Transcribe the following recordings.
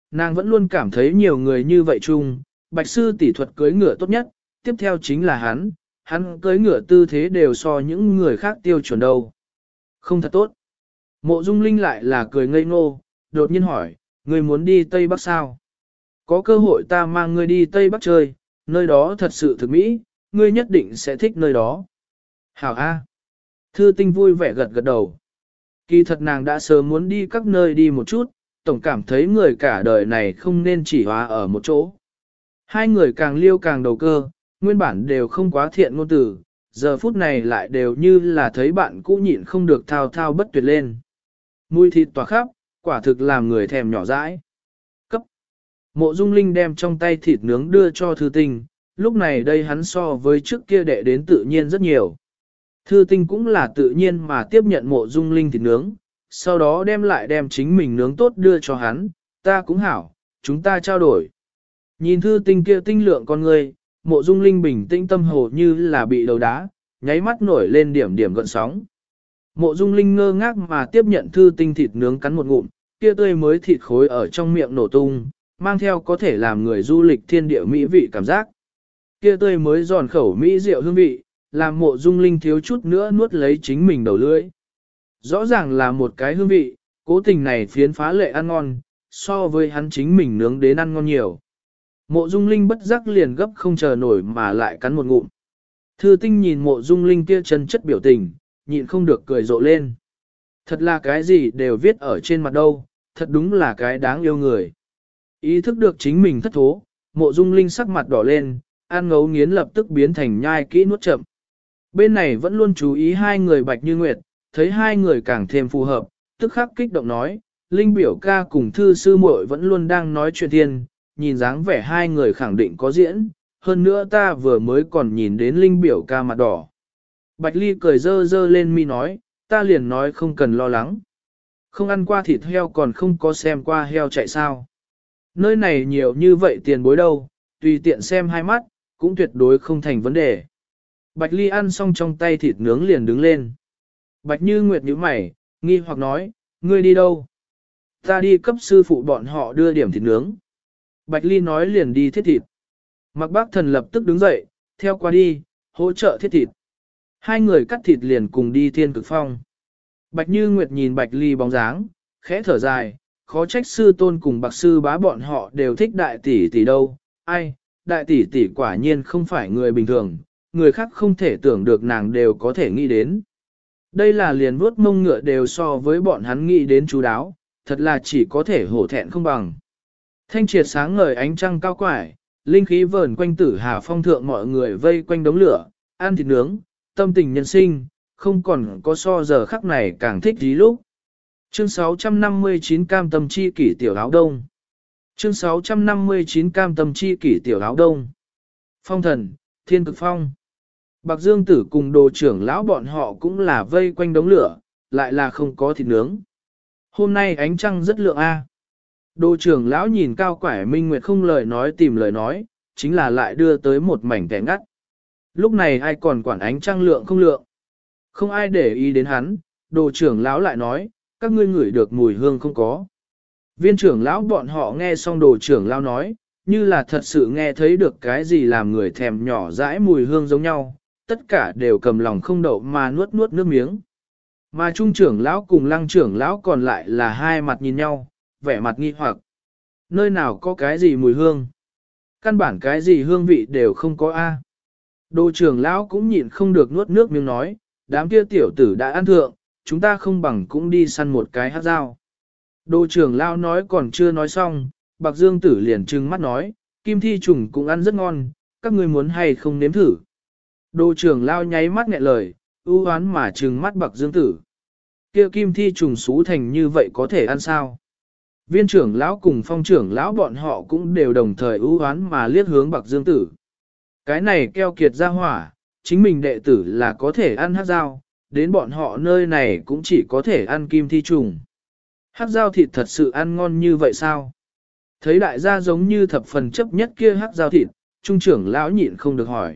Nàng vẫn luôn cảm thấy nhiều người như vậy chung, bạch sư tỷ thuật cưới ngựa tốt nhất, tiếp theo chính là hắn cưới ngựa tư thế đều so những người khác tiêu chuẩn đâu. Không thật tốt. Mộ Dung Linh lại là cười ngây ngô, đột nhiên hỏi, ngươi muốn đi Tây Bắc sao? Có cơ hội ta mang ngươi đi Tây Bắc chơi, nơi đó thật sự thực mỹ, ngươi nhất định sẽ thích nơi đó. Hảo A. Thư Tinh vui vẻ gật gật đầu. Kỳ thật nàng đã sớm muốn đi các nơi đi một chút, tổng cảm thấy người cả đời này không nên chỉ hóa ở một chỗ. Hai người càng liêu càng đầu cơ, nguyên bản đều không quá thiện ngôn từ, giờ phút này lại đều như là thấy bạn cũ nhịn không được thao thao bất tuyệt lên. Mùi thịt tỏa khắp, quả thực làm người thèm nhỏ dãi. Cấp. Mộ Dung Linh đem trong tay thịt nướng đưa cho Thư Tinh, lúc này đây hắn so với trước kia đệ đến tự nhiên rất nhiều. Thư Tinh cũng là tự nhiên mà tiếp nhận Mộ Dung Linh thịt nướng, sau đó đem chính mình nướng tốt đưa cho hắn, ta cũng hảo, chúng ta trao đổi. Nhìn Thư Tinh kia tinh lượng con người, Mộ Dung Linh bình tĩnh tâm hồ như là bị đầu đá, nháy mắt nổi lên điểm điểm gợn sóng. Mộ Dung Linh ngơ ngác mà tiếp nhận Thư Tinh thịt nướng cắn một ngụm, kia tươi mới thịt khối ở trong miệng nổ tung, mang theo có thể làm người du lịch thiên địa mỹ vị cảm giác. Kia tươi mới giòn khẩu mỹ rượu hương vị, làm Mộ Dung Linh thiếu chút nữa nuốt lấy chính mình đầu lưỡi. Rõ ràng là một cái hương vị, cố tình này phiến phá lệ ăn ngon, so với hắn chính mình nướng đến ăn ngon nhiều. Mộ Dung Linh bất giác liền gấp không chờ nổi mà lại cắn một ngụm. Thư Tinh nhìn Mộ Dung Linh kia chân chất biểu tình, nhịn không được cười rộ lên. Thật là cái gì đều viết ở trên mặt đâu, thật đúng là cái đáng yêu người. Ý thức được chính mình thất thố, Mộ Dung Linh sắc mặt đỏ lên, ăn ngấu nghiến lập tức biến thành nhai kỹ nuốt chậm. Bên này vẫn luôn chú ý hai người Bạch Như Nguyệt, thấy hai người càng thêm phù hợp, tức khắc kích động nói, Linh biểu ca cùng Thư sư muội vẫn luôn đang nói chuyện thiên, nhìn dáng vẻ hai người khẳng định có diễn, hơn nữa ta vừa mới còn nhìn đến Linh biểu ca mặt đỏ. Bạch Ly cười dơ dơ lên mi nói, ta liền nói không cần lo lắng. Không ăn qua thịt heo còn không có xem qua heo chạy sao. Nơi này nhiều như vậy tiền bối đâu, tùy tiện xem hai mắt, cũng tuyệt đối không thành vấn đề. Bạch Ly ăn xong trong tay thịt nướng liền đứng lên. Bạch Như Nguyệt nhíu mày, nghi hoặc nói, ngươi đi đâu? Ta đi cấp sư phụ bọn họ đưa điểm thịt nướng. Bạch Ly nói liền đi thiết thịt. Mạc Bác Thần lập tức đứng dậy, theo qua đi, hỗ trợ thiết thịt. Hai người cắt thịt liền cùng đi Thiên Cực Phong. Bạch Như Nguyệt nhìn Bạch Ly bóng dáng, khẽ thở dài, khó trách sư tôn cùng bạc sư bá bọn họ đều thích đại tỷ tỷ đâu. Ai, đại tỷ tỷ quả nhiên không phải người bình thường, người khác không thể tưởng được nàng đều có thể nghĩ đến. Đây là liền vuốt mông ngựa đều so với bọn hắn nghĩ đến chú đáo, thật là chỉ có thể hổ thẹn không bằng. Thanh triệt sáng ngời ánh trăng cao quải, linh khí vờn quanh Tử Hà Phong thượng mọi người vây quanh đống lửa, ăn thịt nướng, tâm tình nhân sinh, không còn có so giờ khắc này càng thích tí lúc. Chương 659 cam tâm chi kỷ tiểu áo đông. Chương 659 cam tâm chi kỷ tiểu áo đông. Phong thần, Thiên Cực Phong. Bạc Dương Tử cùng đồ trưởng lão bọn họ cũng là vây quanh đống lửa, lại là không có thịt nướng. Hôm nay ánh trăng rất lượng a. Đồ trưởng lão nhìn cao quải minh nguyệt không lời nói tìm lời nói, chính là lại đưa tới một mảnh kẻ ngắt. Lúc này ai còn quản ánh trăng lượng không lượng. Không ai để ý đến hắn, đồ trưởng lão lại nói, các ngươi ngửi được mùi hương không có. Viên trưởng lão bọn họ nghe xong đồ trưởng lão nói, như là thật sự nghe thấy được cái gì làm người thèm nhỏ dãi mùi hương giống nhau, tất cả đều cầm lòng không đậu mà nuốt nuốt nước miếng. Mà trung trưởng lão cùng lăng trưởng lão còn lại là hai mặt nhìn nhau, vẻ mặt nghi hoặc. Nơi nào có cái gì mùi hương? Căn bản cái gì hương vị đều không có a. Đồ trưởng lão cũng nhịn không được nuốt nước miếng nói, đám kia tiểu tử đã ăn thượng, chúng ta không bằng cũng đi săn một cái hát dao. Đồ trưởng lão nói còn chưa nói xong, Bạc Dương Tử liền trừng mắt nói, kim thi trùng cũng ăn rất ngon, các ngươi muốn hay không nếm thử. Đồ trưởng lão nháy mắt nghẹn lời, ưu hoán mà trừng mắt Bạc Dương Tử. Kia kim thi trùng xú thành như vậy có thể ăn sao? Viên trưởng lão cùng phong trưởng lão bọn họ cũng đều đồng thời ưu hoán mà liếc hướng Bạc Dương Tử. Cái này keo kiệt ra hỏa, chính mình đệ tử là có thể ăn hát dao, đến bọn họ nơi này cũng chỉ có thể ăn kim thi trùng. Hát dao thịt thật sự ăn ngon như vậy sao? Thấy đại gia giống như thập phần chấp nhất kia hát dao thịt, trung trưởng lão nhịn không được hỏi.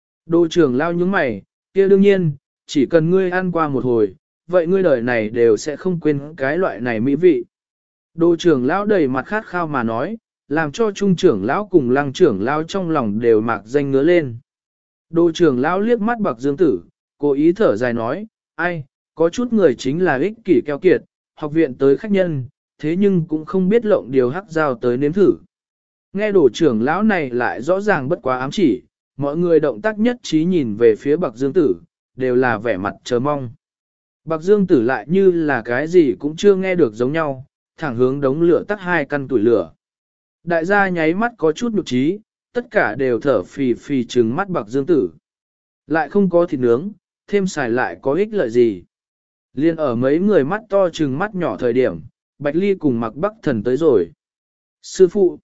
Đồ trưởng lão nhướng mày, kia đương nhiên, chỉ cần ngươi ăn qua một hồi, vậy ngươi đời này đều sẽ không quên cái loại này mỹ vị. Đồ trưởng lão đầy mặt khát khao mà nói, làm cho trung trưởng lão cùng lăng trưởng lão trong lòng đều mạc danh ngứa lên. Đồ trưởng lão liếc mắt Bạc Dương Tử, cố ý thở dài nói, ai, có chút người chính là ích kỷ keo kiệt, học viện tới khách nhân, thế nhưng cũng không biết lộng điều hắc giao tới nếm thử. Nghe đồ trưởng lão này lại rõ ràng bất quá ám chỉ, mọi người động tác nhất trí nhìn về phía Bạc Dương Tử, đều là vẻ mặt chờ mong. Bạc Dương Tử lại như là cái gì cũng chưa nghe được giống nhau, thẳng hướng đống lửa tắt 2 căn tuổi lửa. Đại gia nháy mắt có chút nhục trí, tất cả đều thở phì phì trừng mắt Bạc Dương Tử. Lại không có thịt nướng, thêm xài lại có ích lợi gì. Liên ở mấy người mắt to trừng mắt nhỏ thời điểm, Bạch Ly cùng Mạc Bắc Thần tới rồi. Sư phụ,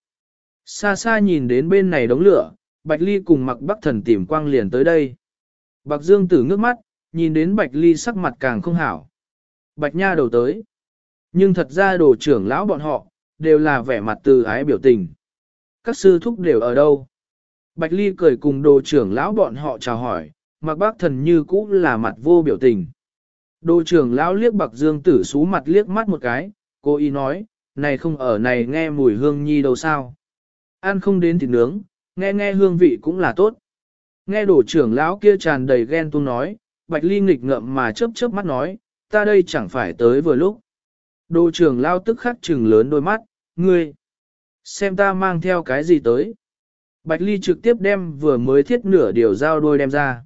xa xa nhìn đến bên này đống lửa, Bạch Ly cùng Mạc Bắc Thần tìm quang liền tới đây. Bạc Dương Tử ngước mắt, nhìn đến Bạch Ly sắc mặt càng không hảo. Bạch Nha đầu tới. Nhưng thật ra đồ trưởng lão bọn họ, đều là vẻ mặt từ ái biểu tình. Các sư thúc đều ở đâu? Bạch Ly cười cùng đồ trưởng lão bọn họ chào hỏi, Mạc Bắc Thần như cũ là mặt vô biểu tình. Đồ trưởng lão liếc Bạc Dương Tử sú mặt liếc mắt một cái, cô ý nói, này không ở này nghe mùi hương nhi đâu sao. Ăn không đến thịt nướng, nghe nghe hương vị cũng là tốt. Nghe đồ trưởng lão kia tràn đầy ghen tuông nói, Bạch Ly nghịch ngợm mà chớp chớp mắt nói, ta đây chẳng phải tới vừa lúc. Đồ trưởng lão tức khắc trừng lớn đôi mắt, ngươi, xem ta mang theo cái gì tới. Bạch Ly trực tiếp đem vừa mới thiết nửa điều dao đôi đem ra.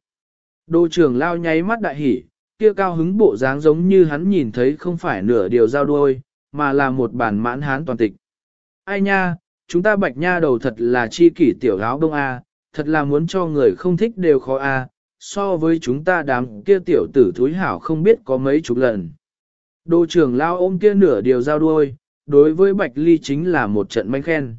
Đồ trưởng lão nháy mắt đại hỉ, kia cao hứng bộ dáng giống như hắn nhìn thấy không phải nửa điều dao đôi, mà là một bản mãn hán toàn tịch. Ai nha, chúng ta Bạch Nha đầu thật là chi kỷ tiểu áo đông a, thật là muốn cho người không thích đều khó a, so với chúng ta đám kia tiểu tử thúi hảo không biết có mấy chục lần. Đồ trưởng lao ôm kia nửa điều giao đuôi, đối với Bạch Ly chính là một trận manh khen.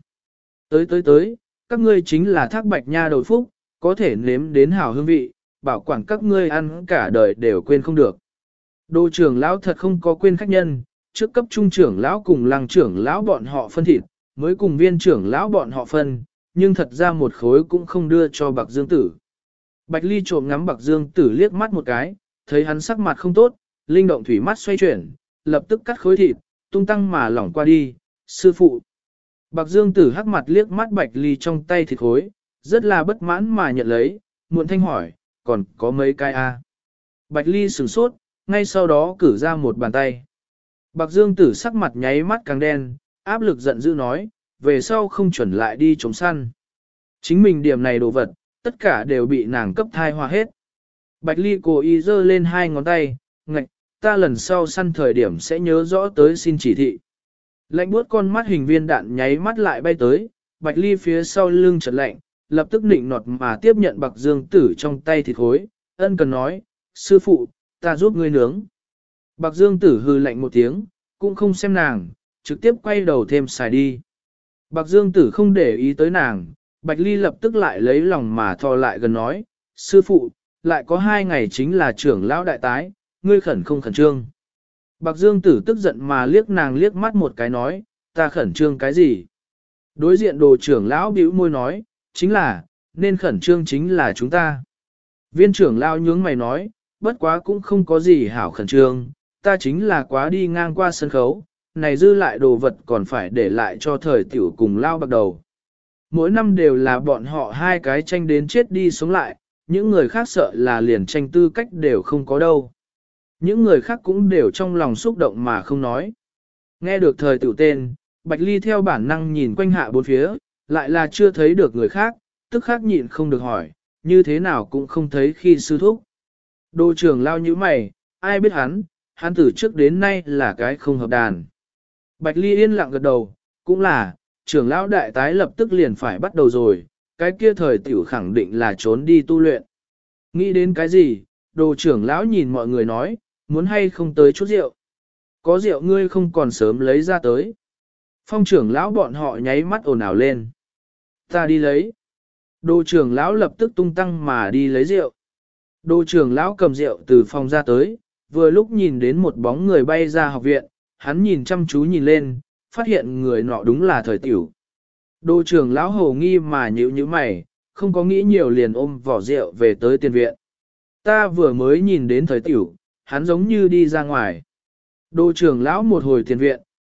Tới, các ngươi chính là thác Bạch Nha đầu phúc, có thể nếm đến hảo hương vị, bảo quản các ngươi ăn cả đời đều quên không được. Đồ trưởng lão thật không có quên khách nhân, trước cấp trung trưởng lão cùng lăng trưởng lão bọn họ phân thịt, mới cùng viên trưởng lão bọn họ phân, nhưng thật ra một khối cũng không đưa cho Bạc Dương Tử. Bạch Ly trộm ngắm Bạc Dương Tử liếc mắt một cái, thấy hắn sắc mặt không tốt, linh động thủy mắt xoay chuyển, lập tức cắt khối thịt, tung tăng mà lỏng qua đi, sư phụ. Bạc Dương Tử hắc mặt liếc mắt Bạch Ly trong tay thịt khối, rất là bất mãn mà nhận lấy, muộn thanh hỏi, còn có mấy cái a? Bạch Ly sửng sốt, ngay sau đó cử ra một bàn tay. Bạc Dương Tử sắc mặt nháy mắt càng đen, áp lực giận dữ nói, về sau không chuẩn lại đi chống săn. Chính mình điểm này đồ vật, tất cả đều bị nàng cấp thai hòa hết. Bạch Ly cố ý giơ lên 2 ngón tay, ngạch, ta lần sau săn thời điểm sẽ nhớ rõ tới xin chỉ thị. Lạnh buốt con mắt hình viên đạn nháy mắt lại bay tới, Bạch Ly phía sau lưng chợt lạnh, lập tức nịnh nọt mà tiếp nhận Bạc Dương Tử trong tay thịt khối, ân cần nói, sư phụ, ta giúp ngươi nướng. Bạc Dương Tử hừ lạnh một tiếng, cũng không xem nàng, trực tiếp quay đầu thêm xài đi. Bạc Dương Tử không để ý tới nàng, Bạch Ly lập tức lại lấy lòng mà thò lại gần nói, sư phụ, lại có 2 ngày chính là trưởng lão đại tái, ngươi khẩn không khẩn trương. Bạc Dương Tử tức giận mà liếc nàng liếc mắt một cái nói, ta khẩn trương cái gì? Đối diện đồ trưởng lão bĩu môi nói, chính là, nên khẩn trương chính là chúng ta. Viên trưởng lão nhướng mày nói, bất quá cũng không có gì hảo khẩn trương, ta chính là quá đi ngang qua sân khấu, này dư lại đồ vật còn phải để lại cho thời tiểu cùng lao bắt đầu. Mỗi năm đều là bọn họ 2 cái tranh đến chết đi sống lại, những người khác sợ là liền tranh tư cách đều không có đâu. Những người khác cũng đều trong lòng xúc động mà không nói. Nghe được thời tiểu tên, Bạch Ly theo bản năng nhìn quanh hạ bốn phía, lại là chưa thấy được người khác, tức khắc nhịn không được hỏi, như thế nào cũng không thấy khi sư thúc. Đô trưởng lao như mày, ai biết hắn từ trước đến nay là cái không hợp đàn. Bạch Ly yên lặng gật đầu, cũng là, trưởng lão đại tái lập tức liền phải bắt đầu rồi, cái kia thời tiểu khẳng định là trốn đi tu luyện. Nghĩ đến cái gì, đồ trưởng lão nhìn mọi người nói, muốn hay không tới chút rượu. Có rượu ngươi không còn sớm lấy ra tới. Phong trưởng lão bọn họ nháy mắt ồn ào lên. Ta đi lấy. Đồ trưởng lão lập tức tung tăng mà đi lấy rượu. Đồ trưởng lão cầm rượu từ phòng ra tới, vừa lúc nhìn đến một bóng người bay ra học viện, hắn nhìn chăm chú nhìn lên, phát hiện người nọ đúng là thời tiểu. Đồ trưởng lão hồ nghi mà nhíu mày, không có nghĩ nhiều liền ôm vỏ rượu về tới tiền viện. Ta vừa mới nhìn đến thời tiểu, hắn giống như đi ra ngoài. Đồ trưởng lão một hồi tiền viện,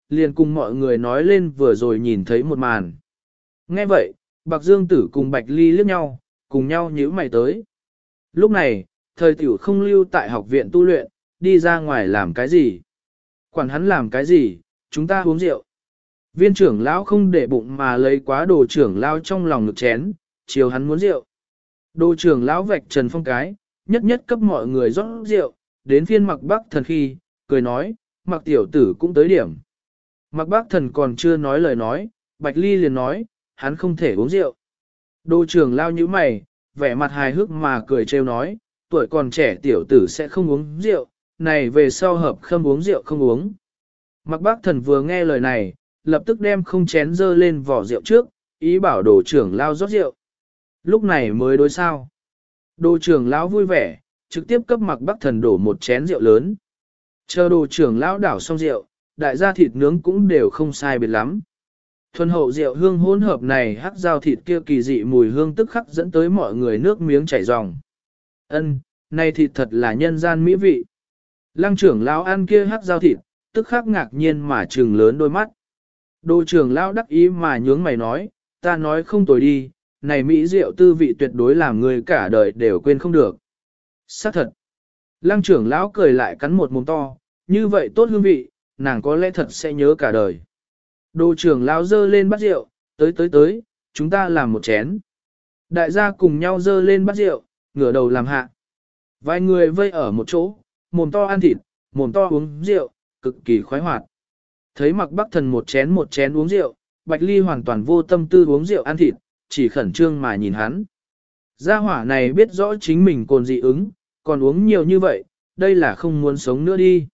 liền cùng mọi người nói lên vừa rồi nhìn thấy một màn. Nghe vậy, Bạc Dương Tử cùng Bạch Ly liếc nhau, cùng nhau nhíu mày tới. Lúc này, thời tiểu không lưu tại học viện tu luyện, đi ra ngoài làm cái gì? Quản hắn làm cái gì, chúng ta uống rượu. Viên trưởng lão không để bụng mà lấy quá đồ trưởng lão trong lòng ngực chén, chiều hắn muốn rượu. Đồ trưởng lão vạch trần phong cái, nhất nhất cấp mọi người rót rượu, đến phiên Mặc Bắc Thần khi, cười nói, Mặc tiểu tử cũng tới điểm. Mặc Bắc Thần còn chưa nói lời nói, Bạch Ly liền nói, hắn không thể uống rượu. Đồ trưởng lão như mày, vẻ mặt hài hước mà cười trêu nói, tuổi còn trẻ tiểu tử sẽ không uống rượu, này về sau hợp khâm uống rượu không uống. Mặc Bắc Thần vừa nghe lời này, lập tức đem không chén dơ lên vỏ rượu trước, ý bảo đồ trưởng lão rót rượu. Lúc này mới đối sao. Đồ trưởng lão vui vẻ, trực tiếp cấp Mặc Bắc Thần đổ một chén rượu lớn. Chờ đồ trưởng lão đảo xong rượu, đại gia thịt nướng cũng đều không sai biệt lắm. Thuần hậu rượu hương hỗn hợp này hắc dao thịt kia kỳ dị mùi hương tức khắc dẫn tới mọi người nước miếng chảy ròng. Ân, này thịt thật là nhân gian mỹ vị. Lăng trưởng lão ăn kia hắc dao thịt, tức khắc ngạc nhiên mà trừng lớn đôi mắt. Đồ trưởng lão đắc ý mà nhướng mày nói, ta nói không tồi đi, này mỹ rượu tư vị tuyệt đối làm người cả đời đều quên không được. Xác thật. Lăng trưởng lão cười lại cắn một mồm to, như vậy tốt hương vị, nàng có lẽ thật sẽ nhớ cả đời. Đồ trưởng lão dơ lên bát rượu, tới, chúng ta làm một chén. Đại gia cùng nhau dơ lên bát rượu, ngửa đầu làm hạ. Vài người vây ở một chỗ, mồm to ăn thịt, mồm to uống rượu, cực kỳ khoái hoạt. Thấy Mặc Bắc Thần một chén uống rượu, Bạch Ly hoàn toàn vô tâm tư uống rượu ăn thịt, chỉ khẩn trương mà nhìn hắn. Gia hỏa này biết rõ chính mình cồn dị ứng, còn uống nhiều như vậy, đây là không muốn sống nữa đi.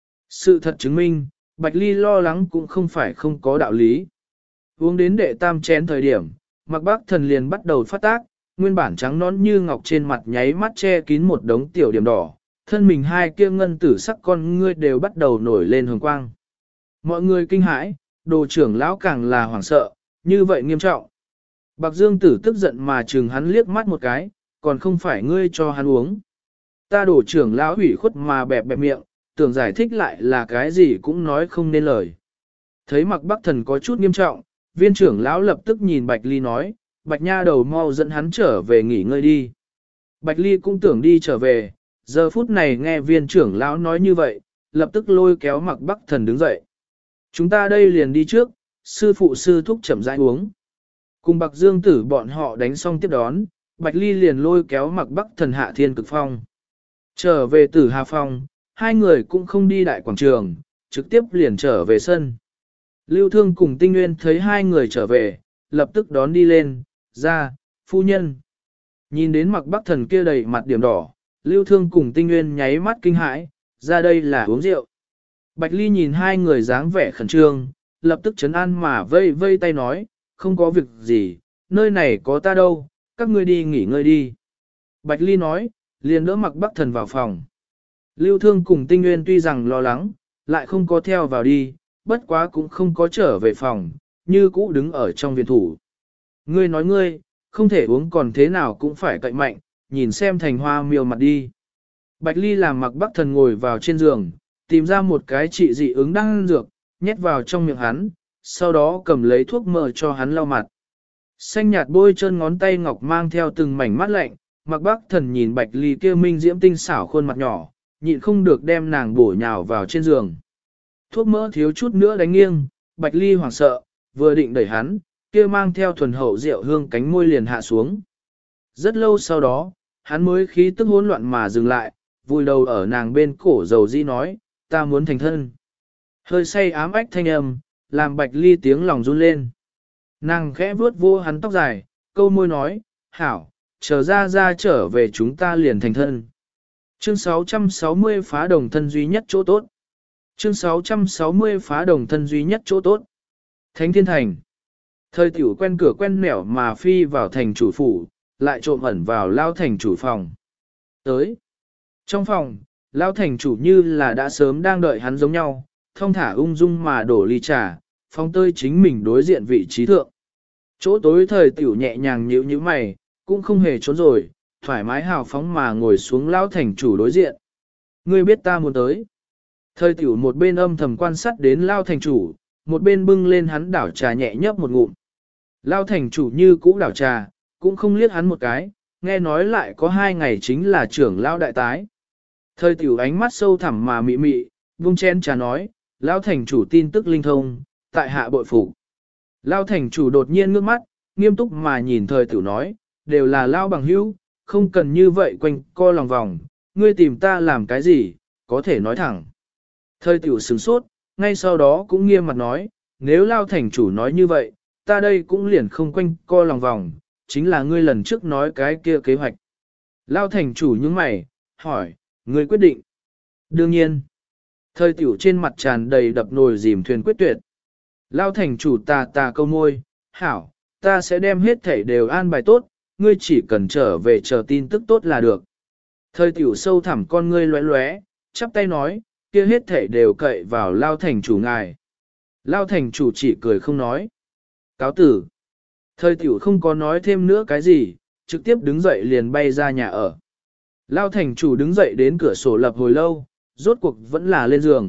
Sự thật chứng minh, Bạch Ly lo lắng cũng không phải không có đạo lý. Uống đến đệ tam chén thời điểm, Mặc Bắc Thần liền bắt đầu phát tác, nguyên bản trắng nõn như ngọc trên mặt nháy mắt che kín một đống tiểu điểm đỏ, thân mình hai kia ngân tử sắc con ngươi đều bắt đầu nổi lên hồng quang. Mọi người kinh hãi, đồ trưởng lão càng là hoảng sợ, như vậy nghiêm trọng. Bạc Dương Tử tức giận mà trừng hắn liếc mắt một cái, còn không phải ngươi cho hắn uống. Ta đổ trưởng lão ủy khuất mà bẹp bẹp miệng, tưởng giải thích lại là cái gì cũng nói không nên lời. Thấy Mặc Bắc Thần có chút nghiêm trọng, viên trưởng lão lập tức nhìn Bạch Ly nói, Bạch nha đầu mau dẫn hắn trở về nghỉ ngơi đi. Bạch Ly cũng tưởng đi trở về, giờ phút này nghe viên trưởng lão nói như vậy, lập tức lôi kéo Mặc Bắc Thần đứng dậy. Chúng ta đây liền đi trước, sư phụ sư thúc chậm rãi uống. Cùng Bạc Dương Tử bọn họ đánh xong tiếp đón, Bạch Ly liền lôi kéo Mặc Bắc Thần hạ thiên cực phong. Trở về Tử Hà Phong, hai người cũng không đi đại quảng trường, trực tiếp liền trở về sân. Lưu Thương cùng Tinh Nguyên thấy hai người trở về, lập tức đón đi lên, ra, phu nhân. Nhìn đến Mặc Bắc Thần kia đầy mặt điểm đỏ, Lưu Thương cùng Tinh Nguyên nháy mắt kinh hãi, ra đây là uống rượu. Bạch Ly nhìn hai người dáng vẻ khẩn trương, lập tức trấn an mà vây vây tay nói, không có việc gì, nơi này có ta đâu, các ngươi đi nghỉ ngơi đi. Bạch Ly nói, liền đỡ Mặc Bắc Thần vào phòng. Lưu Thương cùng Tinh Nguyên tuy rằng lo lắng, lại không có theo vào đi, bất quá cũng không có trở về phòng, như cũ đứng ở trong viện thủ. Ngươi nói ngươi, không thể uống còn thế nào cũng phải cậy mạnh, nhìn xem Thành Hoa miêu mặt đi. Bạch Ly làm Mặc Bắc Thần ngồi vào trên giường, tìm ra một cái trị dị ứng đang dược, nhét vào trong miệng hắn, sau đó cầm lấy thuốc mỡ cho hắn lau mặt. Xanh nhạt bôi chân ngón tay ngọc mang theo từng mảnh mắt lạnh, Mặc Bắc Thần nhìn Bạch Ly kia minh diễm tinh xảo khuôn mặt nhỏ, nhịn không được đem nàng bổ nhào vào trên giường. Thuốc mỡ thiếu chút nữa đánh nghiêng, Bạch Ly hoảng sợ, vừa định đẩy hắn, kia mang theo thuần hậu rượu hương cánh môi liền hạ xuống. Rất lâu sau đó, hắn mới khí tức hỗn loạn mà dừng lại, vùi đầu ở nàng bên cổ dầu di nói, ta muốn thành thân. Hơi say ám ách thanh âm, làm Bạch Ly tiếng lòng run lên. Nàng khẽ vuốt vô hắn tóc dài, câu môi nói, hảo, chờ ra trở về chúng ta liền thành thân. Chương 660 phá đồng thân duy nhất chỗ tốt. Chương 660 phá đồng thân duy nhất chỗ tốt. Thánh Thiên Thành. Thời tiểu quen cửa quen nẻo mà phi vào thành chủ phủ, lại trộm ẩn vào lao thành chủ phòng. Tới. Trong phòng, lao thành chủ như là đã sớm đang đợi hắn giống nhau, thông thả ung dung mà đổ ly trà, phong tơi chính mình đối diện vị trí thượng. Chỗ tối thời tiểu nhẹ nhàng nhíu như mày, cũng không hề trốn rồi, thoải mái hào phóng mà ngồi xuống lao thành chủ đối diện. Ngươi biết ta muốn tới. Thời tiểu một bên âm thầm quan sát đến lao thành chủ, một bên bưng lên hắn đảo trà nhẹ nhấp một ngụm. Lao thành chủ như cũ đảo trà, cũng không liếc hắn một cái, nghe nói lại có 2 ngày chính là trưởng lao đại tái. Thời tiểu ánh mắt sâu thẳm mà mị mị, vung chén trà nói, Lao thành chủ tin tức linh thông, tại hạ bội phục. Lao thành chủ đột nhiên ngước mắt, nghiêm túc mà nhìn thời tiểu nói, đều là Lao bằng hữu, không cần như vậy quanh co lòng vòng, ngươi tìm ta làm cái gì, có thể nói thẳng. Thời tiểu sửng sốt, ngay sau đó cũng nghiêm mặt nói, nếu Lao thành chủ nói như vậy, ta đây cũng liền không quanh co lòng vòng, chính là ngươi lần trước nói cái kia kế hoạch. Lao thành chủ nhướng mày, hỏi, ngươi quyết định. Đương nhiên, thời tiểu trên mặt tràn đầy đập nồi dìm thuyền quyết tuyệt. Lao thành chủ tà câu môi, hảo, ta sẽ đem hết thảy đều an bài tốt, ngươi chỉ cần trở về chờ tin tức tốt là được. Thời tiểu sâu thẳm con ngươi lóe lóe, chắp tay nói, kia hết thảy đều cậy vào Lao thành chủ ngài. Lao thành chủ chỉ cười không nói. Cáo tử. Thời tiểu không có nói thêm nữa cái gì, trực tiếp đứng dậy liền bay ra nhà ở. Lao thành chủ đứng dậy đến cửa sổ lập hồi lâu, rốt cuộc vẫn là lên giường.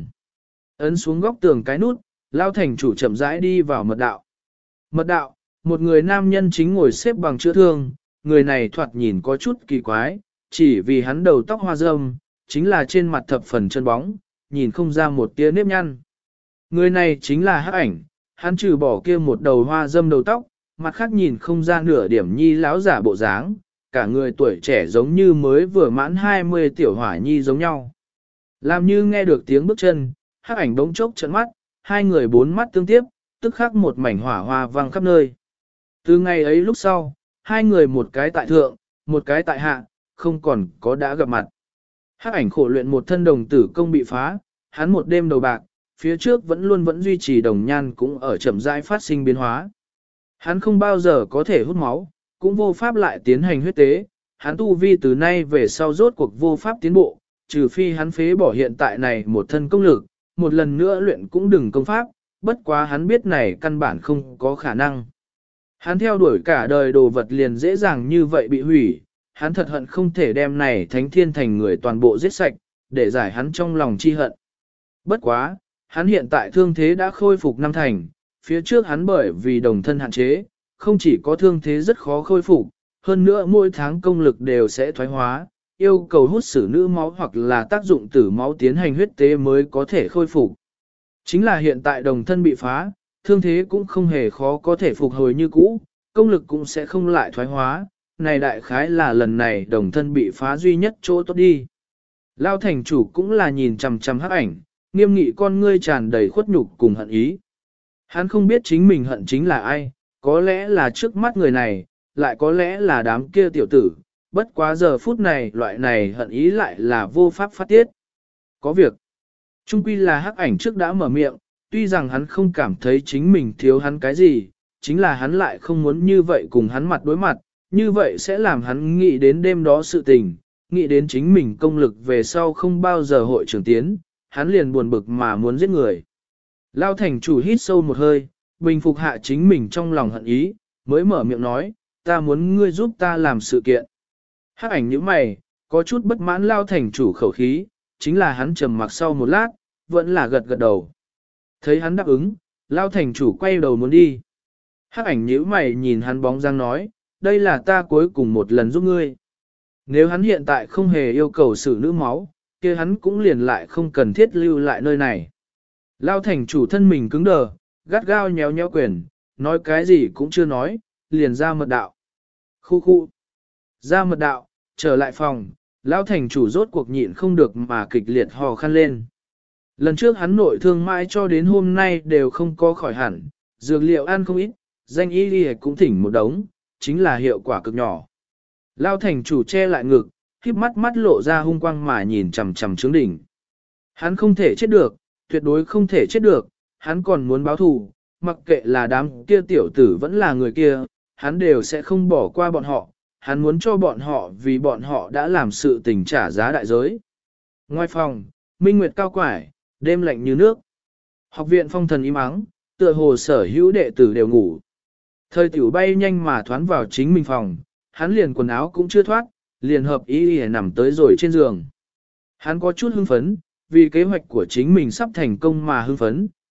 Ấn xuống góc tường cái nút, Lao thành chủ chậm rãi đi vào mật đạo. Mật đạo, một người nam nhân chính ngồi xếp bằng chữa thương, người này thoạt nhìn có chút kỳ quái, chỉ vì hắn đầu tóc hoa râm, chính là trên mặt thập phần chân bóng, nhìn không ra một tia nếp nhăn. Người này chính là Hắc Ảnh, hắn trừ bỏ kia một đầu hoa râm đầu tóc, mặt khác nhìn không ra nửa điểm nhi lão giả bộ dáng, cả người tuổi trẻ giống như mới vừa mãn 20 tiểu hỏa nhi giống nhau. Làm như nghe được tiếng bước chân, Hắc Ảnh bỗng chốc trợn mắt, hai người bốn mắt tương tiếp, tức khắc một mảnh hỏa hoa vang khắp nơi. Từ ngày ấy lúc sau, hai người một cái tại thượng, một cái tại hạ, không còn có đã gặp mặt. Hắc Ảnh khổ luyện một thân đồng tử công bị phá, hắn một đêm đầu bạc, phía trước vẫn duy trì đồng nhan cũng ở chậm rãi phát sinh biến hóa. Hắn không bao giờ có thể hút máu, cũng vô pháp lại tiến hành huyết tế, hắn tu vi từ nay về sau rốt cuộc vô pháp tiến bộ, trừ phi hắn phế bỏ hiện tại này một thân công lực, một lần nữa luyện cũng đừng công pháp, bất quá hắn biết này căn bản không có khả năng. Hắn theo đuổi cả đời đồ vật liền dễ dàng như vậy bị hủy, hắn thật hận không thể đem này thánh thiên thành người toàn bộ giết sạch, để giải hắn trong lòng chi hận. Bất quá, hắn hiện tại thương thế đã khôi phục năm thành, phía trước hắn bởi vì đồng thân hạn chế, không chỉ có thương thế rất khó khôi phục, hơn nữa mỗi tháng công lực đều sẽ thoái hóa, yêu cầu hút sử nữ máu hoặc là tác dụng tử máu tiến hành huyết tế mới có thể khôi phục. Chính là hiện tại đồng thân bị phá, thương thế cũng không hề khó có thể phục hồi như cũ, công lực cũng sẽ không lại thoái hóa, này đại khái là lần này đồng thân bị phá duy nhất chỗ tốt đi. Lao thành chủ cũng là nhìn chằm chằm Hắc Ảnh, nghiêm nghị con ngươi tràn đầy khuất nhục cùng hận ý. Hắn không biết chính mình hận chính là ai, có lẽ là trước mắt người này, lại có lẽ là đám kia tiểu tử, bất quá giờ phút này loại này hận ý lại là vô pháp phát tiết. Có việc. Trung quy là Hắc Ảnh trước đã mở miệng, tuy rằng hắn không cảm thấy chính mình thiếu hắn cái gì, chính là hắn lại không muốn như vậy cùng hắn mặt đối mặt, như vậy sẽ làm hắn nghĩ đến đêm đó sự tình, nghĩ đến chính mình công lực về sau không bao giờ hội trưởng tiến, hắn liền buồn bực mà muốn giết người. Lao thành chủ hít sâu một hơi, bình phục hạ chính mình trong lòng hận ý, mới mở miệng nói, ta muốn ngươi giúp ta làm sự kiện. Hắc Ảnh nhíu mày, có chút bất mãn Lao thành chủ khẩu khí, chính là hắn trầm mặc sau một lát, vẫn là gật gật đầu. Thấy hắn đáp ứng, Lao thành chủ quay đầu muốn đi. Hắc Ảnh nhíu mày nhìn hắn bóng dáng nói, đây là ta cuối cùng một lần giúp ngươi. Nếu hắn hiện tại không hề yêu cầu sử nữ máu, kia hắn cũng liền lại không cần thiết lưu lại nơi này. Lao thành chủ thân mình cứng đờ, gắt gao nhéo nhéo quyền, nói cái gì cũng chưa nói, liền ra mật đạo. Khu khu. Ra mật đạo, trở lại phòng, Lao thành chủ rốt cuộc nhịn không được mà kịch liệt hò khăn lên. Lần trước hắn nội thương mãi cho đến hôm nay đều không có khỏi hẳn, dược liệu ăn không ít, danh y đi cũng thỉnh một đống, chính là hiệu quả cực nhỏ. Lao thành chủ che lại ngực, khiếp mắt mắt lộ ra hung quang mà nhìn chằm chằm trướng đỉnh. Hắn không thể chết được, tuyệt đối không thể chết được, hắn còn muốn báo thù, mặc kệ là đám kia tiểu tử vẫn là người kia, hắn đều sẽ không bỏ qua bọn họ, hắn muốn cho bọn họ vì bọn họ đã làm sự tình trả giá đại giới. Ngoài phòng, minh nguyệt cao quải, đêm lạnh như nước. Học viện phong thần im ắng, tựa hồ sở hữu đệ tử đều ngủ. Thời tiểu bay nhanh mà thoán vào chính mình phòng, hắn liền quần áo cũng chưa thoát, liền hợp ý nằm tới rồi trên giường. Hắn có chút hưng phấn, vì kế hoạch của chính mình sắp thành công mà hưng phấn,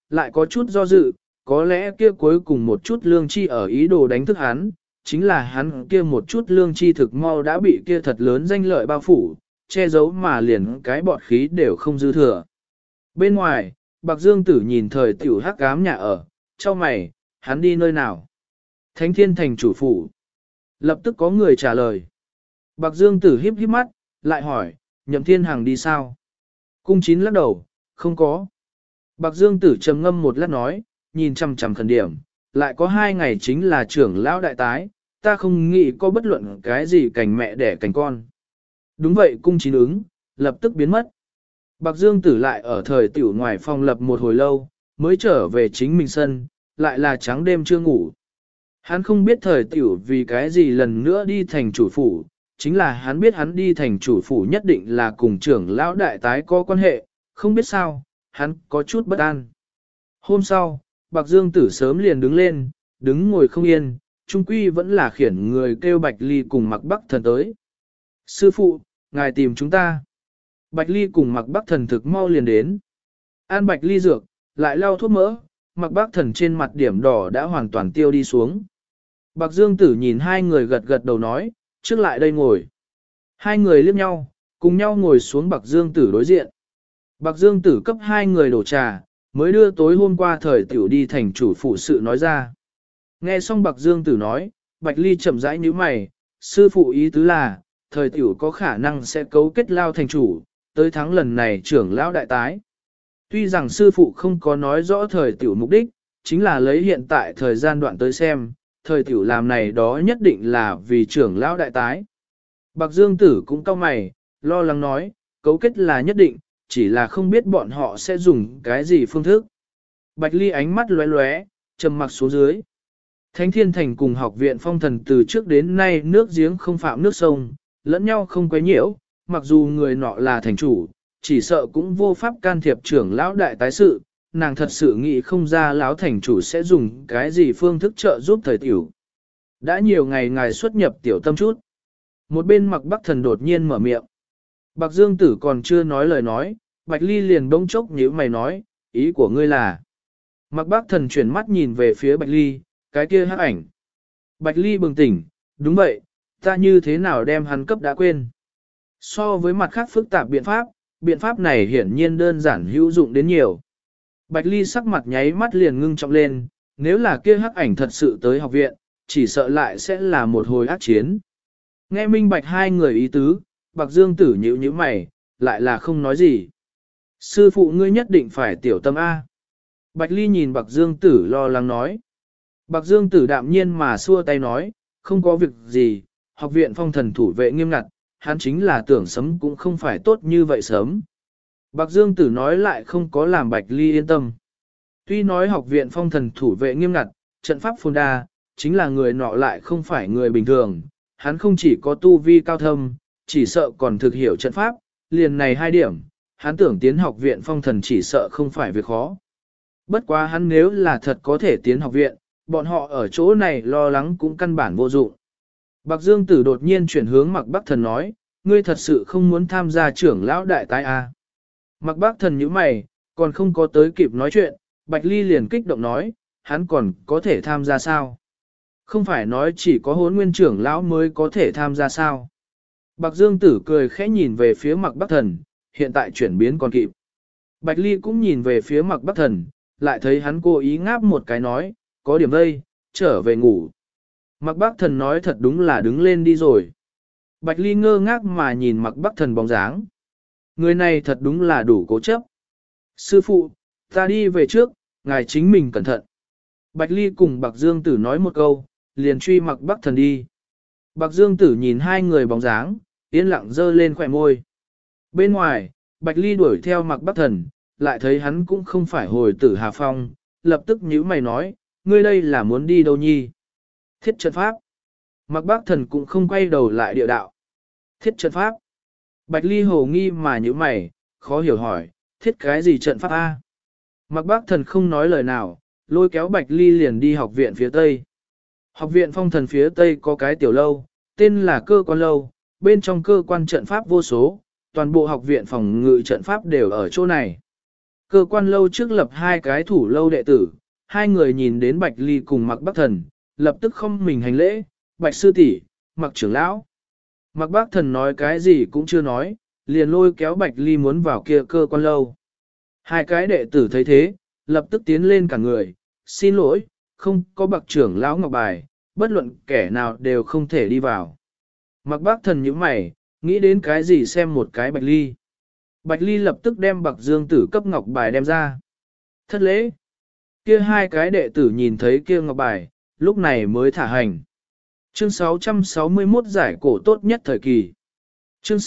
lại có chút do dự, có lẽ kia cuối cùng một chút lương chi ở ý đồ đánh thức hắn, chính là hắn kia một chút lương chi thực mau đã bị kia thật lớn danh lợi bao phủ, che giấu mà liền cái bọt khí đều không dư thừa. Bên ngoài, Bạc Dương Tử nhìn thời tiểu hắc ám nhà ở, cho mày, hắn đi nơi nào? Thánh Thiên Thành chủ phủ. Lập tức có người trả lời. Bạc Dương Tử híp híp mắt, lại hỏi, Nhậm Thiên Hằng đi sao? Cung Chín lắc đầu, không có. Bạc Dương Tử trầm ngâm một lát nói, nhìn chằm chằm khẩn điểm, lại có 2 ngày chính là trưởng lão đại tái, ta không nghĩ có bất luận cái gì cảnh mẹ đẻ cảnh con. Đúng vậy, Cung Chín ứng, lập tức biến mất. Bạc Dương Tử lại ở thời tiểu ngoài phòng lập một hồi lâu, mới trở về chính mình sân, lại là trắng đêm chưa ngủ. Hắn không biết thời tiểu vì cái gì lần nữa đi thành chủ phủ, chính là hắn biết hắn đi thành chủ phủ nhất định là cùng trưởng lão đại tái có quan hệ, không biết sao, hắn có chút bất an. Hôm sau, Bạc Dương Tử sớm liền đứng lên, đứng ngồi không yên, trung quy vẫn là khiển người kêu Bạch Ly cùng Mạc Bắc Thần tới. Sư phụ, ngài tìm chúng ta. Bạch Ly cùng Mạc Bắc Thần thực mau liền đến. An Bạch Ly dược, lại lau thuốc mỡ, Mạc Bắc Thần trên mặt điểm đỏ đã hoàn toàn tiêu đi xuống. Bạc Dương Tử nhìn hai người gật gật đầu nói, trước lại đây ngồi. Hai người liếc nhau, cùng nhau ngồi xuống Bạc Dương Tử đối diện. Bạc Dương Tử cấp hai người đổ trà, mới đưa tối hôm qua thời tiểu đi thành chủ phụ sự nói ra. Nghe xong Bạc Dương Tử nói, Bạch Ly chậm rãi nhíu mày, sư phụ ý tứ là, thời tiểu có khả năng sẽ cấu kết lao thành chủ, tới tháng lần này trưởng lão đại tái. Tuy rằng sư phụ không có nói rõ thời tiểu mục đích, chính là lấy hiện tại thời gian đoạn tới xem, thời tiểu làm này đó nhất định là vì trưởng lão đại tái. Bạc Dương Tử cũng cau mày, lo lắng nói, cấu kết là nhất định, chỉ là không biết bọn họ sẽ dùng cái gì phương thức. Bạch Ly ánh mắt lóe lóe, trầm mặc xuống dưới. Thánh Thiên Thành cùng học viện phong thần từ trước đến nay nước giếng không phạm nước sông, lẫn nhau không quấy nhiễu, mặc dù người nọ là thành chủ, chỉ sợ cũng vô pháp can thiệp trưởng lão đại tái sự, nàng thật sự nghĩ không ra lão thành chủ sẽ dùng cái gì phương thức trợ giúp thời tiểu. Đã nhiều ngày ngài xuất nhập tiểu tâm chút. Một bên Mạc Bắc Thần đột nhiên mở miệng. Bạc Dương Tử còn chưa nói lời nói, Bạch Ly liền bỗng chốc nhíu mày nói, ý của ngươi là. Mạc Bắc Thần chuyển mắt nhìn về phía Bạch Ly, cái kia hắc ảnh. Bạch Ly bừng tỉnh, đúng vậy, ta như thế nào đem hắn cấp đã quên. So với mặt khác phức tạp biện pháp này hiển nhiên đơn giản hữu dụng đến nhiều. Bạch Ly sắc mặt nháy mắt liền ngưng trọng lên, nếu là kia hắc ảnh thật sự tới học viện, chỉ sợ lại sẽ là một hồi ác chiến. Nghe minh bạch hai người ý tứ, Bạc Dương Tử nhíu nhíu mày, lại là không nói gì. Sư phụ ngươi nhất định phải tiểu tâm A. Bạch Ly nhìn Bạc Dương Tử lo lắng nói. Bạc Dương Tử đạm nhiên mà xua tay nói, không có việc gì, học viện phong thần thủ vệ nghiêm ngặt, hắn chính là tưởng sấm cũng không phải tốt như vậy sớm. Bạc Dương Tử nói lại không có làm Bạch Ly yên tâm. Tuy nói học viện phong thần thủ vệ nghiêm ngặt, trận pháp phồn đa, chính là người nọ lại không phải người bình thường, hắn không chỉ có tu vi cao thâm, chỉ sợ còn thực hiểu trận pháp, liền này 2 điểm, hắn tưởng tiến học viện phong thần chỉ sợ không phải việc khó. Bất quá hắn nếu là thật có thể tiến học viện, bọn họ ở chỗ này lo lắng cũng căn bản vô dụng. Bạc Dương Tử đột nhiên chuyển hướng Mạc Bắc Thần nói, ngươi thật sự không muốn tham gia trưởng lão đại tái à? Mạc Bắc Thần nhíu mày, còn không có tới kịp nói chuyện, Bạch Ly liền kích động nói, hắn còn có thể tham gia sao? Không phải nói chỉ có Hỗn Nguyên trưởng lão mới có thể tham gia sao? Bạc Dương Tử cười khẽ nhìn về phía Mạc Bắc Thần, hiện tại chuyển biến còn kịp. Bạch Ly cũng nhìn về phía Mạc Bắc Thần, lại thấy hắn cố ý ngáp một cái nói, có điểm vây, trở về ngủ. Mạc Bắc Thần nói thật đúng là đứng lên đi rồi. Bạch Ly ngơ ngác mà nhìn Mạc Bắc Thần bóng dáng. Người này thật đúng là đủ cố chấp. Sư phụ, ta đi về trước, ngài chính mình cẩn thận. Bạch Ly cùng Bạc Dương Tử nói một câu, liền truy Mạc Bắc Thần đi. Bạc Dương Tử nhìn hai người bóng dáng, yên lặng dơ lên khỏe môi. Bên ngoài, Bạch Ly đuổi theo Mạc Bắc Thần, lại thấy hắn cũng không phải hồi tử Hà Phong, lập tức nhíu mày nói, ngươi đây là muốn đi đâu nhi? Thiết trận pháp. Mạc Bắc Thần cũng không quay đầu lại địa đạo. Thiết trận pháp. Bạch Ly hồ nghi mà nhíu mày, khó hiểu hỏi, thiết cái gì trận pháp A? Mạc Bắc Thần không nói lời nào, lôi kéo Bạch Ly liền đi học viện phía Tây. Học viện phong thần phía Tây có cái tiểu lâu, tên là cơ quan lâu, bên trong cơ quan trận pháp vô số, toàn bộ học viện phòng ngự trận pháp đều ở chỗ này. Cơ quan lâu trước lập hai cái thủ lâu đệ tử, hai người nhìn đến Bạch Ly cùng Mạc Bắc Thần, lập tức không mình hành lễ, Bạch sư tỷ, Mạc trưởng lão. Mạc Bắc Thần nói cái gì cũng chưa nói, liền lôi kéo Bạch Ly muốn vào kia cơ quan lâu. Hai cái đệ tử thấy thế, lập tức tiến lên cả người, xin lỗi, không có Bạc trưởng lão ngọc bài, bất luận kẻ nào đều không thể đi vào. Mạc Bắc Thần nhíu mày, nghĩ đến cái gì xem một cái Bạch Ly. Bạch Ly lập tức đem Bạc Dương Tử cấp ngọc bài đem ra. Thất lễ. Kia hai cái đệ tử nhìn thấy kia ngọc bài, lúc này mới thả hành. Chương 661 giải cổ tốt nhất thời kỳ. Chương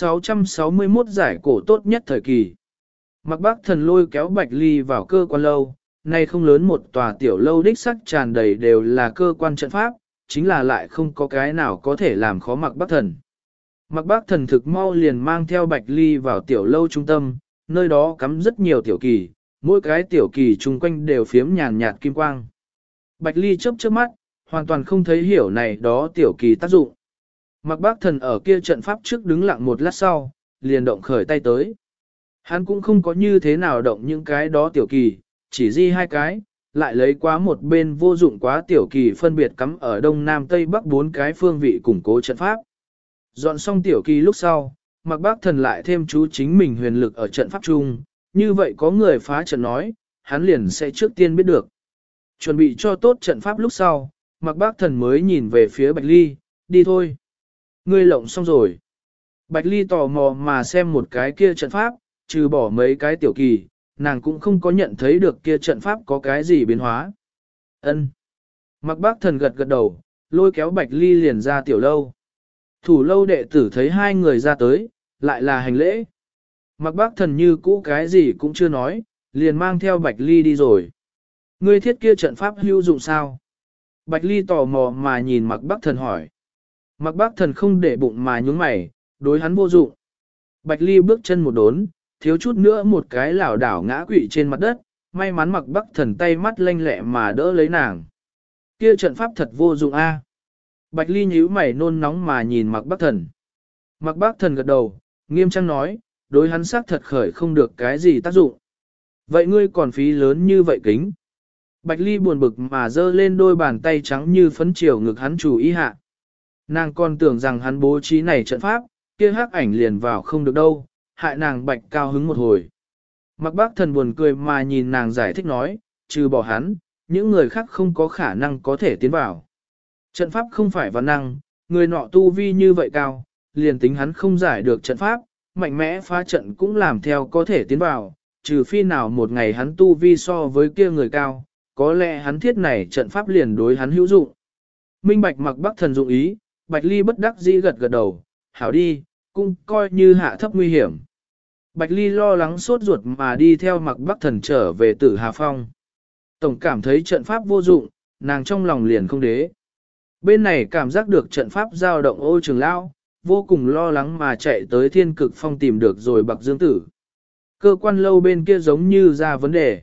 661 giải cổ tốt nhất thời kỳ. Mạc Bắc Thần lôi kéo Bạch Ly vào cơ quan lâu, nay không lớn một tòa tiểu lâu đích sắc tràn đầy đều là cơ quan trận pháp, chính là lại không có cái nào có thể làm khó Mạc Bắc Thần. Mạc Bắc Thần thực mau liền mang theo Bạch Ly vào tiểu lâu trung tâm, nơi đó cắm rất nhiều tiểu kỳ, mỗi cái tiểu kỳ chung quanh đều phiếm nhàn nhạt kim quang. Bạch Ly chớp chớp mắt, hoàn toàn không thấy hiểu này đó tiểu kỳ tác dụng. Mạc Bắc Thần ở kia trận pháp trước đứng lặng một lát sau, liền động khởi tay tới. Hắn cũng không có như thế nào động những cái đó tiểu kỳ, chỉ di hai cái, lại lấy quá một bên vô dụng quá tiểu kỳ phân biệt cắm ở đông nam tây bắc bốn cái phương vị củng cố trận pháp. Dọn xong tiểu kỳ lúc sau, Mạc Bắc Thần lại thêm chú chính mình huyền lực ở trận pháp chung, như vậy có người phá trận nói, hắn liền sẽ trước tiên biết được. Chuẩn bị cho tốt trận pháp lúc sau, Mạc Bắc Thần mới nhìn về phía Bạch Ly, đi thôi. Ngươi lộng xong rồi. Bạch Ly tò mò mà xem một cái kia trận pháp, trừ bỏ mấy cái tiểu kỳ, nàng cũng không có nhận thấy được kia trận pháp có cái gì biến hóa. Ân. Mạc Bắc Thần gật gật đầu, lôi kéo Bạch Ly liền ra tiểu lâu. Thủ lâu đệ tử thấy hai người ra tới, lại là hành lễ. Mạc Bắc Thần như cũ cái gì cũng chưa nói, liền mang theo Bạch Ly đi rồi. Ngươi thiết kia trận pháp hữu dụng sao? Bạch Ly tò mò mà nhìn Mạc Bắc Thần hỏi. Mạc Bắc Thần không để bụng mà nhún mày, đối hắn vô dụng. Bạch Ly bước chân một đốn, thiếu chút nữa một cái lảo đảo ngã quỵ trên mặt đất, may mắn Mạc Bắc Thần tay mắt lanh lẹ mà đỡ lấy nàng. Kia trận pháp thật vô dụng a. Bạch Ly nhíu mày nôn nóng mà nhìn Mạc Bắc Thần. Mạc Bắc Thần gật đầu, nghiêm trang nói, đối hắn xác thật khởi không được cái gì tác dụng. Vậy ngươi còn phí lớn như vậy kính. Bạch Ly buồn bực mà giơ lên đôi bàn tay trắng như phấn chiều ngực hắn chủ ý hạ. Nàng còn tưởng rằng hắn bố trí này trận pháp, kia hắc ảnh liền vào không được đâu, hại nàng bạch cao hứng một hồi. Mạc Bắc Thần buồn cười mà nhìn nàng giải thích nói, trừ bỏ hắn, những người khác không có khả năng có thể tiến vào. Trận pháp không phải văn năng, người nọ tu vi như vậy cao, liền tính hắn không giải được trận pháp, mạnh mẽ phá trận cũng làm theo có thể tiến vào, trừ phi nào một ngày hắn tu vi so với kia người cao, có lẽ hắn thiết này trận pháp liền đối hắn hữu dụng. Minh Bạch Mạc Bắc Thần dụng ý, Bạch Ly bất đắc dĩ gật gật đầu, hảo đi, cũng coi như hạ thấp nguy hiểm. Bạch Ly lo lắng sốt ruột mà đi theo Mạc Bắc Thần trở về Tử Hà Phong. Tổng cảm thấy trận pháp vô dụng, nàng trong lòng liền không đế. Bên này cảm giác được trận pháp dao động Ô Trường Lão, vô cùng lo lắng mà chạy tới Thiên Cực Phong tìm được rồi Bạc Dương Tử. Cơ quan lâu bên kia giống như ra vấn đề.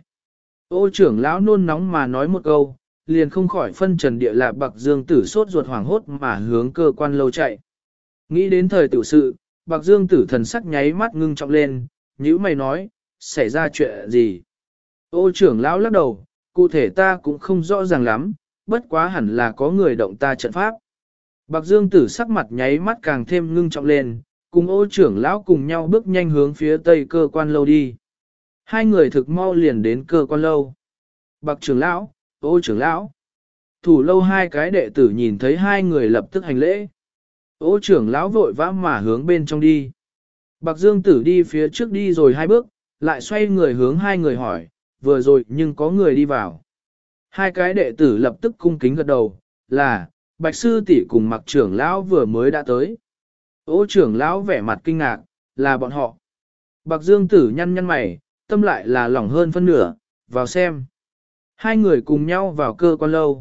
Ô trưởng lão nôn nóng mà nói một câu, liền không khỏi phân trần địa lạc Bạc Dương Tử sốt ruột hoảng hốt mà hướng cơ quan lâu chạy. Nghĩ đến thời tiểu sự, Bạc Dương Tử thần sắc nháy mắt ngưng trọng lên, nhữ mày nói, xảy ra chuyện gì? Ô trưởng lão lắc đầu, cụ thể ta cũng không rõ ràng lắm, bất quá hẳn là có người động ta trận pháp. Bạc Dương Tử sắc mặt nháy mắt càng thêm ngưng trọng lên, cùng Ô trưởng lão cùng nhau bước nhanh hướng phía tây cơ quan lâu đi. Hai người thực mau liền đến cơ quan lâu. Bạc trưởng lão, Ô trưởng lão. Thủ lâu hai cái đệ tử nhìn thấy hai người lập tức hành lễ. Ô trưởng lão vội vã mà hướng bên trong đi. Bạc Dương Tử đi phía trước đi rồi hai bước, lại xoay người hướng hai người hỏi, vừa rồi nhưng có người đi vào. Hai cái đệ tử lập tức cung kính gật đầu, là, Bạch sư tỷ cùng Mạc trưởng lão vừa mới đã tới. Ô trưởng lão vẻ mặt kinh ngạc, là bọn họ. Bạc Dương Tử nhăn nhăn mày, tâm lại là lỏng hơn phân nửa, vào xem. Hai người cùng nhau vào cơ quan lâu.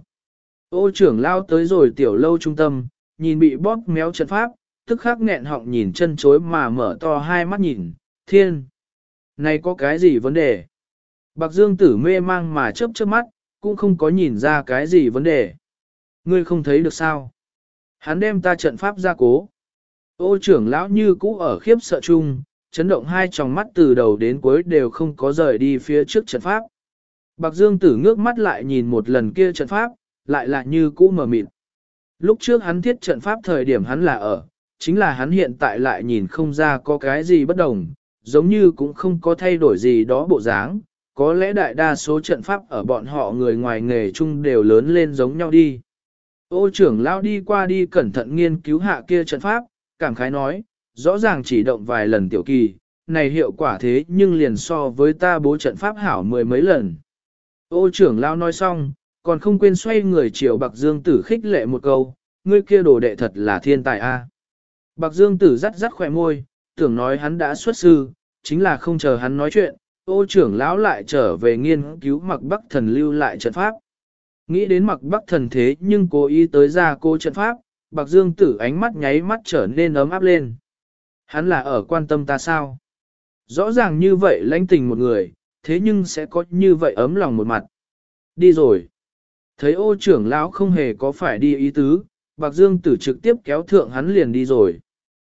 Ô trưởng lão tới rồi tiểu lâu trung tâm, nhìn bị bóp méo trận pháp, tức khắc nghẹn họng nhìn chân chối mà mở to hai mắt nhìn, thiên. Này có cái gì vấn đề? Bạc Dương Tử mê mang mà chớp chớp mắt, cũng không có nhìn ra cái gì vấn đề. Ngươi không thấy được sao? Hắn đem ta trận pháp ra cố. Ô trưởng lão như cũ ở khiếp sợ chung, chấn động hai tròng mắt từ đầu đến cuối đều không có rời đi phía trước trận pháp. Bạc Dương Tử ngước mắt lại nhìn một lần kia trận pháp, lại là như cũ mờ mịt. Lúc trước hắn thiết trận pháp thời điểm hắn là ở, chính là hắn hiện tại lại nhìn không ra có cái gì bất đồng, giống như cũng không có thay đổi gì đó bộ dáng, có lẽ đại đa số trận pháp ở bọn họ người ngoài nghề chung đều lớn lên giống nhau đi. Ô trưởng lão đi qua đi cẩn thận nghiên cứu hạ kia trận pháp, cảm khái nói, rõ ràng chỉ động vài lần tiểu kỳ, này hiệu quả thế nhưng liền so với ta bố trận pháp hảo mười mấy lần. Ô trưởng lão nói xong, còn không quên xoay người chiều Bạc Dương Tử khích lệ một câu, ngươi kia đồ đệ thật là thiên tài a. Bạc Dương Tử rắt rắt khỏe môi, tưởng nói hắn đã xuất sư, chính là không chờ hắn nói chuyện, ô trưởng lão lại trở về nghiên cứu Mặc Bắc Thần lưu lại trận pháp. Nghĩ đến Mặc Bắc Thần thế nhưng cố ý tới ra cô trận pháp, Bạc Dương Tử ánh mắt nháy mắt trở nên ấm áp lên. Hắn là ở quan tâm ta sao? Rõ ràng như vậy lãnh tình một người, thế nhưng sẽ có như vậy ấm lòng một mặt. Đi rồi. Thấy ô trưởng lão không hề có phải đi ý tứ, Bạc Dương Tử trực tiếp kéo thượng hắn liền đi rồi.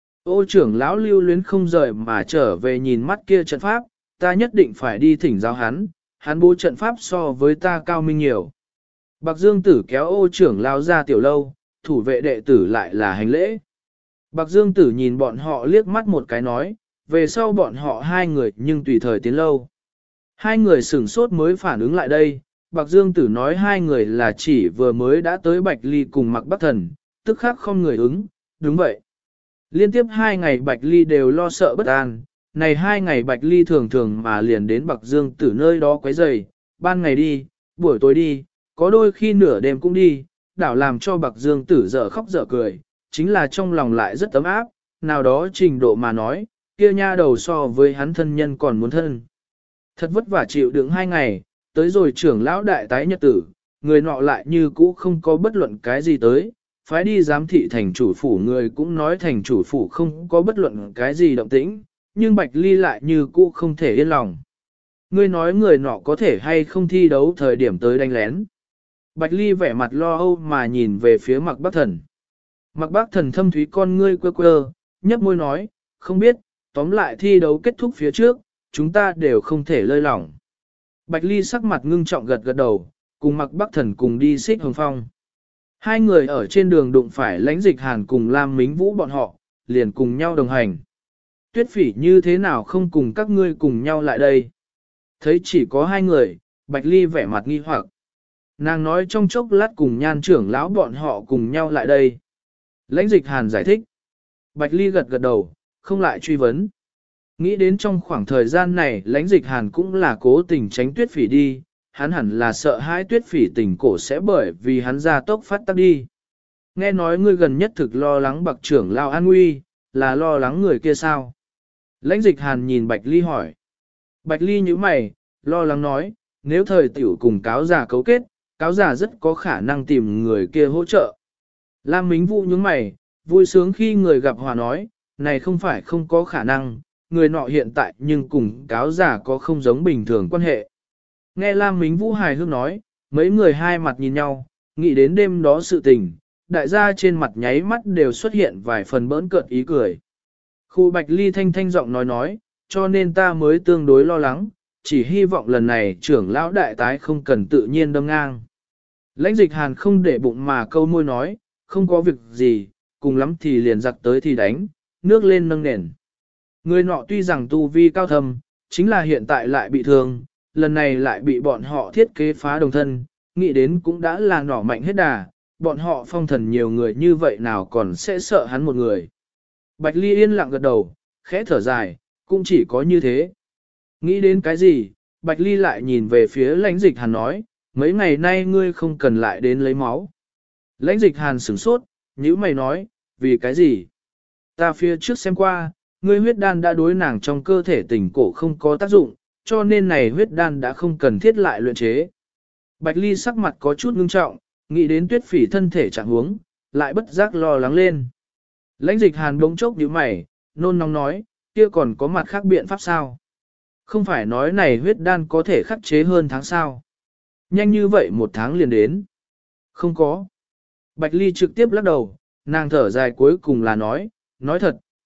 Ô trưởng lão lưu luyến không rời mà trở về nhìn mắt kia trận pháp, ta nhất định phải đi thỉnh giáo hắn bố trận pháp so với ta cao minh nhiều. Bạc Dương Tử kéo ô trưởng lão ra tiểu lâu, thủ vệ đệ tử lại là hành lễ. Bạc Dương Tử nhìn bọn họ liếc mắt một cái nói, về sau bọn họ hai người nhưng tùy thời tiến lâu. Hai người sửng sốt mới phản ứng lại đây, Bạc Dương Tử nói hai người là chỉ vừa mới đã tới Bạch Ly cùng Mặc Bắc Thần, tức khắc không người ứng, đúng vậy. Liên tiếp 2 ngày Bạch Ly đều lo sợ bất an, này 2 ngày Bạch Ly thường thường mà liền đến Bạc Dương Tử nơi đó quấy rầy, ban ngày đi, buổi tối đi, có đôi khi nửa đêm cũng đi, đảo làm cho Bạc Dương Tử dở khóc dở cười, chính là trong lòng lại rất ấm áp, nào đó trình độ mà nói, kia nha đầu so với hắn thân nhân còn muốn thân. Thật vất vả chịu đựng 2 ngày, tới rồi trưởng lão đại tái nhật tử, người nọ lại như cũ không có bất luận cái gì tới, phái đi giám thị thành chủ phủ người cũng nói thành chủ phủ không có bất luận cái gì động tĩnh, nhưng Bạch Ly lại như cũ không thể yên lòng. Ngươi nói người nọ có thể hay không thi đấu thời điểm tới đánh lén. Bạch Ly vẻ mặt lo âu mà nhìn về phía Mặc Bắc Thần. Mặc Bắc Thần thâm thúy con ngươi quơ quơ, nhấp môi nói, không biết, tóm lại thi đấu kết thúc phía trước, chúng ta đều không thể lơi lỏng. Bạch Ly sắc mặt ngưng trọng gật gật đầu, cùng Mặc Bắc Thần cùng đi Xích Hồng Phong. Hai người ở trên đường đụng phải Lãnh Dịch Hàn cùng Lam Mính Vũ bọn họ, liền cùng nhau đồng hành. Tuyết Phỉ như thế nào không cùng các ngươi cùng nhau lại đây? Thấy chỉ có hai người, Bạch Ly vẻ mặt nghi hoặc. Nàng nói trong chốc lát cùng Nhan trưởng lão bọn họ cùng nhau lại đây. Lãnh Dịch Hàn giải thích. Bạch Ly gật gật đầu, không lại truy vấn. Nghĩ đến trong khoảng thời gian này Lãnh Dịch Hàn cũng là cố tình tránh Tuyết Phỉ đi, hắn hẳn là sợ hãi Tuyết Phỉ tình cổ sẽ bởi vì hắn ra tốc phát tắc đi. Nghe nói ngươi gần nhất thực lo lắng Bạc trưởng lão an nguy, là lo lắng người kia sao? Lãnh Dịch Hàn nhìn Bạch Ly hỏi. Bạch Ly nhíu mày, lo lắng nói, nếu thời tiểu cùng cáo giả cấu kết, cáo giả rất có khả năng tìm người kia hỗ trợ. Lam Mính Vũ nhướng mày, vui sướng khi người gặp hòa nói, này không phải không có khả năng, người nọ hiện tại nhưng cùng cáo giả có không giống bình thường quan hệ. Nghe Lam Mính Vũ hài hước nói, mấy người hai mặt nhìn nhau, nghĩ đến đêm đó sự tình, đại gia trên mặt nháy mắt đều xuất hiện vài phần bỡn cợt ý cười. Khu Bạch Ly thanh thanh giọng nói, cho nên ta mới tương đối lo lắng, chỉ hy vọng lần này trưởng lão đại tái không cần tự nhiên đâm ngang. Lãnh Dịch Hàn không để bụng mà câu môi nói, không có việc gì, cùng lắm thì liền giặc tới thì đánh, nước lên nâng nền. Người nọ tuy rằng tu vi cao thâm, chính là hiện tại lại bị thương, lần này lại bị bọn họ thiết kế phá đồng thân, nghĩ đến cũng đã là nỏ mạnh hết đà, bọn họ phong thần nhiều người như vậy nào còn sẽ sợ hắn một người. Bạch Ly yên lặng gật đầu, khẽ thở dài, cũng chỉ có như thế. Nghĩ đến cái gì, Bạch Ly lại nhìn về phía Lãnh Dịch Hàn nói, mấy ngày nay ngươi không cần lại đến lấy máu. Lãnh Dịch Hàn sửng sốt, nhíu mày nói, vì cái gì? Ta phía trước xem qua, ngươi huyết đan đã đối nàng trong cơ thể tình cổ không có tác dụng, cho nên này huyết đan đã không cần thiết lại luyện chế. Bạch Ly sắc mặt có chút ngưng trọng, nghĩ đến Tuyết Phỉ thân thể trạng huống, lại bất giác lo lắng lên. Lãnh Dịch Hàn bỗng chốc nhíu mày, nôn nóng nói, kia còn có mặt khác biện pháp sao? Không phải nói này huyết đan có thể khắc chế hơn tháng sao? Nhanh như vậy 1 tháng liền đến. Không có. Bạch Ly trực tiếp lắc đầu, nàng thở dài cuối cùng là nói thật,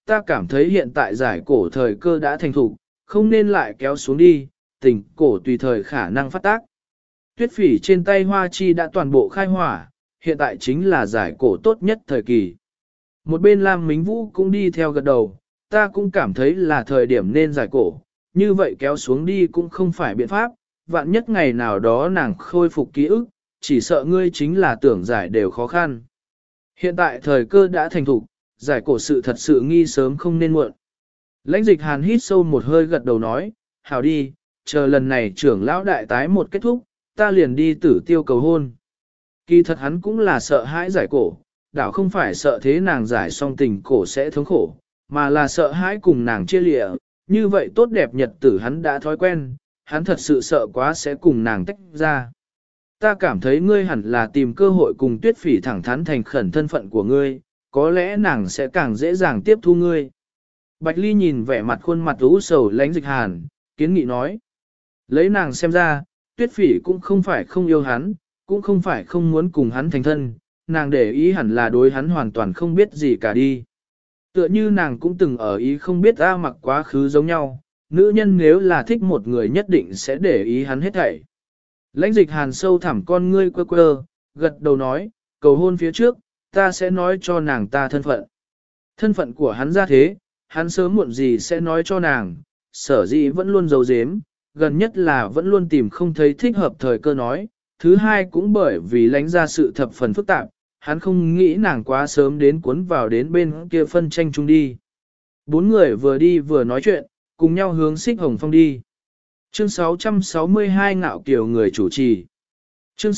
ta cảm thấy hiện tại giải cổ thời cơ đã thành thục, không nên lại kéo xuống đi, tình cổ tùy thời khả năng phát tác. Tuyết phỉ trên tay hoa chi đã toàn bộ khai hỏa, hiện tại chính là giải cổ tốt nhất thời kỳ. Một bên Lam Mính Vũ cũng đi theo gật đầu, ta cũng cảm thấy là thời điểm nên giải cổ, như vậy kéo xuống đi cũng không phải biện pháp, vạn nhất ngày nào đó nàng khôi phục ký ức, chỉ sợ ngươi chính là tưởng giải đều khó khăn. Hiện tại thời cơ đã thành thục, giải cổ sự thật sự nghi sớm không nên muộn. Lãnh Dịch Hàn hít sâu một hơi gật đầu nói, hảo đi, chờ lần này trưởng lão đại tái một kết thúc, ta liền đi Tử Tiêu cầu hôn. Kỳ thật hắn cũng là sợ hãi giải cổ, đảo không phải sợ thế nàng giải xong tình cổ sẽ thống khổ, mà là sợ hãi cùng nàng chia lịa, như vậy tốt đẹp nhật tử hắn đã thói quen, hắn thật sự sợ quá sẽ cùng nàng tách ra. Ta cảm thấy ngươi hẳn là tìm cơ hội cùng Tuyết phỉ thẳng thắn thành khẩn thân phận của ngươi, có lẽ nàng sẽ càng dễ dàng tiếp thu ngươi. Bạch Ly nhìn vẻ mặt khuôn mặt u sầu Lãnh Dịch Hàn, kiến nghị nói. Lấy nàng xem ra, Tuyết phỉ cũng không phải không yêu hắn, cũng không phải không muốn cùng hắn thành thân, nàng để ý hẳn là đối hắn hoàn toàn không biết gì cả đi. Tựa như nàng cũng từng ở ý không biết A Mặc quá khứ giống nhau, nữ nhân nếu là thích một người nhất định sẽ để ý hắn hết thảy. Lãnh Dịch Hàn sâu thẳm con ngươi quơ quơ, gật đầu nói, cầu hôn phía trước, ta sẽ nói cho nàng ta thân phận. Thân phận của hắn ra thế, hắn sớm muộn gì sẽ nói cho nàng, sở dĩ vẫn luôn giấu giếm, gần nhất là vẫn luôn tìm không thấy thích hợp thời cơ nói. Thứ hai cũng bởi vì lãnh ra sự thập phần phức tạp, hắn không nghĩ nàng quá sớm đến cuốn vào đến bên kia phân tranh chung đi. Bốn người vừa đi vừa nói chuyện, cùng nhau hướng Xích Hồng Phong đi. Chương 662 Ngạo Kiều người chủ trì. Chương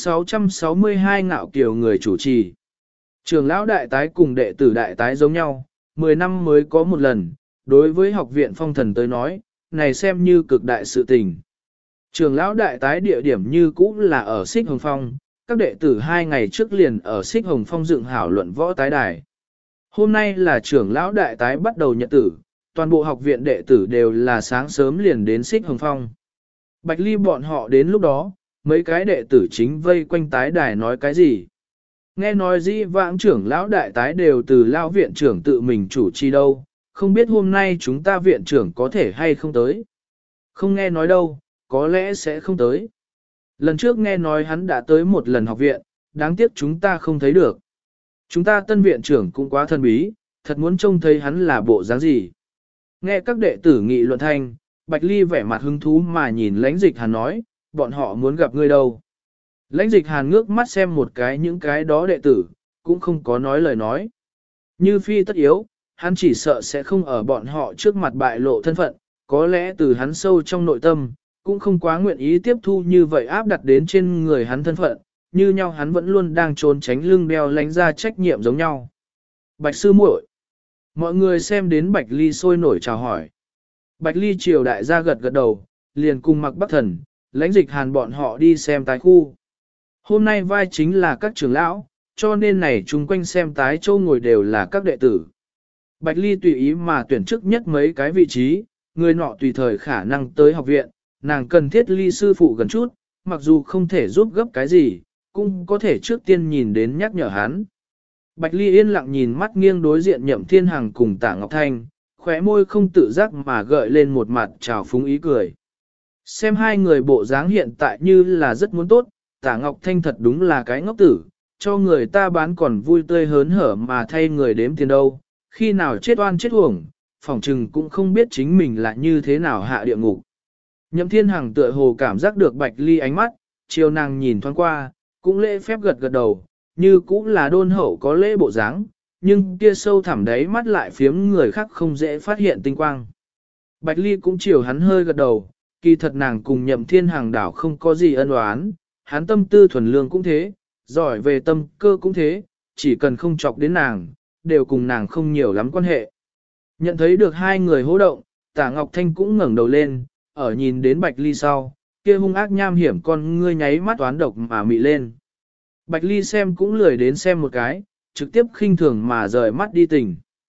662 Ngạo Kiều người chủ trì. Trường lão đại tái cùng đệ tử đại tái giống nhau, 10 năm mới có một lần, đối với học viện phong thần tới nói, này xem như cực đại sự tình. Trường lão đại tái địa điểm như cũ là ở Xích Hồng Phong, các đệ tử 2 ngày trước liền ở Xích Hồng Phong dựng hảo luận võ tái đài. Hôm nay là trưởng lão đại tái bắt đầu nhật tử, toàn bộ học viện đệ tử đều là sáng sớm liền đến Xích Hồng Phong. Bạch Ly bọn họ đến lúc đó, mấy cái đệ tử chính vây quanh tái đài nói cái gì. Nghe nói dĩ vãng trưởng lão đại tái đều từ lão viện trưởng tự mình chủ trì đâu, không biết hôm nay chúng ta viện trưởng có thể hay không tới. Không nghe nói đâu, có lẽ sẽ không tới. Lần trước nghe nói hắn đã tới một lần học viện, đáng tiếc chúng ta không thấy được. Chúng ta tân viện trưởng cũng quá thần bí, thật muốn trông thấy hắn là bộ dáng gì. Nghe các đệ tử nghị luận thanh, Bạch Ly vẻ mặt hứng thú mà nhìn Lãnh Dịch Hàn nói, bọn họ muốn gặp ngươi đâu. Lãnh Dịch Hàn ngước mắt xem một cái những cái đó đệ tử, cũng không có nói lời nói. Như phi tất yếu, hắn chỉ sợ sẽ không ở bọn họ trước mặt bại lộ thân phận, có lẽ từ hắn sâu trong nội tâm, cũng không quá nguyện ý tiếp thu như vậy áp đặt đến trên người hắn thân phận, như nhau hắn vẫn luôn đang trốn tránh lưng đeo lánh ra trách nhiệm giống nhau. Bạch sư muội, mọi người xem đến Bạch Ly sôi nổi chào hỏi. Bạch Ly triều đại gia gật gật đầu, liền cùng Mặc Bắc Thần, Lãnh Dịch Hàn bọn họ đi xem tái khu. Hôm nay vai chính là các trưởng lão, cho nên này chung quanh xem tái châu ngồi đều là các đệ tử. Bạch Ly tùy ý mà tuyển trước nhất mấy cái vị trí, người nọ tùy thời khả năng tới học viện, nàng cần thiết Ly sư phụ gần chút, mặc dù không thể giúp gấp cái gì, cũng có thể trước tiên nhìn đến nhắc nhở hắn. Bạch Ly yên lặng nhìn mắt nghiêng đối diện Nhậm Thiên Hằng cùng Tạ Ngọc Thanh, khóe môi không tự giác mà gợi lên một mặt trào phúng ý cười. Xem hai người bộ dáng hiện tại như là rất muốn tốt, Tạ Ngọc Thanh thật đúng là cái ngốc tử, cho người ta bán còn vui tươi hớn hở mà thay người đếm tiền đâu, khi nào chết oan chết uổng, phỏng chừng cũng không biết chính mình là như thế nào hạ địa ngục. Nhậm Thiên Hằng tựa hồ cảm giác được Bạch Ly ánh mắt, chiều nàng nhìn thoáng qua, cũng lễ phép gật gật đầu, như cũng là đôn hậu có lễ bộ dáng, nhưng kia sâu thẳm đáy mắt lại phiếm người khác không dễ phát hiện tinh quang. Bạch Ly cũng chiều hắn hơi gật đầu, kỳ thật nàng cùng Nhậm Thiên Hằng đảo không có gì ân oán, hắn tâm tư thuần lương cũng thế, giỏi về tâm cơ cũng thế, chỉ cần không chọc đến nàng, đều cùng nàng không nhiều lắm quan hệ. Nhận thấy được hai người hô động, Tạ Ngọc Thanh cũng ngẩng đầu lên, ở nhìn đến Bạch Ly sau, kia hung ác nham hiểm con ngươi nháy mắt toán độc mà mị lên. Bạch Ly xem cũng lười đến xem một cái, trực tiếp khinh thường mà rời mắt đi tỉnh.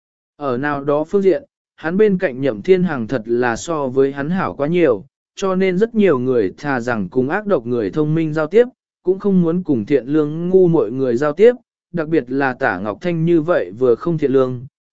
Ở nào đó phương diện, hắn bên cạnh Nhậm Thiên Hằng thật là so với hắn hảo quá nhiều, cho nên rất nhiều người thà rằng cùng ác độc người thông minh giao tiếp, cũng không muốn cùng thiện lương ngu mọi người giao tiếp, đặc biệt là Tạ Ngọc Thanh như vậy vừa không thiện lương,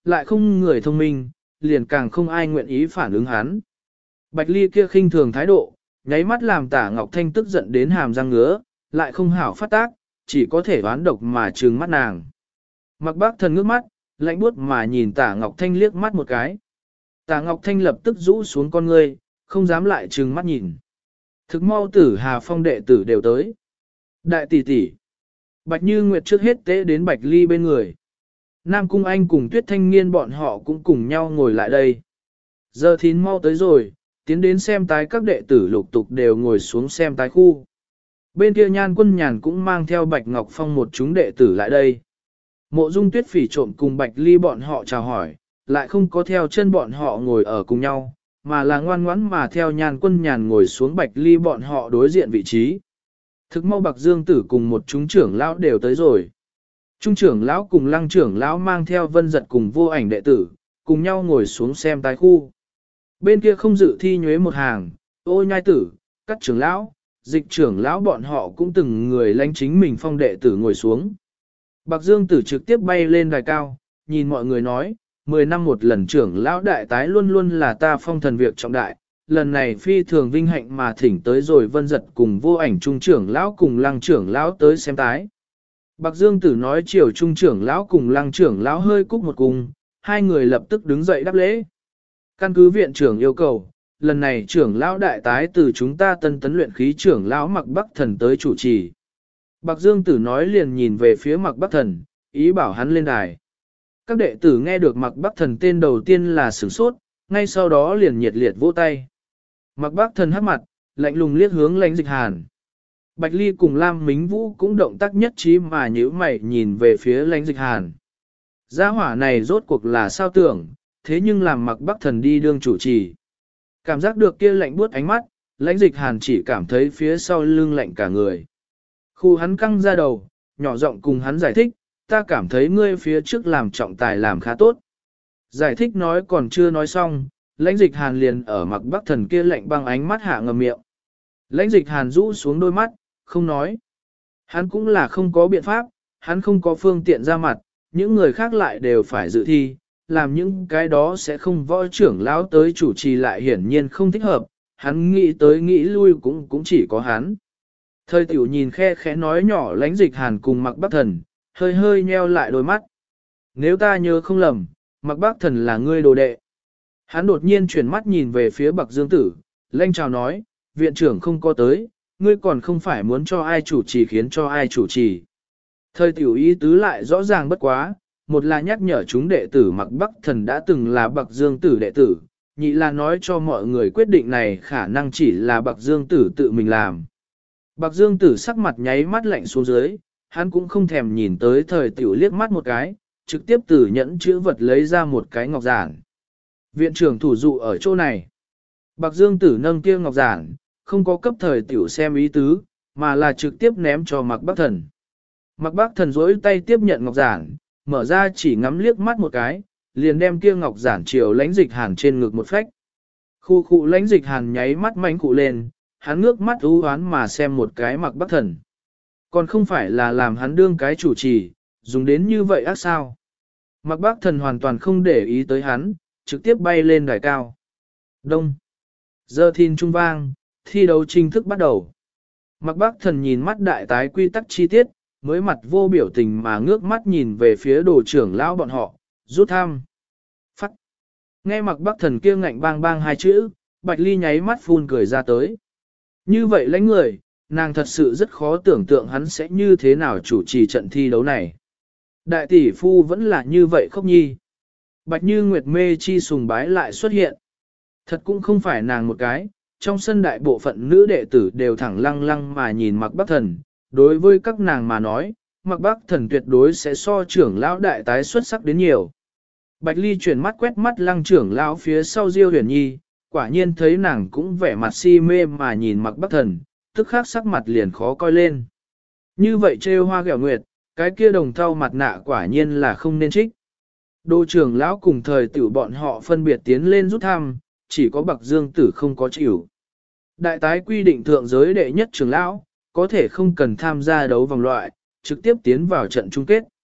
lại không người thông minh, liền càng không ai nguyện ý phản ứng hắn. Bạch Ly kia khinh thường thái độ, nháy mắt làm Tả Ngọc Thanh tức giận đến hàm răng ngứa, lại không hảo phát tác, chỉ có thể đoán độc mà trừng mắt nàng. Mặc Bác Thần ngước mắt, lạnh buốt mà nhìn Tả Ngọc Thanh liếc mắt một cái. Tả Ngọc Thanh lập tức rũ xuống con ngươi, không dám lại trừng mắt nhìn. Thực mau Tử Hà Phong đệ tử đều tới. Đại tỷ tỷ. Bạch Như Nguyệt trước hết tế đến Bạch Ly bên người. Nam Cung Anh cùng Tuyết Thanh Niên bọn họ cũng cùng nhau ngồi lại đây. Giờ thín mau tới rồi, tiến đến xem tái các đệ tử lục tục đều ngồi xuống xem tái khu. Bên kia Nhan Quân Nhàn cũng mang theo Bạch Ngọc Phong một chúng đệ tử lại đây. Mộ Dung Tuyết Phỉ trộm cùng Bạch Ly bọn họ chào hỏi, lại không có theo chân bọn họ ngồi ở cùng nhau, mà là ngoan ngoãn mà theo Nhan Quân Nhàn ngồi xuống Bạch Ly bọn họ đối diện vị trí. Thực mau Bạc Dương Tử cùng một chúng trưởng lão đều tới rồi. Trung trưởng lão cùng Lăng trưởng lão mang theo Vân Giật cùng Vô Ảnh đệ tử, cùng nhau ngồi xuống xem tái khu. Bên kia không dự thi nhuế một hàng, Ô Nhai Tử, các trưởng lão, Dịch trưởng lão bọn họ cũng từng người lãnh chính mình phong đệ tử ngồi xuống. Bạc Dương Tử trực tiếp bay lên đài cao, nhìn mọi người nói, 10 năm một lần trưởng lão đại tái luôn luôn là ta phong thần việc trọng đại, lần này phi thường vinh hạnh mà thỉnh tới rồi Vân Giật cùng Vô Ảnh trung trưởng lão cùng Lăng trưởng lão tới xem tái. Bạc Dương Tử nói chiều trung trưởng lão cùng Lăng trưởng lão hơi cúc một cung, hai người lập tức đứng dậy đáp lễ. Căn cứ viện trưởng yêu cầu, lần này trưởng lão đại tái từ chúng ta tân tấn luyện khí trưởng lão Mặc Bắc Thần tới chủ trì. Bạc Dương Tử nói liền nhìn về phía Mặc Bắc Thần, ý bảo hắn lên đài. Các đệ tử nghe được Mặc Bắc Thần tên đầu tiên là sửng sốt, ngay sau đó liền nhiệt liệt vỗ tay. Mặc Bắc Thần hắc mặt, lạnh lùng liếc hướng Lãnh Dịch Hàn. Bạch Ly cùng Lam Mính Vũ cũng động tác nhất trí mà nhíu mày nhìn về phía Lãnh Dịch Hàn. Gia hỏa này rốt cuộc là sao tưởng, thế nhưng làm Mặc Bắc Thần đi đương chủ trì. Cảm giác được kia lạnh buốt ánh mắt, Lãnh Dịch Hàn chỉ cảm thấy phía sau lưng lạnh cả người. Khu hắn căng ra đầu, nhỏ giọng cùng hắn giải thích, ta cảm thấy ngươi phía trước làm trọng tài làm khá tốt. Giải thích nói còn chưa nói xong, Lãnh Dịch Hàn liền ở Mặc Bắc Thần kia lạnh băng ánh mắt hạ ngầm miệng. Lãnh Dịch Hàn rũ xuống đôi mắt, không nói. Hắn cũng là không có biện pháp, hắn không có phương tiện ra mặt, những người khác lại đều phải dự thi, làm những cái đó sẽ không võ trưởng lão tới chủ trì lại hiển nhiên không thích hợp, hắn nghĩ tới nghĩ lui cũng chỉ có hắn. Thời tiểu nhìn khe khẽ nói nhỏ Lãnh Dịch Hàn cùng Mặc Bắc Thần, hơi hơi nheo lại đôi mắt. Nếu ta nhớ không lầm, Mặc Bắc Thần là ngươi đồ đệ. Hắn đột nhiên chuyển mắt nhìn về phía Bạc Dương Tử, lanh chào nói, viện trưởng không có tới, ngươi còn không phải muốn cho ai chủ trì khiến cho ai chủ trì. Thời tiểu ý tứ lại rõ ràng bất quá, một là nhắc nhở chúng đệ tử Mặc Bắc Thần đã từng là Bạc Dương Tử đệ tử, nhị là nói cho mọi người quyết định này khả năng chỉ là Bạc Dương Tử tự mình làm. Bạc Dương Tử sắc mặt nháy mắt lạnh xuống dưới, hắn cũng không thèm nhìn tới thời tiểu liếc mắt một cái, trực tiếp từ nhẫn chữ vật lấy ra một cái ngọc giản. Viện trưởng thủ dụ ở chỗ này. Bạc Dương Tử nâng kia ngọc giản, không có cấp thời tiểu xem ý tứ, mà là trực tiếp ném cho Mặc Bắc Thần. Mặc Bắc Thần rỗi tay tiếp nhận ngọc giản, mở ra chỉ ngắm liếc mắt một cái, liền đem kia ngọc giản chiều Lãnh Dịch Hàn trên ngực một phách. Khu khu Lãnh Dịch Hàn nháy mắt mánh cụ lên, hắn ngước mắt u hoán mà xem một cái Mặc Bắc Thần. Còn không phải là làm hắn đương cái chủ trì, dùng đến như vậy ác sao. Mặc Bắc Thần hoàn toàn không để ý tới hắn, trực tiếp bay lên đài cao. Đông. Giờ thìn trung vang, thi đấu chính thức bắt đầu. Mặc Bắc Thần nhìn mắt đại tái quy tắc chi tiết, mới mặt vô biểu tình mà ngước mắt nhìn về phía đồ trưởng lão bọn họ, rút thăm. Phắt. Nghe Mặc Bắc Thần kia ngạnh bang bang hai chữ, Bạch Ly nháy mắt phun cười ra tới. Như vậy lãnh người, nàng thật sự rất khó tưởng tượng hắn sẽ như thế nào chủ trì trận thi đấu này. Đại tỷ phu vẫn là như vậy khóc nhi. Bạch Như Nguyệt mê chi sùng bái lại xuất hiện. Thật cũng không phải nàng một cái, trong sân đại bộ phận nữ đệ tử đều thẳng lăng lăng mà nhìn Mặc Bắc Thần. Đối với các nàng mà nói, Mặc Bắc Thần tuyệt đối sẽ so trưởng lão đại tái xuất sắc đến nhiều. Bạch Ly chuyển mắt quét mắt Lăng trưởng lão phía sau Diêu Huyền Nhi, quả nhiên thấy nàng cũng vẻ mặt si mê mà nhìn Mặc Bắc Thần, tức khắc sắc mặt liền khó coi lên. Như vậy trêu hoa ghẹo nguyệt, cái kia đồng thau mặt nạ quả nhiên là không nên trích. Đô trưởng lão cùng thời tiểu bọn họ phân biệt tiến lên rút thăm, chỉ có Bạc Dương Tử không có chịu. Đại tái quy định thượng giới đệ nhất trưởng lão, có thể không cần tham gia đấu vòng loại, trực tiếp tiến vào trận chung kết.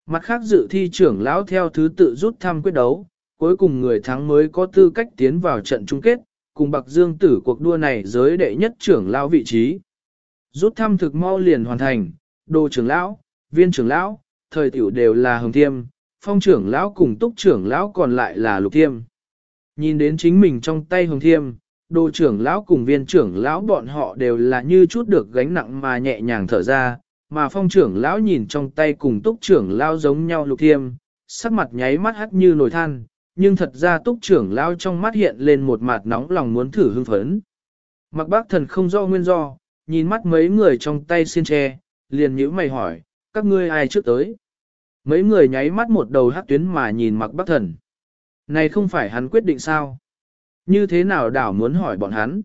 Mặt khác dự thi trưởng lão theo thứ tự rút thăm quyết đấu, cuối cùng người thắng mới có tư cách tiến vào trận chung kết, cùng Bạc Dương Tử cuộc đua này giới đệ nhất trưởng lão vị trí. Rút thăm thực mau liền hoàn thành, Đồ trưởng lão, Viên trưởng lão, Thời Tiểu đều là Hồng Thiêm, Phong trưởng lão cùng Túc trưởng lão còn lại là Lục Thiêm. Nhìn đến chính mình trong tay Hồng Thiêm, Đồ trưởng lão cùng Viên trưởng lão bọn họ đều là như chút được gánh nặng mà nhẹ nhàng thở ra, mà Phong trưởng lão nhìn trong tay cùng Túc trưởng lão giống nhau Lục Thiêm, sắc mặt nháy mắt hắt như nồi than, nhưng thật ra Túc trưởng lão trong mắt hiện lên một mặt nóng lòng muốn thử hưng phấn. Mặc Bác Thần không rõ nguyên do, nhìn mắt mấy người trong tay xiên tre, liền nhíu mày hỏi, các ngươi ai trước tới? Mấy người nháy mắt một đầu hắc tuyến mà nhìn Mặc Bác Thần. Này không phải hắn quyết định sao? Như thế nào đảo muốn hỏi bọn hắn?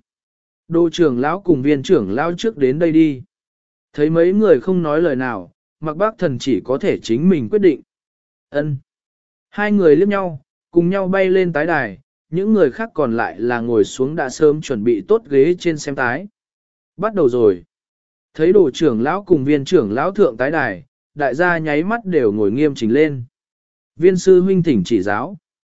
Đô trưởng lão cùng Viên trưởng lão trước đến đây đi. Thấy mấy người không nói lời nào, Mặc Bác Thần chỉ có thể chính mình quyết định. Ân. Hai người liếc nhau, cùng nhau bay lên tái đài, những người khác còn lại là ngồi xuống đã sớm chuẩn bị tốt ghế trên xem tái. Bắt đầu rồi. Thấy Đồ trưởng lão cùng Viên trưởng lão thượng tái đài, đại gia nháy mắt đều ngồi nghiêm chỉnh lên. Viên sư huynh thỉnh chỉ giáo.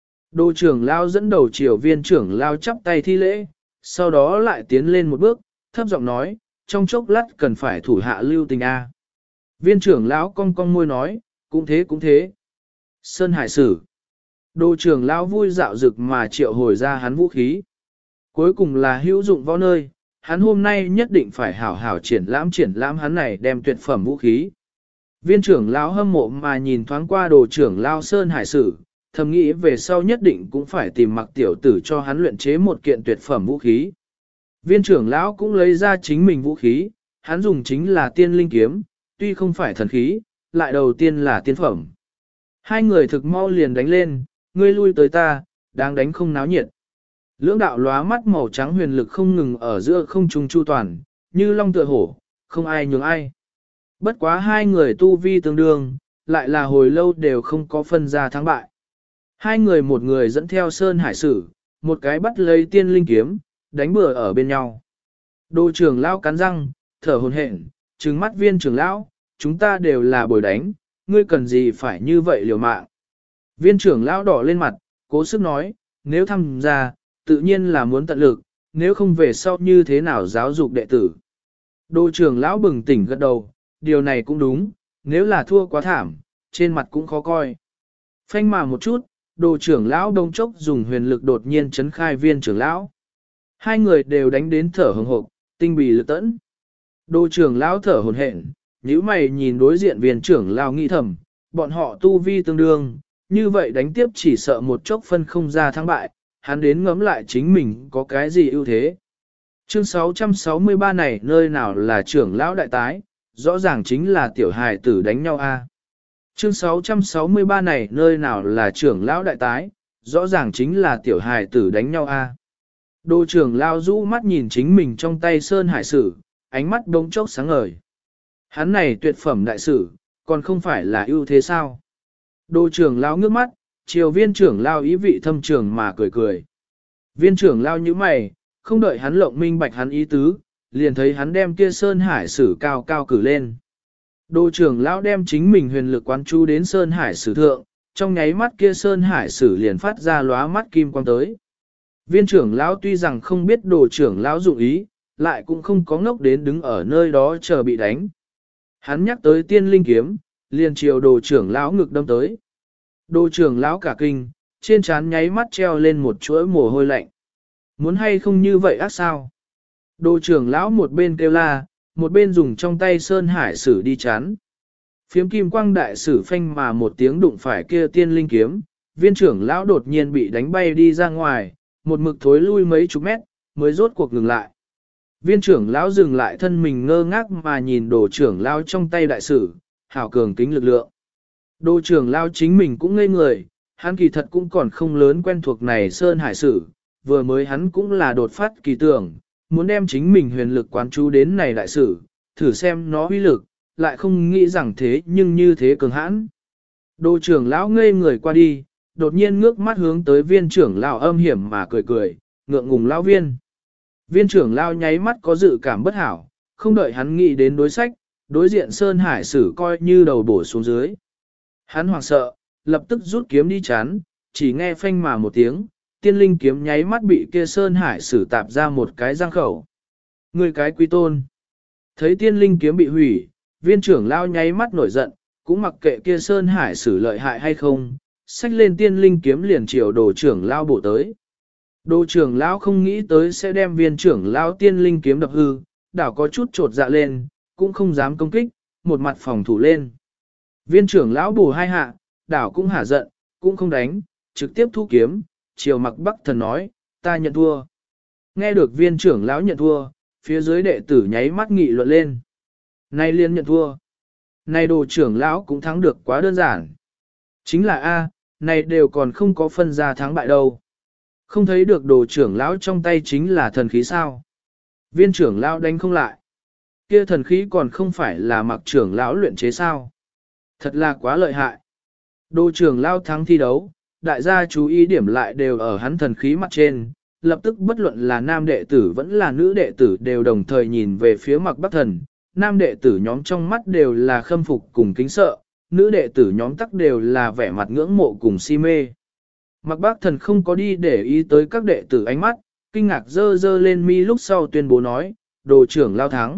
Đồ trưởng lão dẫn đầu chiều Viên trưởng lão chắp tay thi lễ, sau đó lại tiến lên một bước, thấp giọng nói, trong chốc lát cần phải thủ hạ lưu tình a. Viên trưởng lão cong cong môi nói, cũng thế cũng thế. Sơn Hải Sử. Đồ trưởng lão vui dạo dực mà triệu hồi ra hắn vũ khí. Cuối cùng là hữu dụng võ nơi, hắn hôm nay nhất định phải hảo hảo triển lãm hắn này đem tuyệt phẩm vũ khí. Viên trưởng lão hâm mộ mà nhìn thoáng qua đồ trưởng lão Sơn Hải Sử, thầm nghĩ về sau nhất định cũng phải tìm Mặc tiểu tử cho hắn luyện chế một kiện tuyệt phẩm vũ khí. Viên trưởng lão cũng lấy ra chính mình vũ khí, hắn dùng chính là tiên linh kiếm, tuy không phải thần khí, lại đầu tiên là tiên phẩm. Hai người thực mau liền đánh lên, ngươi lui tới ta, đáng đánh không náo nhiệt. Lưỡng đạo lóa mắt màu trắng huyền lực không ngừng ở giữa không trung chu toàn, như long tựa hổ, không ai nhường ai. Bất quá hai người tu vi tương đương, lại là hồi lâu đều không có phân ra thắng bại. Hai người một người dẫn theo Sơn Hải Sử, một cái bắt lấy tiên linh kiếm, đánh bừa ở bên nhau. Đồ trưởng lão cắn răng, thở hổn hển, trừng mắt Viên trưởng lão, chúng ta đều là bồi đánh, ngươi cần gì phải như vậy liều mạng. Viên trưởng lão đỏ lên mặt, cố sức nói, nếu tham gia, tự nhiên là muốn tận lực, nếu không về sau như thế nào giáo dục đệ tử. Đồ trưởng lão bừng tỉnh gật đầu, điều này cũng đúng, nếu là thua quá thảm, trên mặt cũng khó coi. Phanh mà một chút, đồ trưởng lão đông chốc dùng huyền lực đột nhiên chấn khai Viên trưởng lão. Hai người đều đánh đến thở hừng hộp, tinh bì lực tẫn. Đồ trưởng lão thở hổn hển, nhíu mày nhìn đối diện Viên trưởng lão nghĩ thầm, bọn họ tu vi tương đương, như vậy đánh tiếp chỉ sợ một chốc phân không ra thắng bại, hắn đến ngẫm lại chính mình có cái gì ưu thế. Chương 663 này nơi nào là trưởng lão đại tái, rõ ràng chính là tiểu hài tử đánh nhau a. Chương 663 này nơi nào là trưởng lão đại tái, rõ ràng chính là tiểu hài tử đánh nhau a. Đồ trưởng lão rũ mắt nhìn chính mình trong tay Sơn Hải Sử, ánh mắt đống chốc sáng ngời. Hắn này tuyệt phẩm đại sử, còn không phải là ưu thế sao? Đồ trưởng lão ngước mắt, chiều Viên trưởng lão ý vị thâm trường mà cười cười. Viên trưởng lão nhíu mày, không đợi hắn lộng minh bạch hắn ý tứ, liền thấy hắn đem kia Sơn Hải Sử cao cao cử lên. Đồ trưởng lão đem chính mình huyền lực quán chú đến Sơn Hải Sử thượng, trong nháy mắt kia Sơn Hải Sử liền phát ra lóa mắt kim quang tới. Viên trưởng lão tuy rằng không biết đồ trưởng lão dụng ý, lại cũng không có ngốc đến đứng ở nơi đó chờ bị đánh. Hắn nhắc tới tiên linh kiếm, liền chiều đồ trưởng lão ngực đâm tới. Đồ trưởng lão cả kinh, trên trán nháy mắt treo lên một chuỗi mồ hôi lạnh. Muốn hay không như vậy ác sao? Đồ trưởng lão một bên kêu la, một bên dùng trong tay Sơn Hải Sử đi chắn. Phiếm kim quang đại sử phanh mà một tiếng đụng phải kia tiên linh kiếm, Viên trưởng lão đột nhiên bị đánh bay đi ra ngoài, một mực thối lui mấy chục mét, mới rốt cuộc ngừng lại. Viên trưởng lão dừng lại thân mình ngơ ngác mà nhìn đồ trưởng lão trong tay đại sử, hảo cường kính lực lượng. Đồ trưởng lão chính mình cũng ngây người, hắn kỳ thật cũng còn không lớn quen thuộc này Sơn Hải Sử, vừa mới hắn cũng là đột phát kỳ tưởng, muốn đem chính mình huyền lực quán chú đến này đại sử, thử xem nó uy lực, lại không nghĩ rằng thế nhưng như thế cường hãn. Đồ trưởng lão ngây người qua đi, đột nhiên ngước mắt hướng tới Viên trưởng lão âm hiểm mà cười cười, ngượng ngùng lão Viên. Viên trưởng lão nháy mắt có dự cảm bất hảo, không đợi hắn nghĩ đến đối sách, đối diện Sơn Hải Sử coi như đầu bổ xuống dưới. Hắn hoảng sợ, lập tức rút kiếm đi chắn, chỉ nghe phanh mà một tiếng, tiên linh kiếm nháy mắt bị kia Sơn Hải Sử tạp ra một cái răng khẩu. Người cái quý tôn. Thấy tiên linh kiếm bị hủy, viên trưởng lao nháy mắt nổi giận, cũng mặc kệ kia Sơn Hải Sử lợi hại hay không, xách lên tiên linh kiếm liền chiều đồ trưởng lao bổ tới. Đồ trưởng lao không nghĩ tới sẽ đem viên trưởng lao tiên linh kiếm đập hư, đảo có chút trột dạ lên, cũng không dám công kích, một mặt phòng thủ lên. Viên trưởng lão bổ hai hạ, đảo cũng hả giận, cũng không đánh, trực tiếp thu kiếm, chiều Mặc Bắc Thần nói, ta nhận thua. Nghe được viên trưởng lão nhận thua, phía dưới đệ tử nháy mắt nghị luận lên. Nay liên nhận thua. Này đồ trưởng lão cũng thắng được quá đơn giản. Chính là A, này đều còn không có phân ra thắng bại đâu. Không thấy được đồ trưởng lão trong tay chính là thần khí sao. Viên trưởng lão đánh không lại. Kia thần khí còn không phải là Mặc trưởng lão luyện chế sao. Thật là quá lợi hại. Đồ trưởng lão thắng thi đấu, đại gia chú ý điểm lại đều ở hắn thần khí mặt trên. Lập tức bất luận là nam đệ tử vẫn là nữ đệ tử đều đồng thời nhìn về phía Mặc Bắc Thần. Nam đệ tử nhóm trong mắt đều là khâm phục cùng kính sợ, nữ đệ tử nhóm tắc đều là vẻ mặt ngưỡng mộ cùng si mê. Mặc Bắc Thần không có đi để ý tới các đệ tử ánh mắt, kinh ngạc dơ dơ lên mi lúc sau tuyên bố nói, đồ trưởng lao thắng.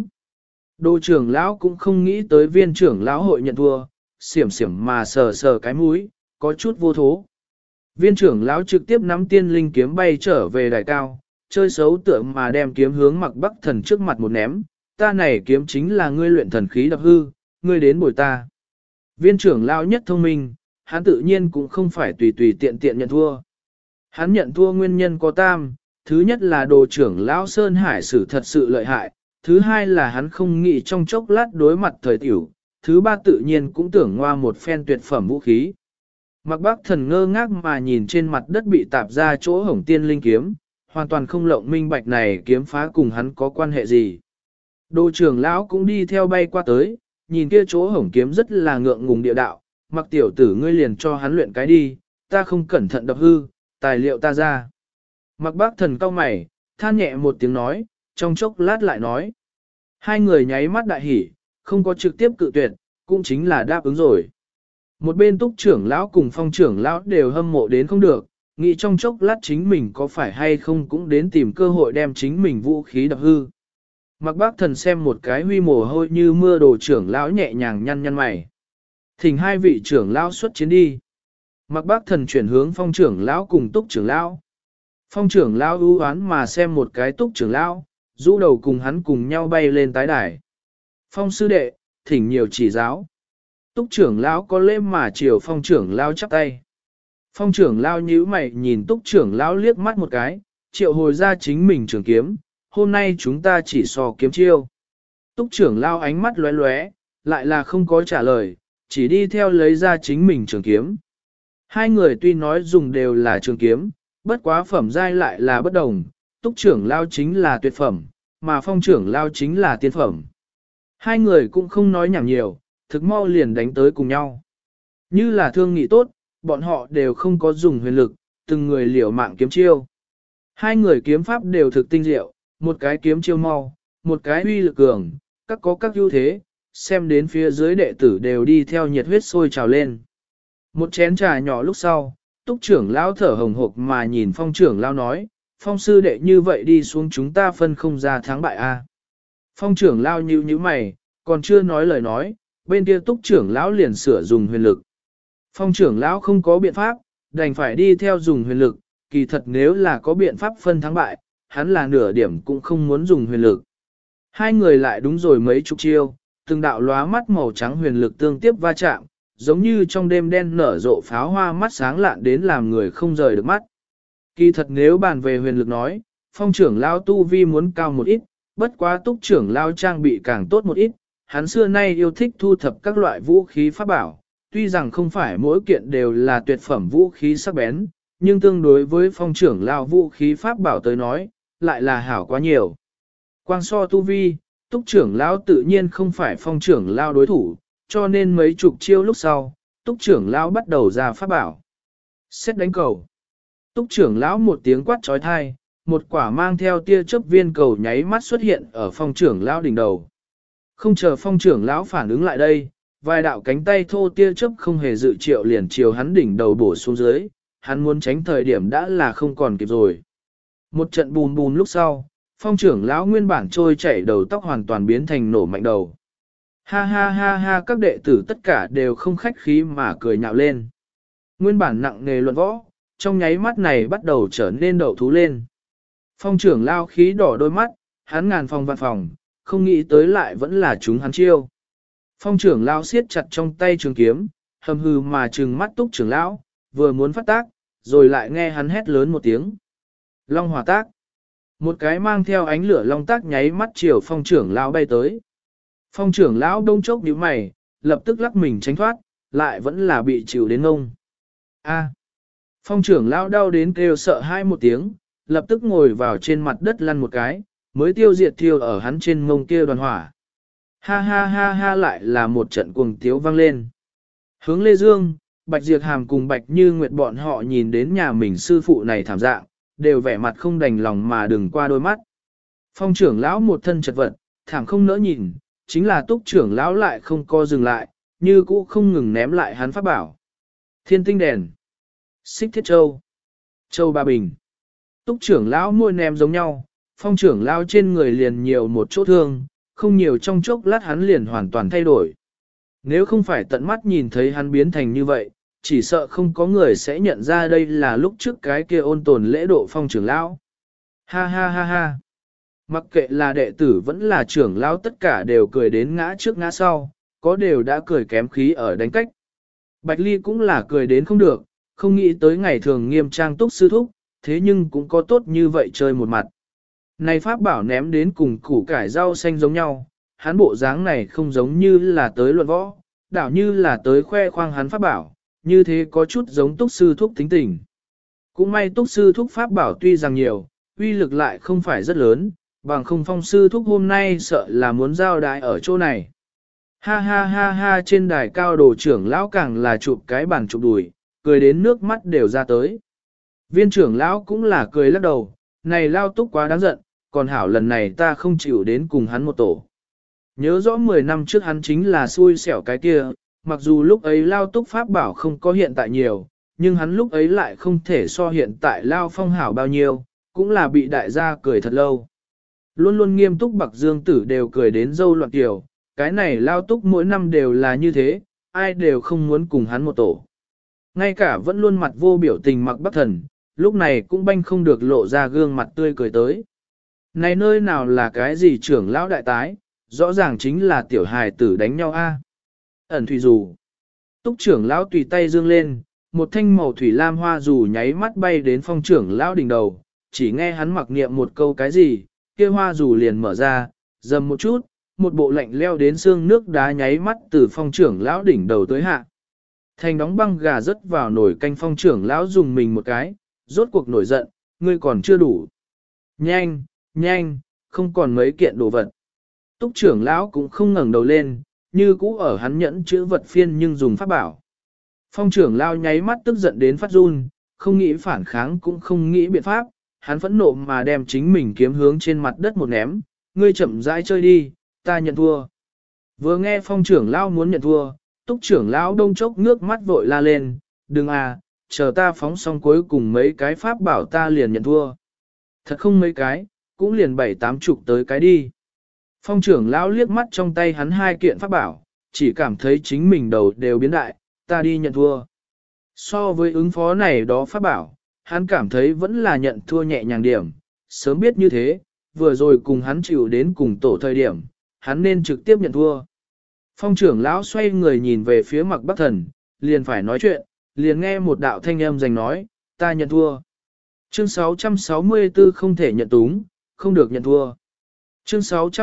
Đồ trưởng lão cũng không nghĩ tới viên trưởng lão hội nhận thua, xiểm mà sờ sờ cái mũi, có chút vô thố. Viên trưởng lão trực tiếp nắm tiên linh kiếm bay trở về đài cao, chơi xấu tượng mà đem kiếm hướng Mặc Bắc Thần trước mặt một ném, ta này kiếm chính là ngươi luyện thần khí đập hư, ngươi đến bồi ta. Viên trưởng lão nhất thông minh, hắn tự nhiên cũng không phải tùy tùy tiện tiện nhận thua. Hắn nhận thua nguyên nhân có tam, thứ nhất là đồ trưởng lão Sơn Hải Sử thật sự lợi hại, thứ hai là hắn không nghĩ trong chốc lát đối mặt thời tiểu, thứ ba tự nhiên cũng tưởng ngoa một phen tuyệt phẩm vũ khí. Mặc Bắc Thần ngơ ngác mà nhìn trên mặt đất bị tạp ra chỗ hổng tiên linh kiếm, hoàn toàn không lộng minh bạch này kiếm phá cùng hắn có quan hệ gì. Đồ trưởng lão cũng đi theo bay qua tới, nhìn kia chỗ hổng kiếm rất là ngượng ngùng địa đạo, Mặc tiểu tử ngươi liền cho hắn luyện cái đi, ta không cẩn thận đập hư, tài liệu ta ra. Mặc Bắc Thần cau mày, than nhẹ một tiếng nói, trong chốc lát lại nói. Hai người nháy mắt đại hỉ, không có trực tiếp cự tuyệt, cũng chính là đáp ứng rồi. Một bên Túc trưởng lão cùng Phong trưởng lão đều hâm mộ đến không được, nghĩ trong chốc lát chính mình có phải hay không cũng đến tìm cơ hội đem chính mình vũ khí đập hư. Mặc Bắc Thần xem một cái huy mồ hôi như mưa đồ trưởng lão nhẹ nhàng nhăn nhăn mày. Thỉnh hai vị trưởng lão xuất chiến đi. Mặc Bắc Thần chuyển hướng Phong trưởng lão cùng Túc trưởng lão. Phong trưởng lão ưu oán mà xem một cái Túc trưởng lão, rũ đầu cùng hắn cùng nhau bay lên tái đài. Phong sư đệ, thỉnh nhiều chỉ giáo. Túc trưởng lão có lễ mà chiều Phong trưởng lão chắp tay. Phong trưởng lão nhíu mày nhìn Túc trưởng lão liếc mắt một cái, triệu hồi ra chính mình trường kiếm, hôm nay chúng ta chỉ so kiếm chiêu. Túc trưởng lão ánh mắt lóe lóe, lại là không có trả lời, chỉ đi theo lấy ra chính mình trường kiếm. Hai người tuy nói dùng đều là trường kiếm, bất quá phẩm giai lại là bất đồng, Túc trưởng lão chính là tuyệt phẩm, mà Phong trưởng lão chính là tiên phẩm. Hai người cũng không nói nhảm nhiều, thực mau liền đánh tới cùng nhau. Như là thương nghị tốt, bọn họ đều không có dùng huyền lực, từng người liều mạng kiếm chiêu. Hai người kiếm pháp đều thực tinh diệu, một cái kiếm chiêu mau, một cái uy lực cường, các có các ưu thế, xem đến phía dưới đệ tử đều đi theo nhiệt huyết sôi trào lên. Một chén trà nhỏ lúc sau, Túc trưởng lão thở hồng hộc mà nhìn Phong trưởng lão nói, Phong sư đệ như vậy đi xuống chúng ta phân không ra thắng bại a. Phong trưởng lão nhíu mày, còn chưa nói lời nói, bên kia Túc trưởng lão liền sửa dùng huyền lực. Phong trưởng lão không có biện pháp, đành phải đi theo dùng huyền lực, kỳ thật nếu là có biện pháp phân thắng bại, hắn là nửa điểm cũng không muốn dùng huyền lực. Hai người lại đúng rồi mấy chục chiêu, từng đạo lóa mắt màu trắng huyền lực tương tiếp va chạm, giống như trong đêm đen nở rộ pháo hoa mắt sáng lạn đến làm người không rời được mắt. Kỳ thật nếu bàn về huyền lực nói, Phong trưởng lão tu vi muốn cao một ít, bất quá Túc trưởng lão trang bị càng tốt một ít, hắn xưa nay yêu thích thu thập các loại vũ khí pháp bảo, tuy rằng không phải mỗi kiện đều là tuyệt phẩm vũ khí sắc bén, nhưng tương đối với Phong trưởng lão vũ khí pháp bảo tới nói, lại là hảo quá nhiều. Quang so tu vi, Túc trưởng lão tự nhiên không phải Phong trưởng lão đối thủ, cho nên mấy chục chiêu lúc sau, Túc trưởng lão bắt đầu ra pháp bảo. Xét đánh cầu. Túc trưởng lão một tiếng quát trói thai, một quả mang theo tia chớp viên cầu nháy mắt xuất hiện ở Phong trưởng lão đỉnh đầu. Không chờ Phong trưởng lão phản ứng lại đây, Vài đạo cánh tay thô tia chớp không hề dự triệu liền chiều hắn đỉnh đầu bổ xuống dưới, hắn muốn tránh thời điểm đã là không còn kịp rồi. Một trận bùn bùn lúc sau, phong trưởng lão nguyên bản trôi chảy đầu tóc hoàn toàn biến thành nổ mạnh đầu. Ha ha ha ha, các đệ tử tất cả đều không khách khí mà cười nhạo lên. Nguyên bản nặng nề luận võ, trong nháy mắt này bắt đầu trở nên đậu thú lên. Phong trưởng lao khí đỏ đôi mắt, hắn ngàn phòng vạn phòng, không nghĩ tới lại vẫn là chúng hắn chiêu. Phong trưởng lao siết chặt trong tay trường kiếm, hầm hừ mà trừng mắt túc trưởng lão, vừa muốn phát tác, rồi lại nghe hắn hét lớn một tiếng. Long hỏa tác. Một cái mang theo ánh lửa long tác nháy mắt chiều phong trưởng lão bay tới. Phong trưởng lão đông chốc nhíu mày, lập tức lắc mình tránh thoát, lại vẫn là bị chịu đến ngông. A. Phong trưởng lão đau đến kêu sợ hai một tiếng, lập tức ngồi vào trên mặt đất lăn một cái, mới tiêu diệt thiêu ở hắn trên mông kia đoàn hỏa. Ha ha ha ha, lại là một trận cuồng tiếu vang lên. Hướng Lê Dương, Bạch Diệp Hàm cùng Bạch Như Nguyệt bọn họ nhìn đến nhà mình sư phụ này thảm dạng, đều vẻ mặt không đành lòng mà đừng qua đôi mắt. Phong trưởng lão một thân chật vật, thảm không nỡ nhìn, chính là túc trưởng lão lại không co dừng lại, như cũ không ngừng ném lại hắn pháp bảo. Thiên tinh đèn, xích thiết châu, châu ba bình. Túc trưởng lão môi ném giống nhau, phong trưởng lão trên người liền nhiều một chỗ thương, không nhiều trong chốc lát hắn liền hoàn toàn thay đổi. Nếu không phải tận mắt nhìn thấy hắn biến thành như vậy, chỉ sợ không có người sẽ nhận ra đây là lúc trước cái kia ôn tồn lễ độ phong trưởng lão. Ha ha ha ha. Mặc kệ là đệ tử vẫn là trưởng lão, tất cả đều cười đến ngã trước ngã sau, có đều đã cười kém khí ở đánh cách. Bạch Ly cũng là cười đến không được, không nghĩ tới ngày thường nghiêm trang túc sư thúc, thế nhưng cũng có tốt như vậy chơi một mặt. Này pháp bảo ném đến cùng củ cải rau xanh giống nhau, hắn bộ dáng này không giống như là tới luận võ, đảo như là tới khoe khoang hắn pháp bảo, như thế có chút giống túc sư thúc tính tình. Cũng may túc sư thúc pháp bảo tuy rằng nhiều, uy lực lại không phải rất lớn, bằng không phong sư thúc hôm nay sợ là muốn giao đại ở chỗ này. Ha ha ha ha, trên đài cao đồ trưởng lão càng là chụp cái bàn chụp đùi, cười đến nước mắt đều ra tới. Viên trưởng lão cũng là cười lắc đầu, này lao túc quá đáng giận, còn hảo lần này ta không chịu đến cùng hắn một tổ. Nhớ rõ 10 năm trước hắn chính là xui xẻo cái kia, mặc dù lúc ấy lao túc pháp bảo không có hiện tại nhiều, nhưng hắn lúc ấy lại không thể so hiện tại lao phong hảo bao nhiêu, cũng là bị đại gia cười thật lâu. Luôn luôn nghiêm túc Bạc Dương Tử đều cười đến dâu loạn tiểu, cái này lao túc mỗi năm đều là như thế, ai đều không muốn cùng hắn một tổ. Ngay cả vẫn luôn mặt vô biểu tình Mặc Bắc Thần, lúc này cũng banh không được lộ ra gương mặt tươi cười tới. Này nơi nào là cái gì trưởng lão đại tái, rõ ràng chính là tiểu hài tử đánh nhau a. Ẩn thủy dù. Túc trưởng lão tùy tay dương lên, một thanh màu thủy lam hoa dù nháy mắt bay đến phong trưởng lão đỉnh đầu, chỉ nghe hắn mặc niệm một câu cái gì, kia hoa dù liền mở ra, dầm một chút, một bộ lạnh leo đến xương nước đá nháy mắt từ phong trưởng lão đỉnh đầu tới hạ. Thành đóng băng gà rớt vào nồi canh, phong trưởng lão dùng mình một cái, rốt cuộc nổi giận, ngươi còn chưa đủ. Nhanh, nhanh, không còn mấy kiện đồ vật. Túc trưởng lão cũng không ngẩng đầu lên, như cũ ở hắn nhẫn chữ vật phiên nhưng dùng pháp bảo. Phong trưởng lão nháy mắt tức giận đến phát run, không nghĩ phản kháng cũng không nghĩ biện pháp, hắn phẫn nộ mà đem chính mình kiếm hướng trên mặt đất một ném, ngươi chậm rãi chơi đi, ta nhận thua. Vừa nghe phong trưởng lão muốn nhận thua, túc trưởng lão đông chốc nước mắt vội la lên, đừng à, chờ ta phóng xong cuối cùng mấy cái pháp bảo ta liền nhận thua. Thật không mấy cái, cũng liền 7-80 tới cái đi. Phong trưởng lão liếc mắt trong tay hắn hai kiện pháp bảo, chỉ cảm thấy chính mình đầu đều biến đại, ta đi nhận thua. So với ứng phó này đó pháp bảo, hắn cảm thấy vẫn là nhận thua nhẹ nhàng điểm, sớm biết như thế, vừa rồi cùng hắn chịu đến cùng tổ thời điểm, hắn nên trực tiếp nhận thua. Phong trưởng lão xoay người nhìn về phía Mặc Bắc Thần, liền phải nói chuyện, liền nghe một đạo thanh âm giành nói, ta nhận thua. Chương 664 không thể nhận túng, không được nhận thua. Chương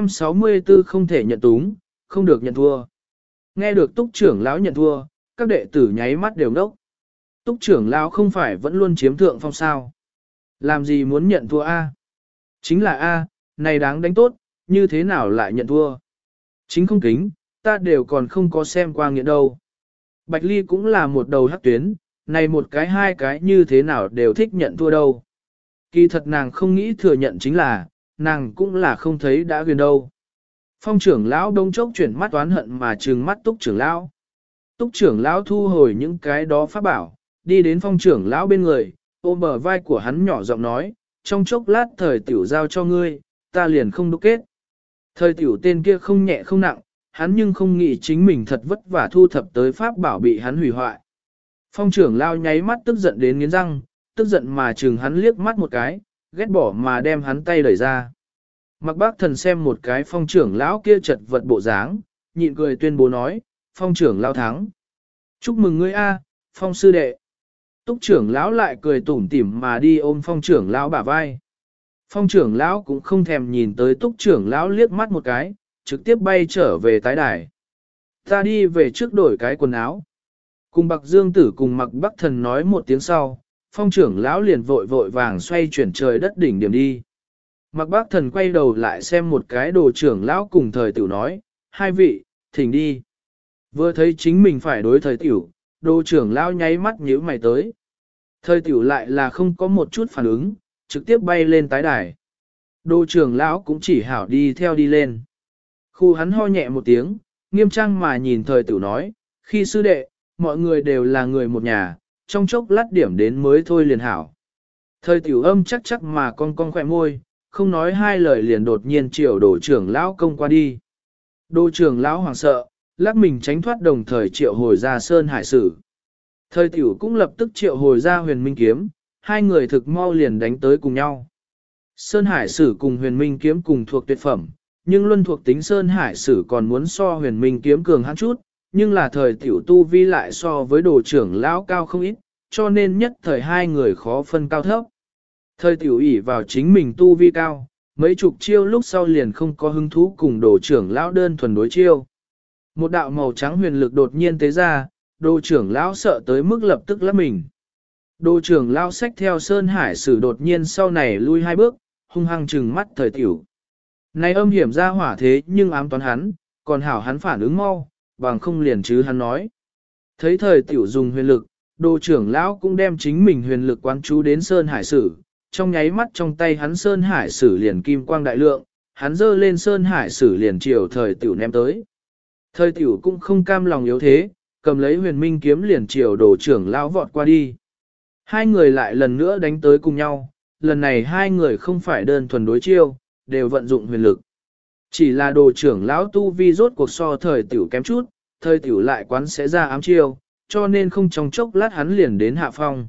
664 không thể nhận túng, không được nhận thua. Nghe được túc trưởng lão nhận thua, các đệ tử nháy mắt đều ngốc. Túc trưởng lão không phải vẫn luôn chiếm thượng phong sao. Làm gì muốn nhận thua A? Chính là A, này đáng đánh tốt, như thế nào lại nhận thua? Chính không kính, ta đều còn không có xem qua nghiện đâu. Bạch Ly cũng là một đầu hắc tuyến, này một cái hai cái như thế nào đều thích nhận thua đâu. Kỳ thật nàng không nghĩ thừa nhận chính là, nàng cũng là không thấy đã quyền đâu. Phong trưởng lão đông chốc chuyển mắt oán hận mà trừng mắt túc trưởng lão. Túc trưởng lão thu hồi những cái đó pháp bảo, đi đến phong trưởng lão bên người, ôm bờ vai của hắn nhỏ giọng nói, trong chốc lát thời tiểu giao cho ngươi, ta liền không đúc kết. Thời tiểu tên kia không nhẹ không nặng, hắn nhưng không nghĩ chính mình thật vất vả thu thập tới pháp bảo bị hắn hủy hoại. Phong trưởng lão nháy mắt tức giận đến nghiến răng, tức giận mà trừng hắn liếc mắt một cái, ghét bỏ mà đem hắn tay đẩy ra. Mặc bác thần xem một cái phong trưởng lão kia chật vật bộ dáng, nhịn cười tuyên bố nói, phong trưởng lão thắng. Chúc mừng ngươi a, phong sư đệ. Túc trưởng lão lại cười tủm tỉm mà đi ôm phong trưởng lão bả vai. Phong trưởng lão cũng không thèm nhìn tới túc trưởng lão liếc mắt một cái, trực tiếp bay trở về tái đài. Ta đi về trước đổi cái quần áo. Cùng Bạc Dương Tử cùng Mặc Bắc Thần nói một tiếng sau, phong trưởng lão liền vội vội vàng xoay chuyển trời đất đỉnh điểm đi. Mặc Bắc Thần quay đầu lại xem một cái đồ trưởng lão cùng thời tiểu nói, hai vị, thỉnh đi. Vừa thấy chính mình phải đối thời tiểu, đồ trưởng lão nháy mắt nhíu mày tới. Thời tiểu lại là không có một chút phản ứng, trực tiếp bay lên tái đài. Đồ trưởng lão cũng chỉ hảo đi theo đi lên. Khu hắn ho nhẹ một tiếng, nghiêm trang mà nhìn thời tiểu nói, khi sư đệ, mọi người đều là người một nhà, trong chốc lát điểm đến mới thôi liền hảo. Thời tiểu âm chắc chắc mà con khỏe môi, không nói hai lời liền đột nhiên chiều đồ trưởng lão công qua đi. Đồ trưởng lão hoảng sợ, lắc mình tránh thoát đồng thời triệu hồi ra Sơn Hải Sử. Thời tiểu cũng lập tức triệu hồi ra huyền minh kiếm, hai người thực mau liền đánh tới cùng nhau. Sơn Hải Sử cùng huyền minh kiếm cùng thuộc tuyệt phẩm, nhưng luân thuộc tính Sơn Hải Sử còn muốn so huyền minh kiếm cường hắn chút, nhưng là thời tiểu tu vi lại so với đồ trưởng lão cao không ít, cho nên nhất thời hai người khó phân cao thấp. Thời tiểu ỷ vào chính mình tu vi cao, mấy chục chiêu lúc sau liền không có hứng thú cùng đồ trưởng lão đơn thuần đối chiêu. Một đạo màu trắng huyền lực đột nhiên tế ra, đồ trưởng lão sợ tới mức lập tức lắp mình. Đồ trưởng lão xách theo Sơn Hải Sử đột nhiên sau này lui hai bước, hung hăng trừng mắt thời tiểu. Này âm hiểm ra hỏa thế nhưng ám toán hắn, còn hảo hắn phản ứng mau, bằng không liền chứ hắn nói. Thấy thời tiểu dùng huyền lực, đồ trưởng lão cũng đem chính mình huyền lực quán chú đến Sơn Hải Sử, trong nháy mắt trong tay hắn Sơn Hải Sử liền kim quang đại lượng, hắn giơ lên Sơn Hải Sử liền chiều thời tiểu ném tới. Thời tiểu cũng không cam lòng yếu thế, cầm lấy huyền minh kiếm liền chiều đồ trưởng lão vọt qua đi. Hai người lại lần nữa đánh tới cùng nhau, lần này hai người không phải đơn thuần đối chiêu, đều vận dụng huyền lực. Chỉ là đồ trưởng lão tu vi rốt cuộc so thời tiểu kém chút, thời tiểu lại quán sẽ ra ám chiêu, cho nên không trong chốc lát hắn liền đến hạ phong.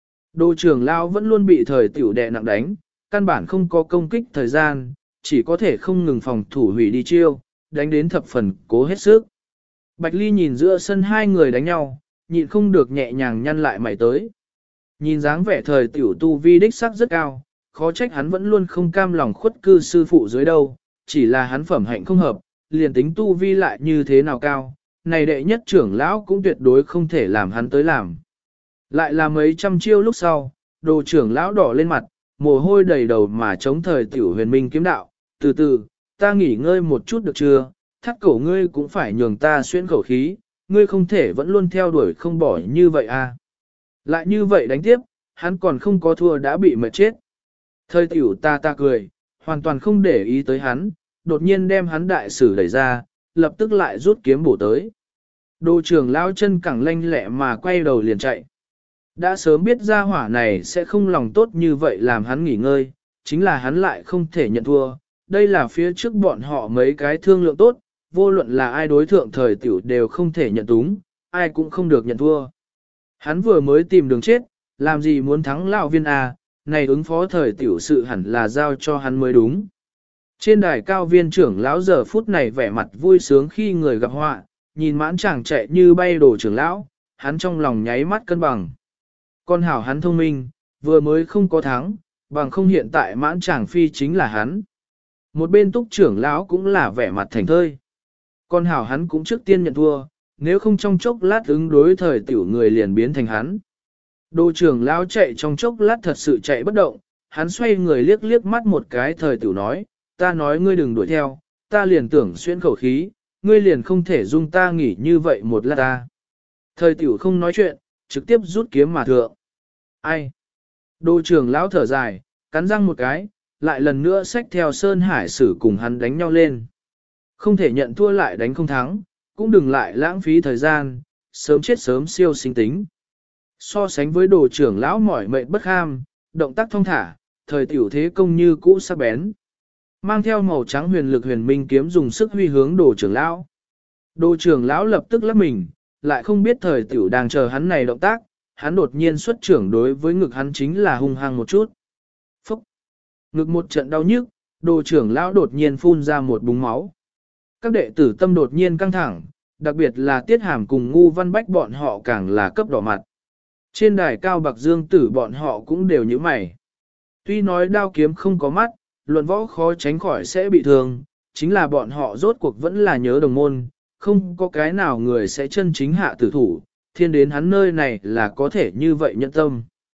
Đồ trưởng lão vẫn luôn bị thời tiểu đè nặng đánh, căn bản không có công kích thời gian, chỉ có thể không ngừng phòng thủ hủy đi chiêu, đánh đến thập phần cố hết sức. Bạch Ly nhìn giữa sân hai người đánh nhau, nhịn không được nhẹ nhàng nhăn lại mày tới. Nhìn dáng vẻ thời tiểu tu vi đích sắc rất cao, khó trách hắn vẫn luôn không cam lòng khuất cư sư phụ dưới đâu, chỉ là hắn phẩm hạnh không hợp, liền tính tu vi lại như thế nào cao, này đệ nhất trưởng lão cũng tuyệt đối không thể làm hắn tới làm. Lại là mấy trăm chiêu lúc sau, đồ trưởng lão đỏ lên mặt, mồ hôi đầy đầu mà chống thời tiểu huyền minh kiếm đạo, từ từ, ta nghỉ ngơi một chút được chưa, thắt cổ ngươi cũng phải nhường ta xuyên khẩu khí, ngươi không thể vẫn luôn theo đuổi không bỏ như vậy à. Lại như vậy đánh tiếp, hắn còn không có thua đã bị mệt chết. Thời tiểu ta cười, hoàn toàn không để ý tới hắn, đột nhiên đem hắn đại sử đẩy ra, lập tức lại rút kiếm bổ tới. Đồ trưởng lão chân cẳng lanh lẹ mà quay đầu liền chạy. Đã sớm biết ra hỏa này sẽ không lòng tốt như vậy làm hắn nghỉ ngơi, chính là hắn lại không thể nhận thua. Đây là phía trước bọn họ mấy cái thương lượng tốt, vô luận là ai đối thượng thời tiểu đều không thể nhận túng, ai cũng không được nhận thua. Hắn vừa mới tìm đường chết, làm gì muốn thắng lão viên à, này ứng phó thời tiểu sự hẳn là giao cho hắn mới đúng. Trên đài cao viên trưởng lão giờ phút này vẻ mặt vui sướng khi người gặp họa, nhìn mãn chàng chạy như bay đồ trưởng lão, hắn trong lòng nháy mắt cân bằng. Con hảo hắn thông minh, vừa mới không có thắng, bằng không hiện tại mãn chàng phi chính là hắn. Một bên túc trưởng lão cũng là vẻ mặt thành thơi. Con hảo hắn cũng trước tiên nhận thua, nếu không trong chốc lát ứng đối thời tiểu người liền biến thành hắn. Đồ trưởng lão chạy trong chốc lát thật sự chạy bất động, hắn xoay người liếc liếc mắt một cái thời tiểu nói, ta nói ngươi đừng đuổi theo, ta liền tưởng xuyên khẩu khí, ngươi liền không thể dung ta nghỉ như vậy một lát ta. Thời tiểu không nói chuyện, trực tiếp rút kiếm mà thượng. Ai? Đồ trưởng lão thở dài, cắn răng một cái, lại lần nữa xách theo Sơn Hải Sử cùng hắn đánh nhau lên. Không thể nhận thua lại đánh không thắng, cũng đừng lại lãng phí thời gian, sớm chết sớm siêu sinh tính. So sánh với đồ trưởng lão mỏi mệt bất ham, động tác thong thả, thời tiểu thế công như cũ sắc bén. Mang theo màu trắng huyền lực huyền minh kiếm dùng sức huy hướng đồ trưởng lão. Đồ trưởng lão lập tức lắp mình, lại không biết thời tiểu đang chờ hắn này động tác, hắn đột nhiên xuất trưởng đối với ngực hắn chính là hung hăng một chút. Phúc! Ngực một trận đau nhức, đồ trưởng lão đột nhiên phun ra một búng máu. Các đệ tử tâm đột nhiên căng thẳng, đặc biệt là Tiết Hàm cùng Ngu Văn Bách bọn họ càng là cấp đỏ mặt. Trên đài cao Bạc Dương Tử bọn họ cũng đều như mày. Tuy nói đao kiếm không có mắt, luận võ khó tránh khỏi sẽ bị thương, chính là bọn họ rốt cuộc vẫn là nhớ đồng môn, không có cái nào người sẽ chân chính hạ tử thủ, thiên đến hắn nơi này là có thể như vậy nhận tâm.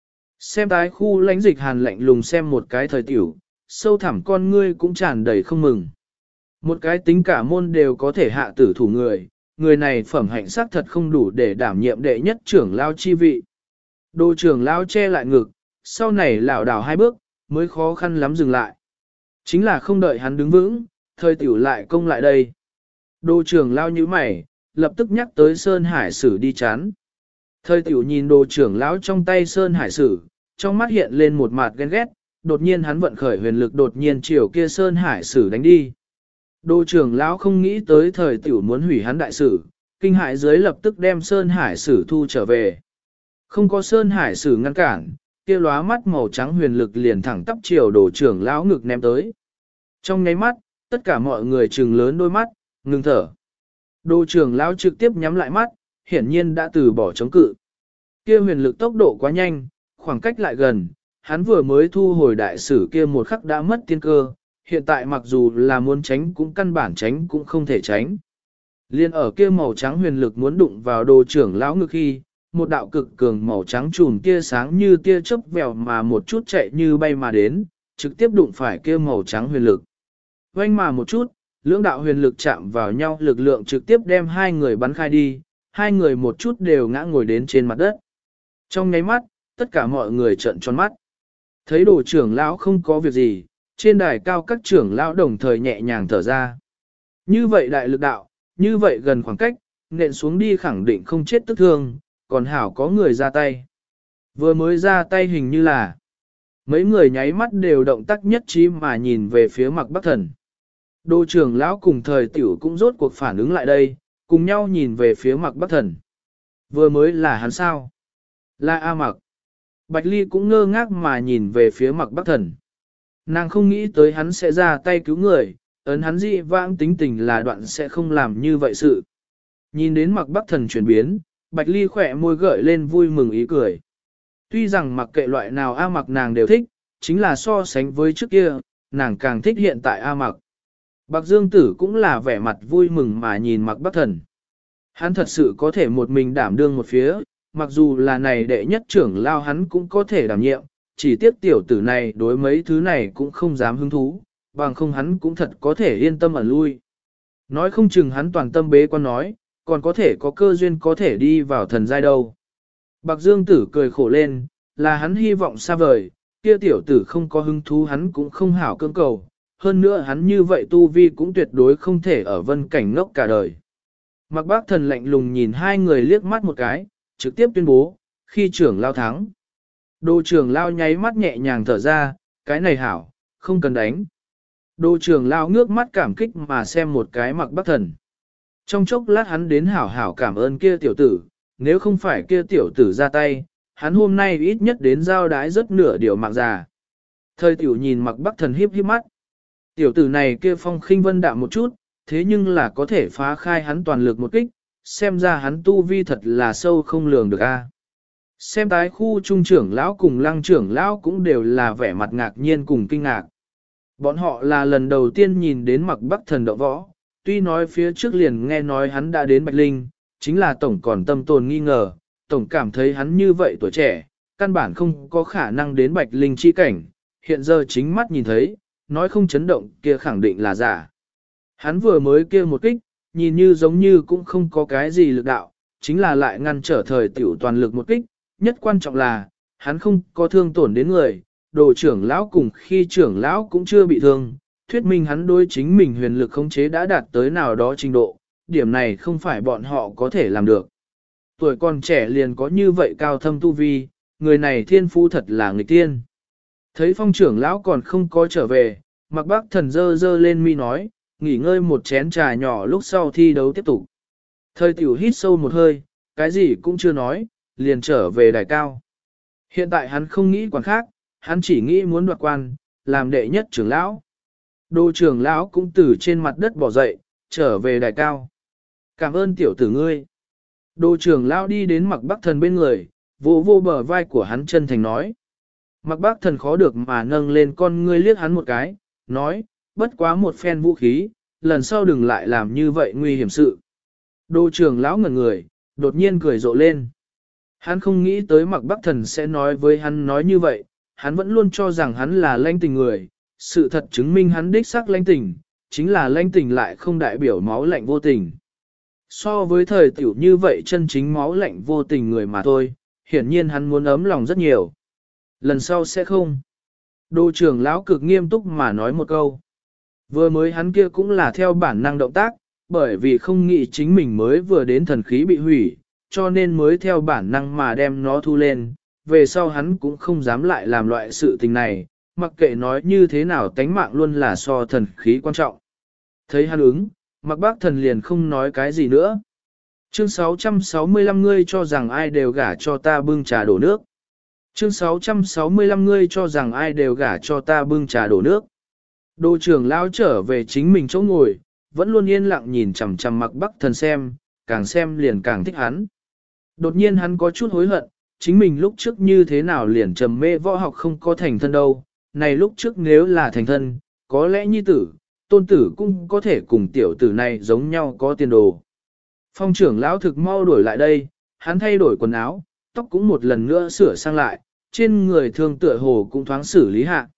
Xem tái khu lãnh dịch hàn lạnh lùng xem một cái thời tiểu, sâu thẳm con ngươi cũng tràn đầy không mừng. Một cái tính cả môn đều có thể hạ tử thủ người, người này phẩm hạnh sắc thật không đủ để đảm nhiệm đệ nhất trưởng lao chi vị. Đồ trưởng lao che lại ngực, sau này lảo đảo hai bước, mới khó khăn lắm dừng lại. Chính là không đợi hắn đứng vững, thời tiểu lại công lại đây. Đồ trưởng lao như mày, lập tức nhắc tới Sơn Hải Sử đi chán. Thời tiểu nhìn đồ trưởng lão trong tay Sơn Hải Sử, trong mắt hiện lên một mặt ghen ghét, đột nhiên hắn vận khởi huyền lực đột nhiên chiều kia Sơn Hải Sử đánh đi. Đồ trưởng lão không nghĩ tới thời tiểu muốn hủy hắn đại sử, kinh hại dưới lập tức đem Sơn Hải Sử thu trở về. Không có Sơn Hải Sử ngăn cản, kia lóa mắt màu trắng huyền lực liền thẳng tắp chiều đồ trưởng lão ngực ném tới. Trong nháy mắt, tất cả mọi người trừng lớn đôi mắt, ngừng thở. Đồ trưởng lão trực tiếp nhắm lại mắt, hiển nhiên đã từ bỏ chống cự. Kia huyền lực tốc độ quá nhanh, khoảng cách lại gần, hắn vừa mới thu hồi đại sử kia một khắc đã mất tiên cơ, hiện tại mặc dù là muốn tránh cũng căn bản tránh cũng không thể tránh. Liên ở kia màu trắng huyền lực muốn đụng vào đồ trưởng lão ngực khi, một đạo cực cường màu trắng chùm tia sáng như tia chớp vèo mà một chút chạy như bay mà đến, trực tiếp đụng phải kia màu trắng huyền lực. Vành mà một chút, lưỡng đạo huyền lực chạm vào nhau, lực lượng trực tiếp đem hai người bắn khai đi, hai người một chút đều ngã ngồi đến trên mặt đất. Trong nháy mắt, tất cả mọi người trợn tròn mắt. Thấy đồ trưởng lão không có việc gì, trên đài cao các trưởng lão đồng thời nhẹ nhàng thở ra. Như vậy đại lực đạo, như vậy gần khoảng cách, nện xuống đi khẳng định không chết tức thương, còn hảo có người ra tay. Vừa mới ra tay hình như là mấy người nháy mắt đều động tác nhất trí mà nhìn về phía Mạc Bắc Thần. Đồ trưởng lão cùng thời tiểu cũng rốt cuộc phản ứng lại đây, cùng nhau nhìn về phía Mạc Bắc Thần. Vừa mới là hắn sao? Là A Mạc. Bạch Ly cũng ngơ ngác mà nhìn về phía Mạc Bắc Thần. Nàng không nghĩ tới hắn sẽ ra tay cứu người, ấn hắn dị vãng tính tình là đoạn sẽ không làm như vậy sự. Nhìn đến Mạc Bắc Thần chuyển biến, Bạch Ly khỏe môi gợi lên vui mừng ý cười. Tuy rằng mặc kệ loại nào A Mạc nàng đều thích, chính là so sánh với trước kia, nàng càng thích hiện tại A Mạc. Bạc Dương Tử cũng là vẻ mặt vui mừng mà nhìn Mạc Bắc Thần. Hắn thật sự có thể một mình đảm đương một phía, mặc dù là này đệ nhất trưởng lao hắn cũng có thể đảm nhiệm, chỉ tiếc tiểu tử này đối mấy thứ này cũng không dám hứng thú, bằng không hắn cũng thật có thể yên tâm ẩn lui. Nói không chừng hắn toàn tâm bế quan nói, còn có thể có cơ duyên có thể đi vào thần giai đâu. Bạc Dương Tử cười khổ lên, là hắn hy vọng xa vời, kia tiểu tử không có hứng thú hắn cũng không hảo cưỡng cầu, hơn nữa hắn như vậy tu vi cũng tuyệt đối không thể ở vân cảnh ngốc cả đời. Mạc Bác Thần lạnh lùng nhìn hai người liếc mắt một cái, trực tiếp tuyên bố, khi trưởng lao thắng. Đồ trưởng lao nháy mắt nhẹ nhàng thở ra, cái này hảo, không cần đánh. Đồ trưởng lao ngước mắt cảm kích mà xem một cái Mạc Bác Thần. Trong chốc lát hắn đến hảo hảo cảm ơn kia tiểu tử, nếu không phải kia tiểu tử ra tay, hắn hôm nay ít nhất đến giao đái rất nửa điều mạng già. Thời tiểu nhìn Mạc Bác Thần hiếp hiếp mắt. Tiểu tử này kia phong khinh vân đạm một chút, thế nhưng là có thể phá khai hắn toàn lực một kích, xem ra hắn tu vi thật là sâu không lường được a. Xem tái khu trung trưởng lão cùng lăng trưởng lão cũng đều là vẻ mặt ngạc nhiên cùng kinh ngạc. Bọn họ là lần đầu tiên nhìn đến Mạc Bắc Thần đậu võ, tuy nói phía trước liền nghe nói hắn đã đến Bạch Linh, chính là tổng còn tâm tồn nghi ngờ, tổng cảm thấy hắn như vậy tuổi trẻ, căn bản không có khả năng đến Bạch Linh chi cảnh, hiện giờ chính mắt nhìn thấy, nói không chấn động kia khẳng định là giả. Hắn vừa mới kia một kích, nhìn như giống như cũng không có cái gì lực đạo, chính là lại ngăn trở thời tiểu toàn lực một kích, nhất quan trọng là, hắn không có thương tổn đến người, đồ trưởng lão cùng khi trưởng lão cũng chưa bị thương, thuyết minh hắn đối chính mình huyền lực khống chế đã đạt tới nào đó trình độ, điểm này không phải bọn họ có thể làm được. Tuổi còn trẻ liền có như vậy cao thâm tu vi, người này thiên phú thật là nghịch tiên. Thấy phong trưởng lão còn không có trở về, Mạc Bắc Thần dơ dơ lên mi nói, nghỉ ngơi một chén trà nhỏ lúc sau thi đấu tiếp tục. Thời tiểu hít sâu một hơi, cái gì cũng chưa nói, liền trở về đài cao. Hiện tại hắn không nghĩ quản khác, hắn chỉ nghĩ muốn đoạt quan, làm đệ nhất trưởng lão. Đô trưởng lão cũng từ trên mặt đất bỏ dậy, trở về đài cao. Cảm ơn tiểu tử ngươi. Đô trưởng lão đi đến Mạc Bắc Thần bên người, vỗ vô bờ vai của hắn chân thành nói. Mạc Bắc Thần khó được mà nâng lên con ngươi liếc hắn một cái, nói, bất quá một phen vũ khí, lần sau đừng lại làm như vậy nguy hiểm sự. Đô trưởng lão ngẩn người, đột nhiên cười rộ lên. Hắn không nghĩ tới Mạc Bắc Thần sẽ nói với hắn nói như vậy, hắn vẫn luôn cho rằng hắn là lãnh tình người, sự thật chứng minh hắn đích xác lãnh tình, chính là lãnh tình lại không đại biểu máu lạnh vô tình. So với thời tiểu như vậy chân chính máu lạnh vô tình người mà thôi, hiển nhiên hắn muốn ấm lòng rất nhiều. Lần sau sẽ không. Đô trưởng lão cực nghiêm túc mà nói một câu. Vừa mới hắn kia cũng là theo bản năng động tác, bởi vì không nghĩ chính mình mới vừa đến thần khí bị hủy, cho nên mới theo bản năng mà đem nó thu lên. Về sau hắn cũng không dám lại làm loại sự tình này, mặc kệ nói như thế nào tánh mạng luôn là so thần khí quan trọng. Thấy hắn ứng, Mạc Bắc Thần liền không nói cái gì nữa. Chương 665 ngươi cho rằng ai đều gả cho ta bưng trà đổ nước. Chương 665 ngươi cho rằng ai đều gả cho ta bưng trà đổ nước. Đô trưởng lão trở về chính mình chỗ ngồi, vẫn luôn yên lặng nhìn chằm chằm Mạc Bắc Thần xem liền càng thích hắn. Đột nhiên hắn có chút hối hận, chính mình lúc trước như thế nào liền trầm mê võ học không có thành thân đâu, này lúc trước nếu là thành thân, có lẽ nhi tử, tôn tử cũng có thể cùng tiểu tử này giống nhau có tiền đồ. Phong trưởng lão thực mau đổi lại đây, hắn thay đổi quần áo, tóc cũng một lần nữa sửa sang lại, trên người thương tựa hồ cũng thoáng xử lý hạ.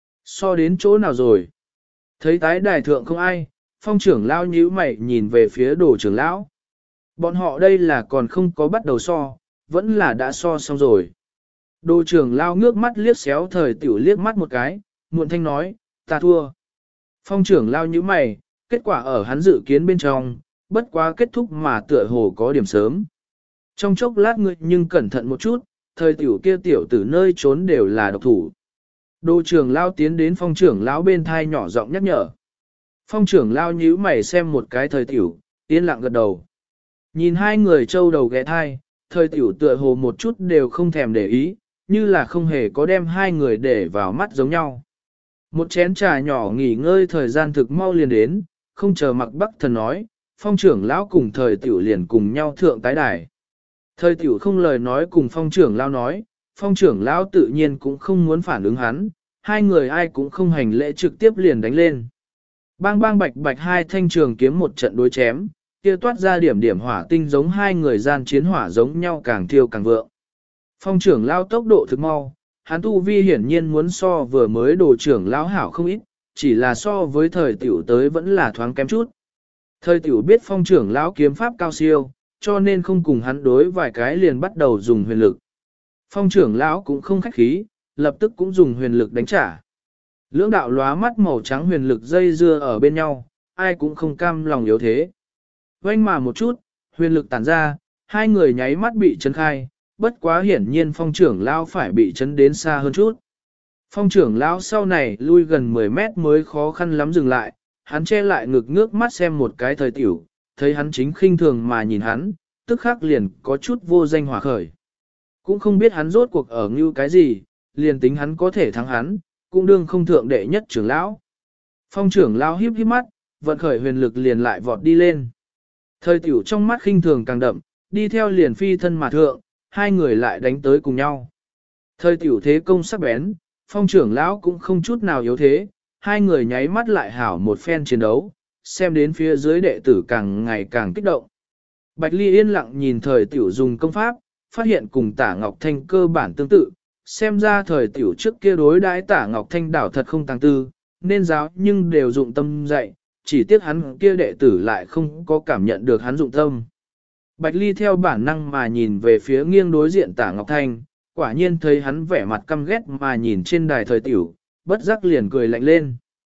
So đến chỗ nào rồi? Thấy tái đài thượng không ai, phong trưởng lão nhíu mày nhìn về phía đồ trưởng lão. Bọn họ đây là còn không có bắt đầu so, vẫn là đã so xong rồi. Đồ trưởng lão ngước mắt liếc xéo thời tiểu liếc mắt một cái, muộn thanh nói, ta thua. Phong trưởng lão nhíu mày, kết quả ở hắn dự kiến bên trong, bất quá kết thúc mà tựa hồ có điểm sớm. Trong chốc lát ngươi nhưng cẩn thận một chút, thời tiểu kia tiểu tử nơi trốn đều là độc thủ. Đô trưởng lão tiến đến phong trưởng lão bên thai nhỏ giọng nhắc nhở. Phong trưởng lão nhíu mày xem một cái thời tiểu, yên lặng gật đầu. Nhìn hai người trâu đầu ghé thai, thời tiểu tựa hồ một chút đều không thèm để ý, như là không hề có đem hai người để vào mắt giống nhau. Một chén trà nhỏ nghỉ ngơi thời gian thực mau liền đến, không chờ Mạc Bắc Thần nói, phong trưởng lão cùng thời tiểu liền cùng nhau thượng tái đài. Thời tiểu không lời nói cùng phong trưởng lão nói, phong trưởng lão tự nhiên cũng không muốn phản ứng hắn, hai người ai cũng không hành lễ trực tiếp liền đánh lên. Bang bang bạch bạch hai thanh trường kiếm một trận đối chém, kia toát ra điểm điểm hỏa tinh giống hai người gian chiến hỏa giống nhau càng thiêu càng vượng. Phong trưởng lão tốc độ thực mau, hắn tu vi hiển nhiên muốn so vừa mới đồ trưởng lão hảo không ít, chỉ là so với thời tiểu tới vẫn là thoáng kém chút. Thời tiểu biết phong trưởng lão kiếm pháp cao siêu, cho nên không cùng hắn đối vài cái liền bắt đầu dùng huyền lực. Phong trưởng lão cũng không khách khí, lập tức cũng dùng huyền lực đánh trả. Lưỡng đạo lóa mắt màu trắng huyền lực dây dưa ở bên nhau, ai cũng không cam lòng yếu thế. Vênh mà một chút, huyền lực tản ra, hai người nháy mắt bị chấn khai, bất quá hiển nhiên phong trưởng lão phải bị chấn đến xa hơn chút. Phong trưởng lão sau này lui gần 10 mét mới khó khăn lắm dừng lại, hắn che lại ngực ngước mắt xem một cái thời tiểu, thấy hắn chính khinh thường mà nhìn hắn, tức khắc liền có chút vô danh hỏa khởi. Cũng không biết hắn rốt cuộc ở như cái gì, liền tính hắn có thể thắng hắn, cũng đương không thượng đệ nhất trưởng lão. Phong trưởng lão híp híp mắt, vận khởi huyền lực liền lại vọt đi lên. Thời tiểu trong mắt khinh thường càng đậm, đi theo liền phi thân mà thượng, hai người lại đánh tới cùng nhau. Thời tiểu thế công sắc bén, phong trưởng lão cũng không chút nào yếu thế, hai người nháy mắt lại hảo một phen chiến đấu, xem đến phía dưới đệ tử càng ngày càng kích động. Bạch Ly yên lặng nhìn thời tiểu dùng công pháp, phát hiện cùng Tả Ngọc Thanh cơ bản tương tự, xem ra thời tiểu trước kia đối đãi Tả Ngọc Thanh đảo thật không tăng tư, nên giáo nhưng đều dụng tâm dạy, chỉ tiếc hắn kia đệ tử lại không có cảm nhận được hắn dụng tâm. Bạch Ly theo bản năng mà nhìn về phía nghiêng đối diện Tả Ngọc Thanh, quả nhiên thấy hắn vẻ mặt căm ghét mà nhìn trên đài thời tiểu, bất giác liền cười lạnh lên.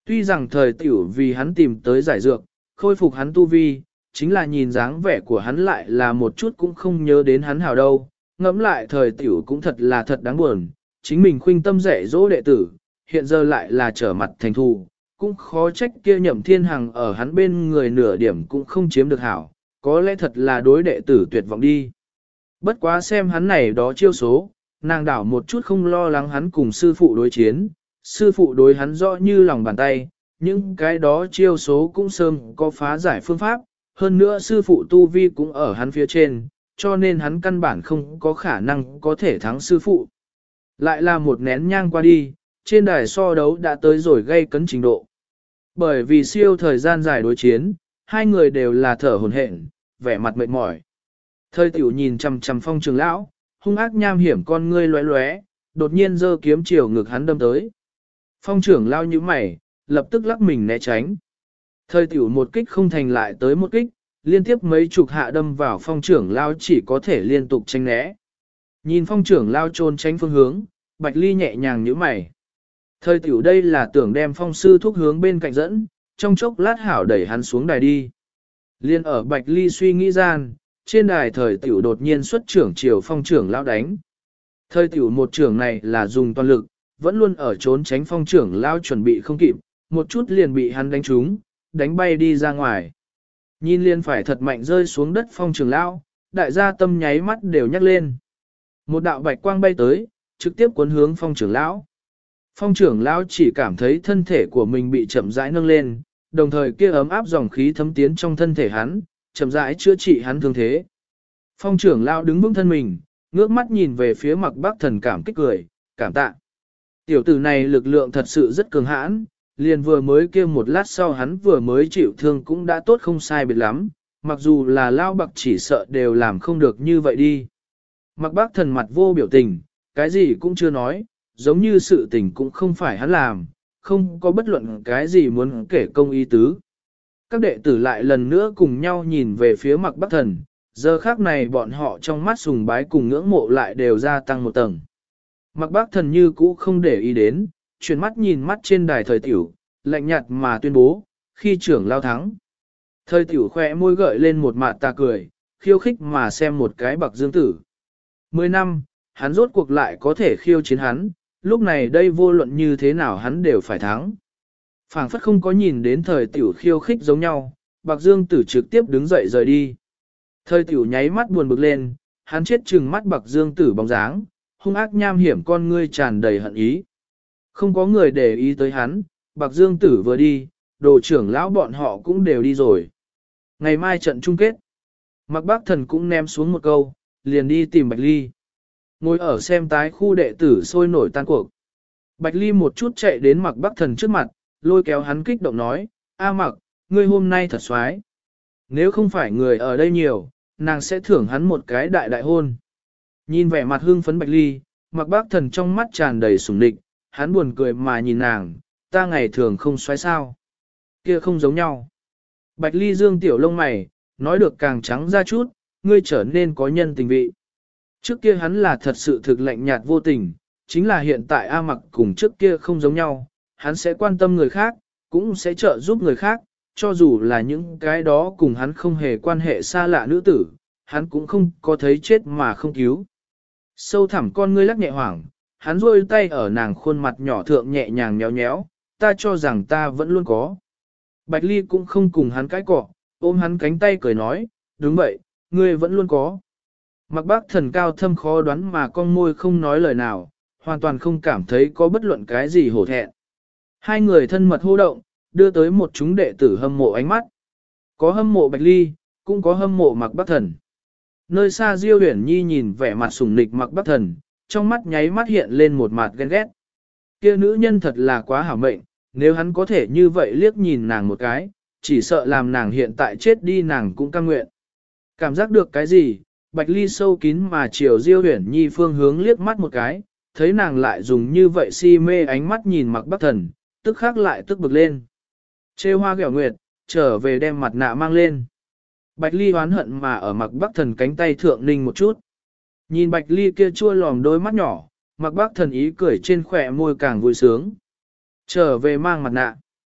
Tuy rằng thời tiểu vì hắn tìm tới giải dược, khôi phục hắn tu vi, chính là nhìn dáng vẻ của hắn lại là một chút cũng không nhớ đến hắn hảo đâu. Ngẫm lại thời tiểu cũng thật là thật đáng buồn, chính mình khuynh tâm dạy dỗ đệ tử, hiện giờ lại là trở mặt thành thù, cũng khó trách kia Nhậm Thiên Hằng ở hắn bên người nửa điểm cũng không chiếm được hảo, có lẽ thật là đối đệ tử tuyệt vọng đi. Bất quá xem hắn này đó chiêu số, nàng đảo một chút không lo lắng hắn cùng sư phụ đối chiến, sư phụ đối hắn rõ như lòng bàn tay, những cái đó chiêu số cũng sớm có phá giải phương pháp, hơn nữa sư phụ tu vi cũng ở hắn phía trên, cho nên hắn căn bản không có khả năng có thể thắng sư phụ. Lại là một nén nhang qua đi, trên đài so đấu đã tới rồi gây cấn trình độ. Bởi vì siêu thời gian dài đối chiến, hai người đều là thở hổn hển, vẻ mặt mệt mỏi. Thời tiểu nhìn chằm chằm Phong trưởng lão, hung ác nham hiểm con ngươi lóe lóe, đột nhiên giơ kiếm chiều ngực hắn đâm tới. Phong trưởng lão như mày, lập tức lắc mình né tránh. Thời tiểu một kích không thành lại tới một kích, liên tiếp mấy chục hạ đâm vào phong trưởng lão chỉ có thể liên tục tránh né. Nhìn phong trưởng lão trốn tránh phương hướng, Bạch Ly nhẹ nhàng nhíu mày. Thời tiểu đây là tưởng đem phong sư thúc hướng bên cạnh dẫn, trong chốc lát hảo đẩy hắn xuống đài đi. Liên ở Bạch Ly suy nghĩ gian, trên đài thời tiểu đột nhiên xuất trưởng chiều phong trưởng lão đánh. Thời tiểu một trưởng này là dùng toàn lực, vẫn luôn ở trốn tránh phong trưởng lão chuẩn bị không kịp, một chút liền bị hắn đánh trúng, đánh bay đi ra ngoài. Nhìn liền phải thật mạnh rơi xuống đất phong trưởng lão, đại gia tâm nháy mắt đều nhắc lên. Một đạo bạch quang bay tới, trực tiếp cuốn hướng phong trưởng lão. Phong trưởng lão chỉ cảm thấy thân thể của mình bị chậm rãi nâng lên, đồng thời kia ấm áp dòng khí thấm tiến trong thân thể hắn, chậm rãi chữa trị hắn thương thế. Phong trưởng lão đứng vững thân mình, ngước mắt nhìn về phía Mặc Bắc Thần cảm kích cười, cảm tạ. Tiểu tử này lực lượng thật sự rất cường hãn, liền vừa mới kia một lát sau hắn vừa mới chịu thương cũng đã tốt không sai biệt lắm, mặc dù là lao bạc chỉ sợ đều làm không được như vậy đi. Mặc Bắc Thần mặt vô biểu tình, cái gì cũng chưa nói, giống như sự tình cũng không phải hắn làm, không có bất luận cái gì muốn kể công ý tứ. Các đệ tử lại lần nữa cùng nhau nhìn về phía Mặc Bắc Thần, giờ khác này bọn họ trong mắt sùng bái cùng ngưỡng mộ lại đều gia tăng một tầng. Mặc Bắc Thần như cũ không để ý đến, chuyển mắt nhìn mắt trên đài thời tiểu, lạnh nhạt mà tuyên bố, khi trưởng lao thắng. Thời tiểu khỏe môi gợi lên một mạt ta cười, khiêu khích mà xem một cái Bạc Dương Tử. 10 năm, hắn rốt cuộc lại có thể khiêu chiến hắn, lúc này đây vô luận như thế nào hắn đều phải thắng. Phảng phất không có nhìn đến thời tiểu khiêu khích giống nhau, Bạc Dương Tử trực tiếp đứng dậy rời đi. Thời tiểu nháy mắt buồn bực lên, hắn chết chừng mắt Bạc Dương Tử bóng dáng, hung ác nham hiểm con ngươi tràn đầy hận ý. Không có người để ý tới hắn, Bạc Dương Tử vừa đi, đồ trưởng lão bọn họ cũng đều đi rồi. Ngày mai trận chung kết. Mặc Bác Thần cũng ném xuống một câu, liền đi tìm Bạch Ly. Ngồi ở xem tái khu đệ tử sôi nổi tan cuộc. Bạch Ly một chút chạy đến Mặc Bác Thần trước mặt, lôi kéo hắn kích động nói, A Mặc, ngươi hôm nay thật xoái. Nếu không phải người ở đây nhiều, nàng sẽ thưởng hắn một cái đại đại hôn. Nhìn vẻ mặt hưng phấn Bạch Ly, Mặc Bác Thần trong mắt tràn đầy sủng địch, hắn buồn cười mà nhìn nàng, ta ngày thường không xoáy sao. Kia không giống nhau. Bạch Ly dương tiểu lông mày, nói được càng trắng ra chút, ngươi trở nên có nhân tình vị. Trước kia hắn là thật sự thực lạnh nhạt vô tình, chính là hiện tại A Mặc cùng trước kia không giống nhau, hắn sẽ quan tâm người khác, cũng sẽ trợ giúp người khác, cho dù là những cái đó cùng hắn không hề quan hệ xa lạ nữ tử, hắn cũng không có thấy chết mà không cứu. Sâu thẳm con ngươi lắc nhẹ hoảng, hắn rôi tay ở nàng khuôn mặt nhỏ thượng nhẹ nhàng nhéo nhéo, ta cho rằng ta vẫn luôn có. Bạch Ly cũng không cùng hắn cãi cọ, ôm hắn cánh tay cười nói, đúng vậy, ngươi vẫn luôn có. Mặc Bác Thần cao thâm khó đoán mà con môi không nói lời nào, hoàn toàn không cảm thấy có bất luận cái gì hổ thẹn. Hai người thân mật hô động, đưa tới một chúng đệ tử hâm mộ ánh mắt. Có hâm mộ Bạch Ly, cũng có hâm mộ Mặc Bác Thần. Nơi xa Diêu Uyển Nhi nhìn vẻ mặt sủng nịch Mặc Bác Thần, trong mắt nháy mắt hiện lên một mặt ghen ghét. Kia nữ nhân thật là quá hảo mệnh, nếu hắn có thể như vậy liếc nhìn nàng một cái, chỉ sợ làm nàng hiện tại chết đi nàng cũng cam nguyện. Cảm giác được cái gì, Bạch Ly sâu kín mà chiều Diêu Uyển Nhi phương hướng liếc mắt một cái, thấy nàng lại dùng như vậy si mê ánh mắt nhìn Mặc Bác Thần, tức khắc lại tức bực lên. Trêu hoa ghẹo nguyệt, trở về đem mặt nạ mang lên. Bạch Ly oán hận mà ở Mặc Bác Thần cánh tay thượng ninh một chút. Nhìn Bạch Ly kia chua lòm đôi mắt nhỏ, Mặc Bác Thần ý cười trên khỏe môi càng vui sướng. Trở về mang mặt nạ.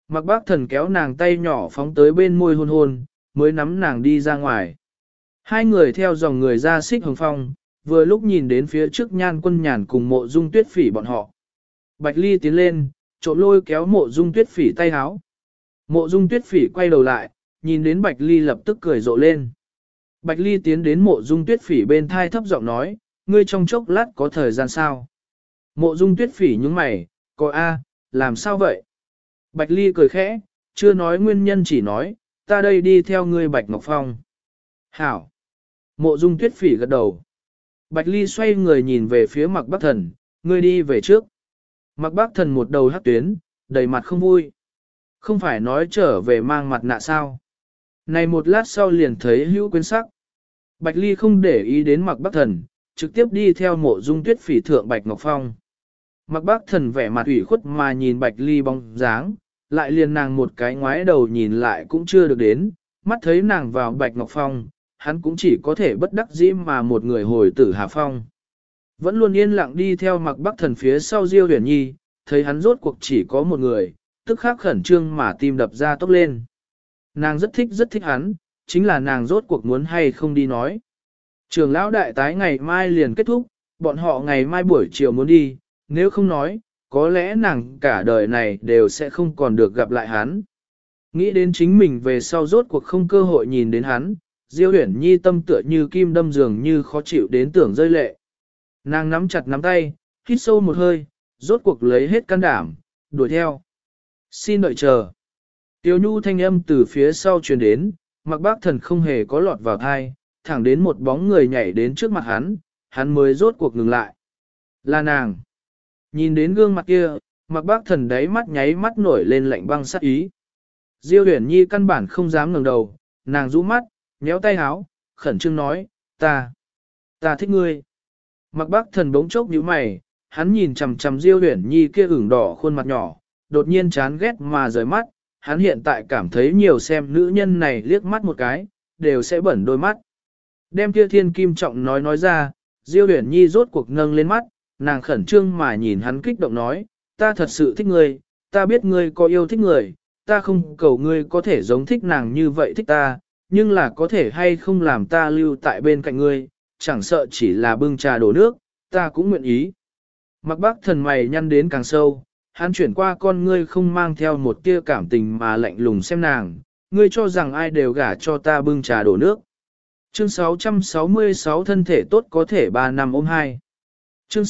Mạc Bác Thần kéo nàng tay nhỏ phóng tới bên môi hôn hôn, mới nắm nàng đi ra ngoài. Hai người theo dòng người ra xích hồng phong, vừa lúc nhìn đến phía trước Nhan Quân Nhàn cùng Mộ Dung Tuyết Phỉ bọn họ. Bạch Ly tiến lên, trộm lôi kéo Mộ Dung Tuyết Phỉ tay háo. Mộ Dung Tuyết Phỉ quay đầu lại, nhìn đến Bạch Ly lập tức cười rộ lên. Bạch Ly tiến đến Mộ Dung Tuyết Phỉ bên thai thấp giọng nói, ngươi trong chốc lát có thời gian sao? Mộ Dung Tuyết Phỉ nhướng mày, có a, làm sao vậy? Bạch Ly cười khẽ, chưa nói nguyên nhân chỉ nói, ta đây đi theo ngươi Bạch Ngọc Phong. Hảo. Mộ Dung Tuyết Phỉ gật đầu. Bạch Ly xoay người nhìn về phía Mạc Bắc Thần, ngươi đi về trước. Mạc Bắc Thần một đầu hắc tuyến, đầy mặt không vui. Không phải nói trở về mang mặt nạ sao? Này một lát sau liền thấy hữu quyến sắc. Bạch Ly không để ý đến Mạc Bắc Thần, trực tiếp đi theo Mộ Dung Tuyết Phỉ thượng Bạch Ngọc Phong. Mạc Bắc Thần vẻ mặt ủy khuất mà nhìn Bạch Ly bóng dáng, lại liền nàng một cái ngoái đầu nhìn lại cũng chưa được đến, mắt thấy nàng vào Bạch Ngọc Phong, hắn cũng chỉ có thể bất đắc dĩ mà một người hồi tử Hà Phong. Vẫn luôn yên lặng đi theo Mạc Bắc Thần phía sau Diêu Huyền Nhi, thấy hắn rốt cuộc chỉ có một người, tức khắc khẩn trương mà tim đập ra tốc lên. Nàng rất thích hắn, chính là nàng rốt cuộc muốn hay không đi nói. Trường lão đại tái ngày mai liền kết thúc, bọn họ ngày mai buổi chiều muốn đi, nếu không nói, có lẽ nàng cả đời này đều sẽ không còn được gặp lại hắn. Nghĩ đến chính mình về sau rốt cuộc không cơ hội nhìn đến hắn, Diêu Huyền Nhi tâm tựa như kim đâm dường như khó chịu đến tưởng rơi lệ. Nàng nắm chặt nắm tay, hít sâu một hơi, rốt cuộc lấy hết can đảm, đuổi theo. Xin đợi chờ. Tiêu Nhu thanh âm từ phía sau truyền đến, Mạc Bác Thần không hề có lọt vào thai, thẳng đến một bóng người nhảy đến trước mặt hắn mới rốt cuộc ngừng lại. Là nàng. Nhìn đến gương mặt kia, Mạc Bác Thần đáy mắt nháy mắt nổi lên lạnh băng sát ý. Diêu Huyền Nhi căn bản không dám ngẩng đầu, nàng rũ mắt, nhéo tay háo, khẩn trương nói, ta thích ngươi. Mạc Bác Thần bỗng chốc nhíu mày, hắn nhìn chằm chằm Diêu Huyền Nhi kia ửng đỏ khuôn mặt nhỏ, đột nhiên chán ghét mà rời mắt, hắn hiện tại cảm thấy nhiều xem nữ nhân này liếc mắt một cái, đều sẽ bẩn đôi mắt. Đem kia thiên kim trọng nói ra, Diêu Huyền Nhi rốt cuộc nâng lên mắt, nàng khẩn trương mà nhìn hắn kích động nói, ta thật sự thích ngươi, ta biết ngươi có yêu thích người, ta không cầu ngươi có thể giống thích nàng như vậy thích ta, nhưng là có thể hay không làm ta lưu tại bên cạnh ngươi, chẳng sợ chỉ là bưng trà đổ nước, ta cũng nguyện ý. Mạc Bác Thần mày nhăn đến càng sâu, hắn chuyển qua con ngươi không mang theo một tia cảm tình mà lạnh lùng xem nàng, ngươi cho rằng ai đều gả cho ta bưng trà đổ nước. Chương 666 thân thể tốt có thể 3 năm ôm 2. Chương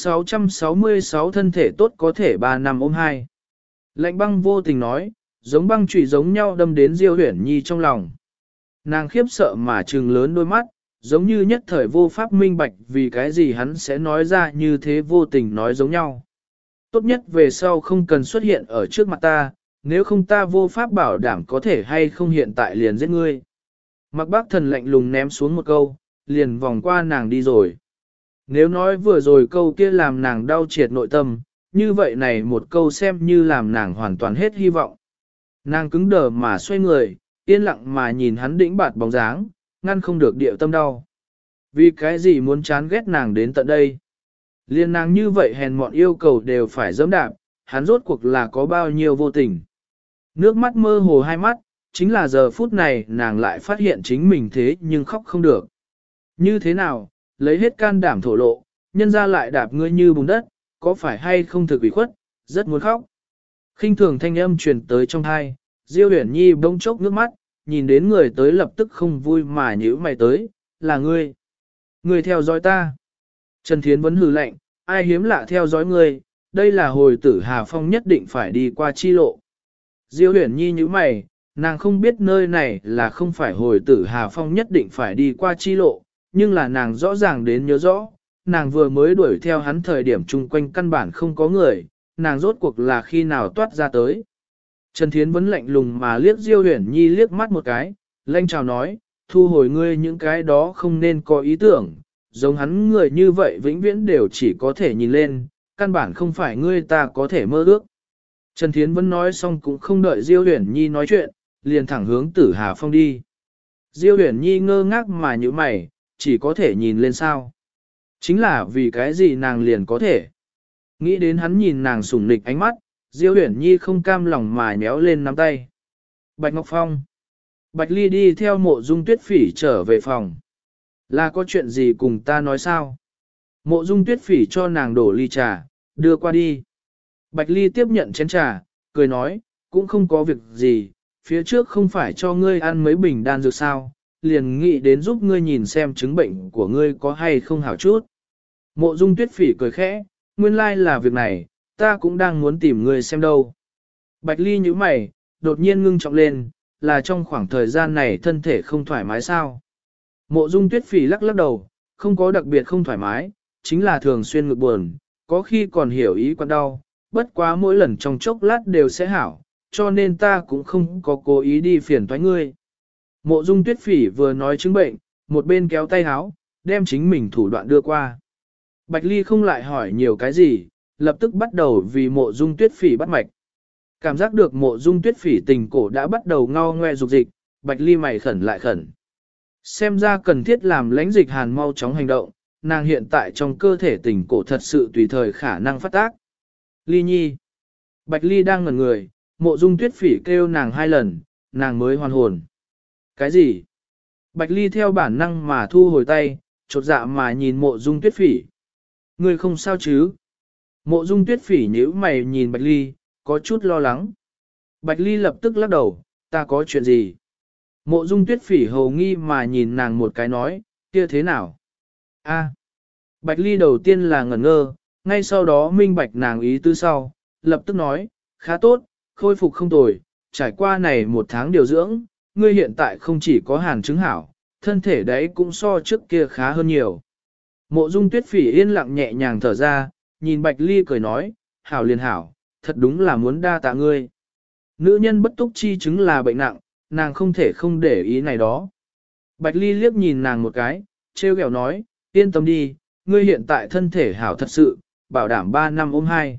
666 thân thể tốt có thể 3 năm ôm 2. Lạnh băng vô tình nói, giống băng chủy giống nhau đâm đến Diêu Huyền Nhi trong lòng. Nàng khiếp sợ mà trừng lớn đôi mắt, giống như nhất thời vô pháp minh bạch vì cái gì hắn sẽ nói ra như thế vô tình nói giống nhau. Tốt nhất về sau không cần xuất hiện ở trước mặt ta, nếu không ta vô pháp bảo đảm có thể hay không hiện tại liền giết ngươi. Mạc Bác Thần lạnh lùng ném xuống một câu, liền vòng qua nàng đi rồi. Nếu nói vừa rồi câu kia làm nàng đau triệt nội tâm, như vậy này một câu xem như làm nàng hoàn toàn hết hy vọng. Nàng cứng đờ mà xoay người, yên lặng mà nhìn hắn đĩnh bạt bóng dáng, ngăn không được điệu tâm đau. Vì cái gì muốn chán ghét nàng đến tận đây? Liên nàng như vậy hèn mọn yêu cầu đều phải dẫm đạp, hắn rốt cuộc là có bao nhiêu vô tình. Nước mắt mơ hồ hai mắt, chính là giờ phút này nàng lại phát hiện chính mình thế nhưng khóc không được. Như thế nào, lấy hết can đảm thổ lộ, nhân ra lại đạp ngươi như bùn đất, có phải hay không thực ủy khuất, rất muốn khóc. Khinh thường thanh âm truyền tới trong thai, Diêu Huyền Nhi bỗng chốc nước mắt, nhìn đến người tới lập tức không vui mà nhíu mày tới, là ngươi. Ngươi theo dõi ta. Trần Thiến vẫn hừ lạnh, ai hiếm lạ theo dõi ngươi, đây là hồi tử Hà Phong nhất định phải đi qua chi lộ. Diêu Huyền Nhi nhíu mày, nàng không biết nơi này là không phải hồi tử Hà Phong nhất định phải đi qua chi lộ, nhưng là nàng rõ ràng đến nhớ rõ, nàng vừa mới đuổi theo hắn thời điểm chung quanh căn bản không có người, nàng rốt cuộc là khi nào toát ra tới. Trần Thiến vẫn lạnh lùng mà liếc Diêu Huyền Nhi liếc mắt một cái, lanh chào nói, thu hồi ngươi những cái đó không nên có ý tưởng, giống hắn người như vậy vĩnh viễn đều chỉ có thể nhìn lên, căn bản không phải ngươi ta có thể mơ ước. Trần Thiến vẫn nói xong cũng không đợi Diêu Huyền Nhi nói chuyện, liền thẳng hướng tử Hà Phong đi. Diêu Huyền Nhi ngơ ngác mà như mày, chỉ có thể nhìn lên sao. Chính là vì cái gì nàng liền có thể. Nghĩ đến hắn nhìn nàng sủng nịch ánh mắt, Diêu Uyển Nhi không cam lòng mà nhéo lên nắm tay. Bạch Ngọc Phong. Bạch Ly đi theo Mộ Dung Tuyết Phỉ trở về phòng. Là có chuyện gì cùng ta nói sao? Mộ Dung Tuyết Phỉ cho nàng đổ ly trà, đưa qua đi. Bạch Ly tiếp nhận chén trà, cười nói, cũng không có việc gì, phía trước không phải cho ngươi ăn mấy bình đan dược sao, liền nghĩ đến giúp ngươi nhìn xem chứng bệnh của ngươi có hay không hảo chút. Mộ Dung Tuyết Phỉ cười khẽ, nguyên lai là việc này, ta cũng đang muốn tìm ngươi xem đâu. Bạch Ly nhíu mày, đột nhiên ngưng trọng lên, là trong khoảng thời gian này thân thể không thoải mái sao? Mộ Dung Tuyết Phỉ lắc lắc đầu, không có đặc biệt không thoải mái, chính là thường xuyên ngực buồn, có khi còn hiểu ý quan đau, bất quá mỗi lần trong chốc lát đều sẽ hảo, cho nên ta cũng không có cố ý đi phiền toái ngươi. Mộ Dung Tuyết Phỉ vừa nói chứng bệnh, một bên kéo tay háo, đem chính mình thủ đoạn đưa qua. Bạch Ly không lại hỏi nhiều cái gì, lập tức bắt đầu vì Mộ Dung Tuyết Phỉ bắt mạch. Cảm giác được Mộ Dung Tuyết Phỉ tình cổ đã bắt đầu ngao ngoe dục dịch, Bạch Ly mày khẩn lại khẩn. Xem ra cần thiết làm lãnh dịch hàn mau chóng hành động, nàng hiện tại trong cơ thể tình cổ thật sự tùy thời khả năng phát tác. Ly Nhi. Bạch Ly đang ngẩn người, Mộ Dung Tuyết Phỉ kêu nàng 2 lần, nàng mới hoàn hồn. Cái gì? Bạch Ly theo bản năng mà thu hồi tay, chột dạ mà nhìn Mộ Dung Tuyết Phỉ. Ngươi không sao chứ? Mộ Dung Tuyết Phỉ nhíu mày nhìn Bạch Ly, có chút lo lắng. Bạch Ly lập tức lắc đầu, ta có chuyện gì? Mộ Dung Tuyết Phỉ hầu nghi mà nhìn nàng một cái nói, kia thế nào? A. Bạch Ly đầu tiên là ngẩn ngơ, ngay sau đó minh bạch nàng ý tứ sau, lập tức nói, khá tốt, khôi phục không tồi, trải qua này 1 tháng điều dưỡng, ngươi hiện tại không chỉ có hàn chứng hảo, thân thể đấy cũng so trước kia khá hơn nhiều. Mộ Dung Tuyết Phỉ yên lặng nhẹ nhàng thở ra, nhìn Bạch Ly cười nói, hảo liền hảo, thật đúng là muốn đa tạ ngươi. Nữ nhân bất túc chi chứng là bệnh nặng, nàng không thể không để ý này đó. Bạch Ly liếc nhìn nàng một cái, trêu ghẹo nói, yên tâm đi, ngươi hiện tại thân thể hảo thật sự, bảo đảm 3 năm ôm 2.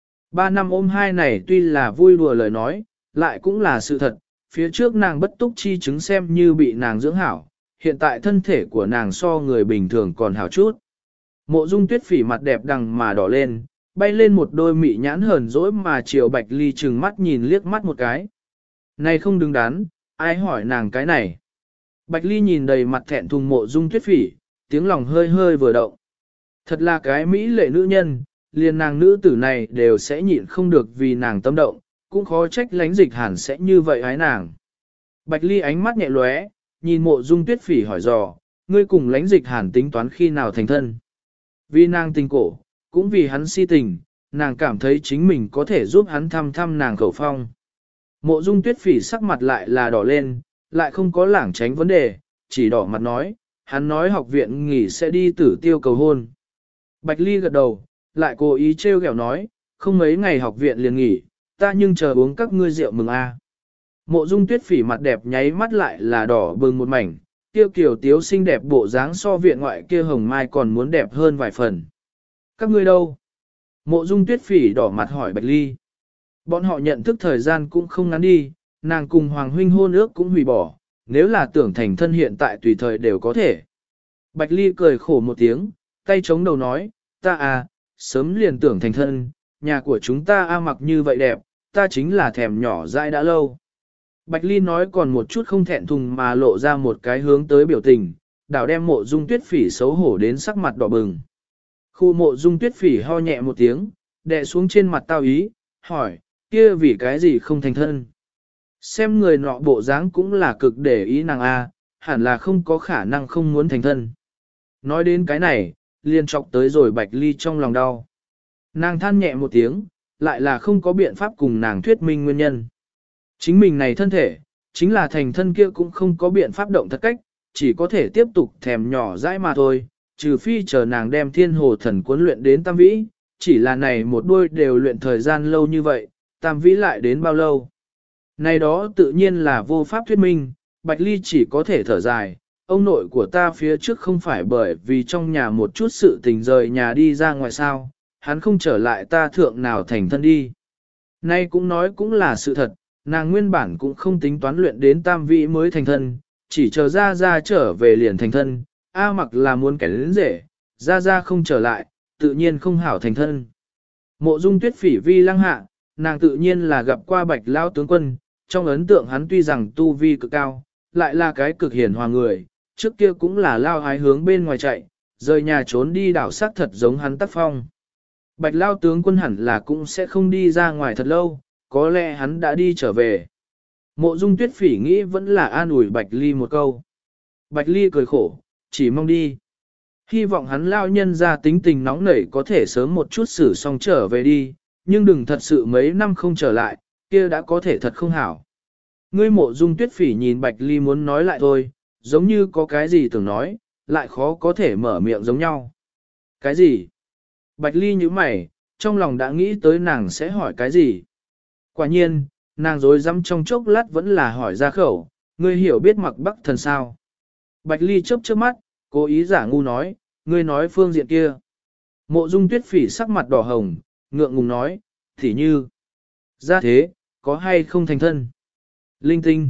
3 năm ôm 2 này tuy là vui đùa lời nói, lại cũng là sự thật, phía trước nàng bất túc chi chứng xem như bị nàng dưỡng hảo, hiện tại thân thể của nàng so người bình thường còn hảo chút. Mộ Dung Tuyết Phỉ mặt đẹp đằng mà đỏ lên, bay lên một đôi mị nhãn hờn dỗi mà chiều Bạch Ly trừng mắt nhìn liếc mắt một cái. Này không đứng đắn, ai hỏi nàng cái này. Bạch Ly nhìn đầy mặt thẹn thùng Mộ Dung Tuyết Phỉ, tiếng lòng hơi hơi vừa động. Thật là cái mỹ lệ nữ nhân, liền nàng nữ tử này đều sẽ nhịn không được vì nàng tâm động, cũng khó trách lãnh dịch hàn sẽ như vậy ái nàng. Bạch Ly ánh mắt nhẹ lóe, nhìn Mộ Dung Tuyết Phỉ hỏi dò, ngươi cùng lãnh dịch hàn tính toán khi nào thành thân. Vì nàng tình cổ, cũng vì hắn si tình, nàng cảm thấy chính mình có thể giúp hắn thăm thăm nàng khẩu phong. Mộ Dung Tuyết Phỉ sắc mặt lại là đỏ lên, lại không có lảng tránh vấn đề, chỉ đỏ mặt nói, hắn nói học viện nghỉ sẽ đi Tử Tiêu cầu hôn. Bạch Ly gật đầu, lại cố ý trêu ghẹo nói, không mấy ngày học viện liền nghỉ, ta nhưng chờ uống các ngươi rượu mừng a. Mộ Dung Tuyết Phỉ mặt đẹp nháy mắt lại là đỏ bừng một mảnh, tiêu kiểu tiếu xinh đẹp bộ dáng so viện ngoại kia hồng mai còn muốn đẹp hơn vài phần. Các ngươi đâu? Mộ Dung Tuyết Phỉ đỏ mặt hỏi Bạch Ly. Bọn họ nhận thức thời gian cũng không ngắn đi, nàng cùng Hoàng huynh hôn ước cũng hủy bỏ, nếu là tưởng thành thân hiện tại tùy thời đều có thể. Bạch Ly cười khổ một tiếng, tay chống đầu nói, ta à, sớm liền tưởng thành thân, nhà của chúng ta mặc như vậy đẹp, ta chính là thèm nhỏ dãi đã lâu. Bạch Ly nói còn một chút không thẹn thùng mà lộ ra một cái hướng tới biểu tình, đảo đem Mộ Dung Tuyết Phỉ xấu hổ đến sắc mặt đỏ bừng. Khu Mộ Dung Tuyết Phỉ ho nhẹ một tiếng, đè xuống trên mặt tao ý, hỏi, kia vì cái gì không thành thân. Xem người nọ bộ dáng cũng là cực để ý nàng a, hẳn là không có khả năng không muốn thành thân. Nói đến cái này, liền chọc tới rồi Bạch Ly trong lòng đau. Nàng than nhẹ một tiếng, lại là không có biện pháp cùng nàng thuyết minh nguyên nhân. Chính mình này thân thể, chính là thành thân kia cũng không có biện pháp động thật cách, chỉ có thể tiếp tục thèm nhỏ dãi mà thôi, trừ phi chờ nàng đem thiên hồ thần cuốn luyện đến tam vĩ, chỉ là này một đôi đều luyện thời gian lâu như vậy, tam vĩ lại đến bao lâu. Này đó tự nhiên là vô pháp thuyết minh, Bạch Ly chỉ có thể thở dài, ông nội của ta phía trước không phải bởi vì trong nhà một chút sự tình rời nhà đi ra ngoài sao, hắn không trở lại ta thượng nào thành thân đi. Nay cũng nói cũng là sự thật, nàng nguyên bản cũng không tính toán luyện đến tam vĩ mới thành thân, chỉ chờ ra trở về liền thành thân, A mặc là muốn kẻ đến rể, ra không trở lại, tự nhiên không hảo thành thân. Mộ Dung Tuyết Phỉ vi lăng hạ, nàng tự nhiên là gặp qua Bạch Lao tướng quân, trong ấn tượng hắn tuy rằng tu vi cực cao, lại là cái cực hiền hòa người, trước kia cũng là Lao ái hướng bên ngoài chạy, rời nhà trốn đi đảo xác thật giống hắn tác phong. Bạch Lao tướng quân hẳn là cũng sẽ không đi ra ngoài thật lâu, có lẽ hắn đã đi trở về. Mộ Dung Tuyết Phỉ nghĩ vẫn là an ủi Bạch Ly một câu. Bạch Ly cười khổ, chỉ mong đi. Hy vọng hắn lao nhân ra tính tình nóng nảy có thể sớm một chút xử xong trở về đi, nhưng đừng thật sự mấy năm không trở lại, kia đã có thể thật không hảo. Ngươi Mộ Dung Tuyết Phỉ nhìn Bạch Ly muốn nói lại thôi, giống như có cái gì tưởng nói, lại khó có thể mở miệng giống nhau. Cái gì? Bạch Ly nhíu mày, trong lòng đã nghĩ tới nàng sẽ hỏi cái gì. Quả nhiên, nàng dối rắm trong chốc lát vẫn là hỏi ra khẩu, ngươi hiểu biết Mặc Bắc Thần sao? Bạch Ly chớp chớp mắt, cố ý giả ngu nói, ngươi nói phương diện kia. Mộ Dung Tuyết Phỉ sắc mặt đỏ hồng, ngượng ngùng nói, thì như, ra thế, có hay không thành thân? Linh tinh.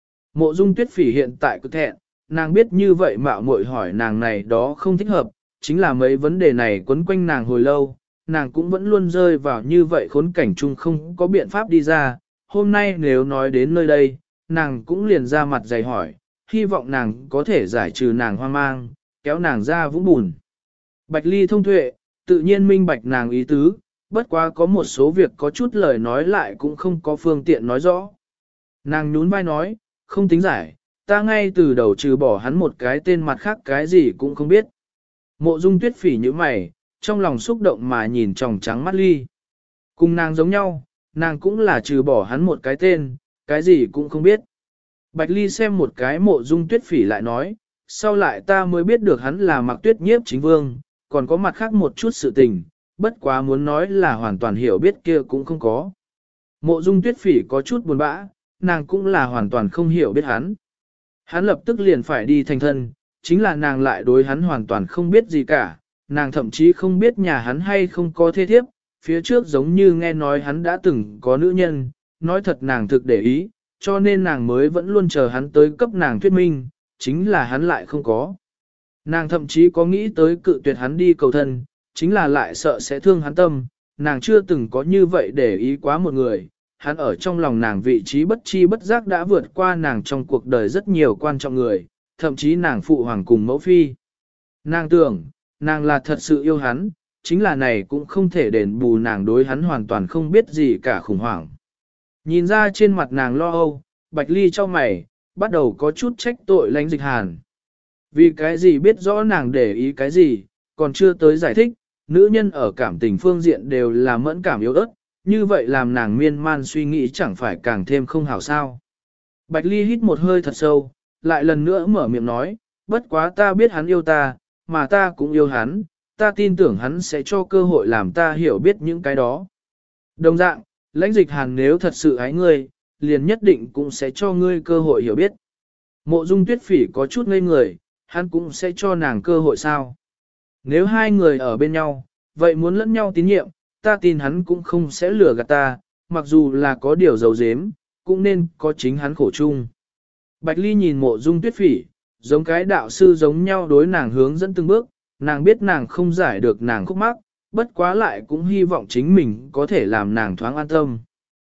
Mộ Dung Tuyết Phỉ hiện tại cực thẹn, nàng biết như vậy mạo muội hỏi nàng này đó không thích hợp, chính là mấy vấn đề này quấn quanh nàng hồi lâu, nàng cũng vẫn luôn rơi vào như vậy khốn cảnh chung không có biện pháp đi ra. Hôm nay nếu nói đến nơi đây, nàng cũng liền ra mặt dày hỏi, hy vọng nàng có thể giải trừ nàng hoang mang, kéo nàng ra vũng bùn. Bạch Ly thông tuệ, tự nhiên minh bạch nàng ý tứ, bất quá có một số việc có chút lời nói lại cũng không có phương tiện nói rõ. Nàng nhún vai nói, không tính giải, ta ngay từ đầu trừ bỏ hắn một cái tên mặt khác cái gì cũng không biết. Mộ Dung Tuyết Phỉ như mày, trong lòng xúc động mà nhìn tròng trắng mắt Ly. Cùng nàng giống nhau, nàng cũng là trừ bỏ hắn một cái tên, cái gì cũng không biết. Bạch Ly xem một cái Mộ Dung Tuyết Phỉ lại nói, sau lại ta mới biết được hắn là Mặc Tuyết Nhiếp chính vương, còn có mặt khác một chút sự tình, bất quá muốn nói là hoàn toàn hiểu biết kia cũng không có. Mộ Dung Tuyết Phỉ có chút buồn bã, nàng cũng là hoàn toàn không hiểu biết hắn. Hắn lập tức liền phải đi thành thân, chính là nàng lại đối hắn hoàn toàn không biết gì cả, nàng thậm chí không biết nhà hắn hay không có thê thiếp, phía trước giống như nghe nói hắn đã từng có nữ nhân, nói thật nàng thực để ý, cho nên nàng mới vẫn luôn chờ hắn tới cấp nàng thuyết minh, chính là hắn lại không có. Nàng thậm chí có nghĩ tới cự tuyệt hắn đi cầu thân, chính là lại sợ sẽ thương hắn tâm, nàng chưa từng có như vậy để ý quá một người, hắn ở trong lòng nàng vị trí bất chi bất giác đã vượt qua nàng trong cuộc đời rất nhiều quan trọng người, thậm chí nàng phụ hoàng cùng mẫu phi. Nàng tưởng, nàng là thật sự yêu hắn, chính là này cũng không thể đền bù nàng đối hắn hoàn toàn không biết gì cả khủng hoảng. Nhìn ra trên mặt nàng lo âu, Bạch Ly cho mày, bắt đầu có chút trách tội Lãnh Dịch Hàn. Vì cái gì biết rõ nàng để ý cái gì, còn chưa tới giải thích, nữ nhân ở cảm tình phương diện đều là mẫn cảm yếu ớt, như vậy làm nàng miên man suy nghĩ chẳng phải càng thêm không hảo sao. Bạch Ly hít một hơi thật sâu, lại lần nữa mở miệng nói, bất quá ta biết hắn yêu ta, mà ta cũng yêu hắn, ta tin tưởng hắn sẽ cho cơ hội làm ta hiểu biết những cái đó. Đồng dạng, Lãnh Dịch Hàn nếu thật sự ái ngươi, liền nhất định cũng sẽ cho ngươi cơ hội hiểu biết. Mộ Dung Tuyết Phỉ có chút ngây người, hắn cũng sẽ cho nàng cơ hội sao? Nếu hai người ở bên nhau, vậy muốn lẫn nhau tín nhiệm, ta tin hắn cũng không sẽ lừa gạt ta, mặc dù là có điều giấu giếm, cũng nên có chính hắn khổ chung. Bạch Ly nhìn Mộ Dung Tuyết Phỉ, giống cái đạo sư giống nhau đối nàng hướng dẫn từng bước, nàng biết nàng không giải được nàng khúc mắc, bất quá lại cũng hy vọng chính mình có thể làm nàng thoáng an tâm.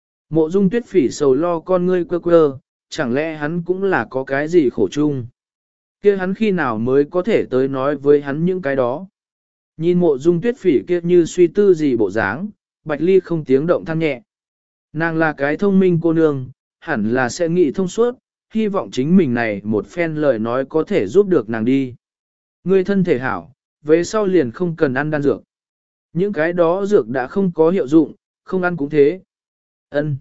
Mộ Dung Tuyết Phỉ sầu lo con ngươi quơ quơ, chẳng lẽ hắn cũng là có cái gì khổ chung? Kia hắn khi nào mới có thể tới nói với hắn những cái đó? Nhìn Mộ Dung Tuyết Phỉ kia như suy tư gì bộ dáng, Bạch Ly không tiếng động than nhẹ. Nàng là cái thông minh cô nương, hẳn là sẽ nghĩ thông suốt, hy vọng chính mình này một phen lời nói có thể giúp được nàng đi. Ngươi thân thể hảo, về sau liền không cần ăn đan dược. Những cái đó dược đã không có hiệu dụng, không ăn cũng thế. Ân.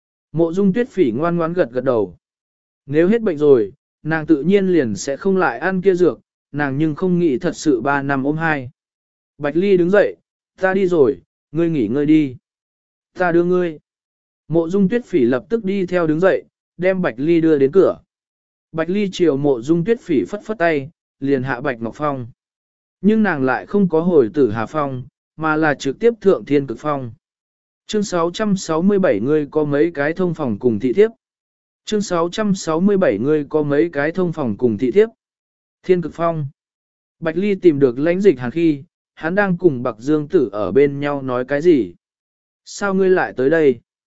Mộ Dung Tuyết Phỉ ngoan ngoãn gật gật đầu. Nếu hết bệnh rồi, nàng tự nhiên liền sẽ không lại ăn kia dược, nàng nhưng không nghĩ thật sự 3 năm ôm hai. Bạch Ly đứng dậy, ta đi rồi, ngươi nghỉ ngơi đi. Ta đưa ngươi. Mộ Dung Tuyết Phỉ lập tức đi theo đứng dậy, đem Bạch Ly đưa đến cửa. Bạch Ly chiều Mộ Dung Tuyết Phỉ phất phất tay, liền hạ Bạch Ngọc Phong. Nhưng nàng lại không có hồi Tử Hà Phong, mà là trực tiếp thượng Thiên Cực Phong. Chương 667 ngươi có mấy cái thông phòng cùng thị thiếp. Chương 667 ngươi có mấy cái thông phòng cùng thị thiếp. Thiên Cực Phong. Bạch Ly tìm được Lãnh Dịch Hàn khi, hắn đang cùng Bạc Dương Tử ở bên nhau nói cái gì? Sao ngươi lại tới đây?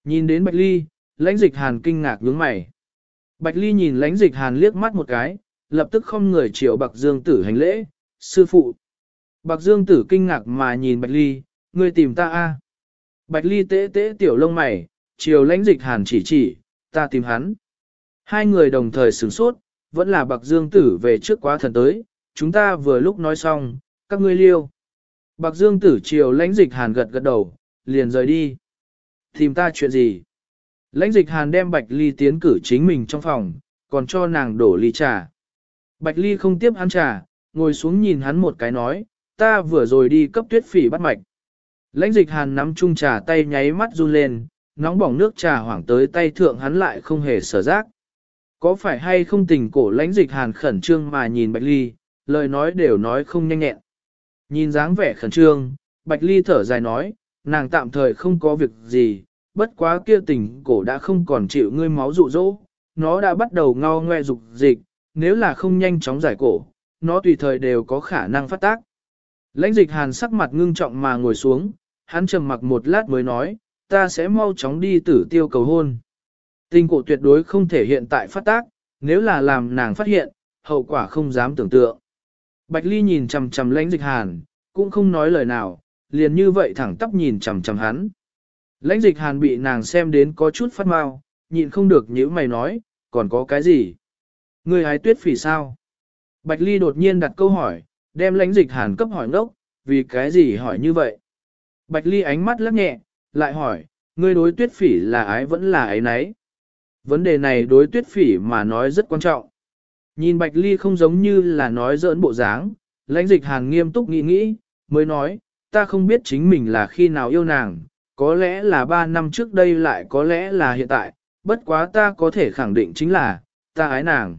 Nhìn đến Bạch Ly, Lãnh Dịch Hàn kinh ngạc nhướng mày. Bạch Ly nhìn Lãnh Dịch Hàn liếc mắt một cái, lập tức không người chiều Bạc Dương Tử hành lễ, sư phụ. Bạc Dương Tử kinh ngạc mà nhìn Bạch Ly, ngươi tìm ta a? Bạch Ly tế tế tiểu lông mày, chiều Lãnh Dịch Hàn chỉ, ta tìm hắn. Hai người đồng thời sửng sốt, vẫn là Bạc Dương Tử về trước quá thần tới, chúng ta vừa lúc nói xong, các ngươi liêu. Bạc Dương Tử chiều Lãnh Dịch Hàn gật gật đầu, liền rời đi. Tìm ta chuyện gì? Lãnh Dịch Hàn đem Bạch Ly tiến cử chính mình trong phòng, còn cho nàng đổ ly trà. Bạch Ly không tiếp hắn trà, ngồi xuống nhìn hắn một cái nói, ta vừa rồi đi cấp Tuyết Phỉ bắt mạch. Lãnh Dịch Hàn nắm chung trà tay nháy mắt run lên, nóng bỏng nước trà hoảng tới tay thượng hắn lại không hề sở giác. Có phải hay không tình cổ Lãnh Dịch Hàn khẩn trương mà nhìn Bạch Ly, lời nói đều nói không nhanh nhẹn. Nhìn dáng vẻ khẩn trương, Bạch Ly thở dài nói, nàng tạm thời không có việc gì, bất quá kia tình cổ đã không còn chịu ngươi máu dụ dỗ, nó đã bắt đầu ngao ngoe dục dịch, nếu là không nhanh chóng giải cổ, nó tùy thời đều có khả năng phát tác. Lãnh Dịch Hàn sắc mặt ngưng trọng mà ngồi xuống, hắn trầm mặc một lát mới nói, ta sẽ mau chóng đi Tử Tiêu cầu hôn. Tình cổ tuyệt đối không thể hiện tại phát tác, nếu là làm nàng phát hiện, hậu quả không dám tưởng tượng. Bạch Ly nhìn chằm chằm Lãnh Dịch Hàn, cũng không nói lời nào, liền như vậy thẳng tắp nhìn chằm chằm hắn. Lãnh Dịch Hàn bị nàng xem đến có chút phát mau, nhịn không được nhíu mày nói, còn có cái gì? Ngươi hái Tuyết Phỉ sao? Bạch Ly đột nhiên đặt câu hỏi, đem Lãnh Dịch Hàn cấp hỏi ngốc, vì cái gì hỏi như vậy? Bạch Ly ánh mắt lắc nhẹ, lại hỏi, ngươi đối Tuyết Phỉ là ái vẫn là ái nấy? Vấn đề này đối Tuyết Phỉ mà nói rất quan trọng. Nhìn Bạch Ly không giống như là nói giỡn bộ dáng, Lãnh Dịch Hàn nghiêm túc nghĩ, mới nói, ta không biết chính mình là khi nào yêu nàng, có lẽ là 3 năm trước đây lại có lẽ là hiện tại, bất quá ta có thể khẳng định chính là, ta ái nàng.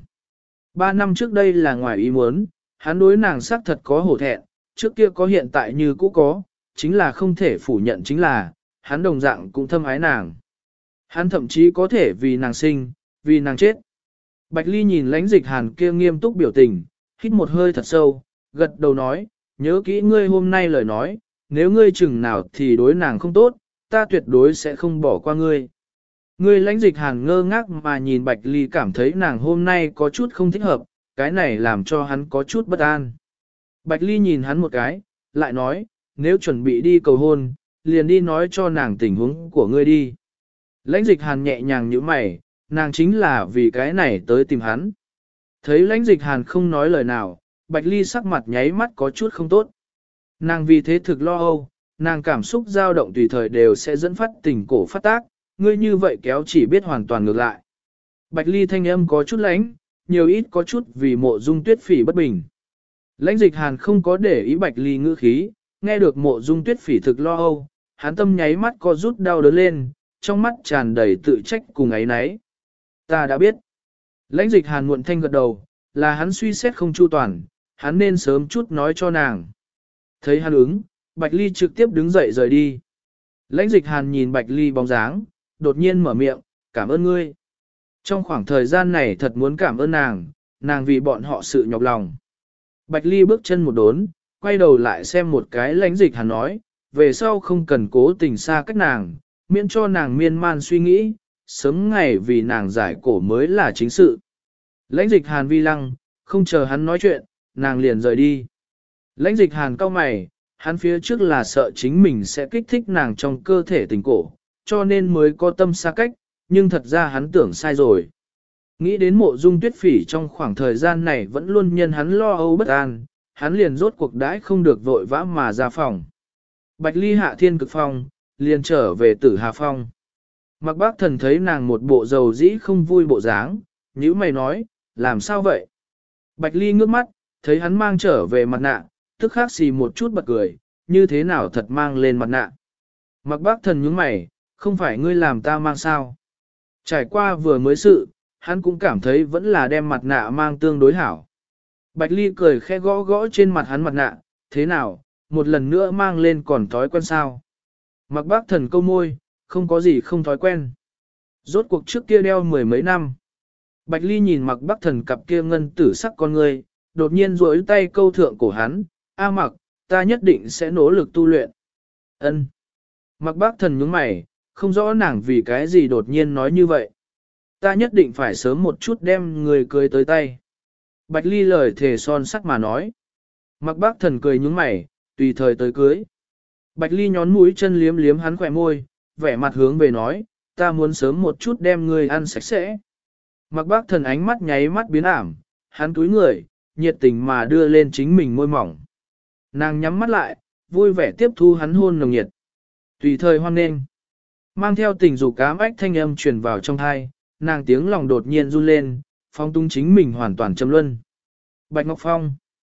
3 năm trước đây là ngoài ý muốn, hắn đối nàng xác thật có hổ thẹn, trước kia có hiện tại như cũ có, chính là không thể phủ nhận chính là, hắn đồng dạng cũng thâm ái nàng. Hắn thậm chí có thể vì nàng sinh, vì nàng chết. Bạch Ly nhìn Lãnh Dịch Hàn kia nghiêm túc biểu tình, hít một hơi thật sâu, gật đầu nói, nhớ kỹ ngươi hôm nay lời nói, nếu ngươi chừng nào thì đối nàng không tốt, ta tuyệt đối sẽ không bỏ qua ngươi. Ngươi Lãnh Dịch Hàn ngơ ngác mà nhìn Bạch Ly cảm thấy nàng hôm nay có chút không thích hợp, cái này làm cho hắn có chút bất an. Bạch Ly nhìn hắn một cái, lại nói, nếu chuẩn bị đi cầu hôn, liền đi nói cho nàng tình huống của ngươi đi. Lãnh Dịch Hàn nhẹ nhàng nhíu mày, nàng chính là vì cái này tới tìm hắn. Thấy Lãnh Dịch Hàn không nói lời nào, Bạch Ly sắc mặt nháy mắt có chút không tốt. Nàng vì thế thực lo âu, nàng cảm xúc dao động tùy thời đều sẽ dẫn phát tình cổ phát tác, ngươi như vậy kéo chỉ biết hoàn toàn ngược lại. Bạch Ly thanh âm có chút lãnh, nhiều ít có chút vì Mộ Dung Tuyết Phỉ bất bình. Lãnh Dịch Hàn không có để ý Bạch Ly ngữ khí, nghe được Mộ Dung Tuyết Phỉ thực lo âu, hắn tâm nháy mắt co rút đau đớn lên, trong mắt tràn đầy tự trách cùng ấy nấy. Ta đã biết. Lãnh Dịch Hàn muộn thanh gật đầu, là hắn suy xét không chu toàn, hắn nên sớm chút nói cho nàng. Thấy hắn ứng, Bạch Ly trực tiếp đứng dậy rời đi. Lãnh Dịch Hàn nhìn Bạch Ly bóng dáng, đột nhiên mở miệng, cảm ơn ngươi. Trong khoảng thời gian này thật muốn cảm ơn nàng vì bọn họ sự nhọc lòng. Bạch Ly bước chân một đốn, quay đầu lại xem một cái Lãnh Dịch Hàn nói, về sau không cần cố tình xa cách nàng, miễn cho nàng miên man suy nghĩ, sớm ngày vì nàng giải cổ mới là chính sự. Lãnh Dịch Hàn vi lăng, không chờ hắn nói chuyện, nàng liền rời đi. Lãnh Dịch Hàn cau mày, hắn phía trước là sợ chính mình sẽ kích thích nàng trong cơ thể tình cổ, cho nên mới có tâm xa cách, nhưng thật ra hắn tưởng sai rồi. Nghĩ đến Mộ Dung Tuyết Phỉ trong khoảng thời gian này vẫn luôn nhân hắn lo âu bất an, hắn liền rốt cuộc đãi không được vội vã mà ra phòng. Bạch Ly hạ thiên cực phong, liền trở về Tử Hà Phong. Mạc Bác Thần thấy nàng một bộ dầu dĩ không vui bộ dáng, nhíu mày nói, làm sao vậy? Bạch Ly ngước mắt, thấy hắn mang trở về mặt nạ, tức khắc xì một chút bật cười, như thế nào thật mang lên mặt nạ. Mạc Bác Thần nhướng mày, không phải ngươi làm ta mang sao? Trải qua vừa mới sự, hắn cũng cảm thấy vẫn là đem mặt nạ mang tương đối hảo. Bạch Ly cười khẽ gõ gõ trên mặt hắn mặt nạ, thế nào, một lần nữa mang lên còn thói quen sao? Mạc Bác Thần câu môi, không có gì không thói quen. Rốt cuộc trước kia đeo 10 mấy năm. Bạch Ly nhìn Mạc Bác Thần cặp kia ngân tử sắc con người, đột nhiên duỗi tay câu thượng cổ hắn, A Mạc, ta nhất định sẽ nỗ lực tu luyện. Ân. Mạc Bác Thần nhướng mày, không rõ nàng vì cái gì đột nhiên nói như vậy. Ta nhất định phải sớm một chút đem người cưới tới tay. Bạch Ly lời thề son sắt mà nói. Mặc bác thần cười nhúng mày, tùy thời tới cưới. Bạch Ly nhón mũi chân liếm liếm hắn khỏe môi, vẻ mặt hướng về nói, ta muốn sớm một chút đem người ăn sạch sẽ. Mặc bác thần ánh mắt nháy mắt biến ảm, hắn túi người, nhiệt tình mà đưa lên chính mình môi mỏng. Nàng nhắm mắt lại, vui vẻ tiếp thu hắn hôn nồng nhiệt. Tùy thời hoan nghênh. Mang theo tình dục ám ách thanh âm truyền vào trong thai, nàng tiếng lòng đột nhiên run lên, phong tung chính mình hoàn toàn châm luân. Bạch Ngọc Phong.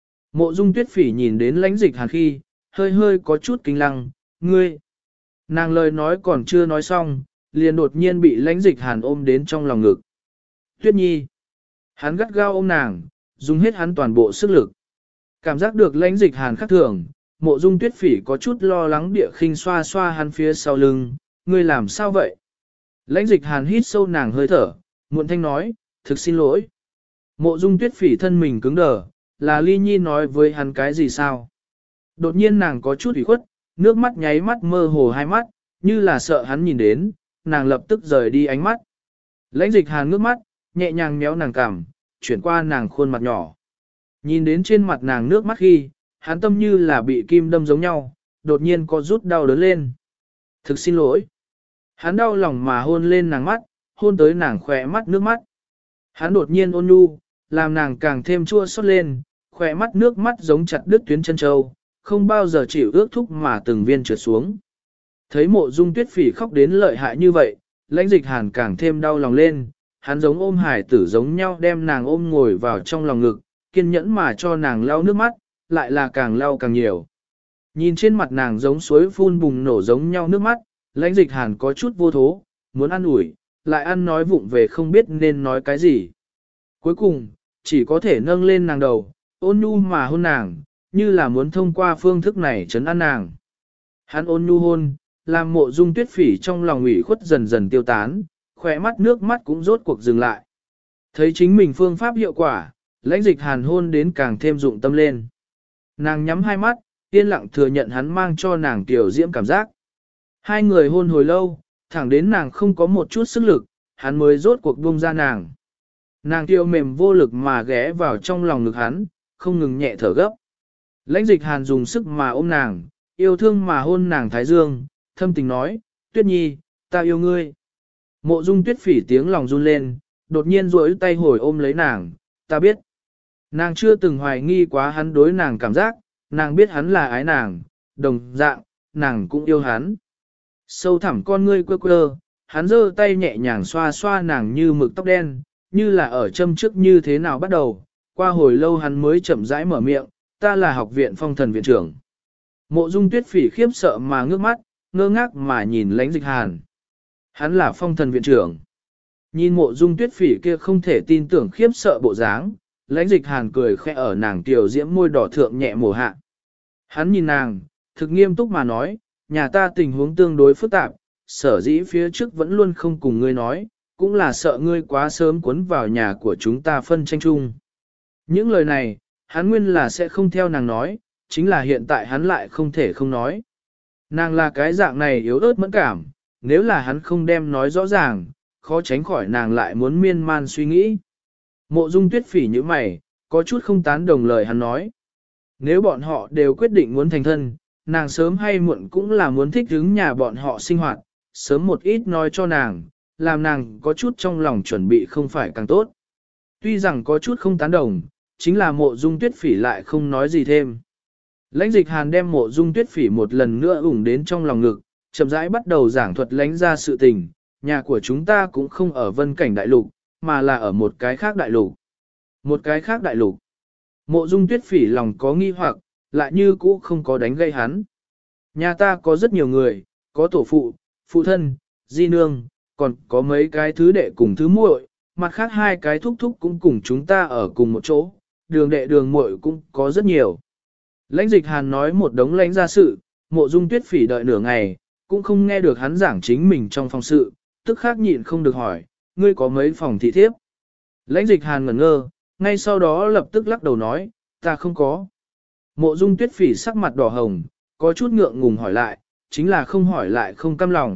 Mộ Dung Tuyết Phỉ nhìn đến Lãnh Dịch Hàn khi, hơi hơi có chút kinh lăng, ngươi. Nàng lời nói còn chưa nói xong, liền đột nhiên bị Lãnh Dịch Hàn ôm đến trong lòng ngực. Tuyết Nhi. Hắn gắt gao ôm nàng, dùng hết hắn toàn bộ sức lực. Cảm giác được Lãnh Dịch Hàn khác thường, Mộ Dung Tuyết Phỉ có chút lo lắng địa khinh xoa xoa hắn phía sau lưng, ngươi làm sao vậy? Lãnh Dịch Hàn hít sâu nàng hơi thở, muộn thanh nói, thực xin lỗi. Mộ Dung Tuyết Phỉ thân mình cứng đờ, là Ly Nhi nói với hắn cái gì sao? Đột nhiên nàng có chút ủy khuất, nước mắt nháy mắt mơ hồ hai mắt, như là sợ hắn nhìn đến, nàng lập tức rời đi ánh mắt. Lãnh Dịch Hàn ngước mắt, nhẹ nhàng méo nàng cằm, chuyển qua nàng khuôn mặt nhỏ. Nhìn đến trên mặt nàng nước mắt khi, hắn tâm như là bị kim đâm giống nhau, đột nhiên có rút đau đớn lên. Thực xin lỗi. Hắn đau lòng mà hôn lên nàng mắt, hôn tới nàng khỏe mắt nước mắt. Hắn đột nhiên ôn nhu, làm nàng càng thêm chua xót lên, khỏe mắt nước mắt giống chặt đứt tuyến chân châu, không bao giờ chịu ước thúc mà từng viên trượt xuống. Thấy Mộ Dung Tuyết Phỉ khóc đến lợi hại như vậy, Lãnh Dịch Hàn càng thêm đau lòng lên, hắn giống ôm hải tử giống nhau đem nàng ôm ngồi vào trong lòng ngực, kiên nhẫn mà cho nàng lau nước mắt, lại là càng lau càng nhiều. Nhìn trên mặt nàng giống suối phun bùng nổ giống nhau nước mắt, Lãnh Dịch Hàn có chút vô thố, muốn ăn ủi, lại ăn nói vụng về không biết nên nói cái gì. Cuối cùng, chỉ có thể nâng lên nàng đầu, ôn nhu mà hôn nàng, như là muốn thông qua phương thức này trấn an nàng. Hắn ôn nhu hôn, làm Mộ Dung Tuyết Phỉ trong lòng ủy khuất dần dần tiêu tán, khỏe mắt nước mắt cũng rốt cuộc dừng lại. Thấy chính mình phương pháp hiệu quả, Lãnh Dịch Hàn hôn đến càng thêm dụng tâm lên. Nàng nhắm hai mắt, yên lặng thừa nhận hắn mang cho nàng tiểu diễm cảm giác. Hai người hôn hồi lâu, thẳng đến nàng không có một chút sức lực, hắn mới rốt cuộc buông ra nàng. Nàng tiêu mềm vô lực mà ghé vào trong lòng ngực hắn, không ngừng nhẹ thở gấp. Lãnh Dịch Hàn dùng sức mà ôm nàng, yêu thương mà hôn nàng thái dương, thâm tình nói, Tuyết Nhi, ta yêu ngươi. Mộ Dung Tuyết Phỉ tiếng lòng run lên, đột nhiên duỗi tay hồi ôm lấy nàng, ta biết. Nàng chưa từng hoài nghi quá hắn đối nàng cảm giác, nàng biết hắn là ái nàng, đồng dạng, nàng cũng yêu hắn. Sâu thẳm con ngươi quơ quơ, hắn giơ tay nhẹ nhàng xoa xoa nàng như mực tóc đen, như là ở châm trước như thế nào bắt đầu, qua hồi lâu hắn mới chậm rãi mở miệng, ta là học viện Phong Thần viện trưởng. Mộ Dung Tuyết Phỉ khiếp sợ mà ngước mắt, ngơ ngác mà nhìn Lãnh Dịch Hàn. Hắn là Phong Thần viện trưởng. Nhìn Mộ Dung Tuyết Phỉ kia không thể tin tưởng khiếp sợ bộ dáng, Lãnh Dịch Hàn cười khẽ ở nàng tiểu diễm môi đỏ thượng nhẹ mổ hạ. Hắn nhìn nàng, thực nghiêm túc mà nói, nhà ta tình huống tương đối phức tạp, sở dĩ phía trước vẫn luôn không cùng ngươi nói, cũng là sợ ngươi quá sớm cuốn vào nhà của chúng ta phân tranh chung. Những lời này, hắn nguyên là sẽ không theo nàng nói, chính là hiện tại hắn lại không thể không nói. Nàng là cái dạng này yếu ớt mẫn cảm, nếu là hắn không đem nói rõ ràng, khó tránh khỏi nàng lại muốn miên man suy nghĩ. Mộ Dung Tuyết Phỉ như mày, có chút không tán đồng lời hắn nói. Nếu bọn họ đều quyết định muốn thành thân, nàng sớm hay muộn cũng là muốn thích ứng nhà bọn họ sinh hoạt, sớm một ít nói cho nàng, làm nàng có chút trong lòng chuẩn bị không phải càng tốt. Tuy rằng có chút không tán đồng, chính là Mộ Dung Tuyết Phỉ lại không nói gì thêm. Lãnh Dịch Hàn đem Mộ Dung Tuyết Phỉ một lần nữa ủng đến trong lòng ngực, chậm rãi bắt đầu giảng thuật lãnh ra sự tình, nhà của chúng ta cũng không ở Vân Cảnh Đại Lục, mà là ở một cái khác đại lục. Một cái khác đại lục. Mộ Dung Tuyết Phỉ lòng có nghi hoặc, lại như cũ không có đánh gây hắn. Nhà ta có rất nhiều người, có tổ phụ, phụ thân, di nương, còn có mấy cái thứ đệ cùng thứ muội, mặt khác hai cái thúc thúc cũng cùng chúng ta ở cùng một chỗ, đường đệ đường muội cũng có rất nhiều. Lãnh Dịch Hàn nói một đống lãnh ra sự, Mộ Dung Tuyết Phỉ đợi nửa ngày, cũng không nghe được hắn giảng chính mình trong phòng sự, tức khắc nhịn không được hỏi, ngươi có mấy phòng thị thiếp? Lãnh Dịch Hàn ngẩn ngơ, ngay sau đó lập tức lắc đầu nói, ta không có. Mộ Dung Tuyết Phỉ sắc mặt đỏ hồng, có chút ngượng ngùng hỏi lại, chính là không hỏi lại không căm lòng,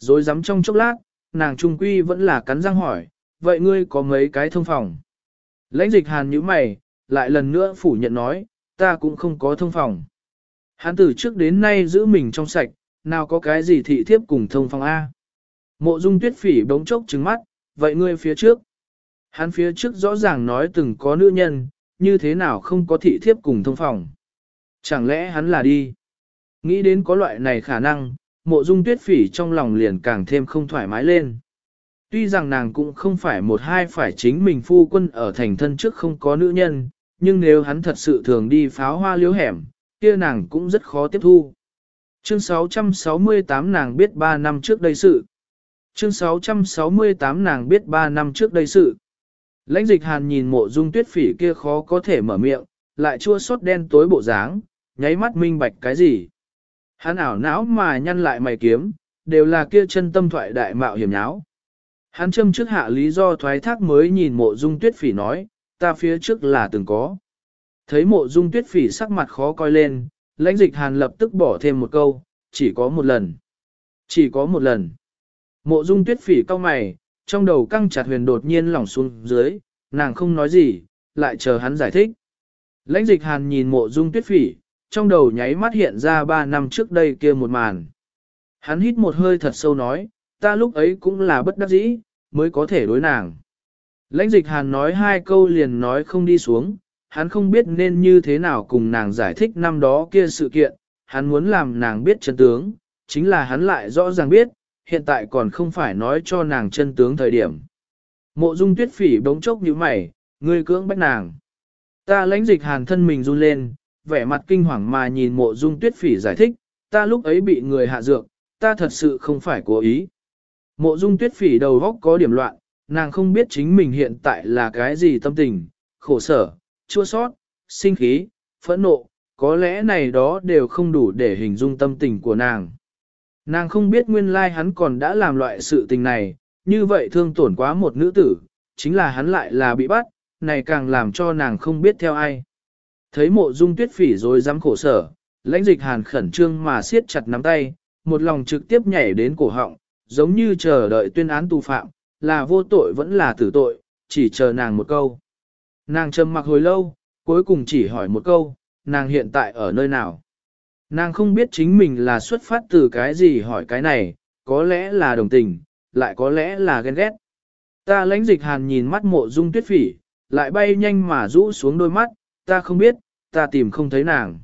Rồi dám trong chốc lát, nàng trung quy vẫn là cắn răng hỏi, vậy ngươi có mấy cái thông phòng? Lãnh dịch hàn nhíu mày, lại lần nữa phủ nhận nói, ta cũng không có thông phòng. Hắn từ trước đến nay giữ mình trong sạch, nào có cái gì thị thiếp cùng thông phòng A. Mộ Dung Tuyết Phỉ bỗng chốc trừng mắt, vậy ngươi phía trước? Hắn phía trước rõ ràng nói từng có nữ nhân, như thế nào không có thị thiếp cùng thông phòng? Chẳng lẽ hắn là đi? Nghĩ đến có loại này khả năng, Mộ Dung Tuyết Phỉ trong lòng liền càng thêm không thoải mái lên. Tuy rằng nàng cũng không phải một hai phải chính mình phu quân ở thành thân trước không có nữ nhân, nhưng nếu hắn thật sự thường đi pháo hoa liếu hẻm, kia nàng cũng rất khó tiếp thu. Chương 668 nàng biết 3 năm trước đây sự. Chương 668 nàng biết 3 năm trước đây sự. Lãnh dịch hàn nhìn Mộ Dung Tuyết Phỉ kia khó có thể mở miệng, lại chua xót đen tối bộ dáng, nháy mắt minh bạch cái gì. Hắn ảo não mà nhăn lại mày kiếm, đều là kia chân tâm thoại đại mạo hiểm nháo. Hắn châm trước hạ lý do thoái thác mới nhìn Mộ Dung Tuyết Phỉ nói, ta phía trước là từng có. Thấy Mộ Dung Tuyết Phỉ sắc mặt khó coi lên, lãnh dịch hàn lập tức bỏ thêm một câu, chỉ có một lần. Chỉ có một lần. Mộ Dung Tuyết Phỉ cau mày, trong đầu căng chặt huyền đột nhiên lỏng xuống dưới, nàng không nói gì, lại chờ hắn giải thích. Lãnh dịch hàn nhìn Mộ Dung Tuyết Phỉ, trong đầu nháy mắt hiện ra 3 năm trước đây kia một màn. Hắn hít một hơi thật sâu nói, ta lúc ấy cũng là bất đắc dĩ, mới có thể đối nàng. Lãnh dịch hàn nói 2 câu liền nói không đi xuống, hắn không biết nên như thế nào cùng nàng giải thích năm đó kia sự kiện, hắn muốn làm nàng biết chân tướng, chính là hắn lại rõ ràng biết, hiện tại còn không phải nói cho nàng chân tướng thời điểm. Mộ Dung Tuyết Phỉ bỗng chốc như mày, ngươi cưỡng bách nàng. Ta lãnh dịch hàn thân mình run lên, vẻ mặt kinh hoàng mà nhìn Mộ Dung Tuyết Phỉ giải thích, ta lúc ấy bị người hạ dược, ta thật sự không phải cố ý. Mộ Dung Tuyết Phỉ đầu óc có điểm loạn, nàng không biết chính mình hiện tại là cái gì tâm tình, khổ sở, chua xót, sinh khí, phẫn nộ, có lẽ này đó đều không đủ để hình dung tâm tình của nàng. Nàng không biết nguyên lai hắn còn đã làm loại sự tình này, như vậy thương tổn quá một nữ tử, chính là hắn lại là bị bắt, này càng làm cho nàng không biết theo ai. Thấy Mộ Dung Tuyết Phỉ rồi dám khổ sở, lãnh dịch hàn khẩn trương mà siết chặt nắm tay, một lòng trực tiếp nhảy đến cổ họng, giống như chờ đợi tuyên án tù phạm, là vô tội vẫn là tử tội, chỉ chờ nàng một câu. Nàng trầm mặc hồi lâu, cuối cùng chỉ hỏi một câu, nàng hiện tại ở nơi nào? Nàng không biết chính mình là xuất phát từ cái gì hỏi cái này, có lẽ là đồng tình, lại có lẽ là ghen ghét. Ta lãnh dịch hàn nhìn mắt Mộ Dung Tuyết Phỉ, lại bay nhanh mà rũ xuống đôi mắt, ta không biết, ta tìm không thấy nàng.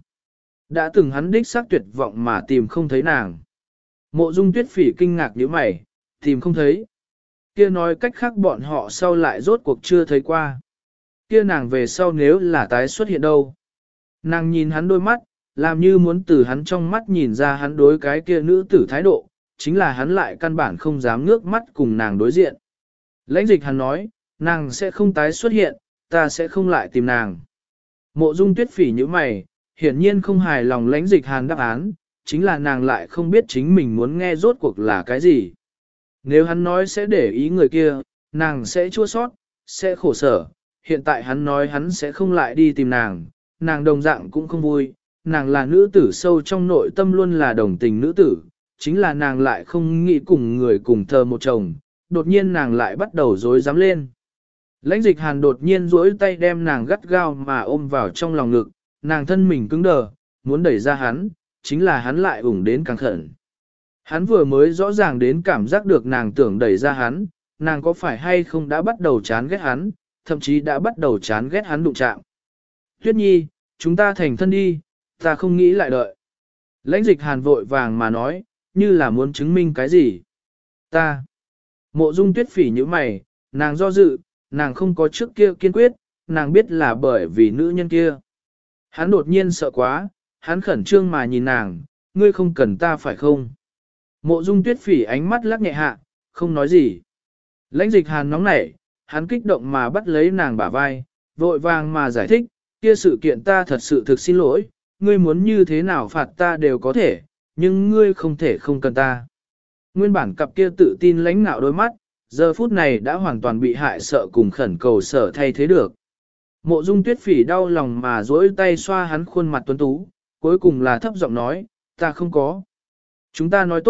Đã từng hắn đích xác tuyệt vọng mà tìm không thấy nàng. Mộ Dung Tuyết Phỉ kinh ngạc nhíu mày, tìm không thấy. Kia nói cách khác bọn họ sau lại rốt cuộc chưa thấy qua. Kia nàng về sau nếu là tái xuất hiện đâu. Nàng nhìn hắn đôi mắt, làm như muốn từ hắn trong mắt nhìn ra hắn đối cái kia nữ tử thái độ, chính là hắn lại căn bản không dám ngước mắt cùng nàng đối diện. Lãnh dịch hắn nói, nàng sẽ không tái xuất hiện, ta sẽ không lại tìm nàng. Mộ Dung Tuyết Phỉ như mày, hiển nhiên không hài lòng lãnh dịch hàn đáp án, chính là nàng lại không biết chính mình muốn nghe rốt cuộc là cái gì. Nếu hắn nói sẽ để ý người kia, nàng sẽ chua sót, sẽ khổ sở, hiện tại hắn nói hắn sẽ không lại đi tìm nàng, nàng đồng dạng cũng không vui, nàng là nữ tử sâu trong nội tâm luôn là đồng tình nữ tử, chính là nàng lại không nghĩ cùng người cùng thờ một chồng, đột nhiên nàng lại bắt đầu dối dám lên. Lãnh dịch hàn đột nhiên duỗi tay đem nàng gắt gao mà ôm vào trong lòng ngực, nàng thân mình cứng đờ, muốn đẩy ra hắn, chính là hắn lại ủng đến càng khẩn. Hắn vừa mới rõ ràng đến cảm giác được nàng tưởng đẩy ra hắn, nàng có phải hay không đã bắt đầu chán ghét hắn, thậm chí đã bắt đầu chán ghét hắn đụng chạm. Tuyết Nhi, chúng ta thành thân đi, ta không nghĩ lại đợi. Lãnh dịch hàn vội vàng mà nói, như là muốn chứng minh cái gì. Ta. Mộ Dung Tuyết Phỉ như mày, nàng do dự, nàng không có trước kia kiên quyết, nàng biết là bởi vì nữ nhân kia. Hắn đột nhiên sợ quá, hắn khẩn trương mà nhìn nàng, ngươi không cần ta phải không? Mộ Dung Tuyết Phỉ ánh mắt lắc nhẹ hạ, không nói gì. Lãnh dịch hàn nóng nảy, hắn kích động mà bắt lấy nàng bả vai, vội vàng mà giải thích, kia sự kiện ta thật sự thực xin lỗi, ngươi muốn như thế nào phạt ta đều có thể, nhưng ngươi không thể không cần ta. Nguyên bản cặp kia tự tin lãnh nạo đôi mắt, giờ phút này đã hoàn toàn bị hại sợ cùng khẩn cầu sở thay thế được. Mộ Dung Tuyết Phỉ đau lòng mà duỗi tay xoa hắn khuôn mặt tuấn tú, cuối cùng là thấp giọng nói, ta không có. Chúng ta nói tốt,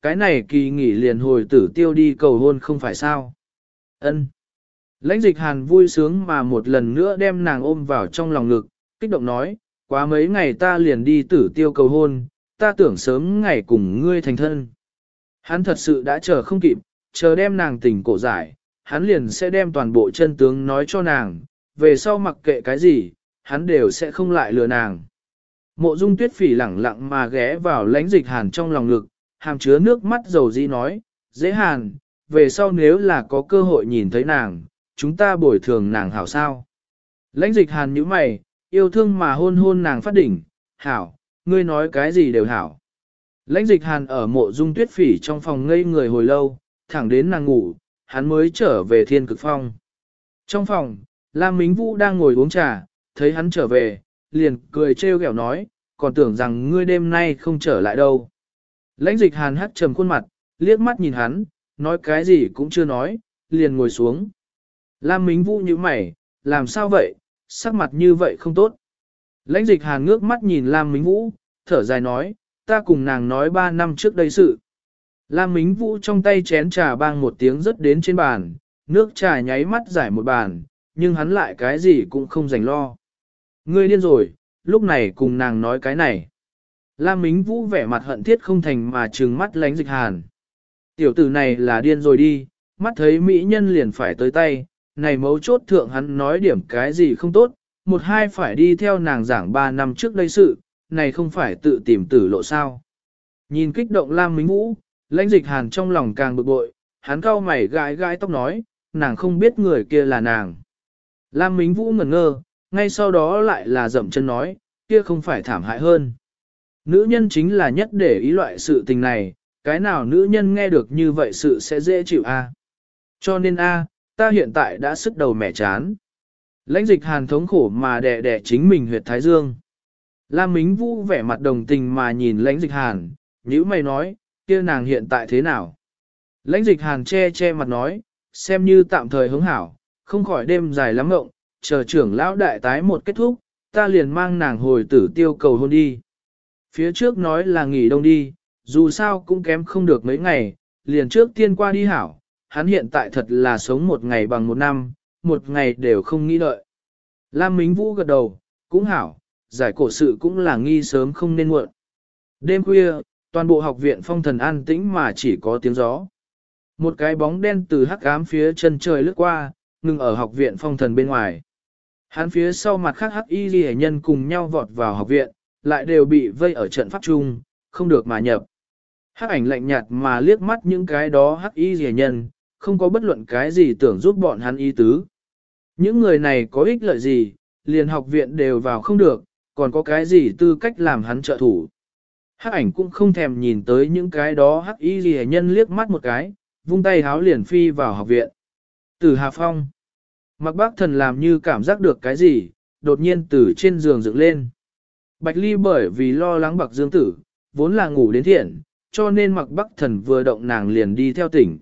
cái này kỳ nghỉ liền hồi Tử Tiêu đi cầu hôn không phải sao. Ân. Lãnh Dịch Hàn vui sướng mà một lần nữa đem nàng ôm vào trong lòng ngực, kích động nói, quá mấy ngày ta liền đi Tử Tiêu cầu hôn, ta tưởng sớm ngày cùng ngươi thành thân. Hắn thật sự đã chờ không kịp, chờ đem nàng tình cổ giải, hắn liền sẽ đem toàn bộ chân tướng nói cho nàng, về sau mặc kệ cái gì, hắn đều sẽ không lại lừa nàng. Mộ Dung Tuyết Phỉ lẳng lặng mà ghé vào Lãnh Dịch Hàn trong lòng ngực, hàm chứa nước mắt dầu dĩ nói, dễ Hàn, về sau nếu là có cơ hội nhìn thấy nàng, chúng ta bồi thường nàng hảo sao. Lãnh Dịch Hàn nhíu mày, yêu thương mà hôn hôn nàng phát đỉnh, hảo, ngươi nói cái gì đều hảo. Lãnh Dịch Hàn ở Mộ Dung Tuyết Phỉ trong phòng ngây người hồi lâu, thẳng đến nàng ngủ, hắn mới trở về Thiên Cực Phong. Trong phòng, Lam Mính Vũ đang ngồi uống trà, thấy hắn trở về, liền cười trêu ghẹo nói, còn tưởng rằng ngươi đêm nay không trở lại đâu. Lãnh Dịch Hàn hắt trầm khuôn mặt, liếc mắt nhìn hắn, nói cái gì cũng chưa nói, liền ngồi xuống. Lam Mính Vũ như mày, làm sao vậy, sắc mặt như vậy không tốt. Lãnh Dịch Hàn ngước mắt nhìn Lam Mính Vũ, thở dài nói, ta cùng nàng nói 3 năm trước đây sự. Lam Mính Vũ trong tay chén trà bang một tiếng rớt đến trên bàn, nước trà nháy mắt giải một bàn, nhưng hắn lại cái gì cũng không dành lo. Ngươi điên rồi, lúc này cùng nàng nói cái này. Lam Mính Vũ vẻ mặt hận thiết không thành mà trừng mắt Lãnh Dịch Hàn. Tiểu tử này là điên rồi đi, mắt thấy mỹ nhân liền phải tới tay, này mấu chốt thượng hắn nói điểm cái gì không tốt, một hai phải đi theo nàng giảng 3 năm trước đây sự, này không phải tự tìm tử lộ sao. Nhìn kích động Lam Mính Vũ, Lãnh Dịch Hàn trong lòng càng bực bội, hắn cau mày gãi gãi tóc nói, nàng không biết người kia là nàng. Lam Mính Vũ ngẩn ngơ, ngay sau đó lại là dậm chân nói, kia không phải thảm hại hơn. Nữ nhân chính là nhất để ý loại sự tình này, cái nào nữ nhân nghe được như vậy sự sẽ dễ chịu a. Cho nên a, ta hiện tại đã sức đầu mẻ chán. Lãnh Dịch Hàn thống khổ mà đè đè chính mình huyệt thái dương. Lam Mính Vũ vẻ mặt đồng tình mà nhìn Lãnh Dịch Hàn, nhíu mày nói, kia nàng hiện tại thế nào? Lãnh Dịch Hàn che che mặt nói, xem như tạm thời hứng hảo, không khỏi đêm dài lắm ngộng, chờ trưởng lão đại tái một kết thúc, ta liền mang nàng hồi Tử Tiêu cầu hôn đi. Phía trước nói là nghỉ đông đi, dù sao cũng kém không được mấy ngày, liền trước tiên qua đi hảo, hắn hiện tại thật là sống một ngày bằng một năm, một ngày đều không nghĩ đợi. Lam Mính Vũ gật đầu, cũng hảo, giải cổ sự cũng là nghi sớm không nên muộn. Đêm khuya, toàn bộ học viện phong thần an tĩnh mà chỉ có tiếng gió. Một cái bóng đen từ hắc ám phía chân trời lướt qua, ngừng ở học viện phong thần bên ngoài. Hắn phía sau mặt khác hắc y ghi nhân cùng nhau vọt vào học viện, lại đều bị vây ở trận pháp chung, không được mà nhập. Hắc ảnh lạnh nhạt mà liếc mắt những cái đó hắc y ghi nhân, không có bất luận cái gì tưởng giúp bọn hắn ý tứ. Những người này có ích lợi gì, liền học viện đều vào không được, còn có cái gì tư cách làm hắn trợ thủ. Hắc ảnh cũng không thèm nhìn tới những cái đó hắc y ghi nhân liếc mắt một cái, vung tay háo liền phi vào học viện. Từ Hà Phong, Mạc Bác Thần làm như cảm giác được cái gì, đột nhiên từ trên giường dựng lên. Bạch Ly bởi vì lo lắng Bạc Dương Tử, vốn là ngủ đến thiện, cho nên Mạc Bác Thần vừa động nàng liền đi theo tỉnh.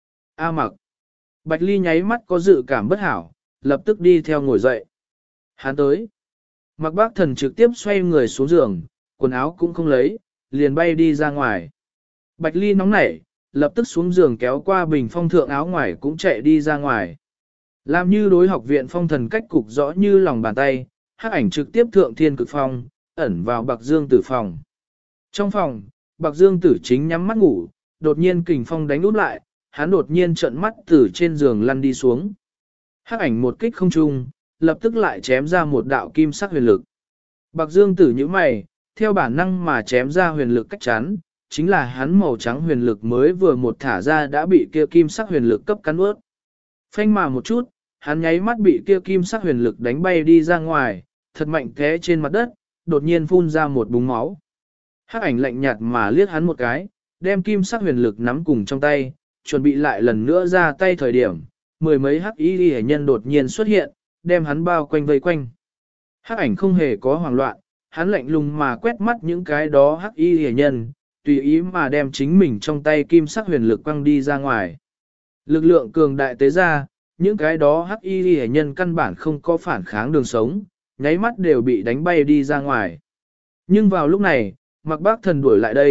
A Mạc. Bạch Ly nháy mắt có dự cảm bất hảo, lập tức đi theo ngồi dậy. Hắn tới. Mạc Bác Thần trực tiếp xoay người xuống giường, quần áo cũng không lấy, liền bay đi ra ngoài. Bạch Ly nóng nảy, lập tức xuống giường kéo qua bình phong thượng áo ngoài cũng chạy đi ra ngoài. Làm như đối học viện phong thần cách cục rõ như lòng bàn tay, hắc ảnh trực tiếp thượng Thiên Cực Phong, ẩn vào Bạc Dương Tử phòng. Trong phòng, Bạc Dương Tử chính nhắm mắt ngủ, đột nhiên kình phong đánh úp lại, hắn đột nhiên trợn mắt từ trên giường lăn đi xuống. Hắc ảnh một kích không trung, lập tức lại chém ra một đạo kim sắc huyền lực. Bạc Dương Tử nhíu mày, theo bản năng mà chém ra huyền lực cách chắn, chính là hắn màu trắng huyền lực mới vừa một thả ra đã bị kia kim sắc huyền lực cấp cắn ướt. Phanh mà một chút, hắn nháy mắt bị kia kim sắc huyền lực đánh bay đi ra ngoài, thật mạnh té trên mặt đất, đột nhiên phun ra một búng máu. Hắc ảnh lạnh nhạt mà liếc hắn một cái, đem kim sắc huyền lực nắm cùng trong tay, chuẩn bị lại lần nữa ra tay thời điểm, mười mấy hắc y hệ nhân đột nhiên xuất hiện, đem hắn bao quanh vây quanh. Hắc ảnh không hề có hoảng loạn, hắn lạnh lùng mà quét mắt những cái đó hắc y hệ nhân, tùy ý mà đem chính mình trong tay kim sắc huyền lực quăng đi ra ngoài. Lực lượng cường đại tế ra, những cái đó hắc y hệ nhân căn bản không có phản kháng đường sống, nháy mắt đều bị đánh bay đi ra ngoài. Nhưng vào lúc này, Mạc Bác Thần đuổi lại đây,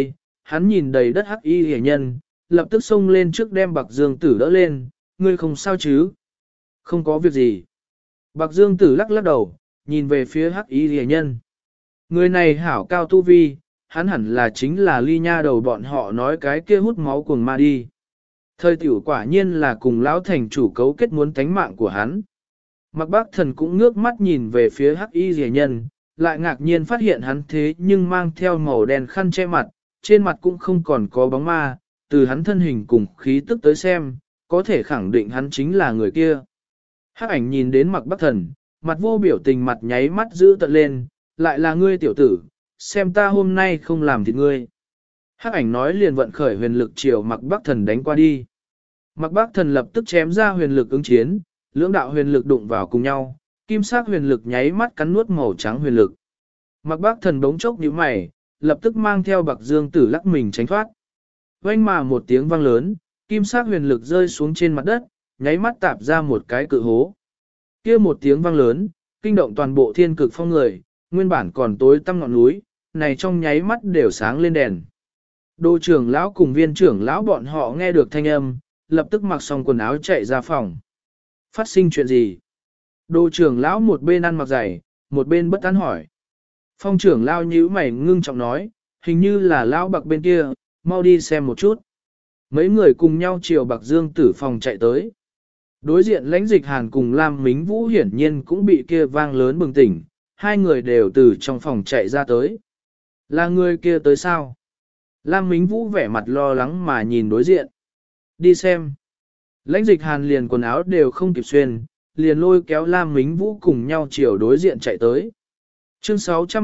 hắn nhìn đầy đất hắc y hề nhân, lập tức xông lên trước đem Bạc Dương Tử đỡ lên, ngươi không sao chứ? Không có việc gì. Bạc Dương Tử lắc lắc đầu, nhìn về phía hắc y hề nhân. Người này hảo cao tu vi, hắn hẳn là chính là ly nha đầu bọn họ nói cái kia hút máu cuồng ma đi. Thời tiểu quả nhiên là cùng lão thành chủ cấu kết muốn tánh mạng của hắn. Mạc Bác Thần cũng ngước mắt nhìn về phía hắc y rẻ nhân, lại ngạc nhiên phát hiện hắn thế nhưng mang theo màu đen khăn che mặt, trên mặt cũng không còn có bóng ma, từ hắn thân hình cùng khí tức tới xem, có thể khẳng định hắn chính là người kia. Hắc ảnh nhìn đến Mạc Bác Thần, mặt vô biểu tình mặt nháy mắt giữ tận lên, lại là ngươi tiểu tử, xem ta hôm nay không làm thịt ngươi. Hắc ảnh nói liền vận khởi huyền lực chiều Mạc Bác Thần đánh qua đi. Mạc Bác Thần lập tức chém ra huyền lực ứng chiến, lưỡng đạo huyền lực đụng vào cùng nhau, kim sắc huyền lực nháy mắt cắn nuốt màu trắng huyền lực. Mạc Bác Thần bỗng chốc nhíu mày, lập tức mang theo Bạc Dương Tử lắc mình tránh thoát. Oanh mà một tiếng vang lớn, kim sắc huyền lực rơi xuống trên mặt đất, nháy mắt tạp ra một cái cự hố. Kia một tiếng vang lớn, kinh động toàn bộ thiên cực phong người, nguyên bản còn tối tăm ngọn núi, này trong nháy mắt đều sáng lên đèn. Đô trưởng lão cùng viên trưởng lão bọn họ nghe được thanh âm, lập tức mặc xong quần áo chạy ra phòng. Phát sinh chuyện gì? Đô trưởng lão một bên ăn mặc giày, một bên bất an hỏi. Phong trưởng lão nhíu mày ngưng trọng nói, hình như là lão Bạc bên kia, mau đi xem một chút. Mấy người cùng nhau chiều Bạc Dương Tử phòng chạy tới. Đối diện Lãnh Dịch Hàn cùng Lam Mính Vũ hiển nhiên cũng bị kia vang lớn bừng tỉnh, hai người đều từ trong phòng chạy ra tới. Là người kia tới sao? Lam Mính Vũ vẻ mặt lo lắng mà nhìn đối diện. Đi xem. Lãnh Dịch Hàn liền quần áo đều không kịp xuyên, liền lôi kéo Lam Mính Vũ cùng nhau chiều đối diện chạy tới. Chương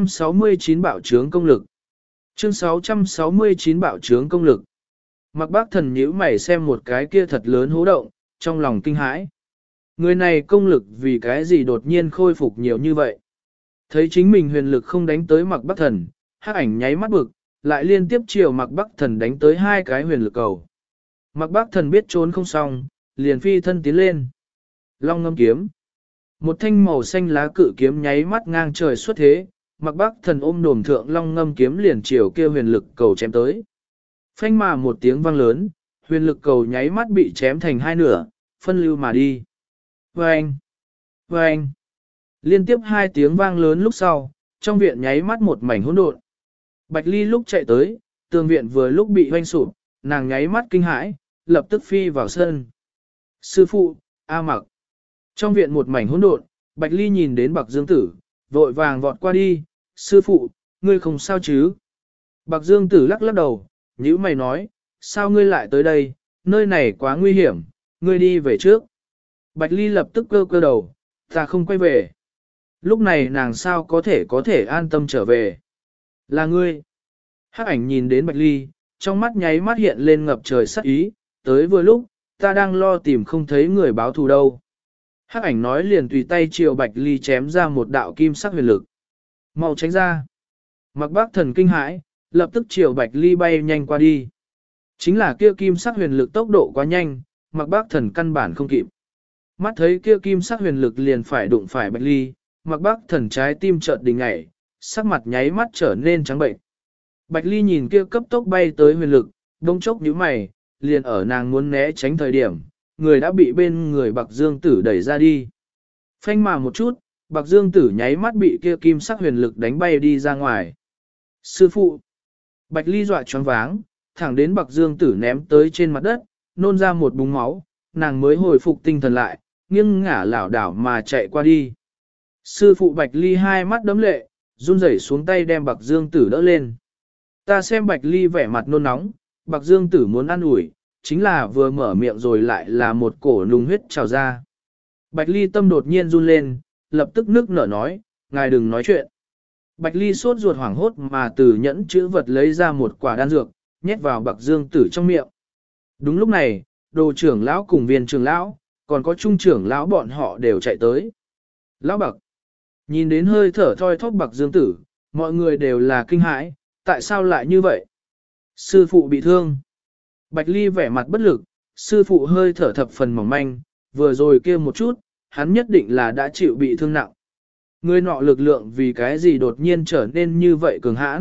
669 bạo trướng công lực. Chương 669 bạo trướng công lực. Mạc Bác Thần nhíu mày xem một cái kia thật lớn hố động, trong lòng kinh hãi. Người này công lực vì cái gì đột nhiên khôi phục nhiều như vậy? Thấy chính mình huyền lực không đánh tới Mạc Bác Thần, Hắc ảnh nháy mắt bực, lại liên tiếp chiều Mạc Bác Thần đánh tới hai cái huyền lực cầu. Mạc Bác Thần biết trốn không xong, liền phi thân tiến lên. Long ngâm kiếm. Một thanh màu xanh lá cự kiếm nháy mắt ngang trời xuất thế, Mạc Bác Thần ôm đồm thượng long ngâm kiếm liền chiều kia huyền lực cầu chém tới. Phanh mà một tiếng vang lớn, huyền lực cầu nháy mắt bị chém thành hai nửa, phân lưu mà đi. Vâng! Vâng! Liên tiếp hai tiếng vang lớn lúc sau, trong viện nháy mắt một mảnh hỗn độn. Bạch Ly lúc chạy tới, tường viện vừa lúc bị hoanh sụp, nàng nháy mắt kinh hãi, lập tức phi vào sân. Sư phụ, A Mặc. Trong viện một mảnh hỗn độn, Bạch Ly nhìn đến Bạc Dương Tử, vội vàng vọt qua đi, sư phụ, ngươi không sao chứ? Bạc Dương Tử lắc lắc đầu, nhíu mày nói, sao ngươi lại tới đây, nơi này quá nguy hiểm, ngươi đi về trước. Bạch Ly lập tức cơ cơ đầu, ta không quay về. Lúc này nàng sao có thể an tâm trở về. Là ngươi. Hắc ảnh nhìn đến Bạch Ly, trong mắt nháy mắt hiện lên ngập trời sắc ý, tới vừa lúc, ta đang lo tìm không thấy người báo thù đâu. Hắc ảnh nói liền tùy tay chiều Bạch Ly chém ra một đạo kim sắc huyền lực. Mau tránh ra. Mạc Bác Thần kinh hãi, lập tức chiều Bạch Ly bay nhanh qua đi. Chính là kia kim sắc huyền lực tốc độ quá nhanh, Mạc Bác Thần căn bản không kịp. Mắt thấy kia kim sắc huyền lực liền phải đụng phải Bạch Ly, Mạc Bác Thần trái tim chợt đình ngảy, sắc mặt nháy mắt trở nên trắng bệnh. Bạch Ly nhìn kia cấp tốc bay tới huyền lực, đông chốc nhíu mày, liền ở nàng muốn né tránh thời điểm, người đã bị bên người Bạc Dương Tử đẩy ra đi. Phanh mà một chút, Bạc Dương Tử nháy mắt bị kia kim sắc huyền lực đánh bay đi ra ngoài. Sư phụ! Bạch Ly dọa choáng váng, thẳng đến Bạc Dương Tử ném tới trên mặt đất, nôn ra một búng máu, nàng mới hồi phục tinh thần lại, nghiêng ngả lảo đảo mà chạy qua đi. Sư phụ Bạch Ly hai mắt đấm lệ, run rẩy xuống tay đem Bạc Dương Tử đỡ lên. Ta xem Bạch Ly vẻ mặt nôn nóng, Bạc Dương Tử muốn ăn ủi, chính là vừa mở miệng rồi lại là một cổ nung huyết trào ra. Bạch Ly tâm đột nhiên run lên, lập tức nức nở nói, ngài đừng nói chuyện. Bạch Ly sốt ruột hoảng hốt mà từ nhẫn chữ vật lấy ra một quả đan dược, nhét vào Bạc Dương Tử trong miệng. Đúng lúc này, đồ trưởng lão cùng viên trưởng lão, còn có trung trưởng lão bọn họ đều chạy tới. Lão Bạc, nhìn đến hơi thở thoi thóp Bạc Dương Tử, mọi người đều là kinh hãi, tại sao lại như vậy? Sư phụ bị thương. Bạch Ly vẻ mặt bất lực, sư phụ hơi thở thập phần mỏng manh, vừa rồi kia một chút, hắn nhất định là đã chịu bị thương nặng. Người nọ lực lượng vì cái gì đột nhiên trở nên như vậy cường hãn,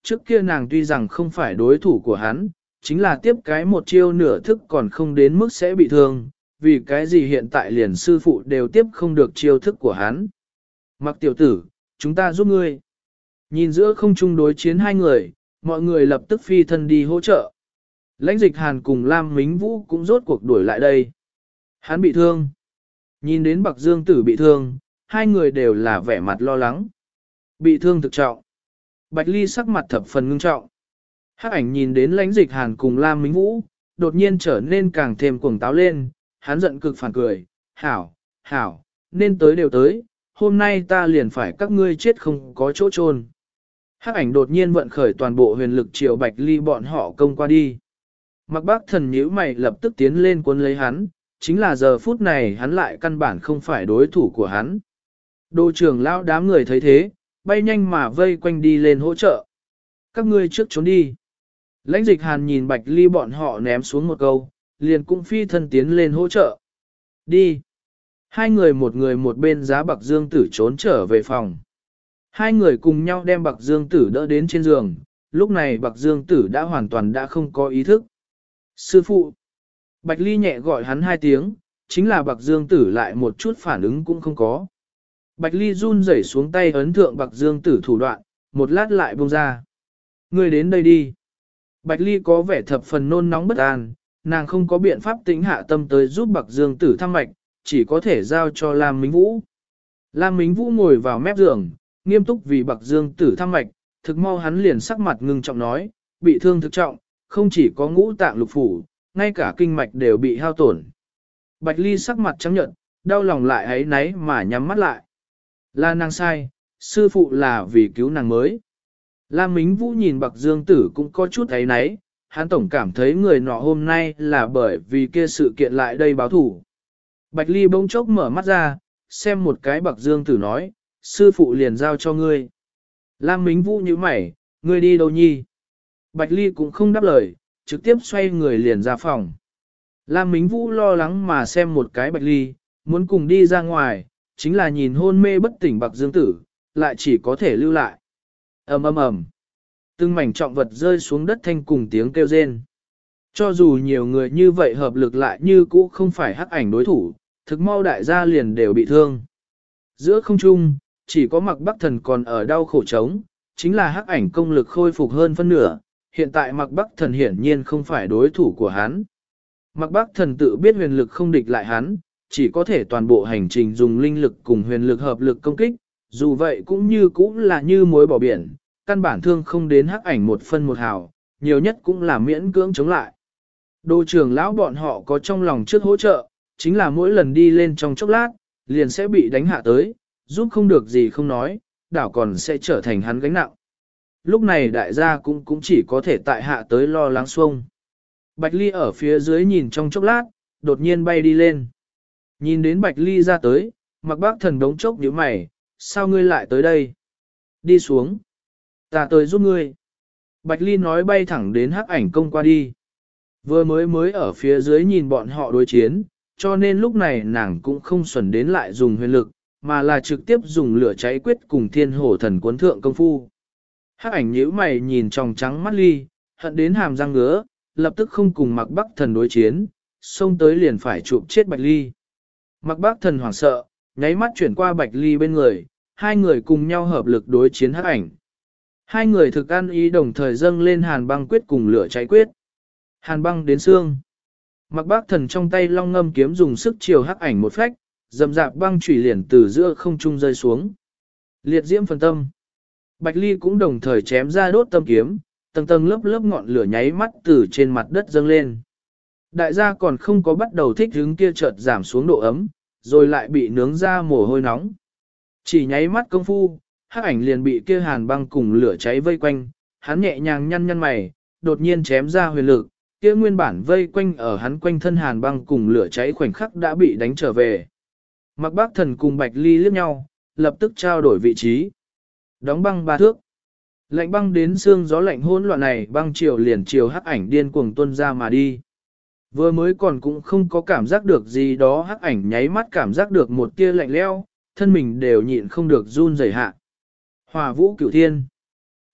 trước kia nàng tuy rằng không phải đối thủ của hắn, chính là tiếp cái một chiêu nửa thức còn không đến mức sẽ bị thương, vì cái gì hiện tại liền sư phụ đều tiếp không được chiêu thức của hắn. Mặc tiểu tử, chúng ta giúp ngươi. Nhìn giữa không chung đối chiến hai người, mọi người lập tức phi thân đi hỗ trợ. Lãnh Dịch Hàn cùng Lam Mính Vũ cũng rốt cuộc đuổi lại đây. Hắn bị thương. Nhìn đến Bạc Dương Tử bị thương, hai người đều là vẻ mặt lo lắng. Bị thương thực trọng. Bạch Ly sắc mặt thập phần ngưng trọng. Hắc Ảnh nhìn đến Lãnh Dịch Hàn cùng Lam Mính Vũ, đột nhiên trở nên càng thêm cuồng táo lên, hắn giận cực phản cười, hảo, hảo, nên tới đều tới, hôm nay ta liền phải các ngươi chết không có chỗ chôn. Hắc Ảnh đột nhiên vận khởi toàn bộ huyền lực chiều Bạch Ly bọn họ công qua đi. Mặc Bác Thần nhíu mày lập tức tiến lên cuốn lấy hắn, chính là giờ phút này hắn lại căn bản không phải đối thủ của hắn. Đô trưởng lão đám người thấy thế, bay nhanh mà vây quanh đi lên hỗ trợ. Các ngươi trước trốn đi. Lãnh Dịch Hàn nhìn Bạch Ly bọn họ ném xuống một câu, liền cũng phi thân tiến lên hỗ trợ. Đi. Hai người một bên giá Bạc Dương Tử trốn trở về phòng. Hai người cùng nhau đem Bạc Dương Tử đỡ đến trên giường, lúc này Bạc Dương Tử đã hoàn toàn đã không có ý thức. Sư phụ. Bạch Ly nhẹ gọi hắn hai tiếng, chính là Bạc Dương Tử lại một chút phản ứng cũng không có. Bạch Ly run rẩy xuống tay ấn thượng Bạc Dương Tử thủ đoạn, một lát lại buông ra. Ngươi đến đây đi. Bạch Ly có vẻ thập phần nôn nóng bất an, nàng không có biện pháp tĩnh hạ tâm tới giúp Bạc Dương Tử thăm mạch, chỉ có thể giao cho Lam Mính Vũ. Lam Mính Vũ ngồi vào mép giường, nghiêm túc vì Bạc Dương Tử thăm mạch, thực mau hắn liền sắc mặt ngưng trọng nói, bị thương thực trọng, không chỉ có ngũ tạng lục phủ, ngay cả kinh mạch đều bị hao tổn. Bạch Ly sắc mặt trắng nhợt, đau lòng lại ấy náy mà nhắm mắt lại. Là nàng sai, sư phụ là vì cứu nàng mới. Lam Mính Vũ nhìn Bạc Dương Tử cũng có chút ấy náy, hắn tổng cảm thấy người nọ hôm nay là bởi vì kia sự kiện lại đây báo thủ. Bạch Ly bỗng chốc mở mắt ra, xem một cái Bạc Dương Tử nói, sư phụ liền giao cho ngươi. Lam Mính Vũ nhíu mày, ngươi đi đâu nhi? Bạch Ly cũng không đáp lời, trực tiếp xoay người liền ra phòng. Lam Mính Vũ lo lắng mà xem một cái Bạch Ly, muốn cùng đi ra ngoài, chính là nhìn hôn mê bất tỉnh Bạc Dương Tử, lại chỉ có thể lưu lại. Ầm ầm ầm. Từng mảnh trọng vật rơi xuống đất thanh cùng tiếng kêu rên. Cho dù nhiều người như vậy hợp lực lại như cũ không phải Hắc Ảnh đối thủ, thực mau đại gia liền đều bị thương. Giữa không trung, chỉ có Mặc Bắc Thần còn ở đau khổ chống, chính là Hắc Ảnh công lực khôi phục hơn phân nửa, hiện tại Mặc Bắc Thần hiển nhiên không phải đối thủ của hắn. Mặc Bắc Thần tự biết huyền lực không địch lại hắn, chỉ có thể toàn bộ hành trình dùng linh lực cùng huyền lực hợp lực công kích, dù vậy cũng như cũng là như muối bỏ biển, căn bản thương không đến Hắc Ảnh một phân một hào, nhiều nhất cũng là miễn cưỡng chống lại. Đô trưởng lão bọn họ có trong lòng trước hỗ trợ, chính là mỗi lần đi lên trong chốc lát, liền sẽ bị đánh hạ tới, giúp không được gì không nói, đảo còn sẽ trở thành hắn gánh nặng. Lúc này đại gia cũng chỉ có thể tại hạ tới lo lắng xuông. Bạch Ly ở phía dưới nhìn trong chốc lát, đột nhiên bay đi lên. Nhìn đến Bạch Ly ra tới, Mặc Bác Thần đống chốc nhíu mày, sao ngươi lại tới đây? Đi xuống. Ta tới giúp ngươi. Bạch Ly nói bay thẳng đến Hắc Ảnh công qua đi. Vừa mới ở phía dưới nhìn bọn họ đối chiến, cho nên lúc này nàng cũng không xuẩn đến lại dùng huyền lực, mà là trực tiếp dùng lửa cháy quyết cùng thiên hổ thần cuốn thượng công phu. Hắc Ảnh nhíu mày nhìn tròng trắng mắt Ly, hận đến hàm răng ngứa, lập tức không cùng Mặc Bắc Thần đối chiến, xông tới liền phải chụp chết Bạch Ly. Mặc Bắc Thần hoảng sợ, nháy mắt chuyển qua Bạch Ly bên người, hai người cùng nhau hợp lực đối chiến Hắc Ảnh. Hai người thực ăn ý đồng thời dâng lên hàn băng quyết cùng lửa cháy quyết. Hàn băng đến xương. Mặc Bắc Thần trong tay long ngâm kiếm dùng sức chiều Hắc Ảnh một phách, dầm dạp băng chủy liền từ giữa không trung rơi xuống. Liệt diễm phần tâm. Bạch Ly cũng đồng thời chém ra đốt tâm kiếm, tầng tầng lớp lớp ngọn lửa nháy mắt từ trên mặt đất dâng lên. Đại gia còn không có bắt đầu thích hứng kia chợt giảm xuống độ ấm, rồi lại bị nướng ra mồ hôi nóng. Chỉ nháy mắt công phu, Hắc Ảnh liền bị kia hàn băng cùng lửa cháy vây quanh, hắn nhẹ nhàng nhăn nhăn mày, đột nhiên chém ra huyền lực, kia nguyên bản vây quanh ở hắn quanh thân hàn băng cùng lửa cháy khoảnh khắc đã bị đánh trở về. Mặc Bác Thần cùng Bạch Ly liếc nhau, lập tức trao đổi vị trí. Đóng băng 3 thước. Lạnh băng đến xương gió lạnh hỗn loạn này, băng chiều liền chiều Hắc Ảnh điên cuồng tuôn ra mà đi. Vừa mới còn cũng không có cảm giác được gì đó, Hắc Ảnh nháy mắt cảm giác được một tia lạnh lẽo, thân mình đều nhịn không được run rẩy hạ. Hỏa vũ cửu thiên.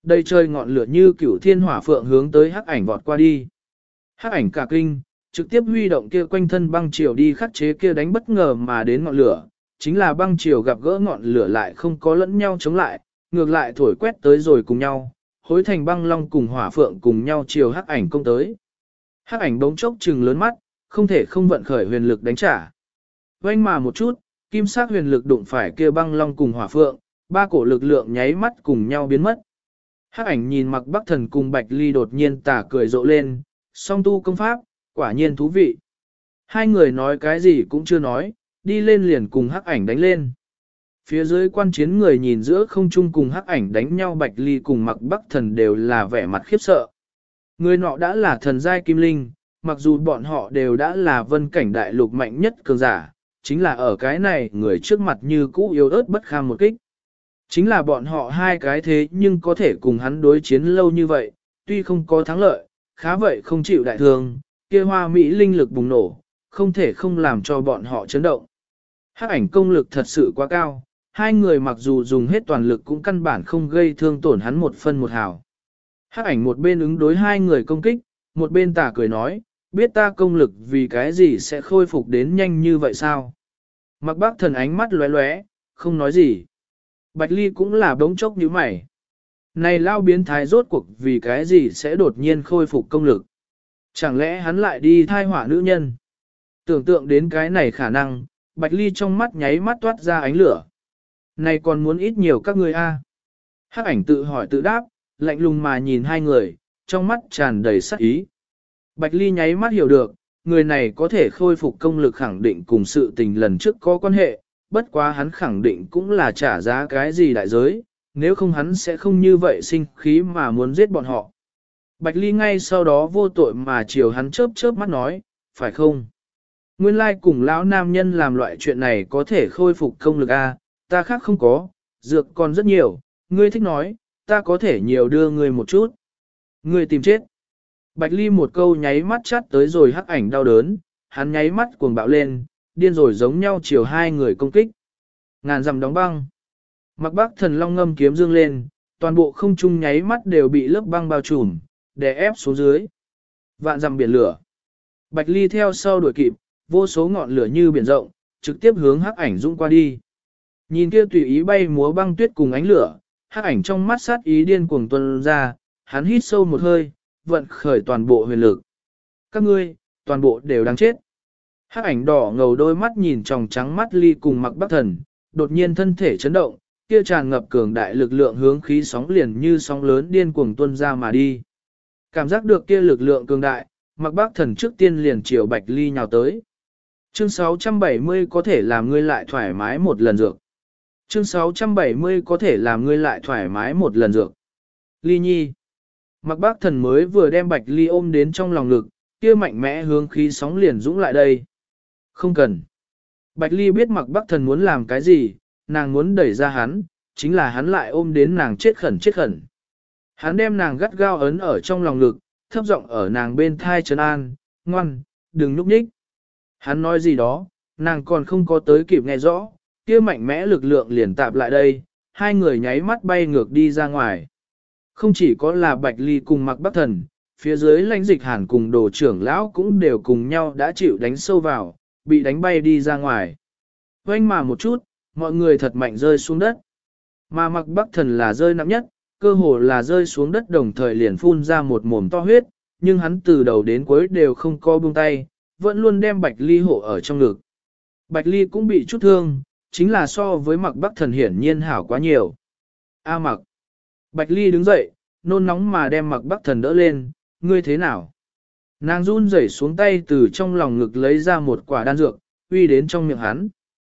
Đây trời ngọn lửa như cửu thiên hỏa phượng hướng tới hắc ảnh vọt qua đi. Hắc ảnh cả kinh, trực tiếp huy động kia quanh thân băng chiều đi khắc chế kia đánh bất ngờ mà đến ngọn lửa, chính là băng chiều gặp gỡ ngọn lửa lại không có lẫn nhau chống lại, ngược lại thổi quét tới rồi cùng nhau, hối thành băng long cùng hỏa phượng cùng nhau chiều hắc ảnh công tới. Hắc ảnh bỗng chốc trừng lớn mắt, không thể không vận khởi huyền lực đánh trả. Vanh mà một chút, kim sắc huyền lực đụng phải kia băng long cùng hỏa phượng, ba cổ lực lượng nháy mắt cùng nhau biến mất. Hắc ảnh nhìn Mặc Bắc Thần cùng Bạch Ly đột nhiên tà cười rộ lên, song tu công pháp, quả nhiên thú vị. Hai người nói cái gì cũng chưa nói, đi lên liền cùng Hắc ảnh đánh lên. Phía dưới quan chiến người nhìn giữa không trung cùng Hắc ảnh đánh nhau, Bạch Ly cùng Mặc Bắc Thần đều là vẻ mặt khiếp sợ. Người nọ đã là thần giai kim linh, mặc dù bọn họ đều đã là vân cảnh đại lục mạnh nhất cường giả, chính là ở cái này người trước mặt như cũ yếu ớt bất kham một kích. Chính là bọn họ hai cái thế nhưng có thể cùng hắn đối chiến lâu như vậy, tuy không có thắng lợi, khá vậy không chịu đại thương, kia hoa mỹ linh lực bùng nổ, không thể không làm cho bọn họ chấn động. Hắc ảnh công lực thật sự quá cao, hai người mặc dù dùng hết toàn lực cũng căn bản không gây thương tổn hắn một phân một hào. Hắc ảnh một bên ứng đối hai người công kích, một bên tà cười nói, biết ta công lực vì cái gì sẽ khôi phục đến nhanh như vậy sao? Mặc Bác Thần ánh mắt lóe lóe, không nói gì. Bạch Ly cũng là đống chốc như mày. Này lao biến thái rốt cuộc vì cái gì sẽ đột nhiên khôi phục công lực? Chẳng lẽ hắn lại đi thai hỏa nữ nhân? Tưởng tượng đến cái này khả năng, Bạch Ly trong mắt nháy mắt toát ra ánh lửa. Này còn muốn ít nhiều các người a? Hắc ảnh tự hỏi tự đáp, lạnh lùng mà nhìn hai người, trong mắt tràn đầy sát ý. Bạch Ly nháy mắt hiểu được, người này có thể khôi phục công lực khẳng định cùng sự tình lần trước có quan hệ, bất quá hắn khẳng định cũng là trả giá cái gì đại giới, nếu không hắn sẽ không như vậy sinh khí mà muốn giết bọn họ. Bạch Ly ngay sau đó vô tội mà chiều hắn chớp chớp mắt nói, phải không? Nguyên lai cùng lão nam nhân làm loại chuyện này có thể khôi phục công lực a, ta khác không có, dược còn rất nhiều, ngươi thích nói, ta có thể nhiều đưa ngươi một chút. Ngươi tìm chết. Bạch Ly một câu nháy mắt chát tới rồi hắc ảnh đau đớn, hắn nháy mắt cuồng bạo lên, điên rồi giống nhau chiều hai người công kích. Ngàn dặm đóng băng. Mặc Bắc Thần long ngâm kiếm dương lên, toàn bộ không trung nháy mắt đều bị lớp băng bao trùm, đè ép xuống dưới. Vạn dặm biển lửa. Bạch Ly theo sau đuổi kịp, vô số ngọn lửa như biển rộng, trực tiếp hướng hắc ảnh dũng qua đi. Nhìn kia tùy ý bay múa băng tuyết cùng ánh lửa, hắc ảnh trong mắt sát ý điên cuồng tuôn ra, hắn hít sâu một hơi, vận khởi toàn bộ huyền lực. Các ngươi, toàn bộ đều đáng chết. Hắc ảnh đỏ ngầu đôi mắt nhìn tròng trắng mắt Ly cùng Mặc Bắc Thần, đột nhiên thân thể chấn động, kia tràn ngập cường đại lực lượng hướng khí sóng liền như sóng lớn điên cuồng tuôn ra mà đi. Cảm giác được kia lực lượng cường đại, Mặc Bắc Thần trước tiên liền chiều Bạch Ly nhào tới. Chương 670 có thể làm ngươi lại thoải mái một lần dược. Chương 670 có thể làm ngươi lại thoải mái một lần dược. Ly Nhi. Mặc Bắc Thần mới vừa đem Bạch Ly ôm đến trong lòng ngực, kia mạnh mẽ hướng khí sóng liền dũng lại đây. Không cần. Bạch Ly biết Mặc Bắc Thần muốn làm cái gì, nàng muốn đẩy ra hắn, chính là hắn lại ôm đến nàng chết khẩn chết khẩn. Hắn đem nàng gắt gao ấn ở trong lòng ngực, thấp giọng ở nàng bên thai trấn an, ngoan, đừng nhúc nhích. Hắn nói gì đó, nàng còn không có tới kịp nghe rõ, kia mạnh mẽ lực lượng liền tạp lại đây, hai người nháy mắt bay ngược đi ra ngoài. Không chỉ có là Bạch Ly cùng Mặc Bắc Thần, phía dưới lãnh dịch hàn cùng đồ trưởng lão cũng đều cùng nhau đã chịu đánh sâu vào, bị đánh bay đi ra ngoài. Vênh mà một chút, mọi người thật mạnh rơi xuống đất. Mà Mặc Bắc Thần là rơi nặng nhất, cơ hồ là rơi xuống đất đồng thời liền phun ra một mồm to huyết, nhưng hắn từ đầu đến cuối đều không có buông tay, vẫn luôn đem Bạch Ly hộ ở trong ngực. Bạch Ly cũng bị chút thương, chính là so với Mặc Bắc Thần hiển nhiên hảo quá nhiều. A Mặc. Bạch Ly đứng dậy, nôn nóng mà đem Mặc Bắc Thần đỡ lên, ngươi thế nào? Nàng run rẩy xuống tay từ trong lòng ngực lấy ra một quả đan dược, uy đến trong miệng hắn.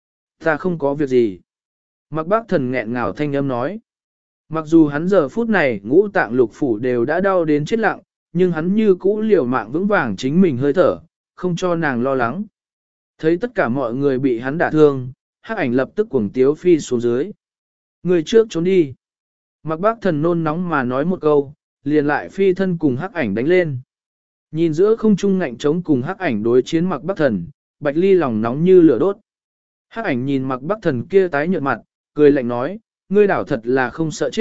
Ta không có việc gì. Mặc Bắc Thần nghẹn ngào thanh âm nói. Mặc dù hắn giờ phút này ngũ tạng lục phủ đều đã đau đến chết lặng, nhưng hắn như cũ liều mạng vững vàng chính mình hơi thở, không cho nàng lo lắng. Thấy tất cả mọi người bị hắn đả thương, Hắc ảnh lập tức cuồng tiếu phi xuống dưới. Người trước trốn đi. Mặc Bắc Thần nôn nóng mà nói một câu, liền lại phi thân cùng Hắc ảnh đánh lên. Nhìn giữa không trung ngạnh trống cùng Hắc ảnh đối chiến Mặc Bắc Thần, Bạch Ly lòng nóng như lửa đốt. Hắc ảnh nhìn Mặc Bắc Thần kia tái nhợt mặt, cười lạnh nói, ngươi đảo thật là không sợ chết,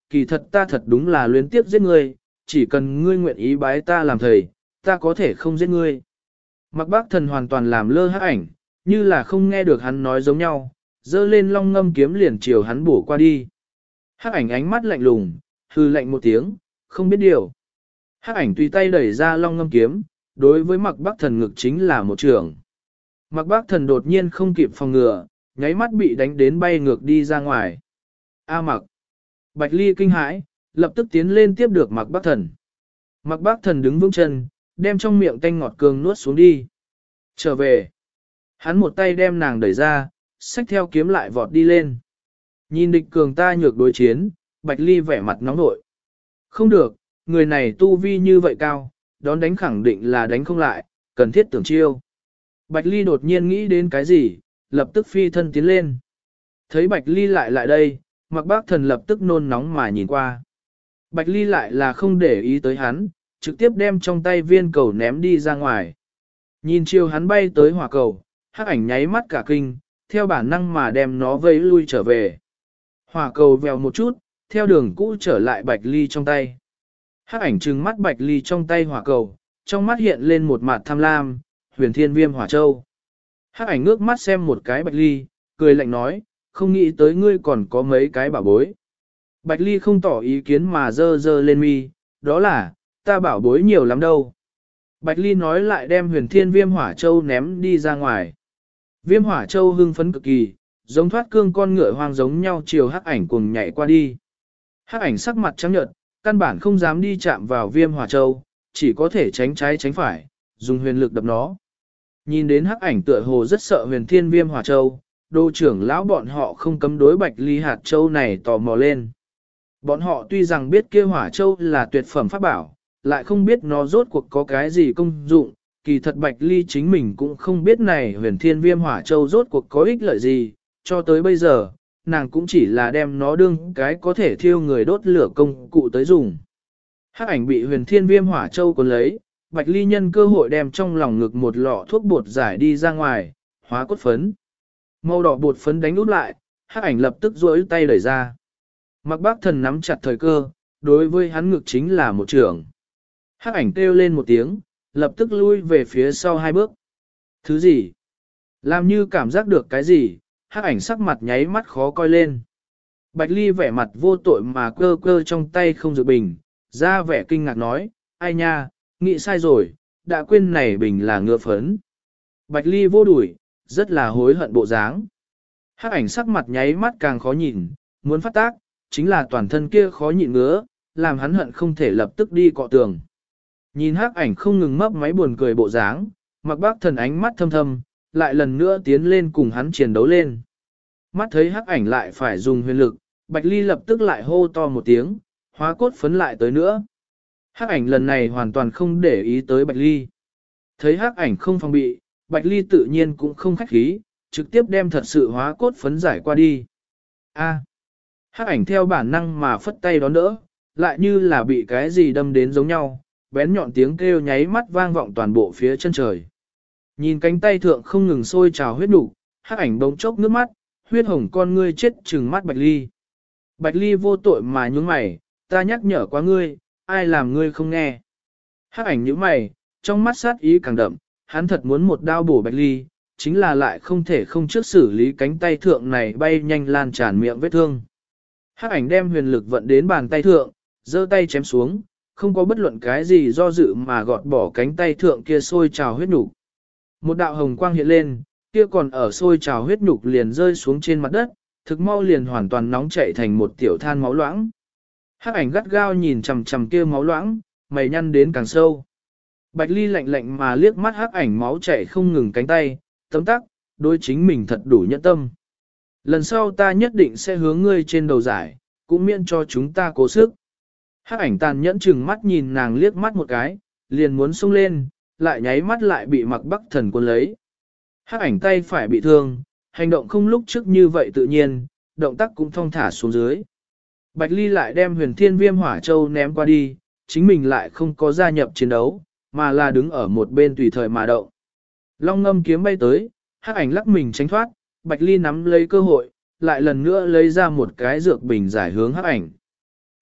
kỳ thật ta thật đúng là luyến tiếp giết ngươi, chỉ cần ngươi nguyện ý bái ta làm thầy, ta có thể không giết ngươi. Mặc bác thần hoàn toàn làm lơ hắc ảnh, như là không nghe được hắn nói giống nhau, dơ lên long ngâm kiếm liền chiều hắn bổ qua đi. Hắc ảnh ánh mắt lạnh lùng, hư lạnh một tiếng, không biết điều. Hắc ảnh tùy tay đẩy ra long ngâm kiếm, đối với mặc bác thần ngực chính là một trường. Mặc bác thần đột nhiên không kịp phòng ngừa, nháy mắt bị đánh đến bay ngược đi ra ngoài. A mặc. Bạch Ly kinh hãi, lập tức tiến lên tiếp được mặc bác thần. Mặc bác thần đứng vững chân, đem trong miệng tanh ngọt cường nuốt xuống đi. Trở về. Hắn một tay đem nàng đẩy ra, xách theo kiếm lại vọt đi lên. Nhìn địch cường ta nhược đối chiến, Bạch Ly vẻ mặt nóng nội. Không được, người này tu vi như vậy cao, đón đánh khẳng định là đánh không lại, cần thiết tưởng chiêu. Bạch Ly đột nhiên nghĩ đến cái gì, lập tức phi thân tiến lên. Thấy Bạch Ly lại đây, Mặc Bác Thần lập tức nôn nóng mà nhìn qua. Bạch Ly lại là không để ý tới hắn, trực tiếp đem trong tay viên cầu ném đi ra ngoài. Nhìn chiều hắn bay tới hỏa cầu, hắc ảnh nháy mắt cả kinh, theo bản năng mà đem nó vây lui trở về. Hỏa cầu vèo một chút, theo đường cũ trở lại Bạch Ly trong tay. Hắc ảnh trừng mắt Bạch Ly trong tay hỏa cầu, trong mắt hiện lên một mặt tham lam, huyền thiên viêm hỏa châu. Hắc ảnh ngước mắt xem một cái Bạch Ly, cười lạnh nói, không nghĩ tới ngươi còn có mấy cái bảo bối. Bạch Ly không tỏ ý kiến mà dơ lên mi, đó là, ta bảo bối nhiều lắm đâu. Bạch Ly nói lại đem huyền thiên viêm hỏa châu ném đi ra ngoài. Viêm hỏa châu hưng phấn cực kỳ, giống thoát cương con ngựa hoang giống nhau chiều hắc ảnh cùng nhảy qua đi. Hắc ảnh sắc mặt trắng nhợt, căn bản không dám đi chạm vào viêm hỏa châu, chỉ có thể tránh trái tránh phải, dùng huyền lực đập nó. Nhìn đến hắc ảnh tựa hồ rất sợ huyền thiên viêm hỏa châu, đô trưởng lão bọn họ không cấm đối Bạch Ly hạt châu này tò mò lên. Bọn họ tuy rằng biết kia hỏa châu là tuyệt phẩm pháp bảo, lại không biết nó rốt cuộc có cái gì công dụng, kỳ thật Bạch Ly chính mình cũng không biết này huyền thiên viêm hỏa châu rốt cuộc có ích lợi gì, cho tới bây giờ, nàng cũng chỉ là đem nó đương cái có thể thiêu người đốt lửa công cụ tới dùng. Hắc ảnh bị huyền thiên viêm hỏa châu cuốn lấy, Bạch Ly nhân cơ hội đem trong lòng ngực một lọ thuốc bột giải đi ra ngoài, hóa cốt phấn. Màu đỏ bột phấn đánh út lại, hắc ảnh lập tức duỗi tay đẩy ra. Mặc Bác Thần nắm chặt thời cơ, đối với hắn ngực chính là một trường. Hắc ảnh kêu lên một tiếng, lập tức lui về phía sau hai bước. Thứ gì? Làm như cảm giác được cái gì, hắc ảnh sắc mặt nháy mắt khó coi lên. Bạch Ly vẻ mặt vô tội mà cơ cơ trong tay không dược bình, ra vẻ kinh ngạc nói, ai nha, nghĩ sai rồi, đã quên này bình là ngựa phấn. Bạch Ly vô đuổi, rất là hối hận bộ dáng. Hắc ảnh sắc mặt nháy mắt càng khó nhìn, muốn phát tác, chính là toàn thân kia khó nhịn ngứa, làm hắn hận không thể lập tức đi cọ tường. Nhìn hắc ảnh không ngừng mấp máy buồn cười bộ dáng, Mặc Bác Thần ánh mắt thâm thâm, lại lần nữa tiến lên cùng hắn chiến đấu lên. Mắt thấy hắc ảnh lại phải dùng huyền lực, Bạch Ly lập tức lại hô to một tiếng, hóa cốt phấn lại tới nữa. Hắc ảnh lần này hoàn toàn không để ý tới Bạch Ly. Thấy hắc ảnh không phòng bị, Bạch Ly tự nhiên cũng không khách khí, trực tiếp đem thật sự hóa cốt phấn giải qua đi. A. Hắc ảnh theo bản năng mà phất tay đón đỡ, lại như là bị cái gì đâm đến giống nhau, bén nhọn tiếng kêu nháy mắt vang vọng toàn bộ phía chân trời. Nhìn cánh tay thượng không ngừng sôi trào huyết nục, hắc ảnh bỗng chốc nước mắt, huyết hồng con ngươi chết trừng mắt Bạch Ly. Bạch Ly vô tội mà nhướng mày, ta nhắc nhở quá ngươi, ai làm ngươi không nghe. Hắc ảnh nhướng mày, trong mắt sát ý càng đậm, hắn thật muốn một đao bổ Bạch Ly, chính là lại không thể không trước xử lý cánh tay thượng này bay nhanh lan tràn miệng vết thương. Hắc ảnh đem huyền lực vận đến bàn tay thượng, giơ tay chém xuống, không có bất luận cái gì do dự mà gọt bỏ cánh tay thượng kia sôi trào huyết nhục. Một đạo hồng quang hiện lên, kia còn ở sôi trào huyết nhục liền rơi xuống trên mặt đất, thực mau liền hoàn toàn nóng chảy thành một tiểu than máu loãng. Hắc ảnh gắt gao nhìn chằm chằm kia máu loãng, mày nhăn đến càng sâu. Bạch Ly lạnh lạnh mà liếc mắt hắc ảnh máu chảy không ngừng cánh tay, tấm tắc, đối chính mình thật đủ nhẫn tâm. Lần sau ta nhất định sẽ hướng ngươi trên đầu giải, cũng miễn cho chúng ta cố sức. Hắc ảnh tàn nhẫn chừng mắt nhìn nàng liếc mắt một cái, liền muốn xông lên, lại nháy mắt lại bị Mặc Bắc Thần cuốn lấy. Hắc ảnh tay phải bị thương, hành động không lúc trước như vậy tự nhiên, động tác cũng thong thả xuống dưới. Bạch Ly lại đem huyền thiên viêm hỏa châu ném qua đi, chính mình lại không có gia nhập chiến đấu, mà là đứng ở một bên tùy thời mà động. Long ngâm kiếm bay tới, hắc ảnh lắc mình tránh thoát, Bạch Ly nắm lấy cơ hội, lại lần nữa lấy ra một cái dược bình giải hướng hắc ảnh.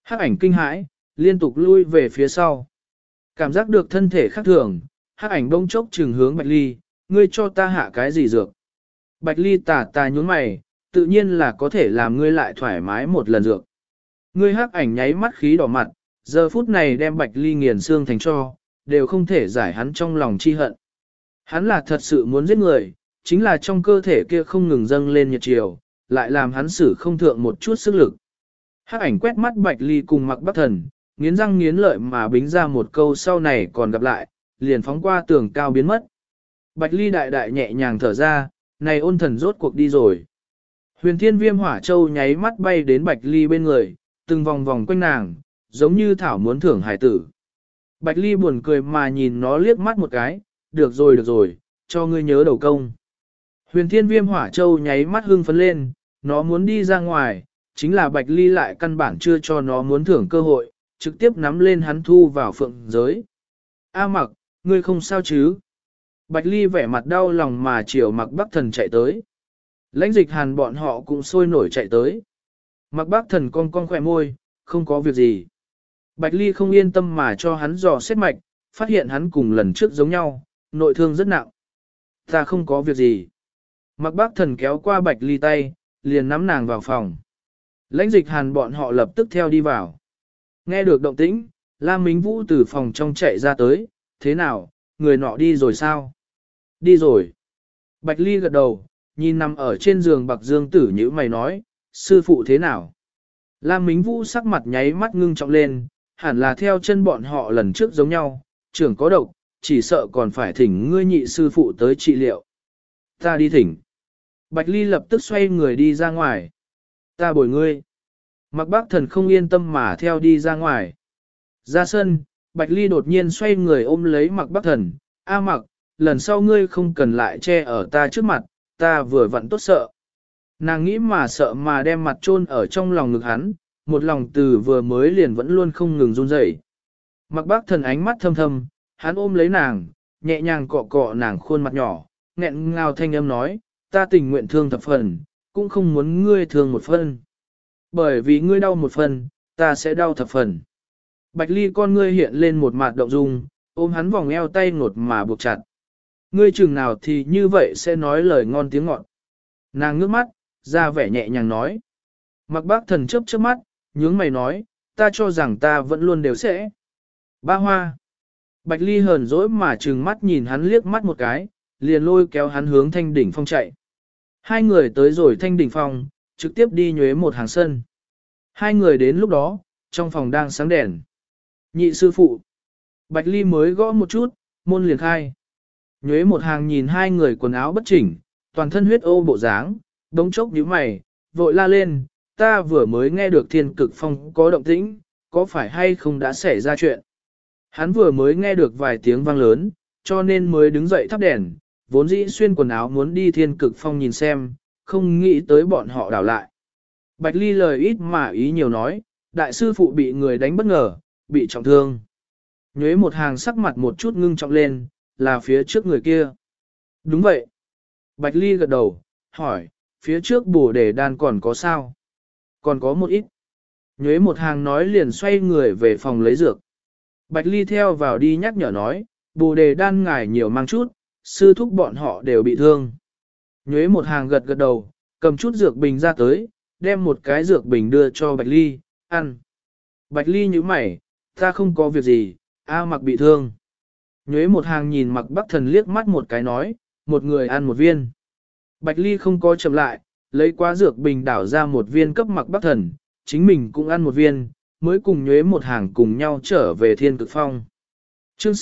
Hắc ảnh kinh hãi, liên tục lui về phía sau. Cảm giác được thân thể khác thường, Hắc ảnh bỗng chốc trừng hướng Bạch Ly, ngươi cho ta hạ cái gì dược. Bạch Ly tà tà nhún mày, tự nhiên là có thể làm ngươi lại thoải mái một lần dược. Ngươi Hắc ảnh nháy mắt khí đỏ mặt, giờ phút này đem Bạch Ly nghiền xương thành tro, đều không thể giải hắn trong lòng chi hận. Hắn là thật sự muốn giết người, chính là trong cơ thể kia không ngừng dâng lên nhiệt chiều, lại làm hắn xử không thượng một chút sức lực. Hắc ảnh quét mắt Bạch Ly cùng Mặc Bắc Thần, nghiến răng nghiến lợi mà bính ra một câu sau này còn gặp lại, liền phóng qua tường cao biến mất. Bạch Ly đại đại nhẹ nhàng thở ra, này ôn thần rốt cuộc đi rồi. Huyền Thiên Viêm Hỏa Châu nháy mắt bay đến Bạch Ly bên người, từng vòng vòng quanh nàng, giống như thảo muốn thưởng hải tử. Bạch Ly buồn cười mà nhìn nó liếc mắt một cái, được rồi, cho ngươi nhớ đầu công. Huyền Thiên Viêm Hỏa Châu nháy mắt hưng phấn lên, nó muốn đi ra ngoài, chính là Bạch Ly lại căn bản chưa cho nó muốn thưởng cơ hội, trực tiếp nắm lên hắn thu vào phượng giới. A Mặc, ngươi không sao chứ? Bạch Ly vẻ mặt đau lòng mà chiều Mặc Bắc Thần chạy tới. Lãnh Dịch Hàn bọn họ cũng sôi nổi chạy tới. Mặc Bắc Thần cong cong khỏe môi, không có việc gì. Bạch Ly không yên tâm mà cho hắn dò xét mạch, phát hiện hắn cùng lần trước giống nhau, nội thương rất nặng. Ta không có việc gì. Mặc Bắc Thần kéo qua Bạch Ly tay, liền nắm nàng vào phòng. Lãnh Dịch Hàn bọn họ lập tức theo đi vào. Nghe được động tĩnh, Lam Mính Vũ từ phòng trong chạy ra tới, thế nào, người nọ đi rồi sao? Đi rồi. Bạch Ly gật đầu, nhìn nằm ở trên giường Bạc Dương Tử nhữ mày nói, sư phụ thế nào? Lam Mính Vũ sắc mặt nháy mắt ngưng trọng lên, hẳn là theo chân bọn họ lần trước giống nhau, trưởng có độc, chỉ sợ còn phải thỉnh ngươi nhị sư phụ tới trị liệu. Ta đi thỉnh. Bạch Ly lập tức xoay người đi ra ngoài. Ta bồi ngươi. Mặc Bác Thần không yên tâm mà theo đi ra ngoài. Ra sân, Bạch Ly đột nhiên xoay người ôm lấy Mặc Bác Thần. A Mặc, lần sau ngươi không cần lại che ở ta trước mặt, ta vừa vặn tốt sợ. Nàng nghĩ mà sợ mà đem mặt chôn ở trong lòng ngực hắn, một lòng từ vừa mới liền vẫn luôn không ngừng run rẩy. Mặc Bác Thần ánh mắt thâm thâm, hắn ôm lấy nàng, nhẹ nhàng cọ cọ nàng khuôn mặt nhỏ, nghẹn ngào thanh âm nói, ta tình nguyện thương thập phần, cũng không muốn ngươi thương một phần. Bởi vì ngươi đau một phần, ta sẽ đau thập phần. Bạch Ly con ngươi hiện lên một mặt động dung, ôm hắn vòng eo tay ngột mà buộc chặt. Ngươi chừng nào thì như vậy sẽ nói lời ngon tiếng ngọt. Nàng ngước mắt, ra vẻ nhẹ nhàng nói. Mặc Bác Thần chớp chớp mắt, nhướng mày nói, ta cho rằng ta vẫn luôn đều sẽ. Ba Hoa. Bạch Ly hờn dỗi mà trừng mắt nhìn hắn liếc mắt một cái, liền lôi kéo hắn hướng Thanh Đỉnh Phong chạy. Hai người tới rồi Thanh Đỉnh Phong, trực tiếp đi nhuế một hàng sân. Hai người đến lúc đó, trong phòng đang sáng đèn. Nhị sư phụ. Bạch Ly mới gõ một chút, môn liền khai. Nhuế một hàng nhìn hai người quần áo bất chỉnh, toàn thân huyết ô bộ dáng, đống chốc nhíu mày, vội la lên, ta vừa mới nghe được Thiên Cực Phong có động tĩnh, có phải hay không đã xảy ra chuyện. Hắn vừa mới nghe được vài tiếng vang lớn, cho nên mới đứng dậy thắp đèn, vốn dĩ xuyên quần áo muốn đi Thiên Cực Phong nhìn xem, không nghĩ tới bọn họ đảo lại. Bạch Ly lời ít mà ý nhiều nói, đại sư phụ bị người đánh bất ngờ, bị trọng thương. Nhuế một hàng sắc mặt một chút ngưng trọng lên, là phía trước người kia. Đúng vậy. Bạch Ly gật đầu, hỏi, phía trước Bồ Đề Đan còn có sao? Còn có một ít. Nhuế một hàng nói liền xoay người về phòng lấy dược. Bạch Ly theo vào đi nhắc nhở nói, Bồ Đề Đan ngài nhiều mang chút, sư thúc bọn họ đều bị thương. Nhuế một hàng gật gật đầu, cầm chút dược bình ra tới, đem một cái dược bình đưa cho Bạch Ly, ăn. Bạch Ly nhíu mày, ta không có việc gì, A Mặc bị thương. Nhuế một hàng nhìn Mặc Bắc Thần liếc mắt một cái nói, một người ăn một viên. Bạch Ly không có chậm lại, lấy qua dược bình đảo ra một viên cấp Mặc Bắc Thần, chính mình cũng ăn một viên, mới cùng Nhuế một hàng cùng nhau trở về Thiên Cực Phong. Chương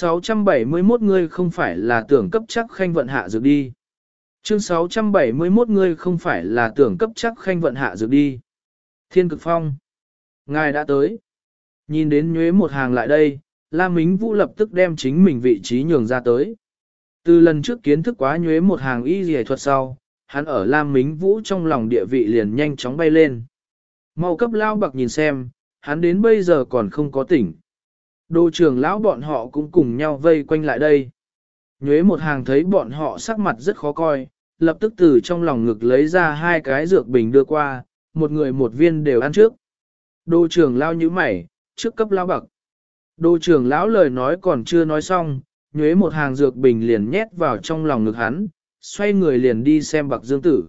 671 ngươi không phải là tưởng cấp chắc khanh vận hạ dược đi. Chương 671 ngươi không phải là tưởng cấp chắc khanh vận hạ dược đi. Thiên Cực Phong. Ngài đã tới. Nhìn đến Nhuế một hàng lại đây, Lam Mính Vũ lập tức đem chính mình vị trí nhường ra tới. Từ lần trước kiến thức quá Nhuế một hàng y dì thuật sau, hắn ở Lam Mính Vũ trong lòng địa vị liền nhanh chóng bay lên. Mau cấp lao bạc nhìn xem, hắn đến bây giờ còn không có tỉnh. Đô trưởng lão bọn họ cũng cùng nhau vây quanh lại đây. Nhuế một hàng thấy bọn họ sắc mặt rất khó coi, lập tức từ trong lòng ngực lấy ra hai cái dược bình đưa qua, một người một viên đều ăn trước. Đô trưởng lão nhíu mày, trước cấp lão bậc. Đô trưởng lão lời nói còn chưa nói xong, nhuế một hàng dược bình liền nhét vào trong lòng ngực hắn, xoay người liền đi xem Bạc Dương Tử.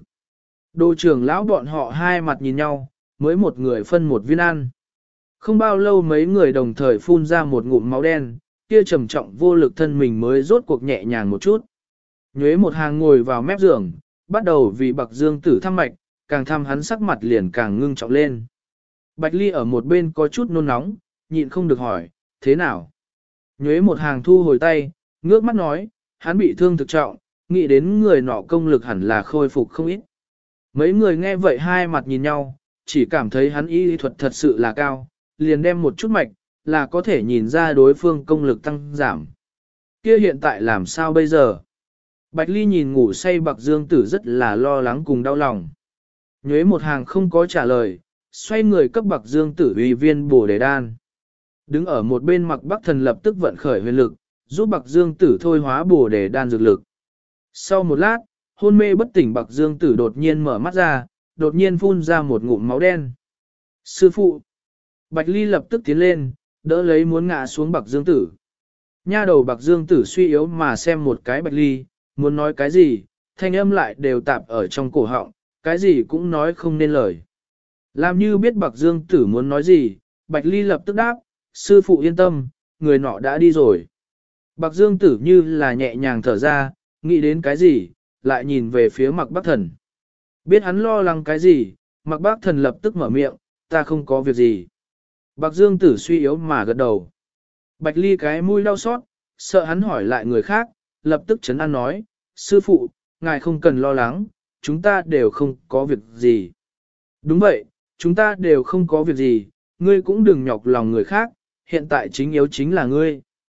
Đô trưởng lão bọn họ hai mặt nhìn nhau, mới một người phân một viên ăn. Không bao lâu mấy người đồng thời phun ra một ngụm máu đen, kia trầm trọng vô lực thân mình mới rốt cuộc nhẹ nhàng một chút. Nhuế một hàng ngồi vào mép giường, bắt đầu vì Bạc Dương Tử thăm mạch, càng thăm hắn sắc mặt liền càng ngưng trọng lên. Bạch Ly ở một bên có chút nôn nóng, nhịn không được hỏi, thế nào? Nhuế một hàng thu hồi tay, ngước mắt nói, hắn bị thương thực trọng, nghĩ đến người nọ công lực hẳn là khôi phục không ít. Mấy người nghe vậy hai mặt nhìn nhau, chỉ cảm thấy hắn y thuật thật sự là cao, liền đem một chút mạch, là có thể nhìn ra đối phương công lực tăng giảm. Kia hiện tại làm sao bây giờ? Bạch Ly nhìn ngủ say Bạc Dương Tử rất là lo lắng cùng đau lòng. Nhuế một hàng không có trả lời, xoay người cấp Bạc Dương Tử uy viên bổ đề đan. Đứng ở một bên Mặc Bắc Thần lập tức vận khởi huyền lực, giúp Bạc Dương Tử thôi hóa bổ đề đan dược lực. Sau một lát, hôn mê bất tỉnh Bạc Dương Tử đột nhiên mở mắt ra, đột nhiên phun ra một ngụm máu đen. Sư phụ! Bạch Ly lập tức tiến lên, đỡ lấy muốn ngã xuống Bạc Dương Tử. Nha đầu Bạc Dương Tử suy yếu mà xem một cái Bạch Ly, muốn nói cái gì, thanh âm lại đều tạp ở trong cổ họng, cái gì cũng nói không nên lời. Làm như biết Bạc Dương Tử muốn nói gì, Bạch Ly lập tức đáp, sư phụ yên tâm, người nọ đã đi rồi. Bạc Dương Tử như là nhẹ nhàng thở ra, nghĩ đến cái gì, lại nhìn về phía Mặc Bắc Thần. Biết hắn lo lắng cái gì, Mặc Bắc Thần lập tức mở miệng, ta không có việc gì. Bạc Dương Tử suy yếu mà gật đầu. Bạch Ly cái mũi đau xót, sợ hắn hỏi lại người khác, lập tức trấn an nói, sư phụ, ngài không cần lo lắng, chúng ta đều không có việc gì. Đúng vậy, chúng ta đều không có việc gì, ngươi cũng đừng nhọc lòng người khác, hiện tại chính yếu chính là ngươi.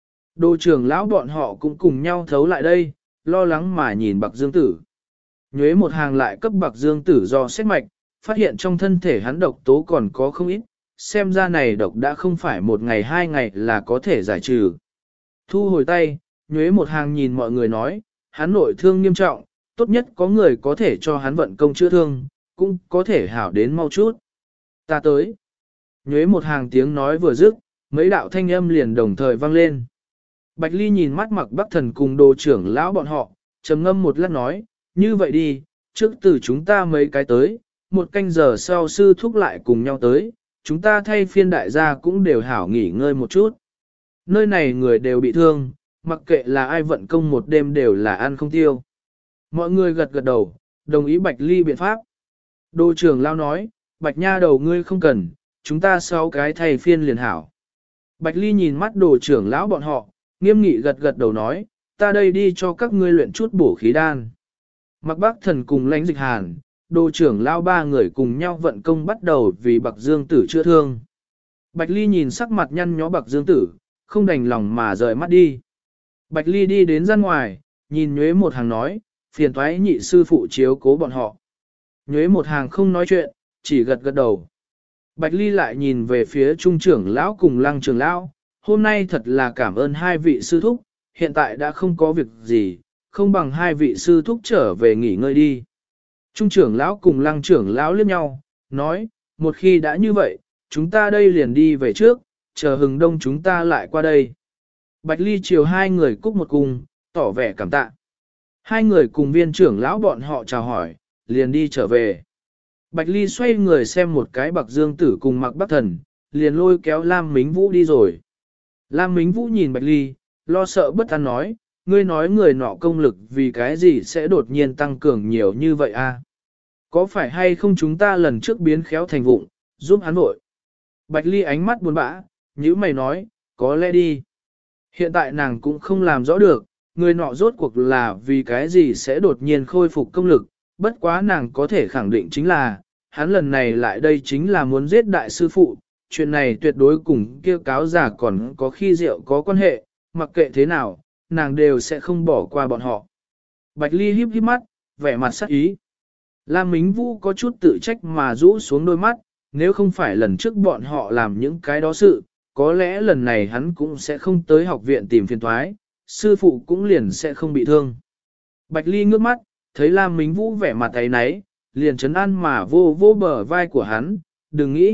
Đô trưởng lão bọn họ cũng cùng nhau thấu lại đây, lo lắng mà nhìn Bạc Dương Tử. Nhuế một hàng lại cấp Bạc Dương Tử do xét mạch, phát hiện trong thân thể hắn độc tố còn có không ít, xem ra này độc đã không phải một ngày hai ngày là có thể giải trừ. Thu hồi tay, Nhuế một hàng nhìn mọi người nói, hắn nội thương nghiêm trọng, tốt nhất có người có thể cho hắn vận công chữa thương, cũng có thể hảo đến mau chút. Ta tới. Nhuế một hàng tiếng nói vừa dứt, mấy đạo thanh âm liền đồng thời vang lên. Bạch Ly nhìn mắt Mặc Bắc Thần cùng Đồ trưởng lão bọn họ, trầm ngâm một lát nói, như vậy đi, trước từ chúng ta mấy cái tới, một canh giờ sau sư thúc lại cùng nhau tới, chúng ta thay phiên đại gia cũng đều hảo nghỉ ngơi một chút. Nơi này người đều bị thương, mặc kệ là ai vận công một đêm đều là ăn không tiêu. Mọi người gật gật đầu, đồng ý Bạch Ly biện pháp. Đồ trưởng lão nói, Bạch nha đầu ngươi không cần, chúng ta 6 cái thay phiên liền hảo. Bạch Ly nhìn mắt đồ trưởng lão bọn họ, nghiêm nghị gật gật đầu nói, ta đây đi cho các ngươi luyện chút bổ khí đan. Mặc Bắc Thần cùng Lãnh Dịch Hàn, đồ trưởng lão ba người cùng nhau vận công bắt đầu vì Bạc Dương Tử chữa thương. Bạch Ly nhìn sắc mặt nhăn nhó Bạc Dương Tử, không đành lòng mà rời mắt đi. Bạch Ly đi đến ra ngoài, nhìn Nhuế một hàng nói, phiền toái nhị sư phụ chiếu cố bọn họ. Nhuế một hàng không nói chuyện, chỉ gật gật đầu. Bạch Ly lại nhìn về phía trung trưởng lão cùng Lăng trưởng lão, hôm nay thật là cảm ơn hai vị sư thúc, hiện tại đã không có việc gì, không bằng hai vị sư thúc trở về nghỉ ngơi đi. Trung trưởng lão cùng Lăng trưởng lão liếc nhau, nói, một khi đã như vậy, chúng ta đây liền đi về trước, chờ hừng đông chúng ta lại qua đây. Bạch Ly chiều hai người cúc một cung, tỏ vẻ cảm tạ. Hai người cùng viên trưởng lão bọn họ chào hỏi, liền đi trở về. Bạch Ly xoay người xem một cái Bạc Dương Tử cùng Mặc Bắc Thần, liền lôi kéo Lam Mính Vũ đi rồi. Lam Mính Vũ nhìn Bạch Ly, lo sợ bất an nói, ngươi nói người nọ công lực vì cái gì sẽ đột nhiên tăng cường nhiều như vậy a? Có phải hay không chúng ta lần trước biến khéo thành vụng, giúp hắn vội? Bạch Ly ánh mắt buồn bã, nhíu mày nói, có lẽ đi. Hiện tại nàng cũng không làm rõ được, người nọ rốt cuộc là vì cái gì sẽ đột nhiên khôi phục công lực, bất quá nàng có thể khẳng định chính là, hắn lần này lại đây chính là muốn giết đại sư phụ, chuyện này tuyệt đối cùng kêu cáo giả còn có khi rượu có quan hệ, mặc kệ thế nào, nàng đều sẽ không bỏ qua bọn họ. Bạch Ly híp híp mắt, vẻ mặt sắc ý. Lam Mính Vũ có chút tự trách mà rũ xuống đôi mắt, nếu không phải lần trước bọn họ làm những cái đó sự, có lẽ lần này hắn cũng sẽ không tới học viện tìm phiền toái, sư phụ cũng liền sẽ không bị thương. Bạch Ly ngước mắt, thấy Lam Mính Vũ vẻ mặt ấy náy, liền trấn an mà vô vô bờ vai của hắn, đừng nghĩ,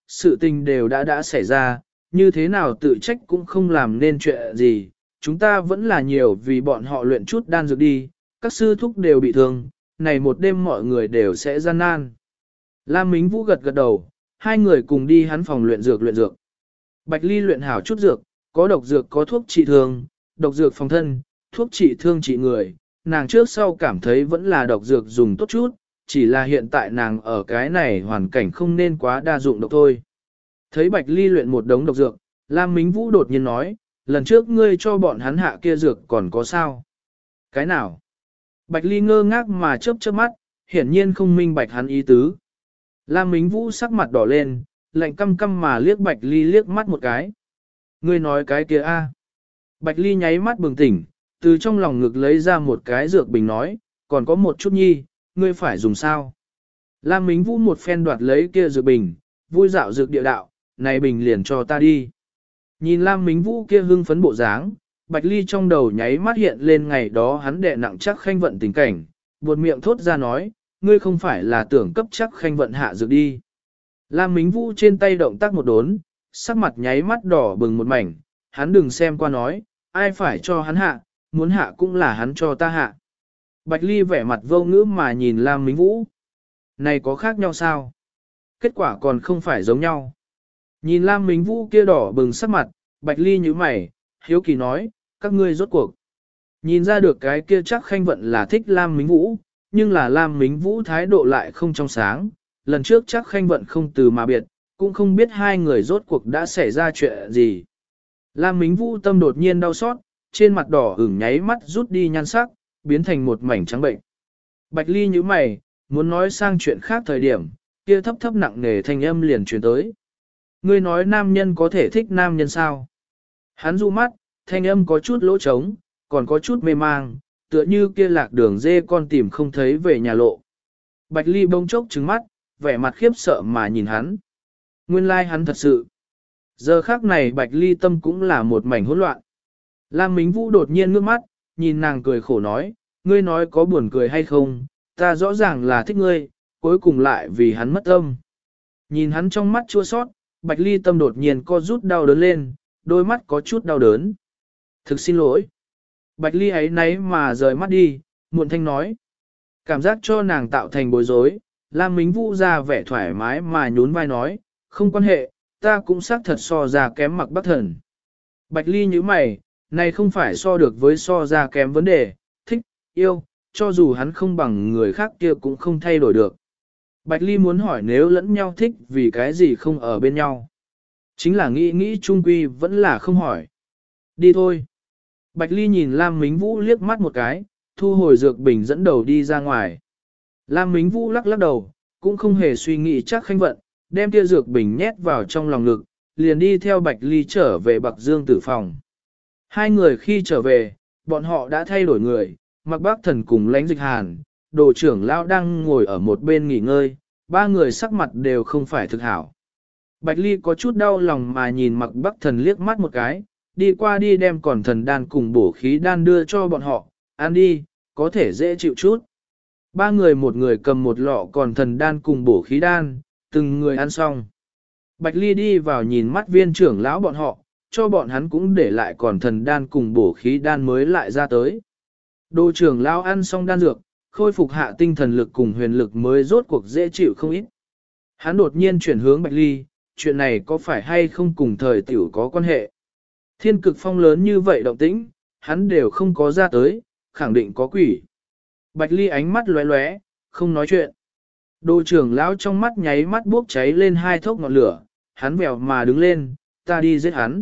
sự tình đều đã xảy ra, như thế nào tự trách cũng không làm nên chuyện gì, chúng ta vẫn là nhiều vì bọn họ luyện chút đan dược đi, các sư thúc đều bị thương, này một đêm mọi người đều sẽ gian nan. Lam Mính Vũ gật gật đầu, hai người cùng đi hắn phòng luyện dược luyện dược. Bạch Ly luyện hảo chút dược, có độc dược có thuốc trị thương, độc dược phòng thân, thuốc trị thương trị người, nàng trước sau cảm thấy vẫn là độc dược dùng tốt chút, chỉ là hiện tại nàng ở cái này hoàn cảnh không nên quá đa dụng độc thôi. Thấy Bạch Ly luyện một đống độc dược, Lam Mính Vũ đột nhiên nói, lần trước ngươi cho bọn hắn hạ kia dược còn có sao? Cái nào? Bạch Ly ngơ ngác mà chớp chớp mắt, hiển nhiên không minh bạch hắn ý tứ. Lam Mính Vũ sắc mặt đỏ lên, lạnh căm căm mà liếc Bạch Ly liếc mắt một cái. Ngươi nói cái kia a? Bạch Ly nháy mắt bừng tỉnh, từ trong lòng ngực lấy ra một cái dược bình nói, còn có một chút nhi, ngươi phải dùng sao? Lam Mính Vũ một phen đoạt lấy kia dược bình, vui dạo dược địa đạo, này bình liền cho ta đi. Nhìn Lam Mính Vũ kia hưng phấn bộ dáng, Bạch Ly trong đầu nháy mắt hiện lên ngày đó hắn đệ nặng chắc khanh vận tình cảnh, buột miệng thốt ra nói, ngươi không phải là tưởng cấp chắc khanh vận hạ dược đi. Lam Mính Vũ trên tay động tác một đốn, sắc mặt nháy mắt đỏ bừng một mảnh, hắn đừng xem qua nói, ai phải cho hắn hạ, muốn hạ cũng là hắn cho ta hạ. Bạch Ly vẻ mặt vô ngữ mà nhìn Lam Mính Vũ. Này có khác nhau sao? Kết quả còn không phải giống nhau. Nhìn Lam Mính Vũ kia đỏ bừng sắc mặt, Bạch Ly nhíu mày, hiếu kỳ nói, các ngươi rốt cuộc. Nhìn ra được cái kia chắc khanh vận là thích Lam Mính Vũ, nhưng là Lam Mính Vũ thái độ lại không trong sáng. Lần trước chắc khanh vận không từ mà biệt, cũng không biết hai người rốt cuộc đã xảy ra chuyện gì. Lam Mính Vũ tâm đột nhiên đau xót, trên mặt đỏ ửng nháy mắt rút đi nhan sắc, biến thành một mảnh trắng bệnh. Bạch Ly nhíu mày, muốn nói sang chuyện khác thời điểm, kia thấp thấp nặng nề thanh âm liền truyền tới. Ngươi nói nam nhân có thể thích nam nhân sao? Hắn du mắt, thanh âm có chút lỗ trống, còn có chút mê mang, tựa như kia lạc đường dê con tìm không thấy về nhà lộ. Bạch Ly bỗng chốc trừng mắt, vẻ mặt khiếp sợ mà nhìn hắn. Nguyên lai hắn thật sự. Giờ khác này Bạch Ly tâm cũng là một mảnh hỗn loạn. Lam Mính Vũ đột nhiên ngước mắt, nhìn nàng cười khổ nói, ngươi nói có buồn cười hay không, ta rõ ràng là thích ngươi, cuối cùng lại vì hắn mất tâm. Nhìn hắn trong mắt chua sót, Bạch Ly tâm đột nhiên co rút đau đớn lên, đôi mắt có chút đau đớn. Thực xin lỗi. Bạch Ly ấy nấy mà rời mắt đi, muộn thanh nói. Cảm giác cho nàng tạo thành bối rối, Lam Mính Vũ ra vẻ thoải mái mà nhún vai nói, không quan hệ, ta cũng xác thật so ra kém Mặc Bắc Thần. Bạch Ly như mày, này không phải so được với so ra kém vấn đề, thích, yêu, cho dù hắn không bằng người khác kia cũng không thay đổi được. Bạch Ly muốn hỏi nếu lẫn nhau thích vì cái gì không ở bên nhau. Chính là nghĩ chung quy vẫn là không hỏi. Đi thôi. Bạch Ly nhìn Lam Mính Vũ liếc mắt một cái, thu hồi dược bình dẫn đầu đi ra ngoài. Lam Mính Vũ lắc lắc đầu, cũng không hề suy nghĩ chắc khanh vận, đem kia dược bình nhét vào trong lòng ngực, liền đi theo Bạch Ly trở về Bạc Dương tử phòng. Hai người khi trở về, bọn họ đã thay đổi người, Mặc Bác Thần cùng Lãnh Dịch Hàn, Đồ trưởng lão đang ngồi ở một bên nghỉ ngơi, ba người sắc mặt đều không phải thực hảo. Bạch Ly có chút đau lòng mà nhìn Mặc Bắc Thần liếc mắt một cái, đi qua đi đem còn thần đan cùng bổ khí đan đưa cho bọn họ, ăn đi, có thể dễ chịu chút. Ba người một người cầm một lọ còn thần đan cùng bổ khí đan, từng người ăn xong. Bạch Ly đi vào nhìn mắt viên trưởng lão bọn họ, cho bọn hắn cũng để lại còn thần đan cùng bổ khí đan mới lại ra tới. Đồ trưởng lão ăn xong đan dược, khôi phục hạ tinh thần lực cùng huyền lực mới rốt cuộc dễ chịu không ít. Hắn đột nhiên chuyển hướng Bạch Ly, chuyện này có phải hay không cùng thời tiểu có quan hệ. Thiên cực phong lớn như vậy động tĩnh, hắn đều không có ra tới, khẳng định có quỷ. Bạch Ly ánh mắt lóe lóe, không nói chuyện. Đồ trưởng lão trong mắt nháy mắt bốc cháy lên hai thốc ngọn lửa, hắn vèo mà đứng lên, ta đi giết hắn.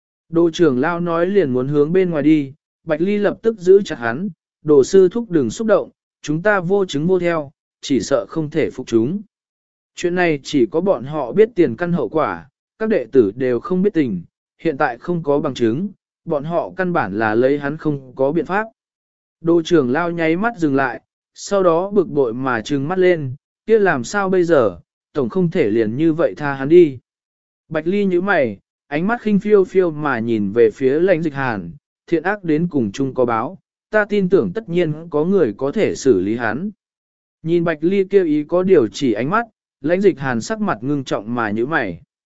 Đồ trưởng lão nói liền muốn hướng bên ngoài đi, Bạch Ly lập tức giữ chặt hắn, đồ sư thúc đừng xúc động, chúng ta vô chứng vô theo, chỉ sợ không thể phục chúng. Chuyện này chỉ có bọn họ biết tiền căn hậu quả, các đệ tử đều không biết tình, hiện tại không có bằng chứng, bọn họ căn bản là lấy hắn không có biện pháp. Đồ trưởng lao nháy mắt dừng lại, sau đó bực bội mà trừng mắt lên, kia làm sao bây giờ, tổng không thể liền như vậy tha hắn đi. Bạch Ly nhíu mày, ánh mắt khinh phiêu phiêu mà nhìn về phía Lãnh Dịch Hàn, thiện ác đến cùng chung có báo, ta tin tưởng tất nhiên có người có thể xử lý hắn. Nhìn Bạch Ly kêu ý có điều chỉ ánh mắt, Lãnh Dịch Hàn sắc mặt ngưng trọng mà nhíu mày.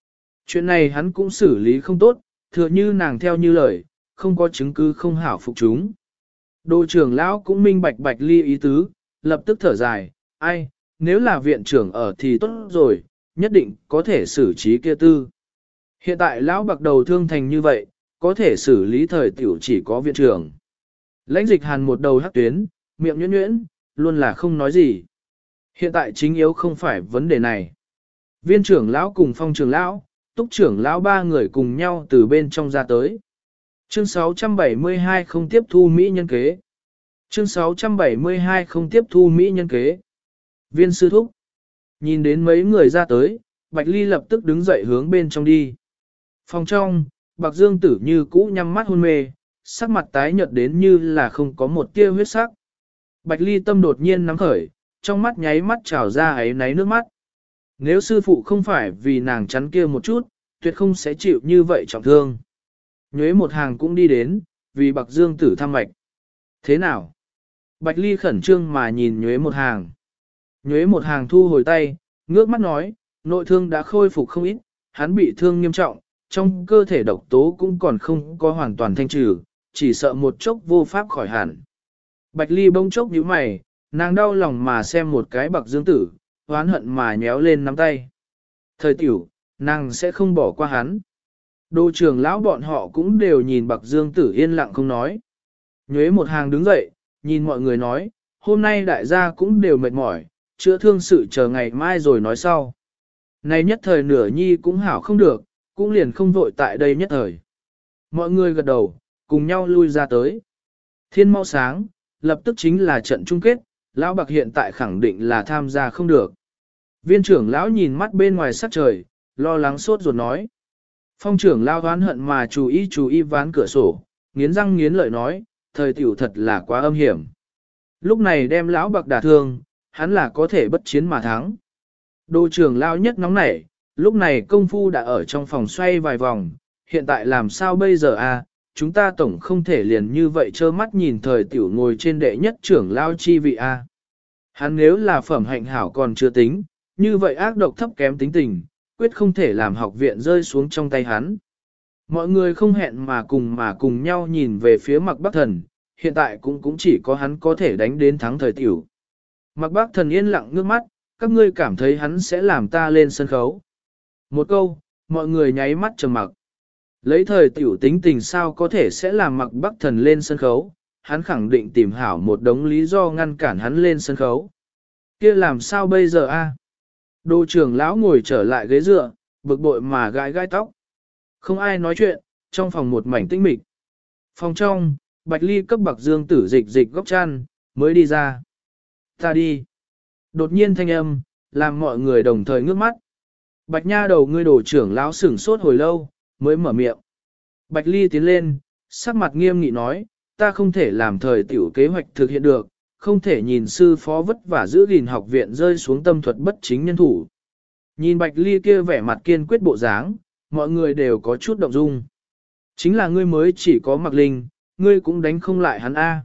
Chuyện này hắn cũng xử lý không tốt, thừa như nàng theo như lời, không có chứng cứ không hảo phục chúng. Đô trưởng lão cũng minh bạch Bạch Ly ý tứ, lập tức thở dài, ai, nếu là viện trưởng ở thì tốt rồi, nhất định có thể xử trí kia tư. Hiện tại lão bạc đầu thương thành như vậy, có thể xử lý thời tiểu chỉ có viện trưởng. Lãnh dịch hàn một đầu hắc tuyến, miệng nhuyễn nhuyễn, luôn là không nói gì. Hiện tại chính yếu không phải vấn đề này. Viên trưởng lão cùng phong trưởng lão, túc trưởng lão ba người cùng nhau từ bên trong ra tới. Chương 672 không tiếp thu Mỹ nhân kế. Chương 672 không tiếp thu Mỹ nhân kế. Viên sư thúc. Nhìn đến mấy người ra tới, Bạch Ly lập tức đứng dậy hướng bên trong đi. Phòng trong, Bạc Dương Tử như cũ nhắm mắt hôn mê, sắc mặt tái nhợt đến như là không có một tia huyết sắc. Bạch Ly tâm đột nhiên nắm khởi, trong mắt nháy mắt trào ra ấy náy nước mắt. Nếu sư phụ không phải vì nàng chắn kia một chút, tuyệt không sẽ chịu như vậy trọng thương. Nhuế một hàng cũng đi đến, vì Bạc Dương Tử thăm mạch. Thế nào? Bạch Ly khẩn trương mà nhìn Nhuế một hàng. Nhuế một hàng thu hồi tay, ngước mắt nói, nội thương đã khôi phục không ít, hắn bị thương nghiêm trọng, trong cơ thể độc tố cũng còn không có hoàn toàn thanh trừ, chỉ sợ một chốc vô pháp khỏi hẳn. Bạch Ly bỗng chốc nhíu mày, nàng đau lòng mà xem một cái Bạc Dương Tử, oán hận mà nhéo lên nắm tay. Thời tiểu, nàng sẽ không bỏ qua hắn. Đô trưởng lão bọn họ cũng đều nhìn Bạc Dương Tử yên lặng không nói. Nhuế một hàng đứng dậy, nhìn mọi người nói, hôm nay đại gia cũng đều mệt mỏi, chữa thương sự chờ ngày mai rồi nói sau. Này nhất thời nửa nhi cũng hảo không được, cũng liền không vội tại đây nhất thời. Mọi người gật đầu, cùng nhau lui ra tới. Thiên mau sáng, lập tức chính là trận chung kết, lão Bạc hiện tại khẳng định là tham gia không được. Viên trưởng lão nhìn mắt bên ngoài sắc trời, lo lắng sốt ruột nói. Phong trưởng lão oán hận mà chú ý ván cửa sổ, nghiến răng nghiến lợi nói, thời tiểu thật là quá âm hiểm. Lúc này đem lão Bạc đả thương, hắn là có thể bất chiến mà thắng. Đô trưởng lão nhất nóng nảy, lúc này công phu đã ở trong phòng xoay vài vòng, hiện tại làm sao bây giờ à, chúng ta tổng không thể liền như vậy trơ mắt nhìn thời tiểu ngồi trên đệ nhất trưởng lão chi vị à. Hắn nếu là phẩm hạnh hảo còn chưa tính, như vậy ác độc thấp kém tính tình, quyết không thể làm học viện rơi xuống trong tay hắn. Mọi người không hẹn mà cùng nhau nhìn về phía Mạc Bắc Thần, hiện tại cũng chỉ có hắn có thể đánh đến thắng thời tiểu. Mạc Bắc Thần yên lặng ngước mắt, các ngươi cảm thấy hắn sẽ làm ta lên sân khấu. Một câu, mọi người nháy mắt trầm mặc. Lấy thời tiểu tính tình sao có thể sẽ làm Mạc Bắc Thần lên sân khấu, hắn khẳng định tìm hảo một đống lý do ngăn cản hắn lên sân khấu. Kia làm sao bây giờ a? Đô trưởng lão ngồi trở lại ghế dựa, bực bội mà gãi tóc. Không ai nói chuyện, trong phòng một mảnh tĩnh mịch. Phòng trong, Bạch Ly cấp Bạc Dương Tử dịch góc chăn, mới đi ra. Ta đi. Đột nhiên thanh âm, làm mọi người đồng thời ngước mắt. Bạch nha đầu ngươi đổ trưởng lão sửng sốt hồi lâu, mới mở miệng. Bạch Ly tiến lên, sắc mặt nghiêm nghị nói, ta không thể làm thời tiểu kế hoạch thực hiện được, không thể nhìn sư phó vất vả giữ gìn học viện rơi xuống tâm thuật bất chính nhân thủ. Nhìn Bạch Ly kia vẻ mặt kiên quyết bộ dáng, mọi người đều có chút động dung. Chính là ngươi mới chỉ có Mạc Linh, ngươi cũng đánh không lại hắn A.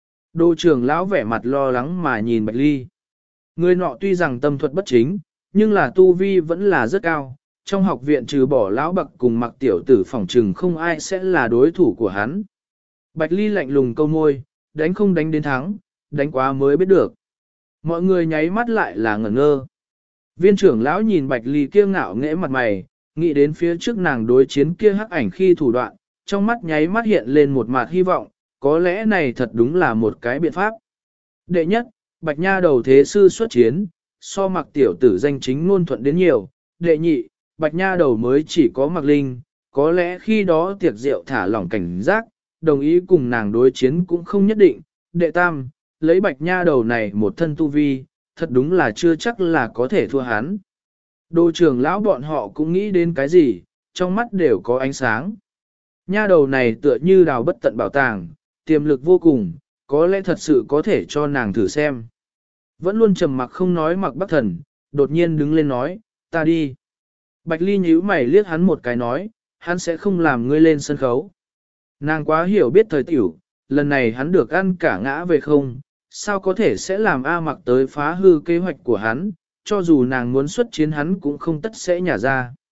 Đô trưởng lão vẻ mặt lo lắng mà nhìn Bạch Ly. Người nọ tuy rằng tâm thuật bất chính, nhưng là tu vi vẫn là rất cao. Trong học viện trừ bỏ lão Bạc cùng Mạc tiểu tử phỏng trừng không ai sẽ là đối thủ của hắn. Bạch Ly lạnh lùng câu môi, đánh không đánh đến thắng, đánh quá mới biết được. Mọi người nháy mắt lại là ngẩn ngơ. Viên trưởng lão nhìn Bạch Ly kia ngạo nghễ mặt mày, nghĩ đến phía trước nàng đối chiến kia hắc ảnh khi thủ đoạn, trong mắt nháy mắt hiện lên một mặt hy vọng, có lẽ này thật đúng là một cái biện pháp. Đệ nhất, Bạch Nha đầu thế sư xuất chiến, so Mạc tiểu tử danh chính ngôn thuận đến nhiều. Đệ nhị, Bạch Nha đầu mới chỉ có Mạc Linh, có lẽ khi đó tiệc rượu thả lỏng cảnh giác, đồng ý cùng nàng đối chiến cũng không nhất định. Đệ tam, lấy Bạch Nha đầu này một thân tu vi, thật đúng là chưa chắc là có thể thua hắn. Đô trưởng lão bọn họ cũng nghĩ đến cái gì, trong mắt đều có ánh sáng. Nha đầu này tựa như đào bất tận bảo tàng, tiềm lực vô cùng, có lẽ thật sự có thể cho nàng thử xem. Vẫn luôn trầm mặc không nói Mạc Bắc Thần, đột nhiên đứng lên nói, ta đi. Bạch Ly nhíu mày liếc hắn một cái nói, hắn sẽ không làm ngươi lên sân khấu. Nàng quá hiểu biết thời tiểu, lần này hắn được ăn cả ngã về không, sao có thể sẽ làm A Mạc tới phá hư kế hoạch của hắn, cho dù nàng muốn xuất chiến hắn cũng không tất sẽ nhả ra.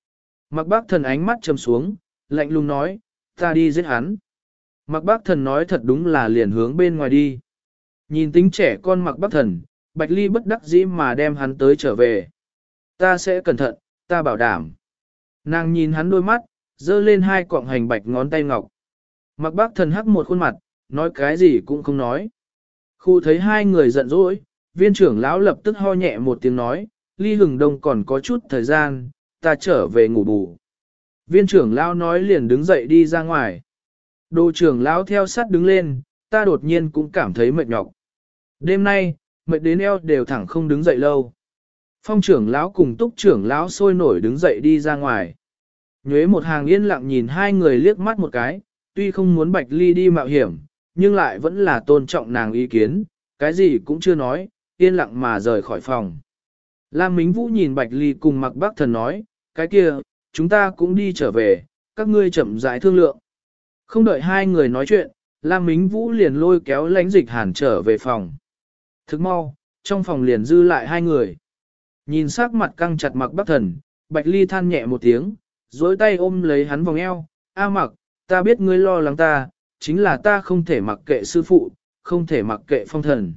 Mạc Bác Thần ánh mắt trầm xuống, lạnh lùng nói, ta đi giết hắn. Mạc Bác Thần nói thật đúng là liền hướng bên ngoài đi. Nhìn tính trẻ con Mạc Bác Thần, Bạch Ly bất đắc dĩ mà đem hắn tới trở về. Ta sẽ cẩn thận, ta bảo đảm. Nàng nhìn hắn đôi mắt, giơ lên hai cọng hành bạch ngón tay ngọc. Mạc Bác Thần hắc một khuôn mặt, nói cái gì cũng không nói. Khu thấy hai người giận dỗi, viên trưởng lão lập tức ho nhẹ một tiếng nói, Ly Hừng Đông còn có chút thời gian, ta trở về ngủ bù. Viên trưởng lão nói liền đứng dậy đi ra ngoài. Đồ trưởng lão theo sát đứng lên, ta đột nhiên cũng cảm thấy mệt nhọc. Đêm nay, mệt đến eo đều thẳng không đứng dậy lâu. Phong trưởng lão cùng túc trưởng lão sôi nổi đứng dậy đi ra ngoài. Nhuế một hàng yên lặng nhìn hai người liếc mắt một cái, tuy không muốn Bạch Ly đi mạo hiểm, nhưng lại vẫn là tôn trọng nàng ý kiến, cái gì cũng chưa nói, yên lặng mà rời khỏi phòng. Lam Mính Vũ nhìn Bạch Ly cùng Mạc Bác Thần nói, cái kia, chúng ta cũng đi trở về, các ngươi chậm rãi thương lượng. Không đợi hai người nói chuyện, Lam Mính Vũ liền lôi kéo Lãnh Dịch Hàn trở về phòng. Thức mau, trong phòng liền dư lại hai người. Nhìn sắc mặt căng chặt Mạc Bác Thần, Bạch Ly than nhẹ một tiếng, duỗi tay ôm lấy hắn vòng eo, A Mặc, ta biết ngươi lo lắng ta, chính là ta không thể mặc kệ sư phụ, không thể mặc kệ phong thần.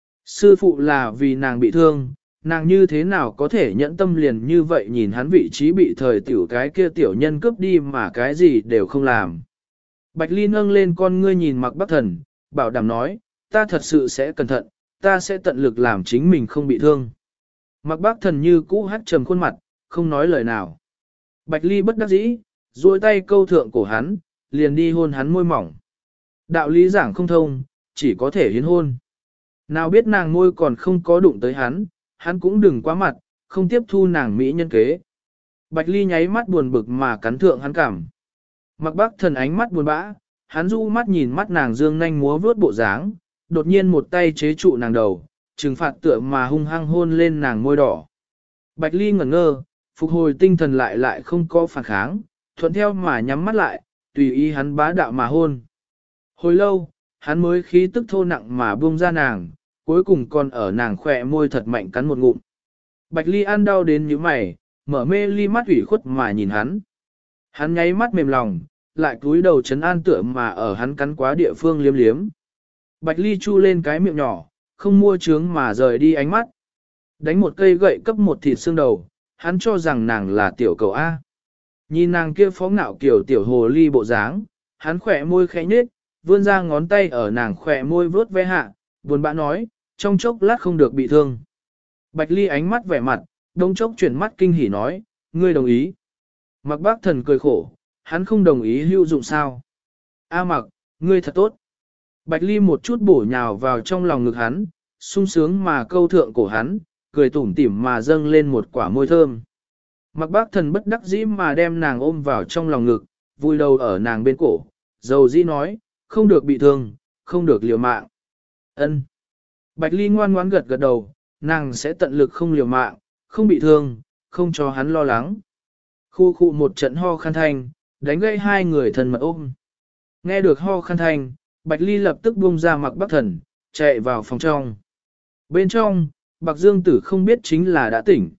Sư phụ là vì nàng bị thương, nàng như thế nào có thể nhẫn tâm liền như vậy nhìn hắn vị trí bị thời tiểu cái kia tiểu nhân cướp đi mà cái gì đều không làm. Bạch Ly nâng lên con ngươi nhìn Mạc Bác Thần, bảo đảm nói, ta thật sự sẽ cẩn thận, ta sẽ tận lực làm chính mình không bị thương. Mạc Bác Thần như cũ hắt trầm khuôn mặt, không nói lời nào. Bạch Ly bất đắc dĩ, duỗi tay câu thượng cổ hắn, liền đi hôn hắn môi mỏng. Đạo lý giảng không thông, chỉ có thể hiến hôn. Nào biết nàng môi còn không có đụng tới hắn, hắn cũng đừng quá mặt, không tiếp thu nàng mỹ nhân kế. Bạch Ly nháy mắt buồn bực mà cắn thượng hắn cảm. Mạc Bác Thần ánh mắt buồn bã, hắn du mắt nhìn mắt nàng dương nanh múa vướt bộ dáng, đột nhiên một tay chế trụ nàng đầu, trừng phạt tựa mà hung hăng hôn lên nàng môi đỏ. Bạch Ly ngẩn ngơ, phục hồi tinh thần lại không có phản kháng, thuận theo mà nhắm mắt lại, tùy ý hắn bá đạo mà hôn. Hồi lâu, hắn mới khí tức thô nặng mà buông ra nàng, cuối cùng còn ở nàng khỏe môi thật mạnh cắn một ngụm. Bạch Ly ăn đau đến như mày, mở mê ly mắt ủy khuất mà nhìn hắn. Hắn nháy mắt mềm lòng, lại cúi đầu chấn an tựa mà ở hắn cắn quá địa phương liếm liếm. Bạch Ly chu lên cái miệng nhỏ, không mua trướng mà rời đi ánh mắt. Đánh một cây gậy cấp một thịt xương đầu, hắn cho rằng nàng là tiểu cầu A. Nhìn nàng kia phó ngạo kiểu tiểu hồ ly bộ dáng, hắn khỏe môi khẽ nhếch, vươn ra ngón tay ở nàng khỏe môi vớt ve hạ, buồn bã nói, trong chốc lát không được bị thương. Bạch Ly ánh mắt vẻ mặt, đông chốc chuyển mắt kinh hỉ nói, ngươi đồng ý. Mạc Bác Thần cười khổ, hắn không đồng ý hữu dụng sao. A Mặc, ngươi thật tốt. Bạch Ly một chút bổ nhào vào trong lòng ngực hắn, sung sướng mà câu thượng cổ hắn, cười tủm tỉm mà dâng lên một quả môi thơm. Mạc Bác Thần bất đắc dĩ mà đem nàng ôm vào trong lòng ngực, vui đầu ở nàng bên cổ, dầu dĩ nói, không được bị thương, không được liều mạng. Ân. Bạch Ly ngoan ngoãn gật gật đầu, nàng sẽ tận lực không liều mạng, không bị thương, không cho hắn lo lắng. Khu khu một trận ho khan thanh, đánh gãy hai người thân mật ôm. Nghe được ho khan thanh, Bạch Ly lập tức buông ra Mạc Bác Thần, chạy vào phòng trong. Bên trong, Bạc Dương Tử không biết chính là đã tỉnh.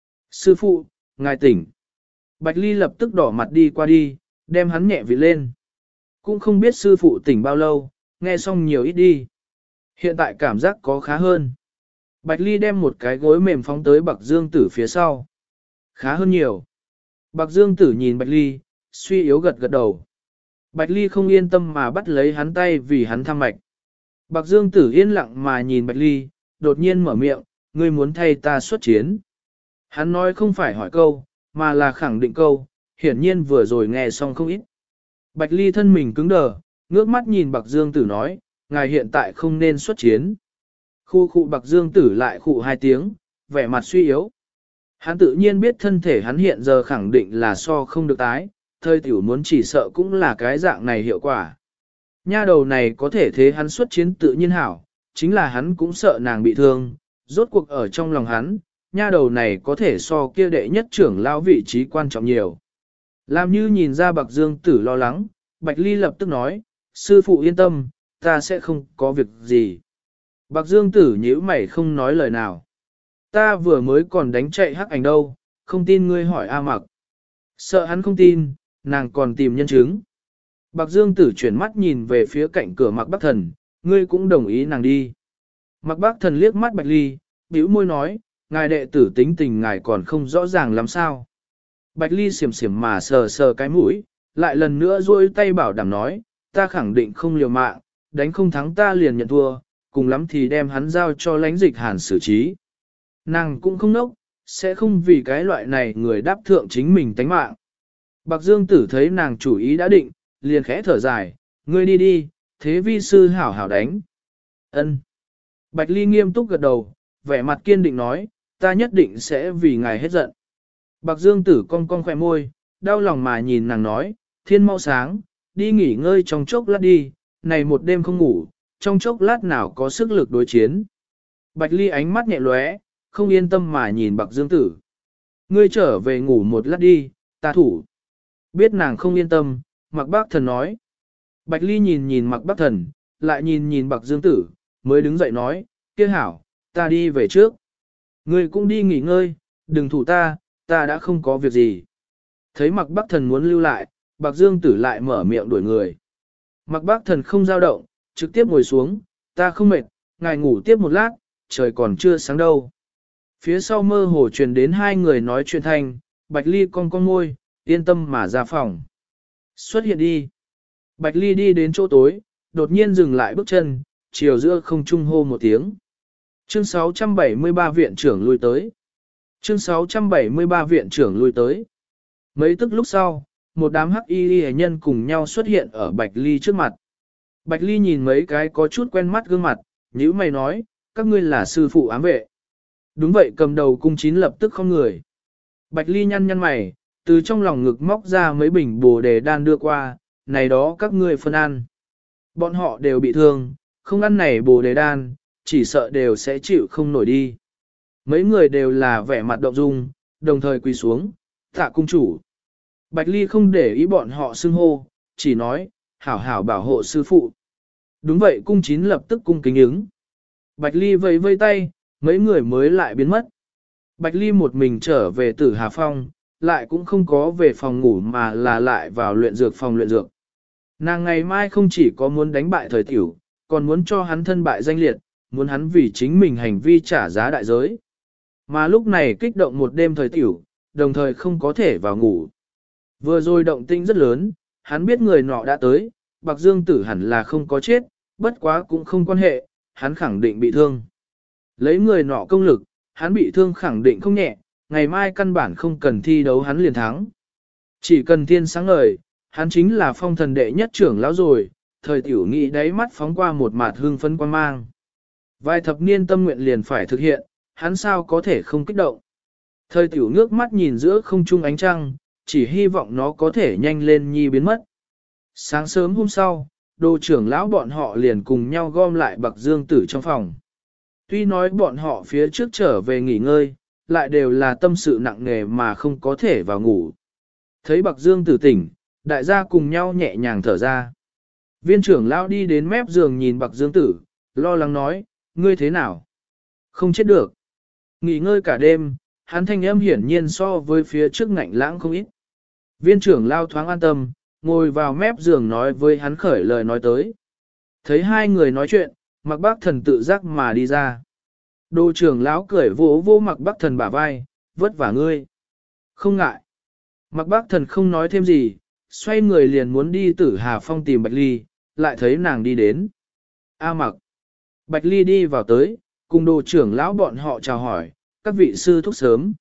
Sư phụ, ngài tỉnh. Bạch Ly lập tức đỏ mặt đi qua đi, đem hắn nhẹ vị lên. Cũng không biết sư phụ tỉnh bao lâu, nghe xong nhiều ít đi. Hiện tại cảm giác có khá hơn. Bạch Ly đem một cái gối mềm phóng tới Bạc Dương Tử phía sau. Khá hơn nhiều. Bạc Dương Tử nhìn Bạch Ly, suy yếu gật gật đầu. Bạch Ly không yên tâm mà bắt lấy hắn tay vì hắn thăm mạch. Bạc Dương Tử yên lặng mà nhìn Bạch Ly, đột nhiên mở miệng, ngươi muốn thay ta xuất chiến. Hắn nói không phải hỏi câu, mà là khẳng định câu, hiển nhiên vừa rồi nghe xong không ít. Bạch Ly thân mình cứng đờ, ngước mắt nhìn Bạc Dương Tử nói, ngài hiện tại không nên xuất chiến. Khu khu Bạc Dương Tử lại khụ hai tiếng, vẻ mặt suy yếu. Hắn tự nhiên biết thân thể hắn hiện giờ khẳng định là so không được tái, thời tiểu muốn chỉ sợ cũng là cái dạng này hiệu quả. Nha đầu này có thể thế hắn xuất chiến tự nhiên hảo, chính là hắn cũng sợ nàng bị thương, rốt cuộc ở trong lòng hắn, nha đầu này có thể so kia đệ nhất trưởng lao vị trí quan trọng nhiều. Làm như nhìn ra Bạc Dương Tử lo lắng, Bạch Ly lập tức nói, sư phụ yên tâm, ta sẽ không có việc gì. Bạc Dương Tử nhíu mày không nói lời nào. Ta vừa mới còn đánh chạy hắc ảnh đâu, không tin ngươi hỏi A Mặc. Sợ hắn không tin, nàng còn tìm nhân chứng. Bạc Dương Tử chuyển mắt nhìn về phía cạnh cửa Mạc Bắc Thần, ngươi cũng đồng ý nàng đi. Mạc Bắc Thần liếc mắt Bạch Ly, bĩu môi nói, ngài đệ tử tính tình ngài còn không rõ ràng làm sao. Bạch Ly xiểm xiểm mà sờ sờ cái mũi, lại lần nữa duỗi tay bảo đảm nói, ta khẳng định không liều mạng, đánh không thắng ta liền nhận thua, cùng lắm thì đem hắn giao cho lãnh dịch hàn xử trí. Nàng cũng không nốc, sẽ không vì cái loại này người đáp thượng chính mình tánh mạng. Bạc Dương Tử thấy nàng chủ ý đã định, liền khẽ thở dài, ngươi đi đi, thế vi sư hảo hảo đánh. Ân. Bạch Ly nghiêm túc gật đầu, vẻ mặt kiên định nói, ta nhất định sẽ vì ngài hết giận. Bạc Dương Tử cong cong khỏe môi, đau lòng mà nhìn nàng nói, thiên mau sáng, đi nghỉ ngơi trong chốc lát đi, này một đêm không ngủ, trong chốc lát nào có sức lực đối chiến. Bạch Ly ánh mắt nhẹ lóe, không yên tâm mà nhìn Bạc Dương Tử. Ngươi trở về ngủ một lát đi, ta thủ. Biết nàng không yên tâm, Mạc Bác Thần nói. Bạch Ly nhìn nhìn Mạc Bác Thần, lại nhìn nhìn Bạc Dương Tử, mới đứng dậy nói, kia hảo, ta đi về trước. Ngươi cũng đi nghỉ ngơi, đừng thủ ta đã không có việc gì. Thấy Mạc Bác Thần muốn lưu lại, Bạc Dương Tử lại mở miệng đuổi người. Mạc Bác Thần không dao động, trực tiếp ngồi xuống, ta không mệt, ngài ngủ tiếp một lát, trời còn chưa sáng đâu. Phía sau mơ hồ truyền đến hai người nói chuyện thanh, Bạch Ly cong cong môi, yên tâm mà ra phòng. Xuất hiện đi. Bạch Ly đi đến chỗ tối, đột nhiên dừng lại bước chân, chiều giữa không trung hô một tiếng. Chương 673 viện trưởng lui tới. Chương 673 viện trưởng lui tới. Mấy tức lúc sau, một đám hắc y hệ nhân cùng nhau xuất hiện ở Bạch Ly trước mặt. Bạch Ly nhìn mấy cái có chút quen mắt gương mặt, nhíu mày nói, các ngươi là sư phụ ám vệ. Đúng vậy, cầm đầu cung chín lập tức không người. Bạch Ly nhăn nhăn mày, từ trong lòng ngực móc ra mấy bình bồ đề đan đưa qua, này đó các ngươi phân ăn. Bọn họ đều bị thương, không ăn này bồ đề đan, chỉ sợ đều sẽ chịu không nổi đi. Mấy người đều là vẻ mặt động dung, đồng thời quỳ xuống, tạ cung chủ. Bạch Ly không để ý bọn họ xưng hô, chỉ nói, hảo hảo bảo hộ sư phụ. Đúng vậy, cung chín lập tức cung kính ứng. Bạch Ly vẫy vây tay, mấy người mới lại biến mất. Bạch Ly một mình trở về Tử Hà Phong, lại cũng không có về phòng ngủ mà là lại vào luyện dược phòng luyện dược. Nàng ngày mai không chỉ có muốn đánh bại thời tiểu, còn muốn cho hắn thân bại danh liệt, muốn hắn vì chính mình hành vi trả giá đại giới. Mà lúc này kích động một đêm thời tiểu, đồng thời không có thể vào ngủ. Vừa rồi động tinh rất lớn, hắn biết người nọ đã tới, Bạc Dương Tử hẳn là không có chết, bất quá cũng không quan hệ, hắn khẳng định bị thương. Lấy người nọ công lực, hắn bị thương khẳng định không nhẹ, ngày mai căn bản không cần thi đấu hắn liền thắng. Chỉ cần thiên sáng ngời, hắn chính là phong thần đệ nhất trưởng lão rồi, thời tiểu nghị đáy mắt phóng qua một mạt hương phấn quan mang. Vài thập niên tâm nguyện liền phải thực hiện, hắn sao có thể không kích động. Thời tiểu ngước mắt nhìn giữa không trung ánh trăng, chỉ hy vọng nó có thể nhanh lên nhi biến mất. Sáng sớm hôm sau, đồ trưởng lão bọn họ liền cùng nhau gom lại Bạc Dương Tử trong phòng. Tuy nói bọn họ phía trước trở về nghỉ ngơi, lại đều là tâm sự nặng nề mà không có thể vào ngủ. Thấy Bạc Dương Tử tỉnh, đại gia cùng nhau nhẹ nhàng thở ra. Viên trưởng lão đi đến mép giường nhìn Bạc Dương Tử, lo lắng nói, ngươi thế nào? Không chết được. Nghỉ ngơi cả đêm, hắn thanh âm hiển nhiên so với phía trước ngạnh lãng không ít. Viên trưởng lão thoáng an tâm, ngồi vào mép giường nói với hắn khởi lời nói tới. Thấy hai người nói chuyện, Mạc Bác Thần tự giác mà đi ra. Đồ trưởng lão cười vỗ vỗ Mạc Bác Thần bả vai, vất vả ngươi. Không ngại. Mạc Bác Thần không nói thêm gì, xoay người liền muốn đi Tử Hà Phong tìm Bạch Ly, lại thấy nàng đi đến. A Mạc. Bạch Ly đi vào tới, cùng đồ trưởng lão bọn họ chào hỏi, các vị sư thúc sớm.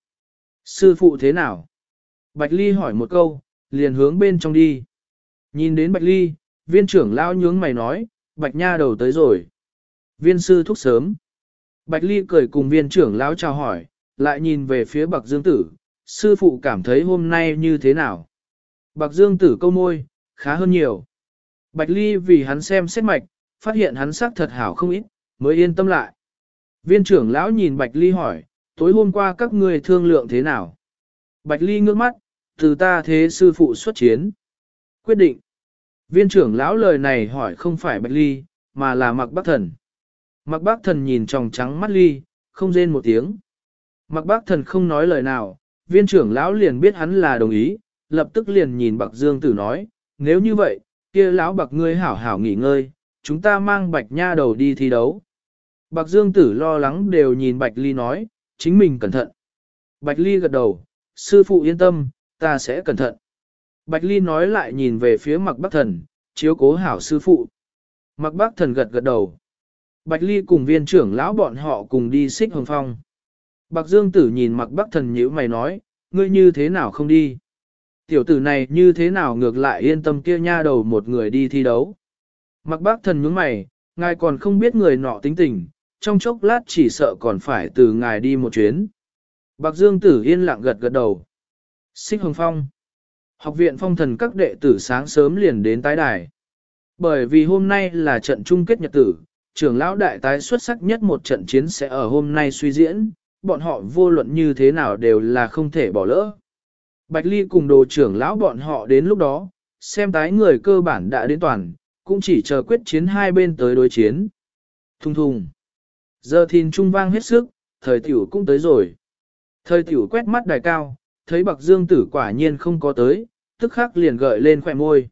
Sư phụ thế nào? Bạch Ly hỏi một câu, liền hướng bên trong đi. Nhìn đến Bạch Ly, viên trưởng lão nhướng mày nói, Bạch Nha đầu tới rồi. Viên sư thúc sớm. Bạch Ly cười cùng viên trưởng lão chào hỏi, lại nhìn về phía Bạc Dương Tử, sư phụ cảm thấy hôm nay như thế nào? Bạc Dương Tử câu môi, khá hơn nhiều. Bạch Ly vì hắn xem xét mạch, phát hiện hắn sắc thật hảo không ít, mới yên tâm lại. Viên trưởng lão nhìn Bạch Ly hỏi, tối hôm qua các ngươi thương lượng thế nào? Bạch Ly ngước mắt, từ ta thế sư phụ xuất chiến. Quyết định. Viên trưởng lão lời này hỏi không phải Bạch Ly, mà là Mạc Bác Thần. Mạc Bác Thần nhìn tròng trắng mắt Ly, không rên một tiếng. Mạc Bác Thần không nói lời nào, viên trưởng lão liền biết hắn là đồng ý, lập tức liền nhìn Bạc Dương Tử nói, nếu như vậy, kia lão Bạc ngươi hảo hảo nghỉ ngơi, chúng ta mang Bạch Nha đầu đi thi đấu. Bạc Dương Tử lo lắng đều nhìn Bạch Ly nói, chính mình cẩn thận. Bạch Ly gật đầu, sư phụ yên tâm, ta sẽ cẩn thận. Bạch Ly nói lại nhìn về phía Mạc Bắc Thần, chiếu cố hảo sư phụ. Mạc Bắc Thần gật gật đầu. Bạch Ly cùng viên trưởng lão bọn họ cùng đi Xích Hồng Phong. Bạc Dương Tử nhìn Mạc Bắc Thần nhíu mày nói, ngươi như thế nào không đi? Tiểu tử này như thế nào ngược lại yên tâm kia nha đầu một người đi thi đấu? Mạc Bắc Thần nhướng mày, ngài còn không biết người nọ tính tình, trong chốc lát chỉ sợ còn phải từ ngài đi một chuyến. Bạc Dương Tử yên lặng gật gật đầu. Xích Hồng Phong. Học viện phong thần các đệ tử sáng sớm liền đến tái đài. Bởi vì hôm nay là trận chung kết nhật tử, trưởng lão đại tái xuất sắc nhất một trận chiến sẽ ở hôm nay suy diễn, bọn họ vô luận như thế nào đều là không thể bỏ lỡ. Bạch Ly cùng đồ trưởng lão bọn họ đến lúc đó, xem tái người cơ bản đã đến toàn, cũng chỉ chờ quyết chiến hai bên tới đối chiến. Thùng thùng. Giờ thìn trung vang hết sức, thời tiểu cũng tới rồi. Thời tiểu quét mắt đài cao, thấy Bạc Dương Tử quả nhiên không có tới, tức khắc liền gợi lên khỏe môi.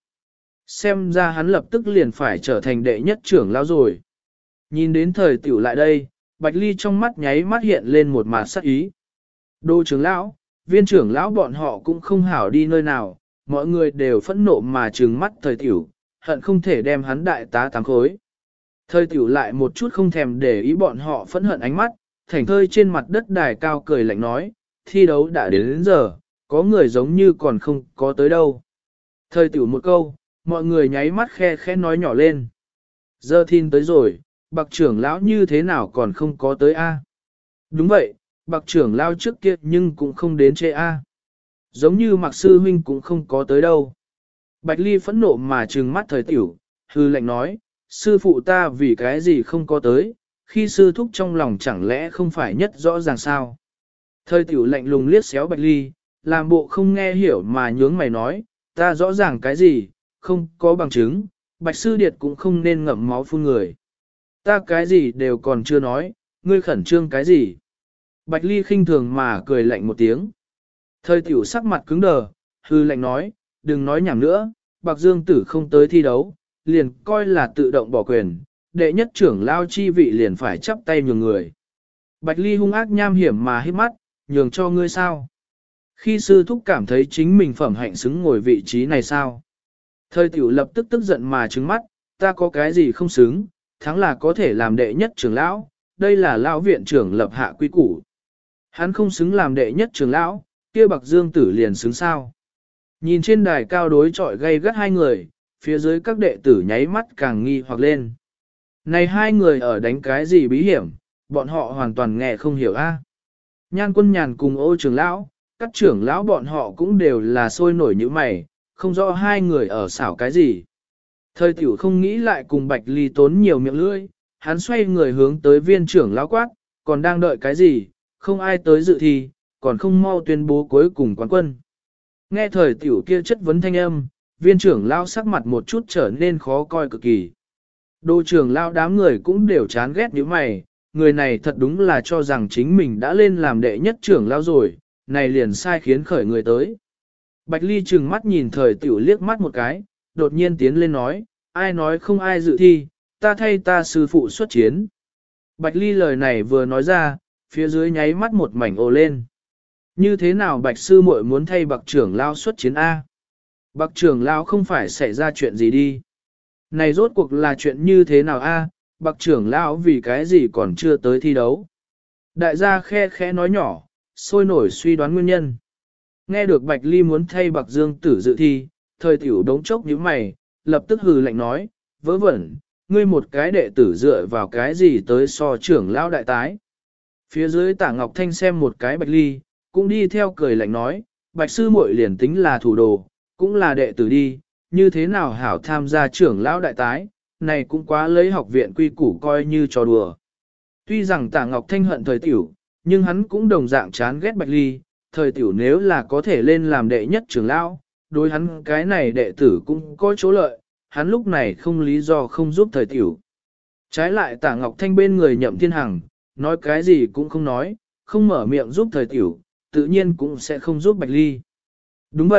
Xem ra hắn lập tức liền phải trở thành đệ nhất trưởng lão rồi. Nhìn đến thời tiểu lại đây, Bạch Ly trong mắt nháy mắt hiện lên một mạt sắc ý. Đô trưởng lão, viên trưởng lão bọn họ cũng không hảo đi nơi nào, mọi người đều phẫn nộ mà trừng mắt thời tiểu, hận không thể đem hắn đại tá tám khối. Thời tiểu lại một chút không thèm để ý bọn họ phẫn hận ánh mắt, thảnh thơi trên mặt đất đài cao cười lạnh nói, thi đấu đã đến giờ, có người giống như còn không có tới đâu. Thời tiểu một câu, mọi người nháy mắt khe khẽ nói nhỏ lên. Giờ thìn tới rồi, Bạc trưởng lão như thế nào còn không có tới a? Đúng vậy, Bạc trưởng lão trước kia nhưng cũng không đến chê a. Giống như Mạc sư huynh cũng không có tới đâu. Bạch Ly phẫn nộ mà trừng mắt thời tiểu, hư lệnh nói, sư phụ ta vì cái gì không có tới, khi sư thúc trong lòng chẳng lẽ không phải nhất rõ ràng sao. Thời tiểu lạnh lùng liếc xéo Bạch Ly, làm bộ không nghe hiểu mà nhướng mày nói, ta rõ ràng cái gì, không có bằng chứng, Bạch sư điệt cũng không nên ngậm máu phun người. Ta cái gì đều còn chưa nói, ngươi khẩn trương cái gì. Bạch Ly khinh thường mà cười lạnh một tiếng. Thời tiểu sắc mặt cứng đờ, hư lạnh nói, đừng nói nhảm nữa, Bạc Dương Tử không tới thi đấu, liền coi là tự động bỏ quyền, đệ nhất trưởng lao chi vị liền phải chắp tay nhường người. Bạch Ly hung ác nham hiểm mà hít mắt, nhường cho ngươi sao? Khi sư thúc cảm thấy chính mình phẩm hạnh xứng ngồi vị trí này sao? Thời tiểu lập tức tức giận mà trừng mắt, ta có cái gì không xứng, thắng là có thể làm đệ nhất trưởng lão, đây là lão viện trưởng lập hạ quy củ. Hắn không xứng làm đệ nhất trưởng lão, kia Bạc Dương Tử liền xứng sao? Nhìn trên đài cao đối chọi gay gắt hai người, phía dưới các đệ tử nháy mắt càng nghi hoặc lên. Này hai người ở đánh cái gì bí hiểm, bọn họ hoàn toàn nghe không hiểu a. Nhan Quân Nhàn cùng Ô trưởng lão, các trưởng lão bọn họ cũng đều là sôi nổi như mày, không rõ hai người ở xảo cái gì. Thời tiểu không nghĩ lại cùng Bạch Ly tốn nhiều miệng lưỡi, hắn xoay người hướng tới viên trưởng lão quát, còn đang đợi cái gì, không ai tới dự thi, còn không mau tuyên bố cuối cùng quán quân. Nghe thời tiểu kia chất vấn thanh âm, viên trưởng lão sắc mặt một chút trở nên khó coi cực kỳ. Đô trưởng lão đám người cũng đều chán ghét như mày, người này thật đúng là cho rằng chính mình đã lên làm đệ nhất trưởng lão rồi, này liền sai khiến khởi người tới. Bạch Ly trừng mắt nhìn thời tiểu liếc mắt một cái, đột nhiên tiến lên nói, ai nói không ai dự thi, ta thay ta sư phụ xuất chiến. Bạch Ly lời này vừa nói ra, phía dưới nháy mắt một mảnh ồ lên. Như thế nào Bạch sư muội muốn thay Bạc trưởng lão xuất chiến A? Bạc trưởng lão không phải xảy ra chuyện gì đi. Này rốt cuộc là chuyện như thế nào A? Bạc trưởng lão vì cái gì còn chưa tới thi đấu? Đại gia khe khẽ nói nhỏ, sôi nổi suy đoán nguyên nhân. Nghe được Bạch Ly muốn thay Bạc Dương Tử dự thi, thời tiểu đống chốc như mày, lập tức hừ lạnh nói, vớ vẩn, ngươi một cái đệ tử dựa vào cái gì tới so trưởng lão đại tái. Phía dưới Tả Ngọc Thanh xem một cái Bạch Ly, cũng đi theo cười lạnh nói, Bạch sư muội liền tính là thủ đồ, cũng là đệ tử đi, như thế nào hảo tham gia trưởng lão đại tái, này cũng quá lấy học viện quy củ coi như trò đùa. Tuy rằng Tả Ngọc Thanh hận thời tiểu, nhưng hắn cũng đồng dạng chán ghét Bạch Ly, thời tiểu nếu là có thể lên làm đệ nhất trưởng lão, đối hắn cái này đệ tử cũng có chỗ lợi, hắn lúc này không lý do không giúp thời tiểu. Trái lại Tả Ngọc Thanh bên người Nhậm Thiên Hằng, nói cái gì cũng không nói, không mở miệng giúp thời tiểu, tự nhiên cũng sẽ không giúp Bạch Ly. Đúng vậy,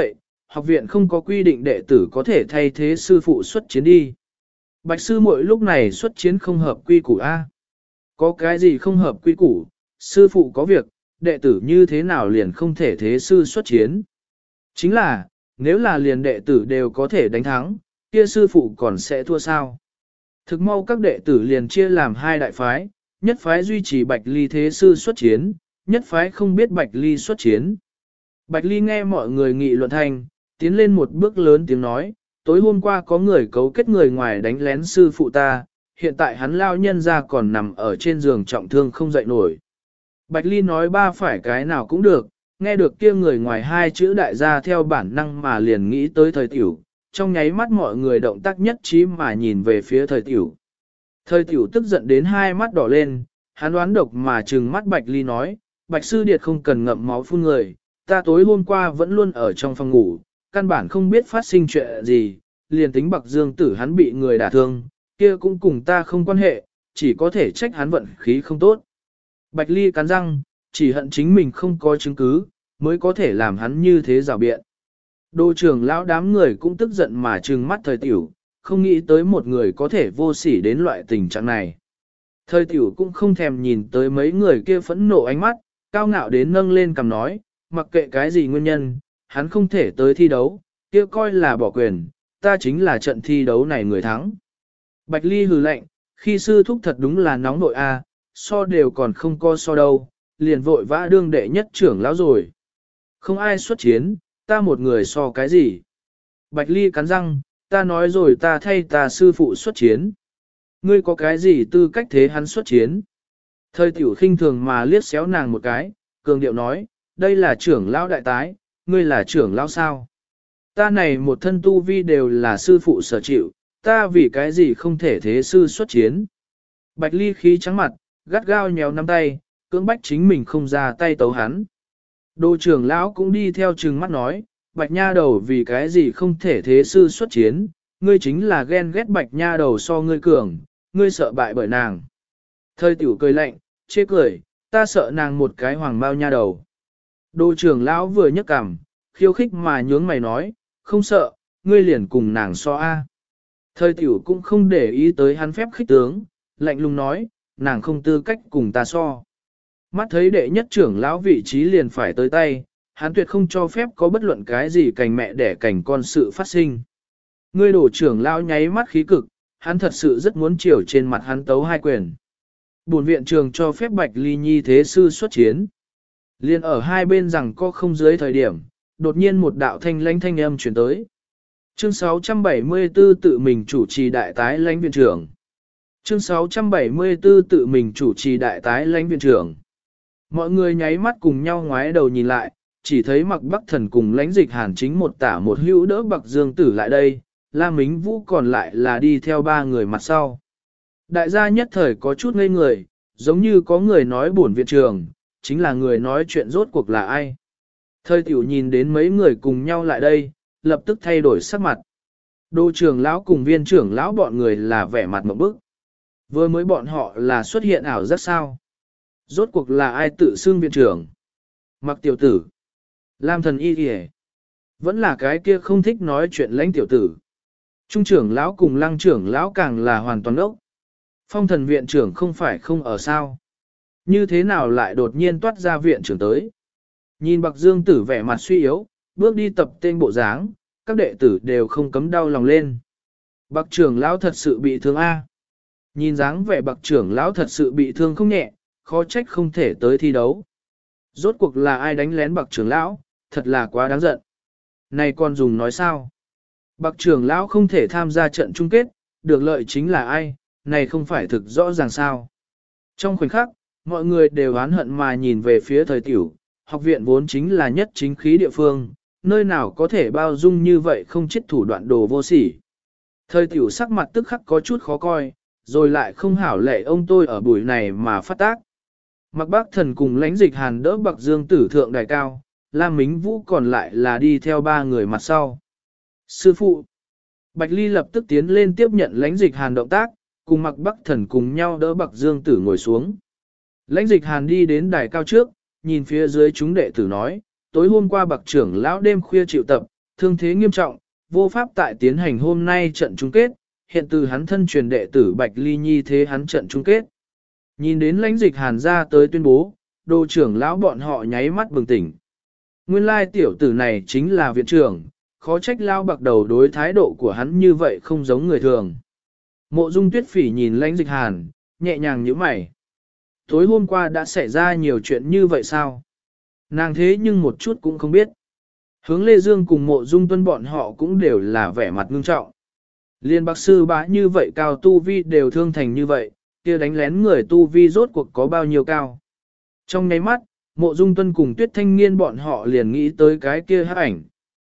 học viện không có quy định đệ tử có thể thay thế sư phụ xuất chiến đi. Bạch sư muội lúc này xuất chiến không hợp quy củ A. Có cái gì không hợp quy củ, sư phụ có việc, đệ tử như thế nào liền không thể thế sư xuất chiến. Chính là, nếu là liền đệ tử đều có thể đánh thắng, kia sư phụ còn sẽ thua sao. Thực mau các đệ tử liền chia làm hai đại phái, nhất phái duy trì Bạch Ly thế sư xuất chiến, nhất phái không biết Bạch Ly xuất chiến. Bạch Ly nghe mọi người nghị luận thành, tiến lên một bước lớn tiếng nói, tối hôm qua có người cấu kết người ngoài đánh lén sư phụ ta, hiện tại hắn lao nhân ra còn nằm ở trên giường trọng thương không dậy nổi. Bạch Ly nói ba phải cái nào cũng được, nghe được kia người ngoài hai chữ đại gia theo bản năng mà liền nghĩ tới thời tiểu, trong nháy mắt mọi người động tác nhất trí mà nhìn về phía thời tiểu. Thời tiểu tức giận đến hai mắt đỏ lên, hắn đoán độc mà trừng mắt Bạch Ly nói, Bạch sư điệt không cần ngậm máu phun người, ta tối hôm qua vẫn luôn ở trong phòng ngủ, căn bản không biết phát sinh chuyện gì, liền tính Bạc Dương tử hắn bị người đả thương, kia cũng cùng ta không quan hệ, chỉ có thể trách hắn vận khí không tốt. Bạch Ly cắn răng, chỉ hận chính mình không có chứng cứ, mới có thể làm hắn như thế rào biện. Đô trưởng lão đám người cũng tức giận mà trừng mắt thời tiểu, không nghĩ tới một người có thể vô sỉ đến loại tình trạng này. Thời tiểu cũng không thèm nhìn tới mấy người kia phẫn nộ ánh mắt, cao ngạo đến nâng lên cầm nói, mặc kệ cái gì nguyên nhân, hắn không thể tới thi đấu, kia coi là bỏ quyền, ta chính là trận thi đấu này người thắng. Bạch Ly hừ lạnh, khi sư thúc thật đúng là nóng nội a, so đều còn không co so đâu, liền vội vã đương đệ nhất trưởng lão rồi. Không ai xuất chiến, ta một người so cái gì? Bạch Ly cắn răng, ta nói rồi ta thay ta sư phụ xuất chiến. Ngươi có cái gì tư cách thế hắn xuất chiến? Thời tiểu khinh thường mà liếc xéo nàng một cái, cường điệu nói, đây là trưởng lão đại tái, ngươi là trưởng lão sao? Ta này một thân tu vi đều là sư phụ sở chịu, ta vì cái gì không thể thế sư xuất chiến? Bạch Ly khí trắng mặt, gắt gao nhéo nắm tay, cưỡng bách chính mình không ra tay tấu hắn. Đô trưởng lão cũng đi theo trừng mắt nói, Bạch nha đầu vì cái gì không thể thế sư xuất chiến, ngươi chính là ghen ghét Bạch nha đầu so ngươi cường, ngươi sợ bại bởi nàng. Thời tiểu cười lạnh, chê cười, ta sợ nàng một cái hoàng bao nha đầu. Đô trưởng lão vừa nhấc cằm, khiêu khích mà nhướng mày nói, không sợ, ngươi liền cùng nàng so a. Thời tiểu cũng không để ý tới hắn phép khích tướng, lạnh lùng nói, nàng không tư cách cùng ta so. Mắt thấy đệ nhất trưởng lão vị trí liền phải tới tay, hắn tuyệt không cho phép có bất luận cái gì cành mẹ đẻ cành con sự phát sinh. Ngươi đổ trưởng lão nháy mắt khí cực, hắn thật sự rất muốn chiều trên mặt hắn tấu hai quyền. Bổn viện trường cho phép Bạch Ly Nhi thế sư xuất chiến. Liên ở hai bên rằng có không dưới thời điểm, đột nhiên một đạo thanh lãnh thanh âm chuyển tới. Chương 674 tự mình chủ trì đại tái lãnh viện trưởng. Chương 674 tự mình chủ trì đại tái lãnh viện trưởng. Mọi người nháy mắt cùng nhau ngoái đầu nhìn lại, chỉ thấy Mặc Bắc Thần cùng lãnh dịch Hàn chính một tả một hữu đỡ Bạc Dương Tử lại đây, La Mính Vũ còn lại là đi theo ba người mặt sau. Đại gia nhất thời có chút ngây người, giống như có người nói bổn viện trưởng, chính là người nói chuyện rốt cuộc là ai. Thời tiểu nhìn đến mấy người cùng nhau lại đây, lập tức thay đổi sắc mặt. Đô trưởng lão cùng viên trưởng lão bọn người là vẻ mặt một bức. Vừa mới bọn họ là xuất hiện ảo giác sao. Rốt cuộc là ai tự xưng viện trưởng? Mặc tiểu tử. Lam thần y kìa. Vẫn là cái kia không thích nói chuyện lãnh tiểu tử. Trung trưởng lão cùng lăng trưởng lão càng là hoàn toàn ốc. Phong thần viện trưởng không phải không ở sao. Như thế nào lại đột nhiên toát ra viện trưởng tới? Nhìn Bạc Dương Tử vẻ mặt suy yếu, bước đi tập tên bộ dáng, các đệ tử đều không cấm đau lòng lên. Bạc trưởng lão thật sự bị thương a. Nhìn dáng vẻ Bạc trưởng lão thật sự bị thương không nhẹ, khó trách không thể tới thi đấu. Rốt cuộc là ai đánh lén Bạc trưởng lão, thật là quá đáng giận. Này còn dùng nói sao? Bạc trưởng lão không thể tham gia trận chung kết, được lợi chính là ai, này không phải thực rõ ràng sao. Trong khoảnh khắc, mọi người đều oán hận mà nhìn về phía thời tiểu, học viện vốn chính là nhất chính khí địa phương, nơi nào có thể bao dung như vậy không chết thủ đoạn đồ vô sỉ. Thời tiểu sắc mặt tức khắc có chút khó coi, rồi lại không hảo lệ ông tôi ở buổi này mà phát tác. Mặc Bác Thần cùng lãnh dịch Hàn đỡ Bạc Dương Tử thượng đài cao, Lam Mính Vũ còn lại là đi theo ba người mặt sau. Sư phụ! Bạch Ly lập tức tiến lên tiếp nhận lãnh dịch Hàn động tác, cùng Mặc Bắc Thần cùng nhau đỡ Bạc Dương Tử ngồi xuống. Lãnh dịch Hàn đi đến đài cao trước, nhìn phía dưới chúng đệ tử nói, tối hôm qua Bạc trưởng lão đêm khuya chịu tập, thương thế nghiêm trọng, vô pháp tại tiến hành hôm nay trận chung kết, hiện từ hắn thân truyền đệ tử Bạch Ly Nhi thế hắn trận chung kết. Nhìn đến lãnh dịch hàn ra tới tuyên bố, đô trưởng lão bọn họ nháy mắt bừng tỉnh. Nguyên lai tiểu tử này chính là viện trưởng, khó trách lao bạc đầu đối thái độ của hắn như vậy không giống người thường. Mộ Dung Tuyết Phỉ nhìn lãnh dịch hàn, nhẹ nhàng nhíu mày. Tối hôm qua đã xảy ra nhiều chuyện như vậy sao? Nàng thế nhưng một chút cũng không biết. Hướng Lê Dương cùng Mộ Dung Tuân bọn họ cũng đều là vẻ mặt ngưng trọng. Liên bác sư bá như vậy cao tu vi đều thương thành như vậy, kia đánh lén người tu vi rốt cuộc có bao nhiêu cao. Trong nháy mắt, Mộ Dung Tuân cùng Tuyết Thanh Niên bọn họ liền nghĩ tới cái kia hắc ảnh.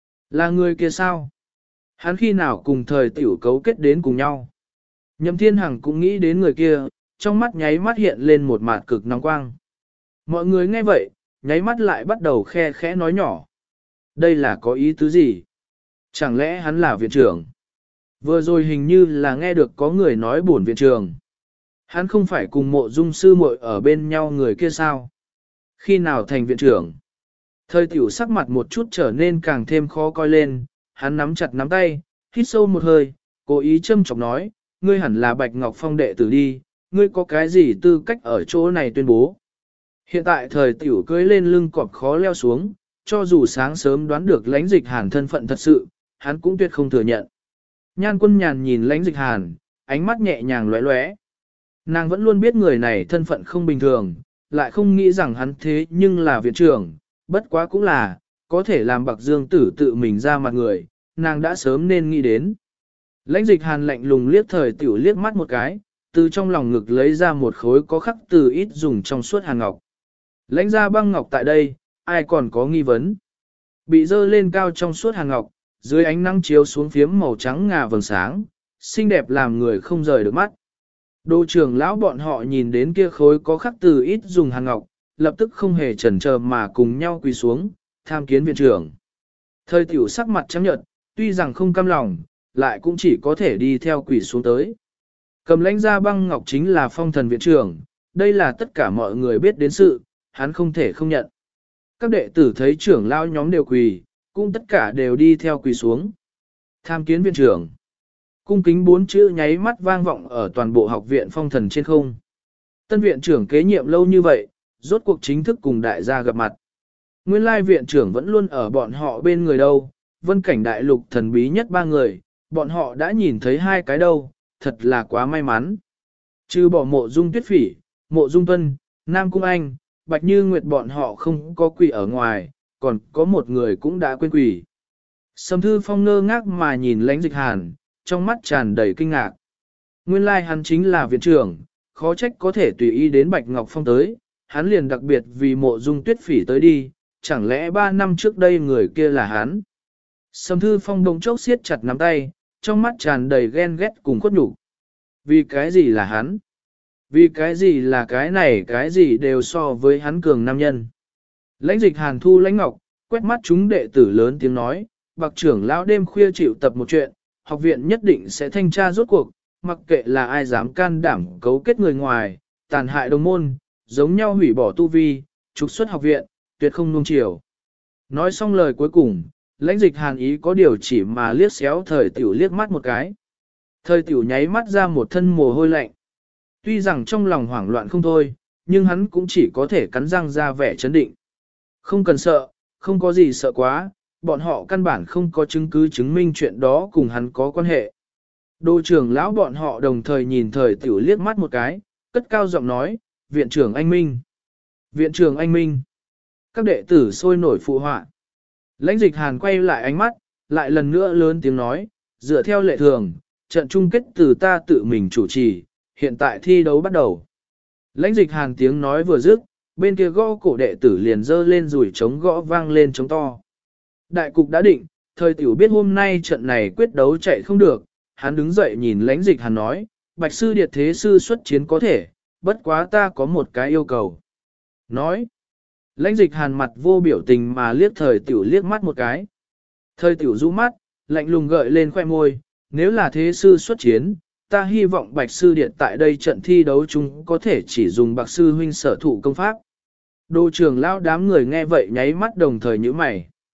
Là người kia sao? Hắn khi nào cùng thời tiểu cấu kết đến cùng nhau? Nhậm Thiên Hằng cũng nghĩ đến người kia, trong mắt nháy mắt hiện lên một mạt cực nóng quang. Mọi người nghe vậy, nháy mắt lại bắt đầu khe khẽ nói nhỏ. Đây là có ý tứ gì? Chẳng lẽ hắn là viện trưởng? Vừa rồi hình như là nghe được có người nói bổn viện trưởng. Hắn không phải cùng Mộ Dung sư muội ở bên nhau người kia sao? Khi nào thành viện trưởng? Thời tiểu sắc mặt một chút trở nên càng thêm khó coi lên, hắn nắm chặt nắm tay, hít sâu một hơi, cố ý châm chọc nói, ngươi hẳn là Bạch Ngọc Phong đệ tử đi, ngươi có cái gì tư cách ở chỗ này tuyên bố? Hiện tại thời tiểu cưỡi lên lưng cọp khó leo xuống, cho dù sáng sớm đoán được lãnh dịch hàn thân phận thật sự, hắn cũng tuyệt không thừa nhận. Nhan Quân Nhàn nhìn lãnh dịch hàn, ánh mắt nhẹ nhàng lóe lóe. Nàng vẫn luôn biết người này thân phận không bình thường, lại không nghĩ rằng hắn thế nhưng là viện trưởng, bất quá cũng là, có thể làm Bạc Dương Tử tự mình ra mặt người, nàng đã sớm nên nghĩ đến. Lãnh dịch hàn lạnh lùng liếc thời tiểu liếc mắt một cái, từ trong lòng ngực lấy ra một khối có khắc từ ít dùng trong suốt hàn ngọc. Lãnh ra băng ngọc tại đây, ai còn có nghi vấn. Bị dơ lên cao trong suốt hàn ngọc, dưới ánh nắng chiếu xuống phiếm màu trắng ngà vầng sáng, xinh đẹp làm người không rời được mắt. Đô trưởng lão bọn họ nhìn đến kia khối có khắc từ ít dùng hàn ngọc, lập tức không hề chần chờ mà cùng nhau quỳ xuống, tham kiến viện trưởng. Thời tiểu sắc mặt trắng nhợt, tuy rằng không cam lòng, lại cũng chỉ có thể đi theo quỳ xuống tới. Cầm lãnh ra băng ngọc chính là phong thần viện trưởng, đây là tất cả mọi người biết đến sự, hắn không thể không nhận. Các đệ tử thấy trưởng lão nhóm đều quỳ, cũng tất cả đều đi theo quỳ xuống. Tham kiến viện trưởng. Cung kính 4 chữ nháy mắt vang vọng ở toàn bộ học viện phong thần trên không. Tân viện trưởng kế nhiệm lâu như vậy, rốt cuộc chính thức cùng đại gia gặp mặt. Nguyên lai viện trưởng vẫn luôn ở bọn họ bên người đâu, vân cảnh đại lục thần bí nhất 3 người, bọn họ đã nhìn thấy 2 cái đâu, thật là quá may mắn. Trừ bỏ Mộ Dung Tuyết Phỉ, Mộ Dung Tuân, Nam Cung Anh, Bạch Như Nguyệt bọn họ không có quỳ ở ngoài, còn có một người cũng đã quên quỳ. Sầm Thư Phong ngơ ngác mà nhìn lãnh dịch hàn, trong mắt tràn đầy kinh ngạc. Nguyên lai hắn chính là viện trưởng, khó trách có thể tùy ý đến Bạch Ngọc Phong tới, hắn liền đặc biệt vì Mộ Dung Tuyết Phỉ tới đi, chẳng lẽ 3 năm trước đây người kia là hắn. Sầm Thư Phong bỗng chốc siết chặt nắm tay, trong mắt tràn đầy ghen ghét cùng khuất nhục. Vì cái gì là hắn? Vì cái gì là cái gì đều so với hắn cường nam nhân. Lãnh dịch hàn thu lãnh ngọc, quét mắt chúng đệ tử lớn tiếng nói, Bạc trưởng lão đêm khuya chịu tập một chuyện, học viện nhất định sẽ thanh tra rốt cuộc, mặc kệ là ai dám can đảm cấu kết người ngoài, tàn hại đồng môn, giống nhau hủy bỏ tu vi, trục xuất học viện, tuyệt không nuông chiều. Nói xong lời cuối cùng, lãnh dịch hàn ý có điều chỉ mà liếc xéo thời tiểu liếc mắt một cái. Thời tiểu nháy mắt ra một thân mồ hôi lạnh. Tuy rằng trong lòng hoảng loạn không thôi, nhưng hắn cũng chỉ có thể cắn răng ra vẻ chấn định. Không cần sợ, không có gì sợ quá, bọn họ căn bản không có chứng cứ chứng minh chuyện đó cùng hắn có quan hệ. Đô trưởng lão bọn họ đồng thời nhìn thời tiểu liếc mắt một cái, cất cao giọng nói, viện trưởng anh Minh. Viện trưởng anh Minh. Các đệ tử sôi nổi phụ họa. Lãnh dịch hàn quay lại ánh mắt, lại lần nữa lớn tiếng nói, dựa theo lệ thường, trận chung kết từ ta tự mình chủ trì, hiện tại thi đấu bắt đầu. Lãnh dịch hàn tiếng nói vừa dứt, bên kia gõ cổ đệ tử liền dơ lên rủi trống gõ vang lên trống to. Đại cục đã định, thời tiểu biết hôm nay trận này quyết đấu chạy không được, hắn đứng dậy nhìn lãnh dịch hàn nói, bạch sư điệt thế sư xuất chiến có thể, bất quá ta có một cái yêu cầu. Nói, lãnh dịch hàn mặt vô biểu tình mà liếc thời tiểu liếc mắt một cái. Thời tiểu rũ mắt, lạnh lùng gợi lên khoe môi, nếu là thế sư xuất chiến, ta hy vọng bạch sư điện tại đây trận thi đấu chúng có thể chỉ dùng bạc sư huynh sở thụ công pháp. Đô trưởng lao đám người nghe vậy nháy mắt đồng thời nhíu mày.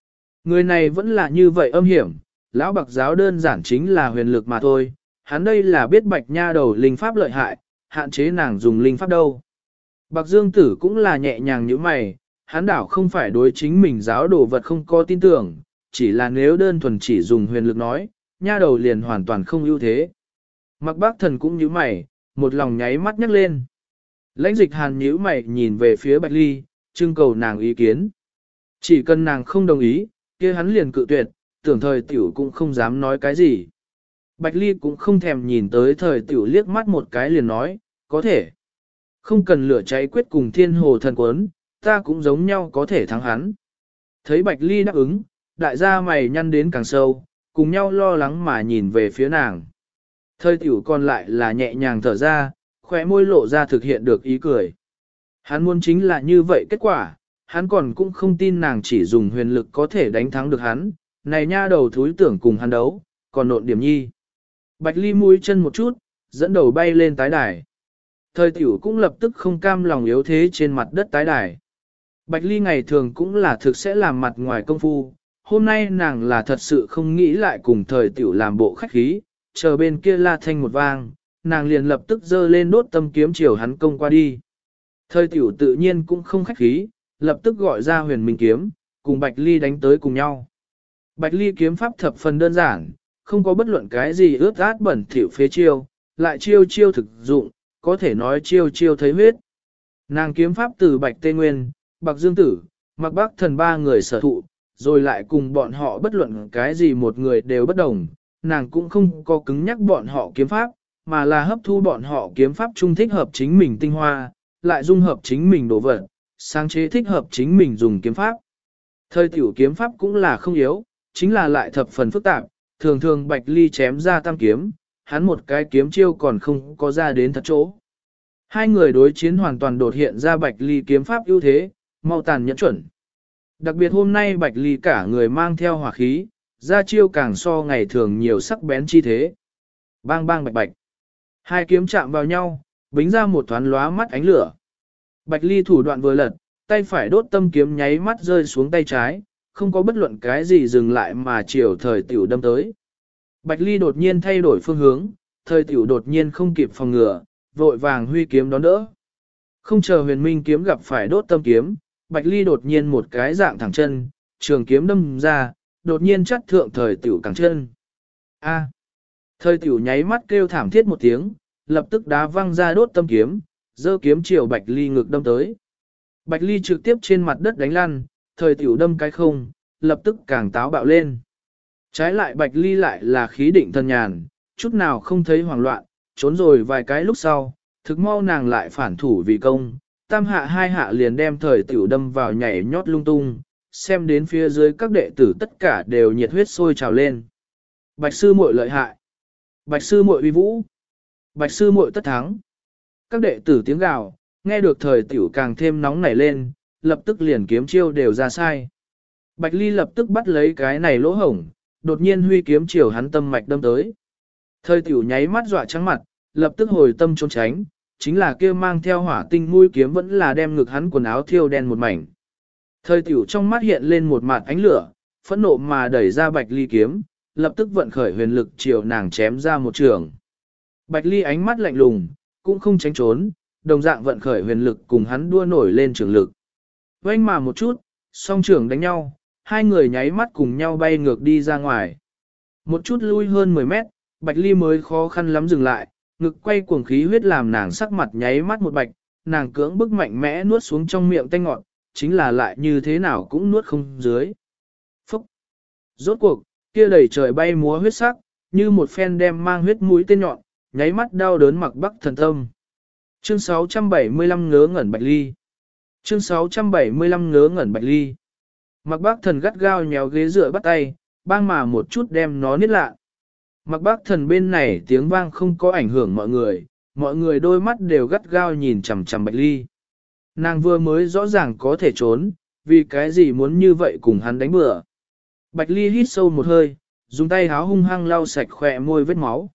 Người này vẫn là như vậy âm hiểm, lão bạc giáo đơn giản chính là huyền lực mà thôi, hắn đây là biết bạch nha đầu linh pháp lợi hại, hạn chế nàng dùng linh pháp đâu. Bạc Dương Tử cũng là nhẹ nhàng như mày, hắn đảo không phải đối chính mình giáo đồ vật không có tin tưởng, chỉ là nếu đơn thuần chỉ dùng huyền lực nói, nha đầu liền hoàn toàn không ưu thế. Mặc bác thần cũng như mày, một lòng nháy mắt nhắc lên. Lãnh dịch hàn nhíu mày nhìn về phía Bạch Ly, trưng cầu nàng ý kiến. Chỉ cần nàng không đồng ý, kia hắn liền cự tuyệt, tưởng thời tiểu cũng không dám nói cái gì. Bạch Ly cũng không thèm nhìn tới thời tiểu liếc mắt một cái liền nói, có thể. Không cần lửa cháy quyết cùng thiên hồ thần quấn, ta cũng giống nhau có thể thắng hắn. Thấy Bạch Ly đáp ứng, đại gia mày nhăn đến càng sâu, cùng nhau lo lắng mà nhìn về phía nàng. Thời tiểu còn lại là nhẹ nhàng thở ra, khóe môi lộ ra thực hiện được ý cười. Hắn muốn chính là như vậy kết quả, hắn còn cũng không tin nàng chỉ dùng huyền lực có thể đánh thắng được hắn, này nha đầu thúi tưởng cùng hắn đấu, còn nộn điểm nhi. Bạch Ly mũi chân một chút, dẫn đầu bay lên tái đài. Thời tiểu cũng lập tức không cam lòng yếu thế trên mặt đất tái đài. Bạch Ly ngày thường cũng là thực sẽ làm mặt ngoài công phu, hôm nay nàng là thật sự không nghĩ lại cùng thời tiểu làm bộ khách khí, chờ bên kia la thanh một vang, nàng liền lập tức giơ lên đốt tâm kiếm chiều hắn công qua đi. Thời tiểu tự nhiên cũng không khách khí, lập tức gọi ra huyền minh kiếm, cùng Bạch Ly đánh tới cùng nhau. Bạch Ly kiếm pháp thập phần đơn giản, không có bất luận cái gì ướt át bẩn thỉu phế chiêu, lại chiêu chiêu thực dụng, có thể nói chiêu chiêu thấy huyết. Nàng kiếm pháp từ Bạch Tê Nguyên, Bạc Dương Tử, Mạc Bác Thần ba người sở thụ, rồi lại cùng bọn họ bất luận cái gì một người đều bất đồng, nàng cũng không có cứng nhắc bọn họ kiếm pháp, mà là hấp thu bọn họ kiếm pháp trung thích hợp chính mình tinh hoa, lại dung hợp chính mình đồ vật, sáng chế thích hợp chính mình dùng kiếm pháp. Thời tiểu kiếm pháp cũng là không yếu, chính là lại thập phần phức tạp, thường thường Bạch Ly chém ra tam kiếm, hắn một cái kiếm chiêu còn không có ra đến thật chỗ. Hai người đối chiến hoàn toàn đột hiện ra Bạch Ly kiếm pháp ưu thế, mau tàn nhẫn chuẩn. Đặc biệt hôm nay Bạch Ly cả người mang theo hỏa khí, ra chiêu càng so ngày thường nhiều sắc bén chi thế. Bang bang bạch bạch. Hai kiếm chạm vào nhau, bính ra một thoáng lóa mắt ánh lửa. Bạch Ly thủ đoạn vừa lật, tay phải đốt tâm kiếm nháy mắt rơi xuống tay trái, không có bất luận cái gì dừng lại mà chiều thời tiểu đâm tới. Bạch Ly đột nhiên thay đổi phương hướng, thời tiểu đột nhiên không kịp phòng ngừa, vội vàng huy kiếm đón đỡ. Không chờ huyền minh kiếm gặp phải đốt tâm kiếm, Bạch Ly đột nhiên một cái dạng thẳng chân, trường kiếm đâm ra, đột nhiên chắt thượng thời tiểu cẳng chân. A. Thời tiểu nháy mắt kêu thảm thiết một tiếng, lập tức đá văng ra đốt tâm kiếm, giơ kiếm chiều Bạch Ly ngực đâm tới. Bạch Ly trực tiếp trên mặt đất đánh lăn, thời tiểu đâm cái không, lập tức càng táo bạo lên. Trái lại Bạch Ly lại là khí định thần nhàn, chút nào không thấy hoảng loạn, trốn rồi vài cái lúc sau, thực mau nàng lại phản thủ vì công, tam hạ hai hạ liền đem thời tiểu đâm vào nhảy nhót lung tung, xem đến phía dưới các đệ tử tất cả đều nhiệt huyết sôi trào lên. Bạch sư muội lợi hại, Bạch sư muội uy vũ, Bạch sư muội tất thắng. Các đệ tử tiếng gào, nghe được thời tiểu càng thêm nóng nảy lên, lập tức liền kiếm chiêu đều ra sai. Bạch Ly lập tức bắt lấy cái này lỗ hổng, đột nhiên huy kiếm chiều hắn tâm mạch đâm tới. Thời tiểu nháy mắt dọa trắng mặt, lập tức hồi tâm trốn tránh, chính là kia mang theo hỏa tinh mũi kiếm vẫn là đem ngực hắn quần áo thiêu đen một mảnh. Thời tiểu trong mắt hiện lên một mạt ánh lửa, phẫn nộ mà đẩy ra Bạch Ly kiếm, lập tức vận khởi huyền lực chiều nàng chém ra một trường. Bạch Ly ánh mắt lạnh lùng, cũng không tránh trốn, đồng dạng vận khởi huyền lực cùng hắn đua nổi lên trường lực. Vênh mà một chút, song trường đánh nhau, hai người nháy mắt cùng nhau bay ngược đi ra ngoài. Một chút lui hơn 10 mét, Bạch Ly mới khó khăn lắm dừng lại, ngực quay cuồng khí huyết làm nàng sắc mặt nháy mắt một bạch, nàng cưỡng bức mạnh mẽ nuốt xuống trong miệng tanh ngọt, chính là lại như thế nào cũng nuốt không dưới. Phúc! Rốt cuộc, kia đầy trời bay múa huyết sắc, như một phen đem mang huyết mũi tên nhọn, nháy mắt đau đớn mặc bắc thần tâm. Chương 675 ngớ ngẩn Bạch Ly. Chương 675 ngớ ngẩn Bạch Ly. Mặc bác thần gắt gao nhéo ghế dựa bắt tay, bang mà một chút đem nó niết lạ. Mặc bác thần bên này tiếng vang không có ảnh hưởng mọi người đôi mắt đều gắt gao nhìn chằm chằm Bạch Ly. Nàng vừa mới rõ ràng có thể trốn, vì cái gì muốn như vậy cùng hắn đánh bừa. Bạch Ly hít sâu một hơi, dùng tay háo hung hăng lau sạch khỏe môi vết máu.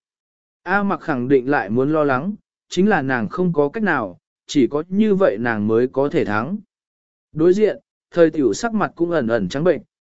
A Mặc khẳng định lại muốn lo lắng, chính là nàng không có cách nào, chỉ có như vậy nàng mới có thể thắng. Đối diện, thời tiểu sắc mặt cũng ẩn ẩn trắng bệnh,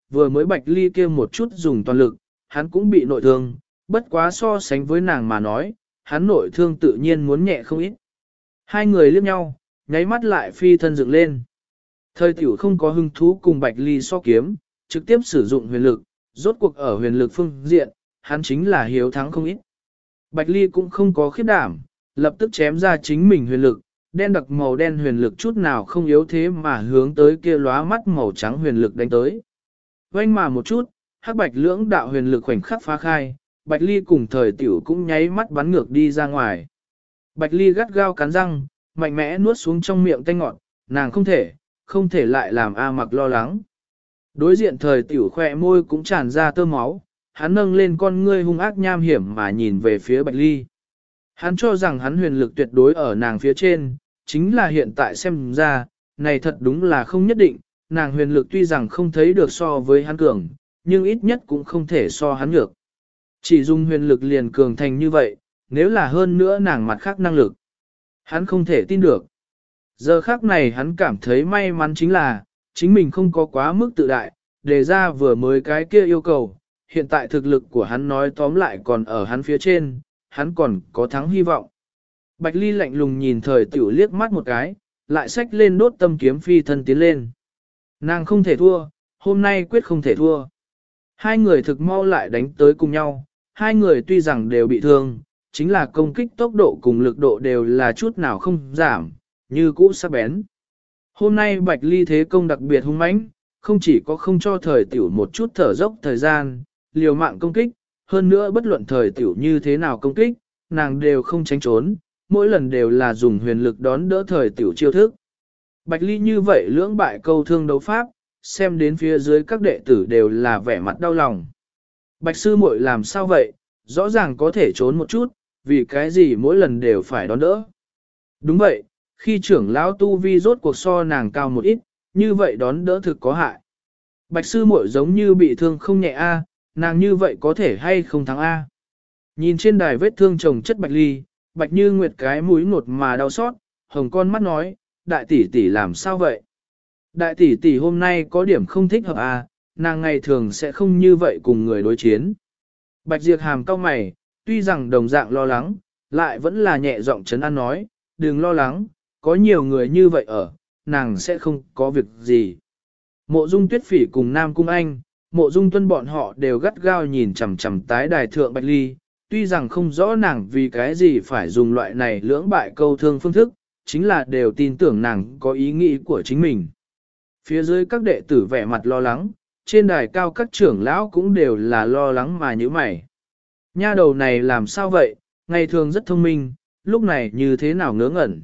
vừa mới Bạch Ly kia một chút dùng toàn lực, hắn cũng bị nội thương, bất quá so sánh với nàng mà nói, hắn nội thương tự nhiên muốn nhẹ không ít. Hai người liếc nhau, nháy mắt lại phi thân dựng lên. Thời tiểu không có hứng thú cùng Bạch Ly so kiếm, trực tiếp sử dụng huyền lực, rốt cuộc ở huyền lực phương diện, hắn chính là hiếu thắng không ít. Bạch Ly cũng không có khiếp đảm, lập tức chém ra chính mình huyền lực, đen đặc màu đen huyền lực chút nào không yếu thế mà hướng tới kia lóa mắt màu trắng huyền lực đánh tới. Vành mà một chút, hắc bạch lưỡng đạo huyền lực khoảnh khắc phá khai, Bạch Ly cùng thời tiểu cũng nháy mắt bắn ngược đi ra ngoài. Bạch Ly gắt gao cắn răng, mạnh mẽ nuốt xuống trong miệng tanh ngọt, nàng không thể lại làm A Mặc lo lắng. Đối diện thời tiểu khỏe môi cũng tràn ra tơ máu, hắn nâng lên con ngươi hung ác nham hiểm mà nhìn về phía Bạch Ly. Hắn cho rằng hắn huyền lực tuyệt đối ở nàng phía trên, chính là hiện tại xem ra, này thật đúng là không nhất định, nàng huyền lực tuy rằng không thấy được so với hắn cường, nhưng ít nhất cũng không thể so hắn nhược. Chỉ dùng huyền lực liền cường thành như vậy, nếu là hơn nữa nàng mặt khác năng lực. Hắn không thể tin được. Giờ khác này hắn cảm thấy may mắn chính là, chính mình không có quá mức tự đại, đề ra vừa mới cái kia yêu cầu, hiện tại thực lực của hắn nói tóm lại còn ở hắn phía trên, hắn còn có thắng hy vọng. Bạch Ly lạnh lùng nhìn thời tiểu liếc mắt một cái, lại xách lên đốt tâm kiếm phi thân tiến lên. Nàng không thể thua, hôm nay quyết không thể thua. Hai người thực mau lại đánh tới cùng nhau, hai người tuy rằng đều bị thương, chính là công kích tốc độ cùng lực độ đều là chút nào không giảm, như cũ sắc bén. Hôm nay Bạch Ly thế công đặc biệt hung mãnh, không chỉ có không cho thời tiểu một chút thở dốc thời gian, liều mạng công kích, hơn nữa bất luận thời tiểu như thế nào công kích, nàng đều không tránh trốn, mỗi lần đều là dùng huyền lực đón đỡ thời tiểu chiêu thức. Bạch Ly như vậy lưỡng bại câu thương đấu pháp, xem đến phía dưới các đệ tử đều là vẻ mặt đau lòng. Bạch sư muội làm sao vậy, rõ ràng có thể trốn một chút, vì cái gì mỗi lần đều phải đón đỡ. Đúng vậy, khi trưởng lão tu vi rốt cuộc so nàng cao một ít, như vậy đón đỡ thực có hại. Bạch sư muội giống như bị thương không nhẹ a, nàng như vậy có thể hay không thắng a. Nhìn trên đài vết thương chồng chất Bạch Ly, Bạch Như Nguyệt cái mũi ngột mà đau xót, hồng con mắt nói, đại tỷ tỷ làm sao vậy? Đại tỷ tỷ hôm nay có điểm không thích hợp a, nàng ngày thường sẽ không như vậy cùng người đối chiến. Bạch Diệp Hàm cau mày, tuy rằng đồng dạng lo lắng, lại vẫn là nhẹ giọng trấn an nói, đừng lo lắng, có nhiều người như vậy ở, nàng sẽ không có việc gì. Mộ Dung Tuyết Phỉ cùng Nam Cung Anh, Mộ Dung Tuân bọn họ đều gắt gao nhìn chằm chằm tái đài thượng Bạch Ly, tuy rằng không rõ nàng vì cái gì phải dùng loại này lưỡng bại câu thương phương thức, chính là đều tin tưởng nàng có ý nghĩ của chính mình. Phía dưới các đệ tử vẻ mặt lo lắng, trên đài cao các trưởng lão cũng đều là lo lắng mà như mày. Nha đầu này làm sao vậy, ngày thường rất thông minh, lúc này như thế nào ngớ ngẩn.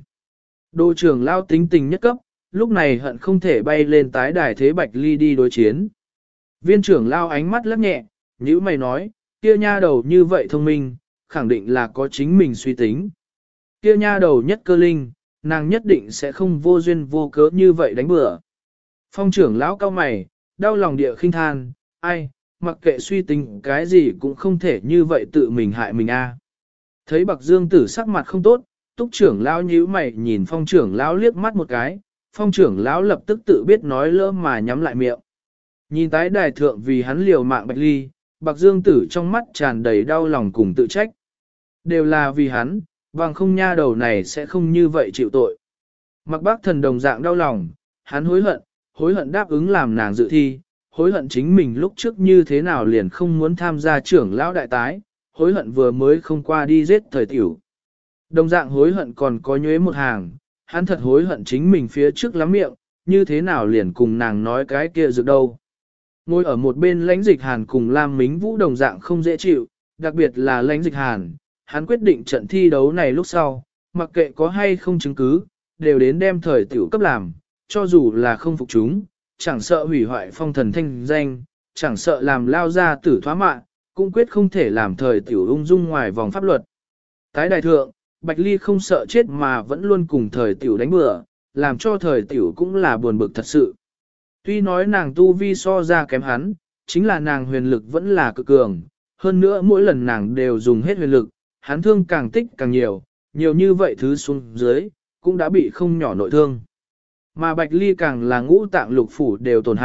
Đô trưởng lão tính tình nhất cấp, lúc này hận không thể bay lên tái đài thế Bạch Ly đi đối chiến. Viên trưởng lão ánh mắt lắc nhẹ, nhíu mày nói, kia nha đầu như vậy thông minh, khẳng định là có chính mình suy tính. Kia nha đầu nhất cơ linh, nàng nhất định sẽ không vô duyên vô cớ như vậy đánh bừa. Phong trưởng lão cao mày, đau lòng địa khinh than, ai, mặc kệ suy tính cái gì cũng không thể như vậy tự mình hại mình a. Thấy Bạc Dương Tử sắc mặt không tốt, Túc trưởng lão nhíu mày nhìn Phong trưởng lão liếc mắt một cái, Phong trưởng lão lập tức tự biết nói lỡ mà nhắm lại miệng. Nhìn tái đài thượng vì hắn liều mạng Bạch Ly, Bạc Dương Tử trong mắt tràn đầy đau lòng cùng tự trách. Đều là vì hắn, bằng không nha đầu này sẽ không như vậy chịu tội. Mặc Bác Thần đồng dạng đau lòng, hắn hối hận đáp ứng làm nàng dự thi, hối hận chính mình lúc trước như thế nào liền không muốn tham gia trưởng lão đại tái, hối hận vừa mới không qua đi giết thời tiểu. Đồng dạng hối hận còn có nhuế một hàng, hắn thật hối hận chính mình phía trước lắm miệng, như thế nào liền cùng nàng nói cái kia dự đâu. Ngồi ở một bên lãnh dịch hàn cùng Lam Mính Vũ đồng dạng không dễ chịu, đặc biệt là lãnh dịch hàn, hắn quyết định trận thi đấu này lúc sau, mặc kệ có hay không chứng cứ, đều đến đem thời tiểu cấp làm, cho dù là không phục chúng, chẳng sợ hủy hoại phong thần thanh danh, chẳng sợ làm lao ra tử thoá mạ, cũng quyết không thể làm thời tiểu ung dung ngoài vòng pháp luật. Tái đại thượng, Bạch Ly không sợ chết mà vẫn luôn cùng thời tiểu đánh bừa, làm cho thời tiểu cũng là buồn bực thật sự. Tuy nói nàng tu vi so ra kém hắn, chính là nàng huyền lực vẫn là cực cường, hơn nữa mỗi lần nàng đều dùng hết huyền lực, hắn thương càng tích càng nhiều, nhiều như vậy thứ xuống dưới, cũng đã bị không nhỏ nội thương. Mà Bạch Ly càng là ngũ tạng lục phủ đều tổn hại,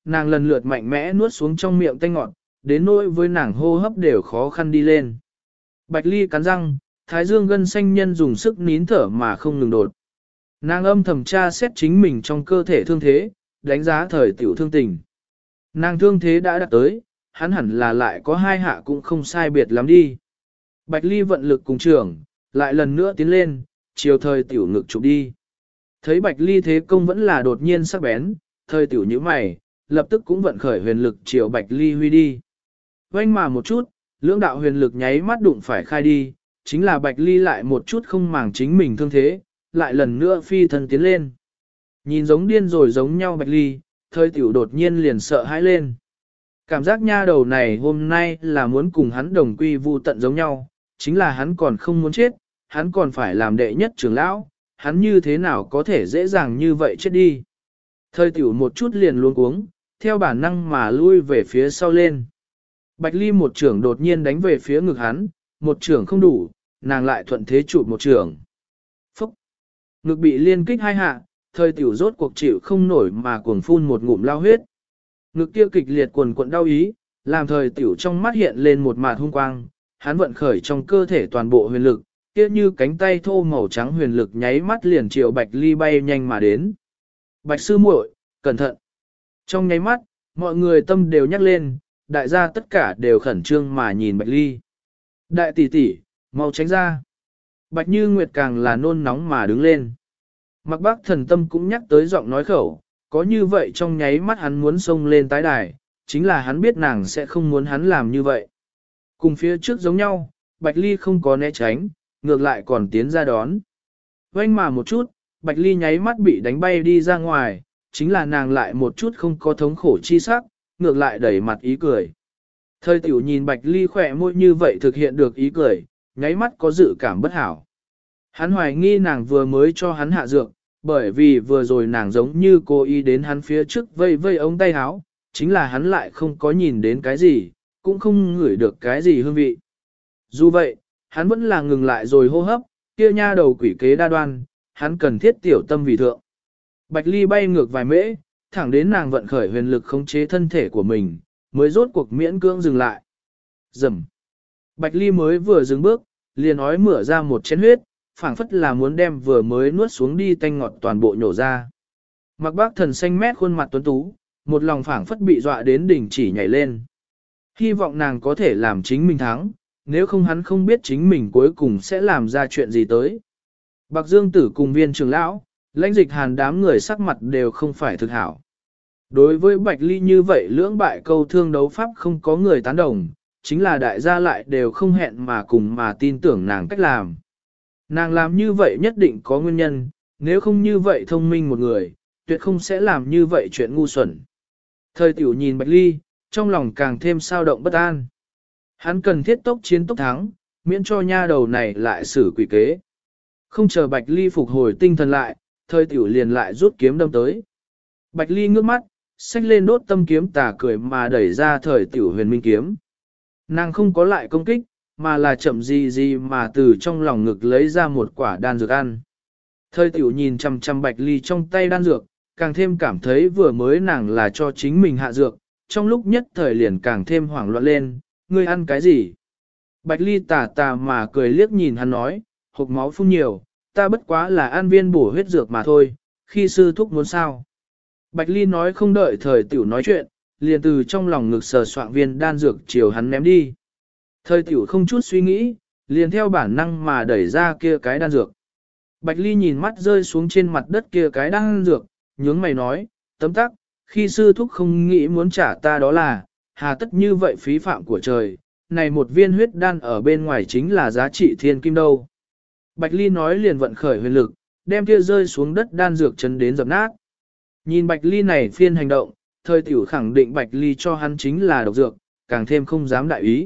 nàng lần lượt mạnh mẽ nuốt xuống trong miệng tanh ngọt, đến nỗi với nàng hô hấp đều khó khăn đi lên. Bạch Ly cắn răng, thái dương gân xanh nhân dùng sức nín thở mà không ngừng đột. Nàng âm thầm tra xét chính mình trong cơ thể thương thế, đánh giá thời tiểu thương tình. Nàng thương thế đã đạt tới, hắn hẳn là lại có hai hạ cũng không sai biệt lắm đi. Bạch Ly vận lực cùng trưởng, lại lần nữa tiến lên, chiều thời tiểu ngực chụp đi. Thấy Bạch Ly thế công vẫn là đột nhiên sắc bén, thời tiểu như mày, lập tức cũng vận khởi huyền lực chiều Bạch Ly huy đi. Vanh mà một chút, lưỡng đạo huyền lực nháy mắt đụng phải khai đi, chính là Bạch Ly lại một chút không màng chính mình thương thế, lại lần nữa phi thân tiến lên. Nhìn giống điên rồi giống nhau Bạch Ly, thời tiểu đột nhiên liền sợ hãi lên. Cảm giác nha đầu này hôm nay là muốn cùng hắn đồng quy vu tận giống nhau, chính là hắn còn không muốn chết, hắn còn phải làm đệ nhất trưởng lão, hắn như thế nào có thể dễ dàng như vậy chết đi. Thời tiểu một chút liền luống cuống, theo bản năng mà lui về phía sau lên. Bạch Ly một trưởng đột nhiên đánh về phía ngực hắn, một trưởng không đủ, nàng lại thuận thế chụp một trưởng. Phúc! Ngực bị liên kích hai hạ, thời tiểu rốt cuộc chịu không nổi mà cuồng phun một ngụm lao huyết. Ngực kia kịch liệt quần cuộn đau ý, làm thời tiểu trong mắt hiện lên một mạt hung quang, hắn vận khởi trong cơ thể toàn bộ huyền lực, kia như cánh tay thô màu trắng huyền lực nháy mắt liền chiều Bạch Ly bay nhanh mà đến. Bạch sư muội, cẩn thận! Trong nháy mắt, mọi người tâm đều nhắc lên, đại gia tất cả đều khẩn trương mà nhìn Bạch Ly. Đại tỷ tỷ, mau tránh ra! Bạch Như Nguyệt càng là nôn nóng mà đứng lên. Mặc Bác Thần Tâm cũng nhắc tới giọng nói khẩu, có như vậy trong nháy mắt hắn muốn xông lên tái đài, chính là hắn biết nàng sẽ không muốn hắn làm như vậy. Cùng phía trước giống nhau, Bạch Ly không có né tránh, ngược lại còn tiến ra đón. Vanh mà một chút, Bạch Ly nháy mắt bị đánh bay đi ra ngoài, chính là nàng lại một chút không có thống khổ chi sắc, ngược lại đẩy mặt ý cười. Thời tiểu nhìn Bạch Ly khỏe môi như vậy thực hiện được ý cười, nháy mắt có dự cảm bất hảo. Hắn hoài nghi nàng vừa mới cho hắn hạ dược, bởi vì vừa rồi nàng giống như cố ý đến hắn phía trước vây vây ống tay áo, chính là hắn lại không có nhìn đến cái gì, cũng không ngửi được cái gì hương vị. Dù vậy, hắn vẫn là ngừng lại rồi hô hấp, kia nha đầu quỷ kế đa đoan, hắn cần thiết tiểu tâm vì thượng. Bạch Ly bay ngược vài mễ, thẳng đến nàng vận khởi huyền lực khống chế thân thể của mình, mới rốt cuộc miễn cưỡng dừng lại. Rầm. Bạch Ly mới vừa dừng bước, liền ói mửa ra một chén huyết, phảng phất là muốn đem vừa mới nuốt xuống đi tanh ngọt toàn bộ nhổ ra. Mặc Bác Thần xanh mét khuôn mặt tuấn tú, một lòng phảng phất bị dọa đến đỉnh chỉ nhảy lên. Hy vọng nàng có thể làm chính mình thắng, nếu không hắn không biết chính mình cuối cùng sẽ làm ra chuyện gì tới. Bạc Dương Tử cùng Viên trưởng lão, Lãnh Dịch Hàn đám người sắc mặt đều không phải thực hảo. Đối với Bạch Ly như vậy lưỡng bại câu thương đấu pháp không có người tán đồng, chính là đại gia lại đều không hẹn mà cùng mà tin tưởng nàng cách làm. Nàng làm như vậy nhất định có nguyên nhân, nếu không như vậy thông minh một người, tuyệt không sẽ làm như vậy chuyện ngu xuẩn. Thời tiểu nhìn Bạch Ly, trong lòng càng thêm sao động bất an. Hắn cần thiết tốc chiến tốc thắng, miễn cho nha đầu này lại xử quỷ kế. Không chờ Bạch Ly phục hồi tinh thần lại, thời tiểu liền lại rút kiếm đâm tới. Bạch Ly ngước mắt, xách lên đốt tâm kiếm tà cười mà đẩy ra thời tiểu huyền minh kiếm. Nàng không có lại công kích, mà là chậm gì mà từ trong lòng ngực lấy ra một quả đan dược ăn. Thời tiểu nhìn chằm chằm Bạch Ly trong tay đan dược, càng thêm cảm thấy vừa mới nàng là cho chính mình hạ dược, trong lúc nhất thời liền càng thêm hoảng loạn lên, ngươi ăn cái gì? Bạch Ly tà tà mà cười liếc nhìn hắn nói, hộc máu phun nhiều, ta bất quá là ăn viên bổ huyết dược mà thôi, khi sư thúc muốn sao? Bạch Ly nói không đợi thời tiểu nói chuyện, liền từ trong lòng ngực sờ soạn viên đan dược chiều hắn ném đi. Thời tiểu không chút suy nghĩ, liền theo bản năng mà đẩy ra kia cái đan dược. Bạch Ly nhìn mắt rơi xuống trên mặt đất kia cái đan dược, nhướng mày nói, tấm tắc, khi sư thúc không nghĩ muốn trả ta đó là, hà tất như vậy phí phạm của trời, này một viên huyết đan ở bên ngoài chính là giá trị thiên kim đâu. Bạch Ly nói liền vận khởi huyền lực, đem kia rơi xuống đất đan dược chấn đến dập nát. Nhìn Bạch Ly này phiên hành động, thời tiểu khẳng định Bạch Ly cho hắn chính là độc dược, càng thêm không dám đại ý.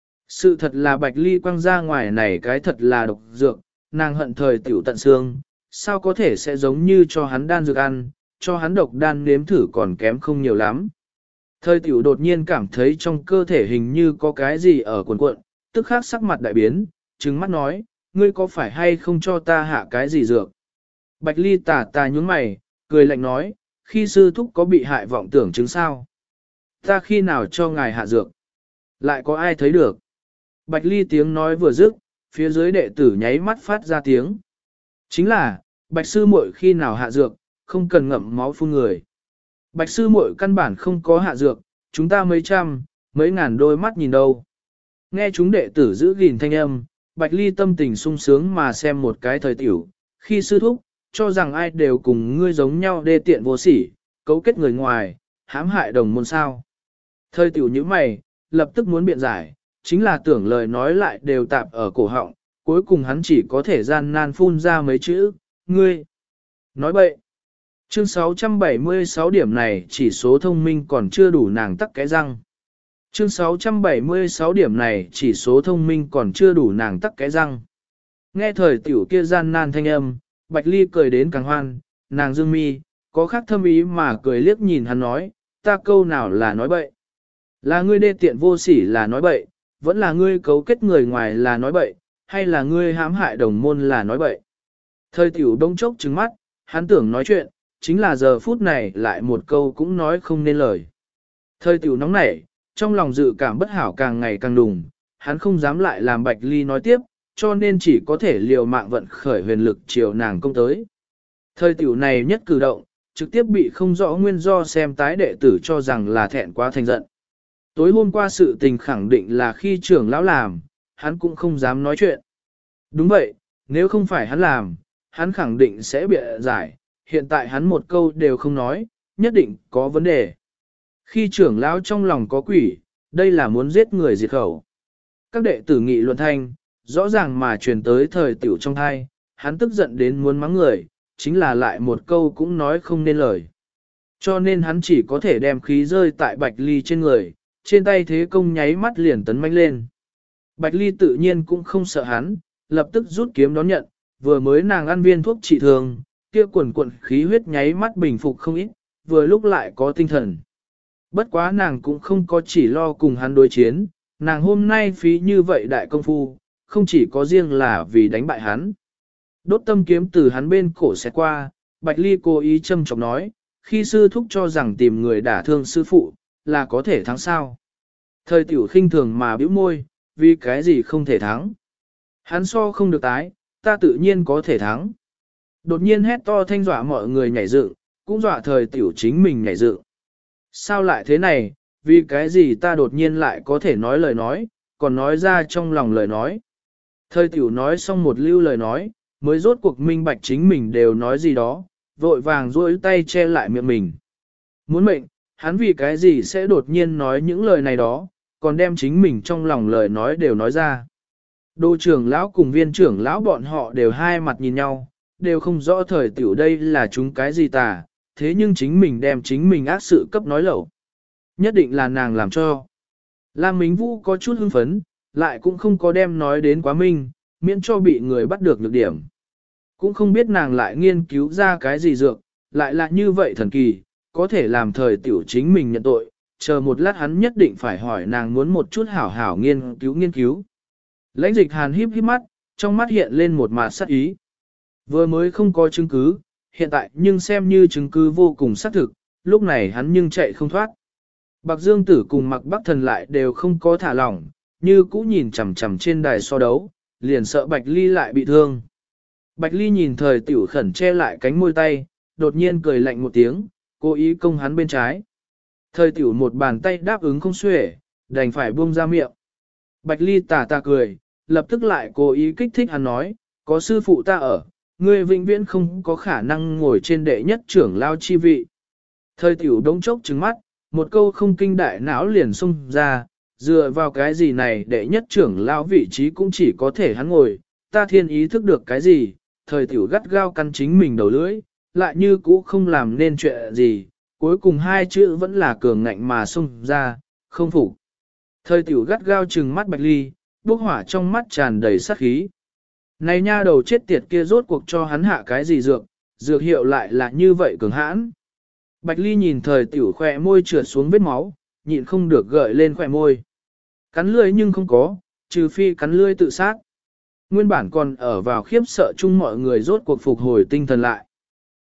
Sự thật là Bạch Ly quăng ra ngoài này cái thật là độc dược, nàng hận thời tiểu tận xương, sao có thể sẽ giống như cho hắn đan dược ăn, cho hắn độc đan nếm thử còn kém không nhiều lắm. Thời tiểu đột nhiên cảm thấy trong cơ thể hình như có cái gì ở cuộn cuộn, tức khắc sắc mặt đại biến, trừng mắt nói, ngươi có phải hay không cho ta hạ cái gì dược? Bạch Ly tà tà nhướng mày, cười lạnh nói, khi sư thúc có bị hại vọng tưởng chứng sao? Ta khi nào cho ngài hạ dược? Lại có ai thấy được? Bạch Ly tiếng nói vừa dứt, phía dưới đệ tử nháy mắt phát ra tiếng. Chính là, Bạch sư muội khi nào hạ dược, không cần ngậm máu phun người. Bạch sư muội căn bản không có hạ dược, chúng ta mấy trăm, mấy ngàn đôi mắt nhìn đâu. Nghe chúng đệ tử giữ gìn thanh âm, Bạch Ly tâm tình sung sướng mà xem một cái thời tiểu, khi sư thúc, cho rằng ai đều cùng ngươi giống nhau đê tiện vô sỉ, cấu kết người ngoài, hãm hại đồng môn sao. Thời tiểu như mày, lập tức muốn biện giải, chính là tưởng lời nói lại đều tạp ở cổ họng, cuối cùng hắn chỉ có thể gian nan phun ra mấy chữ, ngươi. Nói bậy. Chương 676 điểm này chỉ số thông minh còn chưa đủ nàng tắc cái răng. Chương 676 điểm này chỉ số thông minh còn chưa đủ nàng tắc cái răng. Nghe thời tiểu kia gian nan thanh âm, Bạch Ly cười đến càng hoan, nàng dương mi, có khác thâm ý mà cười liếc nhìn hắn nói, ta câu nào là nói bậy. Là ngươi đê tiện vô sỉ là nói bậy, vẫn là ngươi cấu kết người ngoài là nói bậy, hay là ngươi hãm hại đồng môn là nói bậy. Thời tiểu đông chốc trừng mắt, hắn tưởng nói chuyện, chính là giờ phút này lại một câu cũng nói không nên lời. Thời tiểu nóng nảy, trong lòng dự cảm bất hảo càng ngày càng đùng, hắn không dám lại làm Bạch Ly nói tiếp, cho nên chỉ có thể liều mạng vận khởi huyền lực chiều nàng công tới. Thời tiểu này nhất cử động, trực tiếp bị không rõ nguyên do xem tái đệ tử cho rằng là thẹn quá thành giận. Tối hôm qua sự tình khẳng định là khi trưởng lão làm, hắn cũng không dám nói chuyện. Đúng vậy, nếu không phải hắn làm, hắn khẳng định sẽ bị giải, hiện tại hắn một câu đều không nói, nhất định có vấn đề. Khi trưởng lão trong lòng có quỷ, đây là muốn giết người diệt khẩu. Các đệ tử nghị luận thanh, rõ ràng mà truyền tới thời tiểu trong thai, hắn tức giận đến muốn mắng người, chính là lại một câu cũng nói không nên lời. Cho nên hắn chỉ có thể đem khí rơi tại Bạch Ly trên người, trên tay thế công nháy mắt liền tấn mãnh lên. Bạch Ly tự nhiên cũng không sợ hắn, lập tức rút kiếm đón nhận, vừa mới nàng ăn viên thuốc trị thương, kia quần quần khí huyết nháy mắt bình phục không ít, vừa lúc lại có tinh thần. Bất quá nàng cũng không có chỉ lo cùng hắn đối chiến, nàng hôm nay phí như vậy đại công phu, không chỉ có riêng là vì đánh bại hắn. Đốt tâm kiếm từ hắn bên cổ xẹt qua, Bạch Ly cố ý châm chọc nói, khi sư thúc cho rằng tìm người đả thương sư phụ, là có thể thắng sao. Thời tiểu khinh thường mà bĩu môi, vì cái gì không thể thắng. Hắn so không được tái, ta tự nhiên có thể thắng. Đột nhiên hét to thanh dọa mọi người nhảy dựng, cũng dọa thời tiểu chính mình nhảy dựng. Sao lại thế này, vì cái gì ta đột nhiên lại có thể nói lời nói, còn nói ra trong lòng lời nói. Thời tiểu nói xong một lưu lời nói, mới rốt cuộc minh bạch chính mình đều nói gì đó, vội vàng duỗi tay che lại miệng mình. Muốn mệnh, hắn vì cái gì sẽ đột nhiên nói những lời này đó, còn đem chính mình trong lòng lời nói đều nói ra. Đô trưởng lão cùng viên trưởng lão bọn họ đều hai mặt nhìn nhau, đều không rõ thời tiểu đây là chúng cái gì tà, thế nhưng chính mình đem chính mình ác sự cấp nói lẩu. Nhất định là nàng làm cho. Lam Mính Vũ có chút hưng phấn, lại cũng không có đem nói đến quá minh, miễn cho bị người bắt được nhược điểm. Cũng không biết nàng lại nghiên cứu ra cái gì dược, lại là như vậy thần kỳ, có thể làm thời tiểu chính mình nhận tội, chờ một lát hắn nhất định phải hỏi nàng muốn một chút hảo hảo nghiên cứu. Lãnh Dịch Hàn híp híp mắt, trong mắt hiện lên một mạt sát ý. Vừa mới không có chứng cứ, hiện tại nhưng xem như chứng cứ vô cùng xác thực, lúc này hắn nhưng chạy không thoát. Bạc Dương Tử cùng Mạc Bắc Thần lại đều không có thả lỏng, như cũ nhìn chằm chằm trên đài so đấu, liền sợ Bạch Ly lại bị thương. Bạch Ly nhìn thời tiểu khẩn che lại cánh môi tay, đột nhiên cười lạnh một tiếng, cố ý công hắn bên trái. Thời tiểu một bàn tay đáp ứng không xuể, đành phải buông ra miệng. Bạch Ly tà tà cười, lập tức lại cố ý kích thích hắn nói, có sư phụ ta ở, ngươi vĩnh viễn không có khả năng ngồi trên đệ nhất trưởng lao chi vị. Thời tiểu đống chốc trứng mắt, một câu không kinh đại não liền xung ra, dựa vào cái gì này đệ nhất trưởng lao vị trí cũng chỉ có thể hắn ngồi, ta thiên ý thức được cái gì, thời tiểu gắt gao căn chính mình đầu lưỡi, lại như cũ không làm nên chuyện gì, cuối cùng hai chữ vẫn là cường ngạnh mà xung ra, không phục. Thời tiểu gắt gao trừng mắt Bạch Ly, bốc hỏa trong mắt tràn đầy sát khí. Này nha đầu chết tiệt kia rốt cuộc cho hắn hạ cái gì dược hiệu lại là như vậy cường hãn. Bạch Ly nhìn thời tiểu khỏe môi trượt xuống vết máu, nhịn không được gợi lên khỏe môi. Cắn lưỡi nhưng không có, trừ phi cắn lưỡi tự sát. Nguyên bản còn ở vào khiếp sợ chung mọi người rốt cuộc phục hồi tinh thần lại.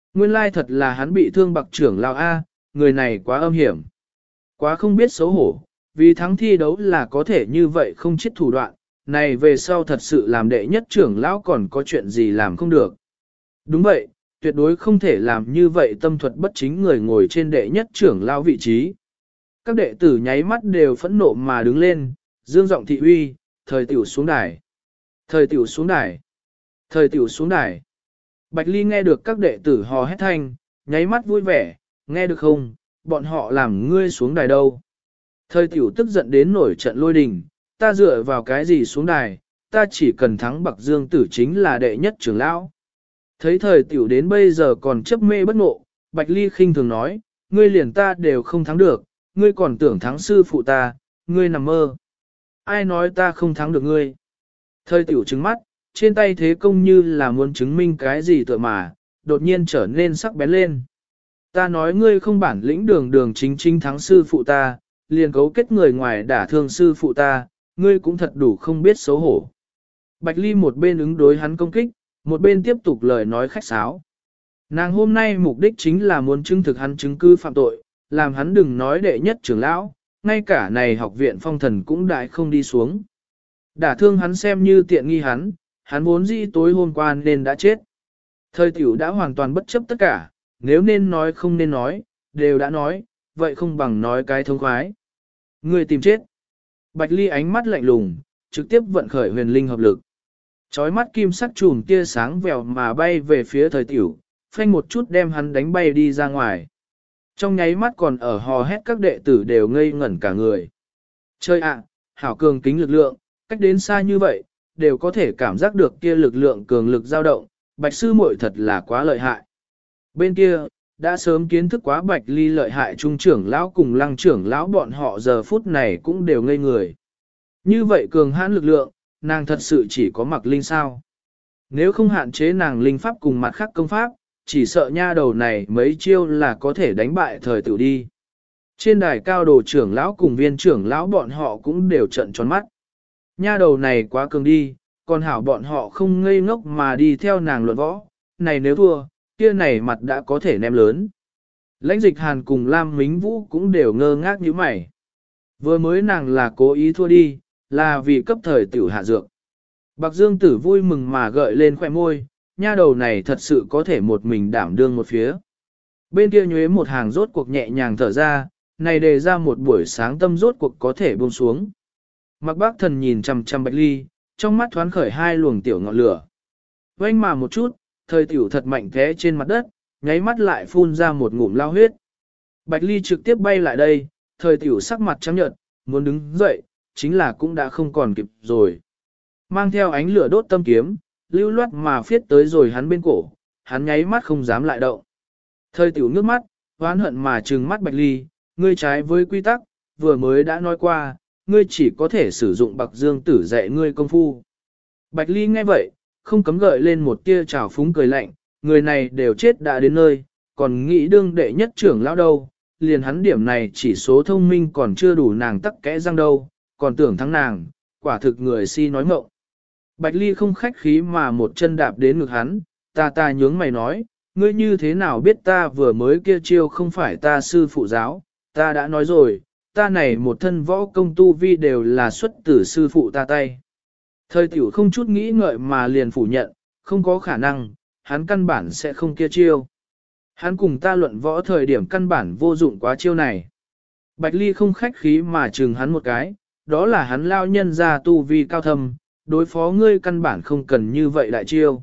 Nguyên lai thật là hắn bị thương Bạc trưởng lão A, người này quá âm hiểm. Quá không biết xấu hổ, vì thắng thi đấu là có thể như vậy không chết thủ đoạn, này về sau thật sự làm đệ nhất trưởng lão còn có chuyện gì làm không được. Đúng vậy, tuyệt đối không thể làm như vậy tâm thuật bất chính người ngồi trên đệ nhất trưởng lão vị trí. Các đệ tử nháy mắt đều phẫn nộ mà đứng lên, dương giọng thị uy, thời tiểu xuống đài. Thời tiểu xuống đài. Thời tiểu xuống đài. Bạch Ly nghe được các đệ tử hò hét thanh, nháy mắt vui vẻ, nghe được không, bọn họ làm ngươi xuống đài đâu. Thời tiểu tức giận đến nổi trận lôi đình, ta dựa vào cái gì xuống đài, ta chỉ cần thắng Bạc Dương Tử chính là đệ nhất trưởng lão. Thấy thời tiểu đến bây giờ còn chấp mê bất ngộ, Bạch Ly khinh thường nói, ngươi liền ta đều không thắng được, ngươi còn tưởng thắng sư phụ ta, ngươi nằm mơ. Ai nói ta không thắng được ngươi? Thời tiểu trừng mắt, trên tay thế công như là muốn chứng minh cái gì tựa mà, đột nhiên trở nên sắc bén lên. Ta nói ngươi không bản lĩnh đường đường chính chính thắng sư phụ ta, liền cấu kết người ngoài đả thương sư phụ ta, ngươi cũng thật đủ không biết xấu hổ. Bạch Ly một bên ứng đối hắn công kích, một bên tiếp tục lời nói khách sáo. Nàng hôm nay mục đích chính là muốn chứng thực hắn chứng cứ phạm tội, làm hắn đừng nói đệ nhất trưởng lão, ngay cả này học viện phong thần cũng đại không đi xuống. Đả thương hắn xem như tiện nghi hắn vốn dĩ tối hôm qua nên đã chết. Thời tiểu đã hoàn toàn bất chấp tất cả, nếu nên nói không nên nói, đều đã nói, vậy không bằng nói cái thông khoái. Người tìm chết. Bạch Ly ánh mắt lạnh lùng, trực tiếp vận khởi huyền linh hợp lực. Chói mắt kim sắc chùm tia sáng vèo mà bay về phía thời tiểu, phanh một chút đem hắn đánh bay đi ra ngoài. Trong nháy mắt còn ở hò hét các đệ tử đều ngây ngẩn cả người. Chơi ạ, hảo cường kính lực lượng, cách đến xa như vậy, đều có thể cảm giác được kia lực lượng cường lực dao động, Bạch sư muội thật là quá lợi hại. Bên kia, đã sớm kiến thức quá Bạch Ly lợi hại trung trưởng lão cùng Lăng trưởng lão bọn họ giờ phút này cũng đều ngây người. Như vậy cường hãn lực lượng, nàng thật sự chỉ có Mặc Linh sao? Nếu không hạn chế nàng linh pháp cùng mặt khác công pháp, chỉ sợ nha đầu này mấy chiêu là có thể đánh bại thời tiểu đi. Trên đài cao đồ trưởng lão cùng viên trưởng lão bọn họ cũng đều trận tròn mắt. Nha đầu này quá cường đi, còn hảo bọn họ không ngây ngốc mà đi theo nàng luận võ, này nếu thua, kia này mặt đã có thể ném lớn. Lãnh Dịch Hàn cùng Lam Mính Vũ cũng đều ngơ ngác như mày. Vừa mới nàng là cố ý thua đi, là vì cấp thời tiểu hạ dược. Bạc Dương Tử vui mừng mà gợi lên khoẻ môi, nha đầu này thật sự có thể một mình đảm đương một phía. Bên kia nhuế một hàng rốt cuộc nhẹ nhàng thở ra, này đề ra một buổi sáng tâm rốt cuộc có thể buông xuống. Mạc Bác Thần nhìn chằm chằm Bạch Ly, trong mắt thoáng khởi hai luồng tiểu ngọn lửa. Vanh mà một chút, thời tiểu thật mạnh té trên mặt đất, nháy mắt lại phun ra một ngụm lao huyết. Bạch Ly trực tiếp bay lại đây, thời tiểu sắc mặt trắng nhợt, muốn đứng dậy, chính là cũng đã không còn kịp rồi. Mang theo ánh lửa đốt tâm kiếm, lưu loát mà phiết tới rồi hắn bên cổ, hắn nháy mắt không dám lại động. Thời tiểu nước mắt, oán hận mà trừng mắt Bạch Ly, ngươi trái với quy tắc, vừa mới đã nói qua, ngươi chỉ có thể sử dụng Bạc Dương Tử dạy ngươi công phu. Bạch Ly nghe vậy, không cấm gợi lên một tia trào phúng cười lạnh, người này đều chết đã đến nơi, còn nghĩ đương đệ nhất trưởng lão đâu, liền hắn điểm này chỉ số thông minh còn chưa đủ nàng tắc kẽ răng đâu, còn tưởng thắng nàng, quả thực người si nói mộng. Bạch Ly không khách khí mà một chân đạp đến ngực hắn, ta nhướng mày nói, ngươi như thế nào biết ta vừa mới kia chiêu không phải ta sư phụ giáo, ta đã nói rồi, ta này một thân võ công tu vi đều là xuất từ sư phụ ta tay. Thời tiểu không chút nghĩ ngợi mà liền phủ nhận, không có khả năng, hắn căn bản sẽ không kia chiêu. Hắn cùng ta luận võ thời điểm căn bản vô dụng quá chiêu này. Bạch Ly không khách khí mà chừng hắn một cái, đó là hắn lao nhân ra tu vi cao thâm, đối phó ngươi căn bản không cần như vậy đại chiêu.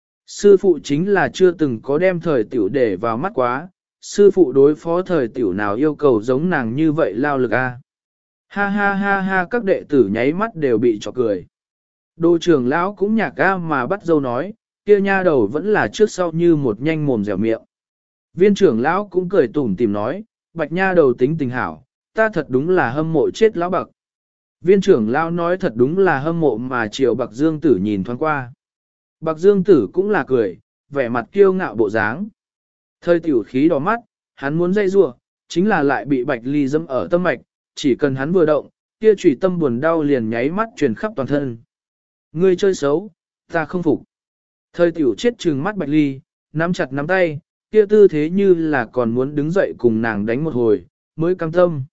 Sư phụ chính là chưa từng có đem thời tiểu để vào mắt quá, sư phụ đối phó thời tiểu nào yêu cầu giống nàng như vậy lao lực a. Ha ha ha ha các đệ tử nháy mắt đều bị chọc cười. Đô trưởng lão cũng nhạc ga mà bắt dâu nói, kia nha đầu vẫn là trước sau như một nhanh mồm dẻo miệng. Viên trưởng lão cũng cười tủm tìm nói, Bạch nha đầu tính tình hảo, ta thật đúng là hâm mộ chết lão Bạc. Viên trưởng lão nói thật đúng là hâm mộ mà chiều Bạc Dương Tử nhìn thoáng qua. Bạc Dương Tử cũng là cười, vẻ mặt kiêu ngạo bộ dáng. Thời tiểu khí đỏ mắt, hắn muốn dây rua, chính là lại bị Bạch Ly dẫm ở tâm mạch, chỉ cần hắn vừa động, kia chủy tâm buồn đau liền nháy mắt truyền khắp toàn thân. Ngươi chơi xấu, ta không phục. Thời tiểu chết trừng mắt Bạch Ly, nắm chặt nắm tay, kia tư thế như là còn muốn đứng dậy cùng nàng đánh một hồi, mới cam tâm.